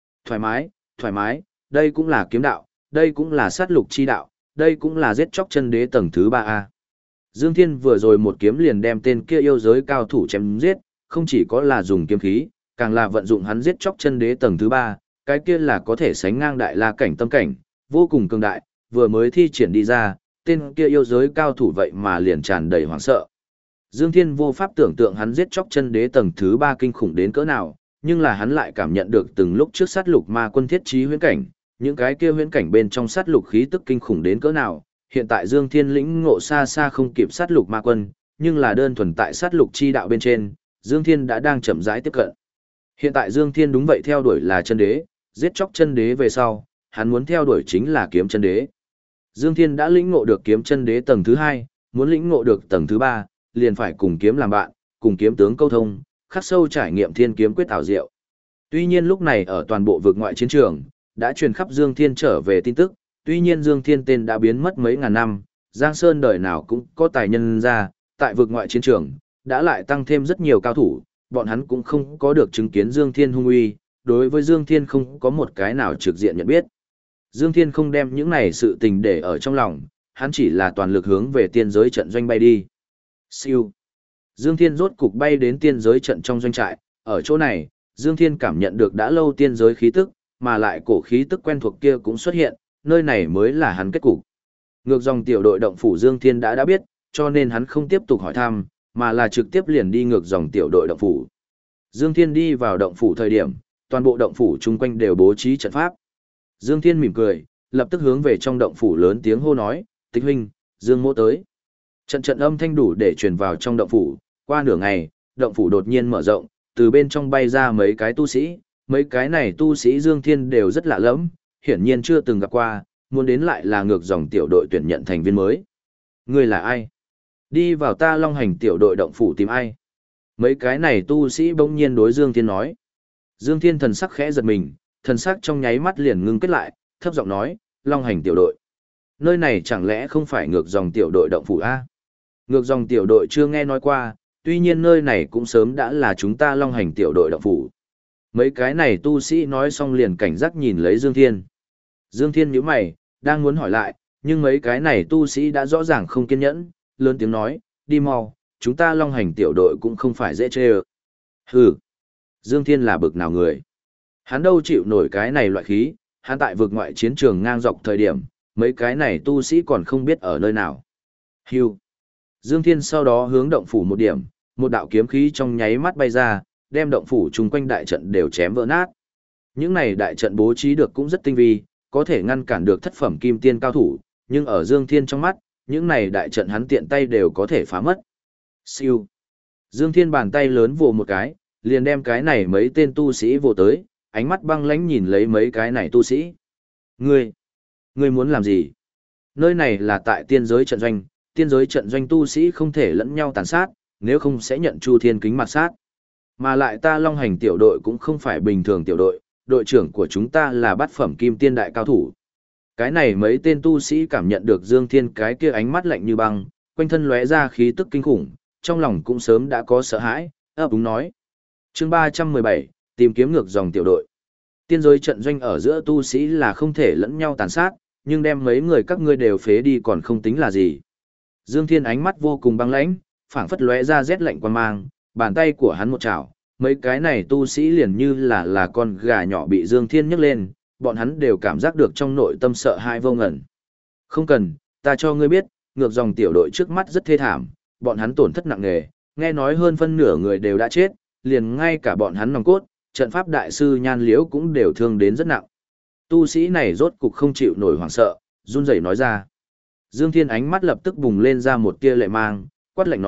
Thoải mái, đây cũng là kiếm đạo, đây cũng là sát lục chi đạo, đây cũng là giết chóc chân đế tầng thứ 3A. Dương Thiên vừa rồi một kiếm liền đem tên kia yêu giới cao thủ chém giết, không chỉ có là dùng kiếm khí, càng là vận dụng hắn giết chóc chân đế tầng thứ 3, cái kia là có thể sánh ngang đại la cảnh tâm cảnh, vô cùng cường đại, vừa mới thi triển đi ra, tên kia yêu giới cao thủ vậy mà liền tràn đầy hoảng sợ. Dương Thiên vô pháp tưởng tượng hắn giết chóc chân đế tầng thứ 3 kinh khủng đến cỡ nào, nhưng là hắn lại cảm nhận được từng lúc trước sát lục ma quân thiết trí huyễn cảnh, những cái kia huyễn cảnh bên trong sát lục khí tức kinh khủng đến cỡ nào. Hiện tại Dương Thiên lĩnh ngộ xa xa không kịp sát lục ma quân, nhưng là đơn thuần tại sát lục chi đạo bên trên, Dương Thiên đã đang chậm rãi tiếp cận. Hiện tại Dương Thiên đúng vậy theo đuổi là chân đế, giết chóc chân đế về sau, hắn muốn theo đuổi chính là kiếm chân đế. Dương Thiên đã lĩnh ngộ được kiếm chân đế tầng thứ 2, muốn lĩnh ngộ được tầng thứ 3, liền phải cùng kiếm làm bạn, cùng kiếm tướng câu thông, khắc sâu trải nghiệm thiên kiếm quyết ảo diệu. Tuy nhiên lúc này ở toàn bộ vực ngoại chiến trường, đã truyền khắp Dương Thiên trở về tin tức, tuy nhiên Dương Thiên tên đã biến mất mấy ngàn năm, Giang Sơn đời nào cũng có tài nhân ra, tại vực ngoại chiến trường, đã lại tăng thêm rất nhiều cao thủ, bọn hắn cũng không có được chứng kiến Dương Thiên hung uy, đối với Dương Thiên không có một cái nào trực diện nhận biết. Dương Thiên không đem những này sự tình để ở trong lòng, hắn chỉ là toàn lực hướng về tiên giới trận doanh bay đi. Siêu. Dương Thiên rốt cục bay đến tiên giới trận trong doanh trại, ở chỗ này, Dương Thiên cảm nhận được đã lâu tiên giới khí tức, mà lại cổ khí tức quen thuộc kia cũng xuất hiện, nơi này mới là hắn kết cục. Ngược dòng tiểu đội động phủ Dương Thiên đã biết, cho nên hắn không tiếp tục hỏi thăm, mà là trực tiếp liền đi ngược dòng tiểu đội động phủ. Dương Thiên đi vào động phủ thời điểm, toàn bộ động phủ chung quanh đều bố trí trận pháp. Dương Thiên mỉm cười, lập tức hướng về trong động phủ lớn tiếng hô nói, Tịch huynh, Dương Mỗ tới. Trận trận âm thanh đủ để truyền vào trong động phủ, qua nửa ngày, động phủ đột nhiên mở rộng, từ bên trong bay ra mấy cái tu sĩ, mấy cái này tu sĩ Dương Thiên đều rất lạ lẫm, hiển nhiên chưa từng gặp qua, muốn đến lại là ngược dòng tiểu đội tuyển nhận thành viên mới. Ngươi là ai? Đi vào ta Long Hành tiểu đội động phủ tìm ai? Mấy cái này tu sĩ bỗng nhiên đối Dương Thiên nói. Dương Thiên thần sắc khẽ giật mình, thần sắc trong nháy mắt liền ngưng kết lại, thấp giọng nói, Long Hành tiểu đội. Nơi này chẳng lẽ không phải ngược dòng tiểu đội động phủ A? Ngược dòng tiểu đội chưa nghe nói qua, tuy nhiên nơi này cũng sớm đã là chúng ta Long Hành tiểu đội động phủ. Mấy cái này tu sĩ nói xong liền cảnh giác nhìn lấy Dương Thiên. Dương Thiên nhíu mày, đang muốn hỏi lại, nhưng mấy cái này tu sĩ đã rõ ràng không kiên nhẫn, lớn tiếng nói, đi mau, chúng ta Long Hành tiểu đội cũng không phải dễ chê ơ. Hừ, Dương Thiên là bực nào người? Hắn đâu chịu nổi cái này loại khí, hắn tại vực ngoại chiến trường ngang dọc thời điểm, mấy cái này tu sĩ còn không biết ở nơi nào. Hưu. Dương Thiên sau đó hướng động phủ một điểm, một đạo kiếm khí trong nháy mắt bay ra, đem động phủ chung quanh đại trận đều chém vỡ nát. Những này đại trận bố trí được cũng rất tinh vi, có thể ngăn cản được thất phẩm kim tiên cao thủ, nhưng ở Dương Thiên trong mắt, những này đại trận hắn tiện tay đều có thể phá mất. Siêu. Dương Thiên bàn tay lớn vồ một cái, liền đem cái này mấy tên tu sĩ vồ tới, ánh mắt băng lãnh nhìn lấy mấy cái này tu sĩ. Ngươi muốn làm gì? Nơi này là tại tiên giới trận doanh tu sĩ không thể lẫn nhau tàn sát, nếu không sẽ nhận Chu Thiên kính mặt sát. Mà lại ta Long Hành tiểu đội cũng không phải bình thường tiểu đội, đội trưởng của chúng ta là bát phẩm kim tiên đại cao thủ. Cái này mấy tên tu sĩ cảm nhận được Dương Thiên cái kia ánh mắt lạnh như băng, quanh thân lóe ra khí tức kinh khủng, trong lòng cũng sớm đã có sợ hãi, ấp úng nói. Chương 317, tìm kiếm ngược dòng tiểu đội. Tiên giới trận doanh ở giữa tu sĩ là không thể lẫn nhau tàn sát, nhưng đem mấy người các ngươi đều phế đi còn không tính là gì. Dương Thiên ánh mắt vô cùng băng lãnh, phảng phất lóe ra rét lạnh quan mang, bàn tay của hắn một chảo, mấy cái này tu sĩ liền như là con gà nhỏ bị Dương Thiên nhấc lên, bọn hắn đều cảm giác được trong nội tâm sợ hãi vô ngần. Không cần, ta cho ngươi biết, ngược dòng tiểu đội trước mắt rất thê thảm, bọn hắn tổn thất nặng nề, nghe nói hơn phân nửa người đều đã chết, liền ngay cả bọn hắn nòng cốt, trận pháp đại sư Nhan Liễu cũng đều thương đến rất nặng. Tu sĩ này rốt cục không chịu nổi hoảng sợ, run rẩy nói ra. Dương Thiên ánh mắt lập tức bùng lên ra một tia lệ mang, quát lạnh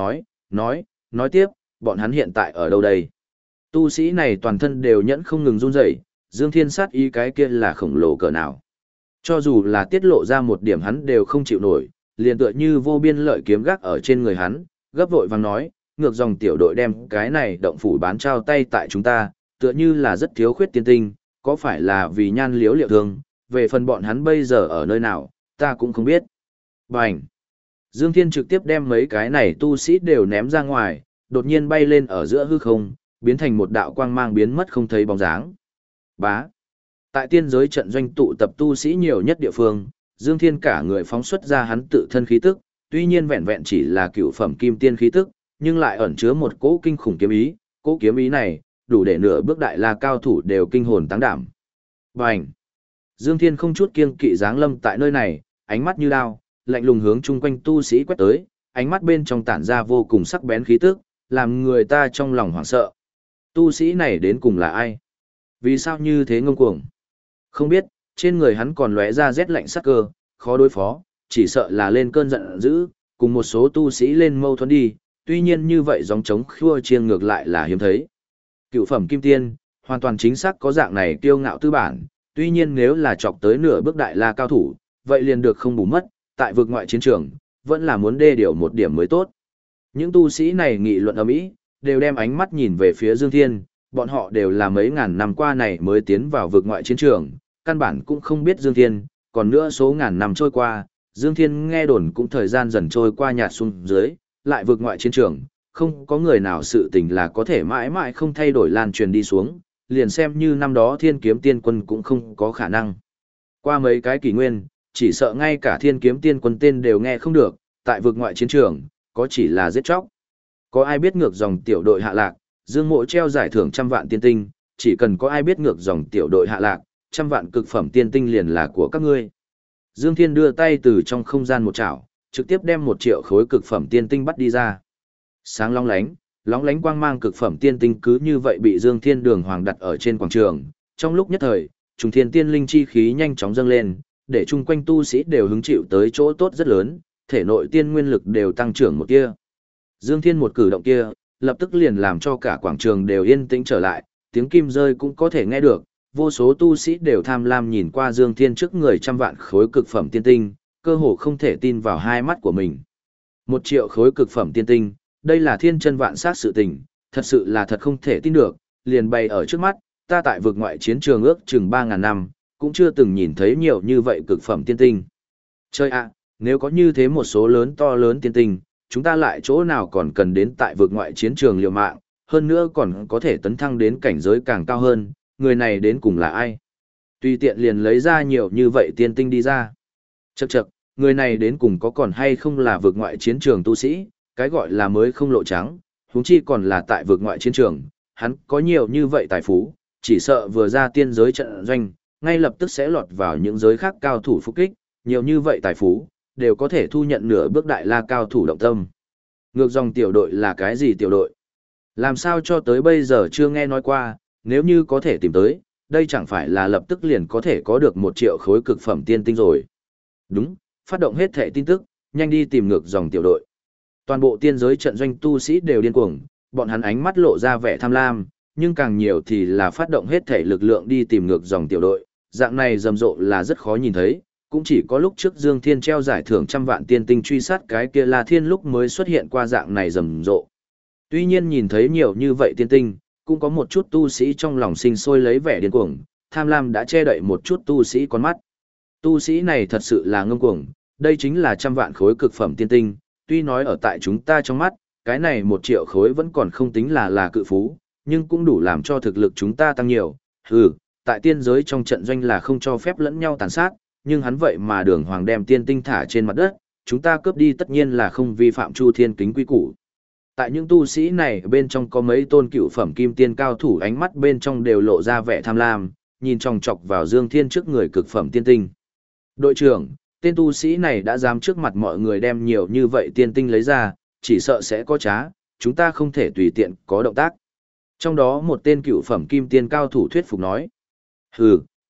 nói tiếp, bọn hắn hiện tại ở đâu đây? Tu sĩ này toàn thân đều nhẫn không ngừng run rẩy, Dương Thiên sát ý cái kia là khổng lồ cỡ nào. Cho dù là tiết lộ ra một điểm hắn đều không chịu nổi, liền tựa như vô biên lợi kiếm gác ở trên người hắn, gấp vội vàng nói, ngược dòng tiểu đội đem cái này động phủ bán trao tay tại chúng ta, tựa như là rất thiếu khuyết tiên tinh, có phải là vì nhan liếu liệu thương, về phần bọn hắn bây giờ ở nơi nào, ta cũng không biết. Bành! Dương Thiên trực tiếp đem mấy cái này tu sĩ đều ném ra ngoài, đột nhiên bay lên ở giữa hư không, biến thành một đạo quang mang biến mất không thấy bóng dáng. Bá! Tại tiên giới trận doanh tụ tập tu sĩ nhiều nhất địa phương, Dương Thiên cả người phóng xuất ra hắn tự thân khí tức, tuy nhiên vẹn vẹn chỉ là cựu phẩm kim tiên khí tức, nhưng lại ẩn chứa một cỗ kinh khủng kiếm ý, cỗ kiếm ý này, đủ để nửa bước đại la cao thủ đều kinh hồn táng đảm. Bành! Dương Thiên không chút kiêng kỵ giáng lâm tại nơi này, ánh mắt như đao, lạnh lùng hướng chung quanh tu sĩ quét tới, ánh mắt bên trong tản ra vô cùng sắc bén khí tức, làm người ta trong lòng hoảng sợ. Tu sĩ này đến cùng là ai? Vì sao như thế ngông cuồng? Không biết, trên người hắn còn lóe ra rét lạnh sắc cơ, khó đối phó, chỉ sợ là lên cơn giận dữ, cùng một số tu sĩ lên mâu thuẫn đi, tuy nhiên như vậy gióng trống khua chiêng ngược lại là hiếm thấy. Cựu phẩm kim tiên, hoàn toàn chính xác có dạng này kiêu ngạo tư bản, tuy nhiên nếu là chọc tới nửa bước đại la cao thủ, vậy liền được không bù mất, tại vực ngoại chiến trường, vẫn là muốn đê điều một điểm mới tốt. Những tu sĩ này nghị luận ầm ĩ, đều đem ánh mắt nhìn về phía Dương Thiên, bọn họ đều là mấy ngàn năm qua này mới tiến vào vực ngoại chiến trường, căn bản cũng không biết Dương Thiên, còn nữa số ngàn năm trôi qua, Dương Thiên nghe đồn cũng thời gian dần trôi qua nhạt xuống dưới, lại vực ngoại chiến trường, không có người nào sự tình là có thể mãi mãi không thay đổi lan truyền đi xuống, liền xem như năm đó Thiên Kiếm Tiên Quân cũng không có khả năng. Qua mấy cái kỷ nguyên, chỉ sợ ngay cả Thiên Kiếm Tiên Quân tên đều nghe không được, tại vực ngoại chiến trường, có chỉ là giết chóc. Có ai biết ngược dòng tiểu đội hạ lạc, Dương Mộ treo giải thưởng 100 vạn tiên tinh, chỉ cần có ai biết ngược dòng tiểu đội hạ lạc, 100 vạn cực phẩm tiên tinh liền là của các ngươi. Dương Thiên đưa tay từ trong không gian một chảo, trực tiếp đem 1 triệu khối cực phẩm tiên tinh bắt đi ra. Sáng lóng lánh quang mang cực phẩm tiên tinh cứ như vậy bị Dương Thiên đường hoàng đặt ở trên quảng trường. Trong lúc nhất thời, trùng thiên tiên linh chi khí nhanh chóng dâng lên, để chung quanh tu sĩ đều hứng chịu tới chỗ tốt rất lớn, thể nội tiên nguyên lực đều tăng trưởng một tia. Dương Thiên một cử động kia, lập tức liền làm cho cả quảng trường đều yên tĩnh trở lại, tiếng kim rơi cũng có thể nghe được, vô số tu sĩ đều tham lam nhìn qua Dương Thiên trước người 100 vạn khối cực phẩm tiên tinh, cơ hồ không thể tin vào hai mắt của mình. 1 triệu khối cực phẩm tiên tinh, đây là thiên chân vạn sát sự tình, thật sự là thật không thể tin được, liền bày ở trước mắt, ta tại vực ngoại chiến trường ước chừng 3.000 năm, cũng chưa từng nhìn thấy nhiều như vậy cực phẩm tiên tinh. Chơi ạ, nếu có như thế một số lớn to lớn tiên tinh, chúng ta lại chỗ nào còn cần đến tại vực ngoại chiến trường liều mạng, hơn nữa còn có thể tấn thăng đến cảnh giới càng cao hơn, người này đến cùng là ai? Tùy tiện liền lấy ra nhiều như vậy tiên tinh đi ra. Chậc chậc, người này đến cùng có còn hay không là vực ngoại chiến trường tu sĩ, cái gọi là mới không lộ trắng, huống chi còn là tại vực ngoại chiến trường, hắn có nhiều như vậy tài phú, chỉ sợ vừa ra tiên giới trận doanh, ngay lập tức sẽ lọt vào những giới khác cao thủ phục kích, nhiều như vậy tài phú, đều có thể thu nhận nửa bước đại la cao thủ động tâm. Ngược dòng tiểu đội là cái gì tiểu đội? Làm sao cho tới bây giờ chưa nghe nói qua, nếu như có thể tìm tới, đây chẳng phải là lập tức liền có thể có được 1 triệu khối cực phẩm tiên tinh rồi. Đúng, phát động hết thể tin tức, nhanh đi tìm ngược dòng tiểu đội. Toàn bộ tiên giới trận doanh tu sĩ đều điên cuồng, bọn hắn ánh mắt lộ ra vẻ tham lam, nhưng càng nhiều thì là phát động hết thể lực lượng đi tìm ngược dòng tiểu đội. Dạng này rầm rộ là rất khó nhìn thấy, cũng chỉ có lúc trước Dương Thiên treo giải thưởng 100 vạn tiên tinh truy sát cái kia La Thiên lúc mới xuất hiện qua dạng này rầm rộ. Tuy nhiên nhìn thấy nhiều như vậy tiên tinh, cũng có một chút tu sĩ trong lòng sinh sôi lấy vẻ điên cuồng, tham lam đã che đậy một chút tu sĩ con mắt. Tu sĩ này thật sự là ngông cuồng, đây chính là 100 vạn khối cực phẩm tiên tinh, tuy nói ở tại chúng ta trong mắt, cái này 1 triệu khối vẫn còn không tính là cự phú, nhưng cũng đủ làm cho thực lực chúng ta tăng nhiều. Tại tiên giới trong trận doanh là không cho phép lẫn nhau tàn sát, nhưng hắn vậy mà đường hoàng đem tiên tinh thả trên mặt đất, chúng ta cướp đi tất nhiên là không vi phạm Chu Thiên kính quy củ. Tại những tu sĩ này bên trong có mấy tôn cựu phẩm kim tiên cao thủ, ánh mắt bên trong đều lộ ra vẻ tham lam, nhìn chòng chọc vào Dương Thiên trước người cực phẩm tiên tinh. Đội trưởng, tên tu sĩ này đã dám trước mặt mọi người đem nhiều như vậy tiên tinh lấy ra, chỉ sợ sẽ có trá, chúng ta không thể tùy tiện có động tác. Trong đó một tên cựu phẩm kim tiên cao thủ thuyết phục nói.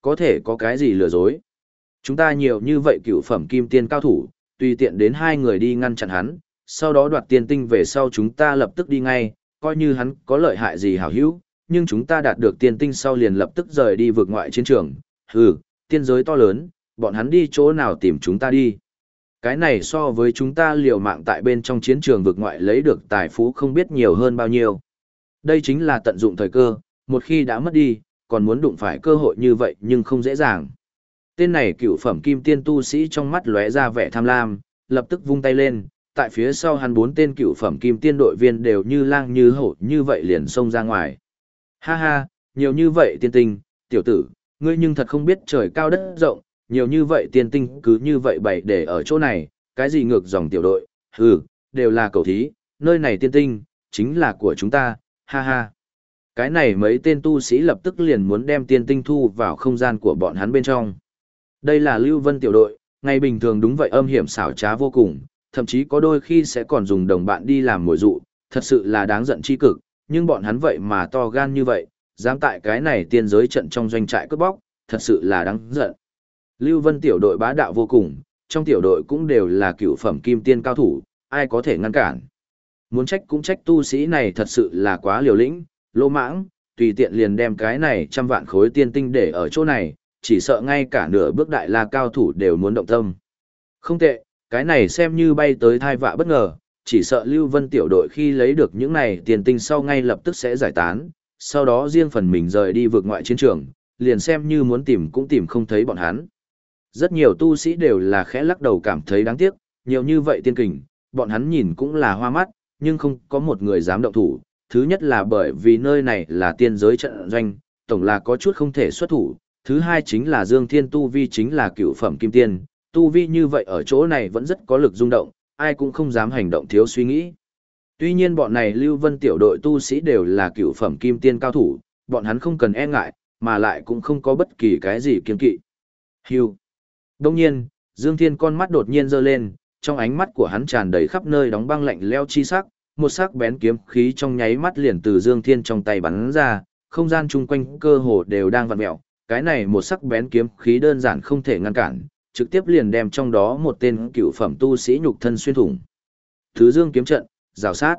có thể có cái gì lừa dối. Chúng ta nhiều như vậy cựu phẩm kim tiên cao thủ, tùy tiện đến hai người đi ngăn chặn hắn, sau đó đoạt tiên tinh về sau chúng ta lập tức đi ngay, coi như hắn có lợi hại gì hảo hữu, nhưng chúng ta đạt được tiên tinh sau liền lập tức rời đi vượt ngoại chiến trường. Hừ, tiên giới to lớn, bọn hắn đi chỗ nào tìm chúng ta đi. Cái này so với chúng ta liều mạng tại bên trong chiến trường vượt ngoại lấy được tài phú không biết nhiều hơn bao nhiêu. Đây chính là tận dụng thời cơ, một khi đã mất đi, còn muốn đụng phải cơ hội như vậy nhưng không dễ dàng. Tên này cựu phẩm kim tiên tu sĩ trong mắt lóe ra vẻ tham lam, lập tức vung tay lên, tại phía sau hắn 4 tên cựu phẩm kim tiên đội viên đều như lang như hổ như vậy liền xông ra ngoài. Ha ha, nhiều như vậy tiên tinh, tiểu tử, ngươi nhưng thật không biết trời cao đất rộng, nhiều như vậy tiên tinh cứ như vậy bày để ở chỗ này, cái gì ngược dòng tiểu đội, hừ, đều là cầu thí, nơi này tiên tinh, chính là của chúng ta, ha ha. Cái này mấy tên tu sĩ lập tức liền muốn đem tiên tinh thu vào không gian của bọn hắn bên trong. Đây là Lưu Vân tiểu đội, ngày bình thường đúng vậy âm hiểm xảo trá vô cùng, thậm chí có đôi khi sẽ còn dùng đồng bạn đi làm mồi dụ, thật sự là đáng giận chi cực, nhưng bọn hắn vậy mà to gan như vậy, dám tại cái này tiên giới trận trong doanh trại cướp bóc, thật sự là đáng giận. Lưu Vân tiểu đội bá đạo vô cùng, trong tiểu đội cũng đều là cựu phẩm kim tiên cao thủ, ai có thể ngăn cản. Muốn trách cũng trách tu sĩ này thật sự là quá liều lĩnh, lỗ mãng, tùy tiện liền đem cái này 100 vạn khối tiên tinh để ở chỗ này, chỉ sợ ngay cả nửa bước đại la cao thủ đều muốn động tâm. Không tệ, cái này xem như bay tới thai vạ bất ngờ, chỉ sợ Lưu Vân tiểu đội khi lấy được những này tiền tinh sau ngay lập tức sẽ giải tán, sau đó riêng phần mình rời đi vượt ngoại chiến trường, liền xem như muốn tìm cũng tìm không thấy bọn hắn. Rất nhiều tu sĩ đều là khẽ lắc đầu cảm thấy đáng tiếc, nhiều như vậy tiên kình, bọn hắn nhìn cũng là hoa mắt, nhưng không có một người dám động thủ. Thứ nhất là bởi vì nơi này là tiên giới trận doanh, tổng là có chút không thể xuất thủ. Thứ hai chính là Dương Thiên tu vi chính là cựu phẩm kim tiên, tu vi như vậy ở chỗ này vẫn rất có lực rung động, ai cũng không dám hành động thiếu suy nghĩ. Tuy nhiên bọn này Lưu Vân tiểu đội tu sĩ đều là cựu phẩm kim tiên cao thủ, bọn hắn không cần e ngại, mà lại cũng không có bất kỳ cái gì kiêng kỵ. Hưu. Đông nhiên, Dương Thiên con mắt đột nhiên giơ lên, trong ánh mắt của hắn tràn đầy khắp nơi đóng băng lạnh lẽo chi sắc, một sắc bén kiếm khí trong nháy mắt liền từ Dương Thiên trong tay bắn ra, không gian chung quanh cơ hồ đều đang vặn mèo, cái này một sắc bén kiếm khí đơn giản không thể ngăn cản, trực tiếp liền đem trong đó một tên cựu phẩm tu sĩ nhục thân xuyên thủng. Thứ Dương kiếm trận, rào sát.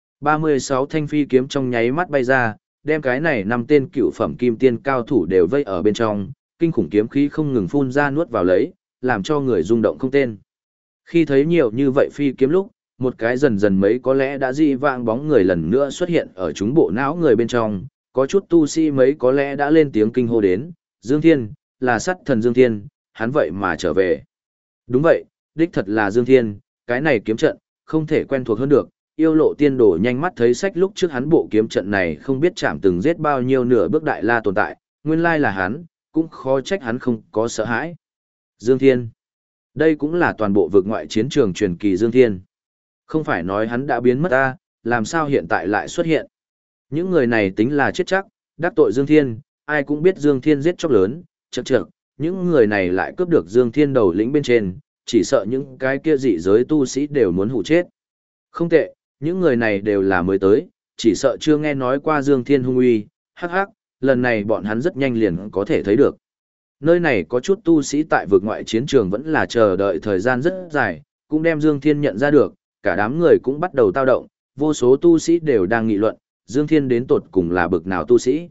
36 thanh phi kiếm trong nháy mắt bay ra, đem cái này 5 tên cựu phẩm kim tiên cao thủ đều vây ở bên trong, kinh khủng kiếm khí không ngừng phun ra nuốt vào lấy, làm cho người rung động không tên. Khi thấy nhiều như vậy phi kiếm lúc, một cái dần dần mấy có lẽ đã dị vãng bóng người lần nữa xuất hiện ở chúng bộ não người bên trong, có chút tu sĩ mấy có lẽ đã lên tiếng kinh hô đến, Dương Thiên, là sắt thần Dương Thiên, hắn vậy mà trở về. Đúng vậy, đích thật là Dương Thiên, cái này kiếm trận, không thể quen thuộc hơn được, yêu lộ tiên đổ nhanh mắt thấy sách lúc trước hắn bộ kiếm trận này không biết chạm từng giết bao nhiêu nửa bước đại la tồn tại, nguyên lai là hắn, cũng khó trách hắn không có sợ hãi. Dương Thiên, đây cũng là toàn bộ vực ngoại chiến trường truyền kỳ Dương Thiên. Không phải nói hắn đã biến mất ta, làm sao hiện tại lại xuất hiện. Những người này tính là chết chắc, đắc tội Dương Thiên, ai cũng biết Dương Thiên giết chóc lớn, chậc chậc, những người này lại cướp được Dương Thiên đầu lĩnh bên trên, chỉ sợ những cái kia dị giới tu sĩ đều muốn hụ chết. Không tệ, những người này đều là mới tới, chỉ sợ chưa nghe nói qua Dương Thiên hung uy, hắc hắc, lần này bọn hắn rất nhanh liền có thể thấy được. Nơi này có chút tu sĩ tại vực ngoại chiến trường vẫn là chờ đợi thời gian rất dài, cũng đem Dương Thiên nhận ra được, cả đám người cũng bắt đầu tao động, vô số tu sĩ đều đang nghị luận, Dương Thiên đến tột cùng là bực nào tu sĩ.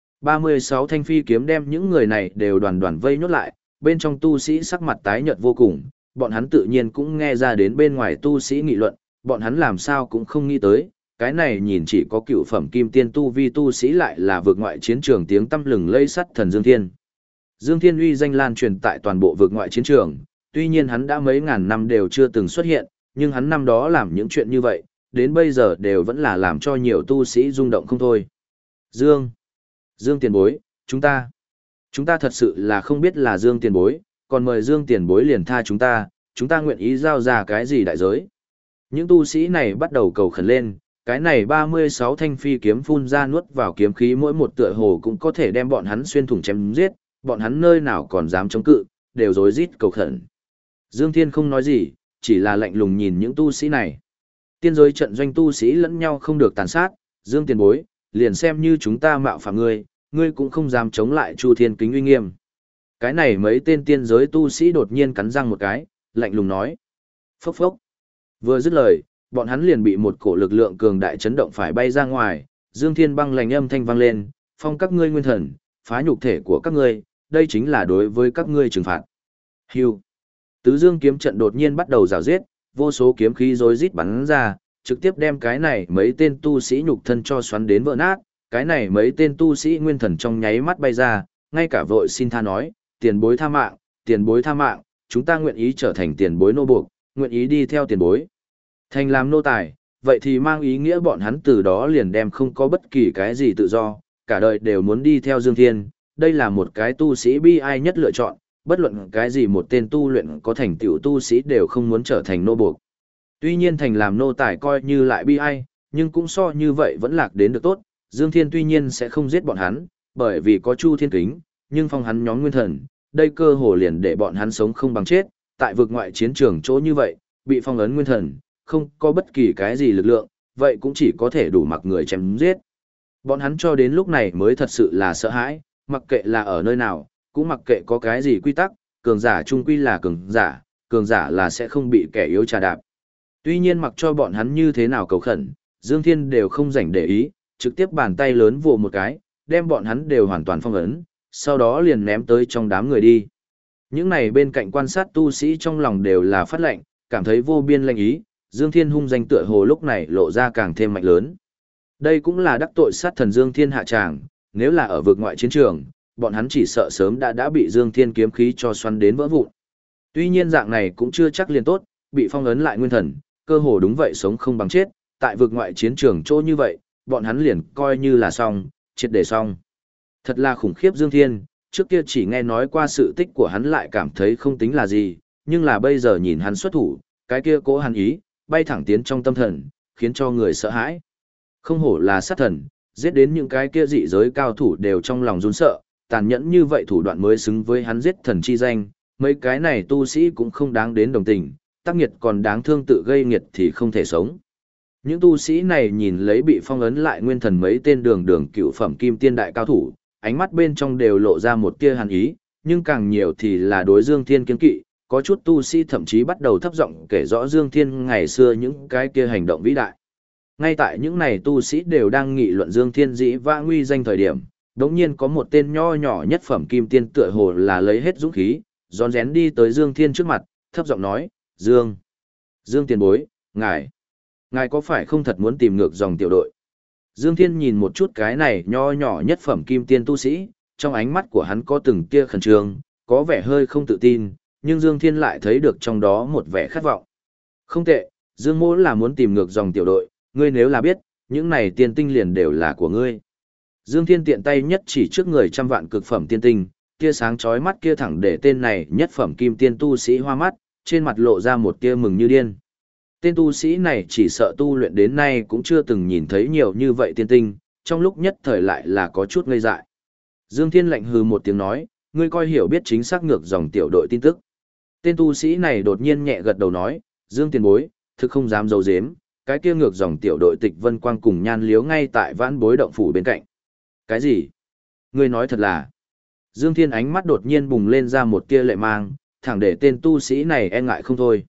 36 thanh phi kiếm đem những người này đều đoàn đoàn vây nhốt lại, bên trong tu sĩ sắc mặt tái nhợt vô cùng, bọn hắn tự nhiên cũng nghe ra đến bên ngoài tu sĩ nghị luận, bọn hắn làm sao cũng không nghĩ tới, cái này nhìn chỉ có cựu phẩm kim tiên tu vi tu sĩ lại là vực ngoại chiến trường tiếng tăm lừng lây sắt thần Dương Thiên. Dương Thiên uy danh lan truyền tại toàn bộ vực ngoại chiến trường, tuy nhiên hắn đã mấy ngàn năm đều chưa từng xuất hiện, nhưng hắn năm đó làm những chuyện như vậy, đến bây giờ đều vẫn là làm cho nhiều tu sĩ rung động không thôi. Dương tiền bối, chúng ta thật sự là không biết là Dương tiền bối, còn mời Dương tiền bối liền tha chúng ta nguyện ý giao ra cái gì đại giới. Những tu sĩ này bắt đầu cầu khẩn lên, cái này 36 thanh phi kiếm phun ra nuốt vào kiếm khí mỗi một tựa hồ cũng có thể đem bọn hắn xuyên thủng chém giết, bọn hắn nơi nào còn dám chống cự, đều rối rít cầu khẩn. Dương Thiên không nói gì, chỉ là lạnh lùng nhìn những tu sĩ này. Tiên giới trận doanh tu sĩ lẫn nhau không được tàn sát, Dương tiền bối, liền xem như chúng ta mạo phạm ngươi, ngươi cũng không dám chống lại Chu Thiên Kính uy nghiêm. Cái này mấy tên tiên giới tu sĩ đột nhiên cắn răng một cái, lạnh lùng nói. Phốc phốc. Vừa dứt lời, bọn hắn liền bị một cổ lực lượng cường đại chấn động phải bay ra ngoài, Dương Thiên băng lạnh âm thanh vang lên, phong các ngươi nguyên thần, phá nhục thể của các ngươi, đây chính là đối với các ngươi trừng phạt. Hưu. Tứ Dương kiếm trận đột nhiên bắt đầu rào giết, vô số kiếm khí rối rít bắn ra, trực tiếp đem cái này mấy tên tu sĩ nhục thân cho xoắn đến vỡ nát, cái này mấy tên tu sĩ nguyên thần trong nháy mắt bay ra, ngay cả vội xin tha nói, tiền bối tha mạng, tiền bối tha mạng, chúng ta nguyện ý trở thành tiền bối nô buộc, nguyện ý đi theo tiền bối. Thành làm nô tài, vậy thì mang ý nghĩa bọn hắn từ đó liền đem không có bất kỳ cái gì tự do, cả đời đều muốn đi theo Dương Thiên, đây là một cái tu sĩ bi ai nhất lựa chọn, bất luận cái gì một tên tu luyện có thành tựu tu sĩ đều không muốn trở thành nô buộc. Tuy nhiên thành làm nô tài coi như lại bi ai, nhưng cũng so như vậy vẫn lạc đến được tốt, Dương Thiên tuy nhiên sẽ không giết bọn hắn, bởi vì có Chu Thiên Kính, nhưng phong hắn nhóm nguyên thần, đây cơ hồ liền để bọn hắn sống không bằng chết, tại vực ngoại chiến trường chỗ như vậy, bị phong ấn nguyên thần, không có bất kỳ cái gì lực lượng, vậy cũng chỉ có thể đủ mặc người chém giết. Bọn hắn cho đến lúc này mới thật sự là sợ hãi, mặc kệ là ở nơi nào, cũng mặc kệ có cái gì quy tắc, cường giả trung quy là cường giả là sẽ không bị kẻ yếu trà đạp. Tuy nhiên mặc cho bọn hắn như thế nào cầu khẩn, Dương Thiên đều không rảnh để ý, trực tiếp bàn tay lớn vồ một cái, đem bọn hắn đều hoàn toàn phong ấn, sau đó liền ném tới trong đám người đi. Những này bên cạnh quan sát tu sĩ trong lòng đều là phát lệnh, cảm thấy vô biên lệnh ý, Dương Thiên hung danh tựa hồ lúc này lộ ra càng thêm mạnh lớn. Đây cũng là đắc tội sát thần Dương Thiên hạ tràng, nếu là ở vực ngoại chiến trường, bọn hắn chỉ sợ sớm đã bị Dương Thiên kiếm khí cho xoắn đến vỡ vụn. Tuy nhiên dạng này cũng chưa chắc liền tốt, bị phong ấn lại nguyên thần, cơ hồ đúng vậy sống không bằng chết, tại vực ngoại chiến trường chỗ như vậy, bọn hắn liền coi như là xong, triệt để xong. Thật là khủng khiếp Dương Thiên, trước kia chỉ nghe nói qua sự tích của hắn lại cảm thấy không tính là gì, nhưng là bây giờ nhìn hắn xuất thủ, cái kia cố hắn ý, bay thẳng tiến trong tâm thần, khiến cho người sợ hãi. Không hổ là sát thần, giết đến những cái kia dị giới cao thủ đều trong lòng run sợ, tàn nhẫn như vậy thủ đoạn mới xứng với hắn giết thần chi danh, mấy cái này tu sĩ cũng không đáng đến đồng tình, tác nghiệt còn đáng thương tự gây nghiệt thì không thể sống. Những tu sĩ này nhìn lấy bị phong ấn lại nguyên thần mấy tên đường cựu phẩm kim tiên đại cao thủ, ánh mắt bên trong đều lộ ra một tia hàn ý, nhưng càng nhiều thì là đối Dương Thiên kiên kỵ, có chút tu sĩ thậm chí bắt đầu thấp giọng kể rõ Dương Thiên ngày xưa những cái kia hành động vĩ đại. Ngay tại những này tu sĩ đều đang nghị luận Dương Thiên dĩ vã nguy danh thời điểm, đống nhiên có một tên nho nhỏ nhất phẩm kim tiên tựa hồ là lấy hết dũng khí, rón rén đi tới Dương Thiên trước mặt, thấp giọng nói, Dương tiền bối, ngài có phải không thật muốn tìm ngược dòng tiểu đội? Dương Thiên nhìn một chút cái này nho nhỏ nhất phẩm kim tiên tu sĩ, trong ánh mắt của hắn có từng tia khẩn trương, có vẻ hơi không tự tin, nhưng Dương Thiên lại thấy được trong đó một vẻ khát vọng. Không tệ, Dương mỗ là muốn tìm ngược dòng tiểu đội, ngươi nếu là biết, những này tiên tinh liền đều là của ngươi. Dương Thiên tiện tay nhất chỉ trước người trăm vạn cực phẩm tiên tinh, tia sáng chói mắt kia thẳng để tên này nhất phẩm kim tiên tu sĩ hoa mắt, trên mặt lộ ra một tia mừng như điên. Tên tu sĩ này chỉ sợ tu luyện đến nay cũng chưa từng nhìn thấy nhiều như vậy tiên tinh, trong lúc nhất thời lại là có chút ngây dại. Dương Thiên lạnh hừ một tiếng nói, ngươi coi hiểu biết chính xác ngược dòng tiểu đội tin tức. Tên tu sĩ này đột nhiên nhẹ gật đầu nói, Dương tiền bối, thực không dám giấu giếm, cái kia ngược dòng tiểu đội Tịch Vân Quang cùng Nhan Liếu ngay tại Vãn Bối động phủ bên cạnh. Cái gì? Ngươi nói thật là? Dương Thiên ánh mắt đột nhiên bùng lên ra một tia lệ mang, thẳng để tên tu sĩ này e ngại không thôi.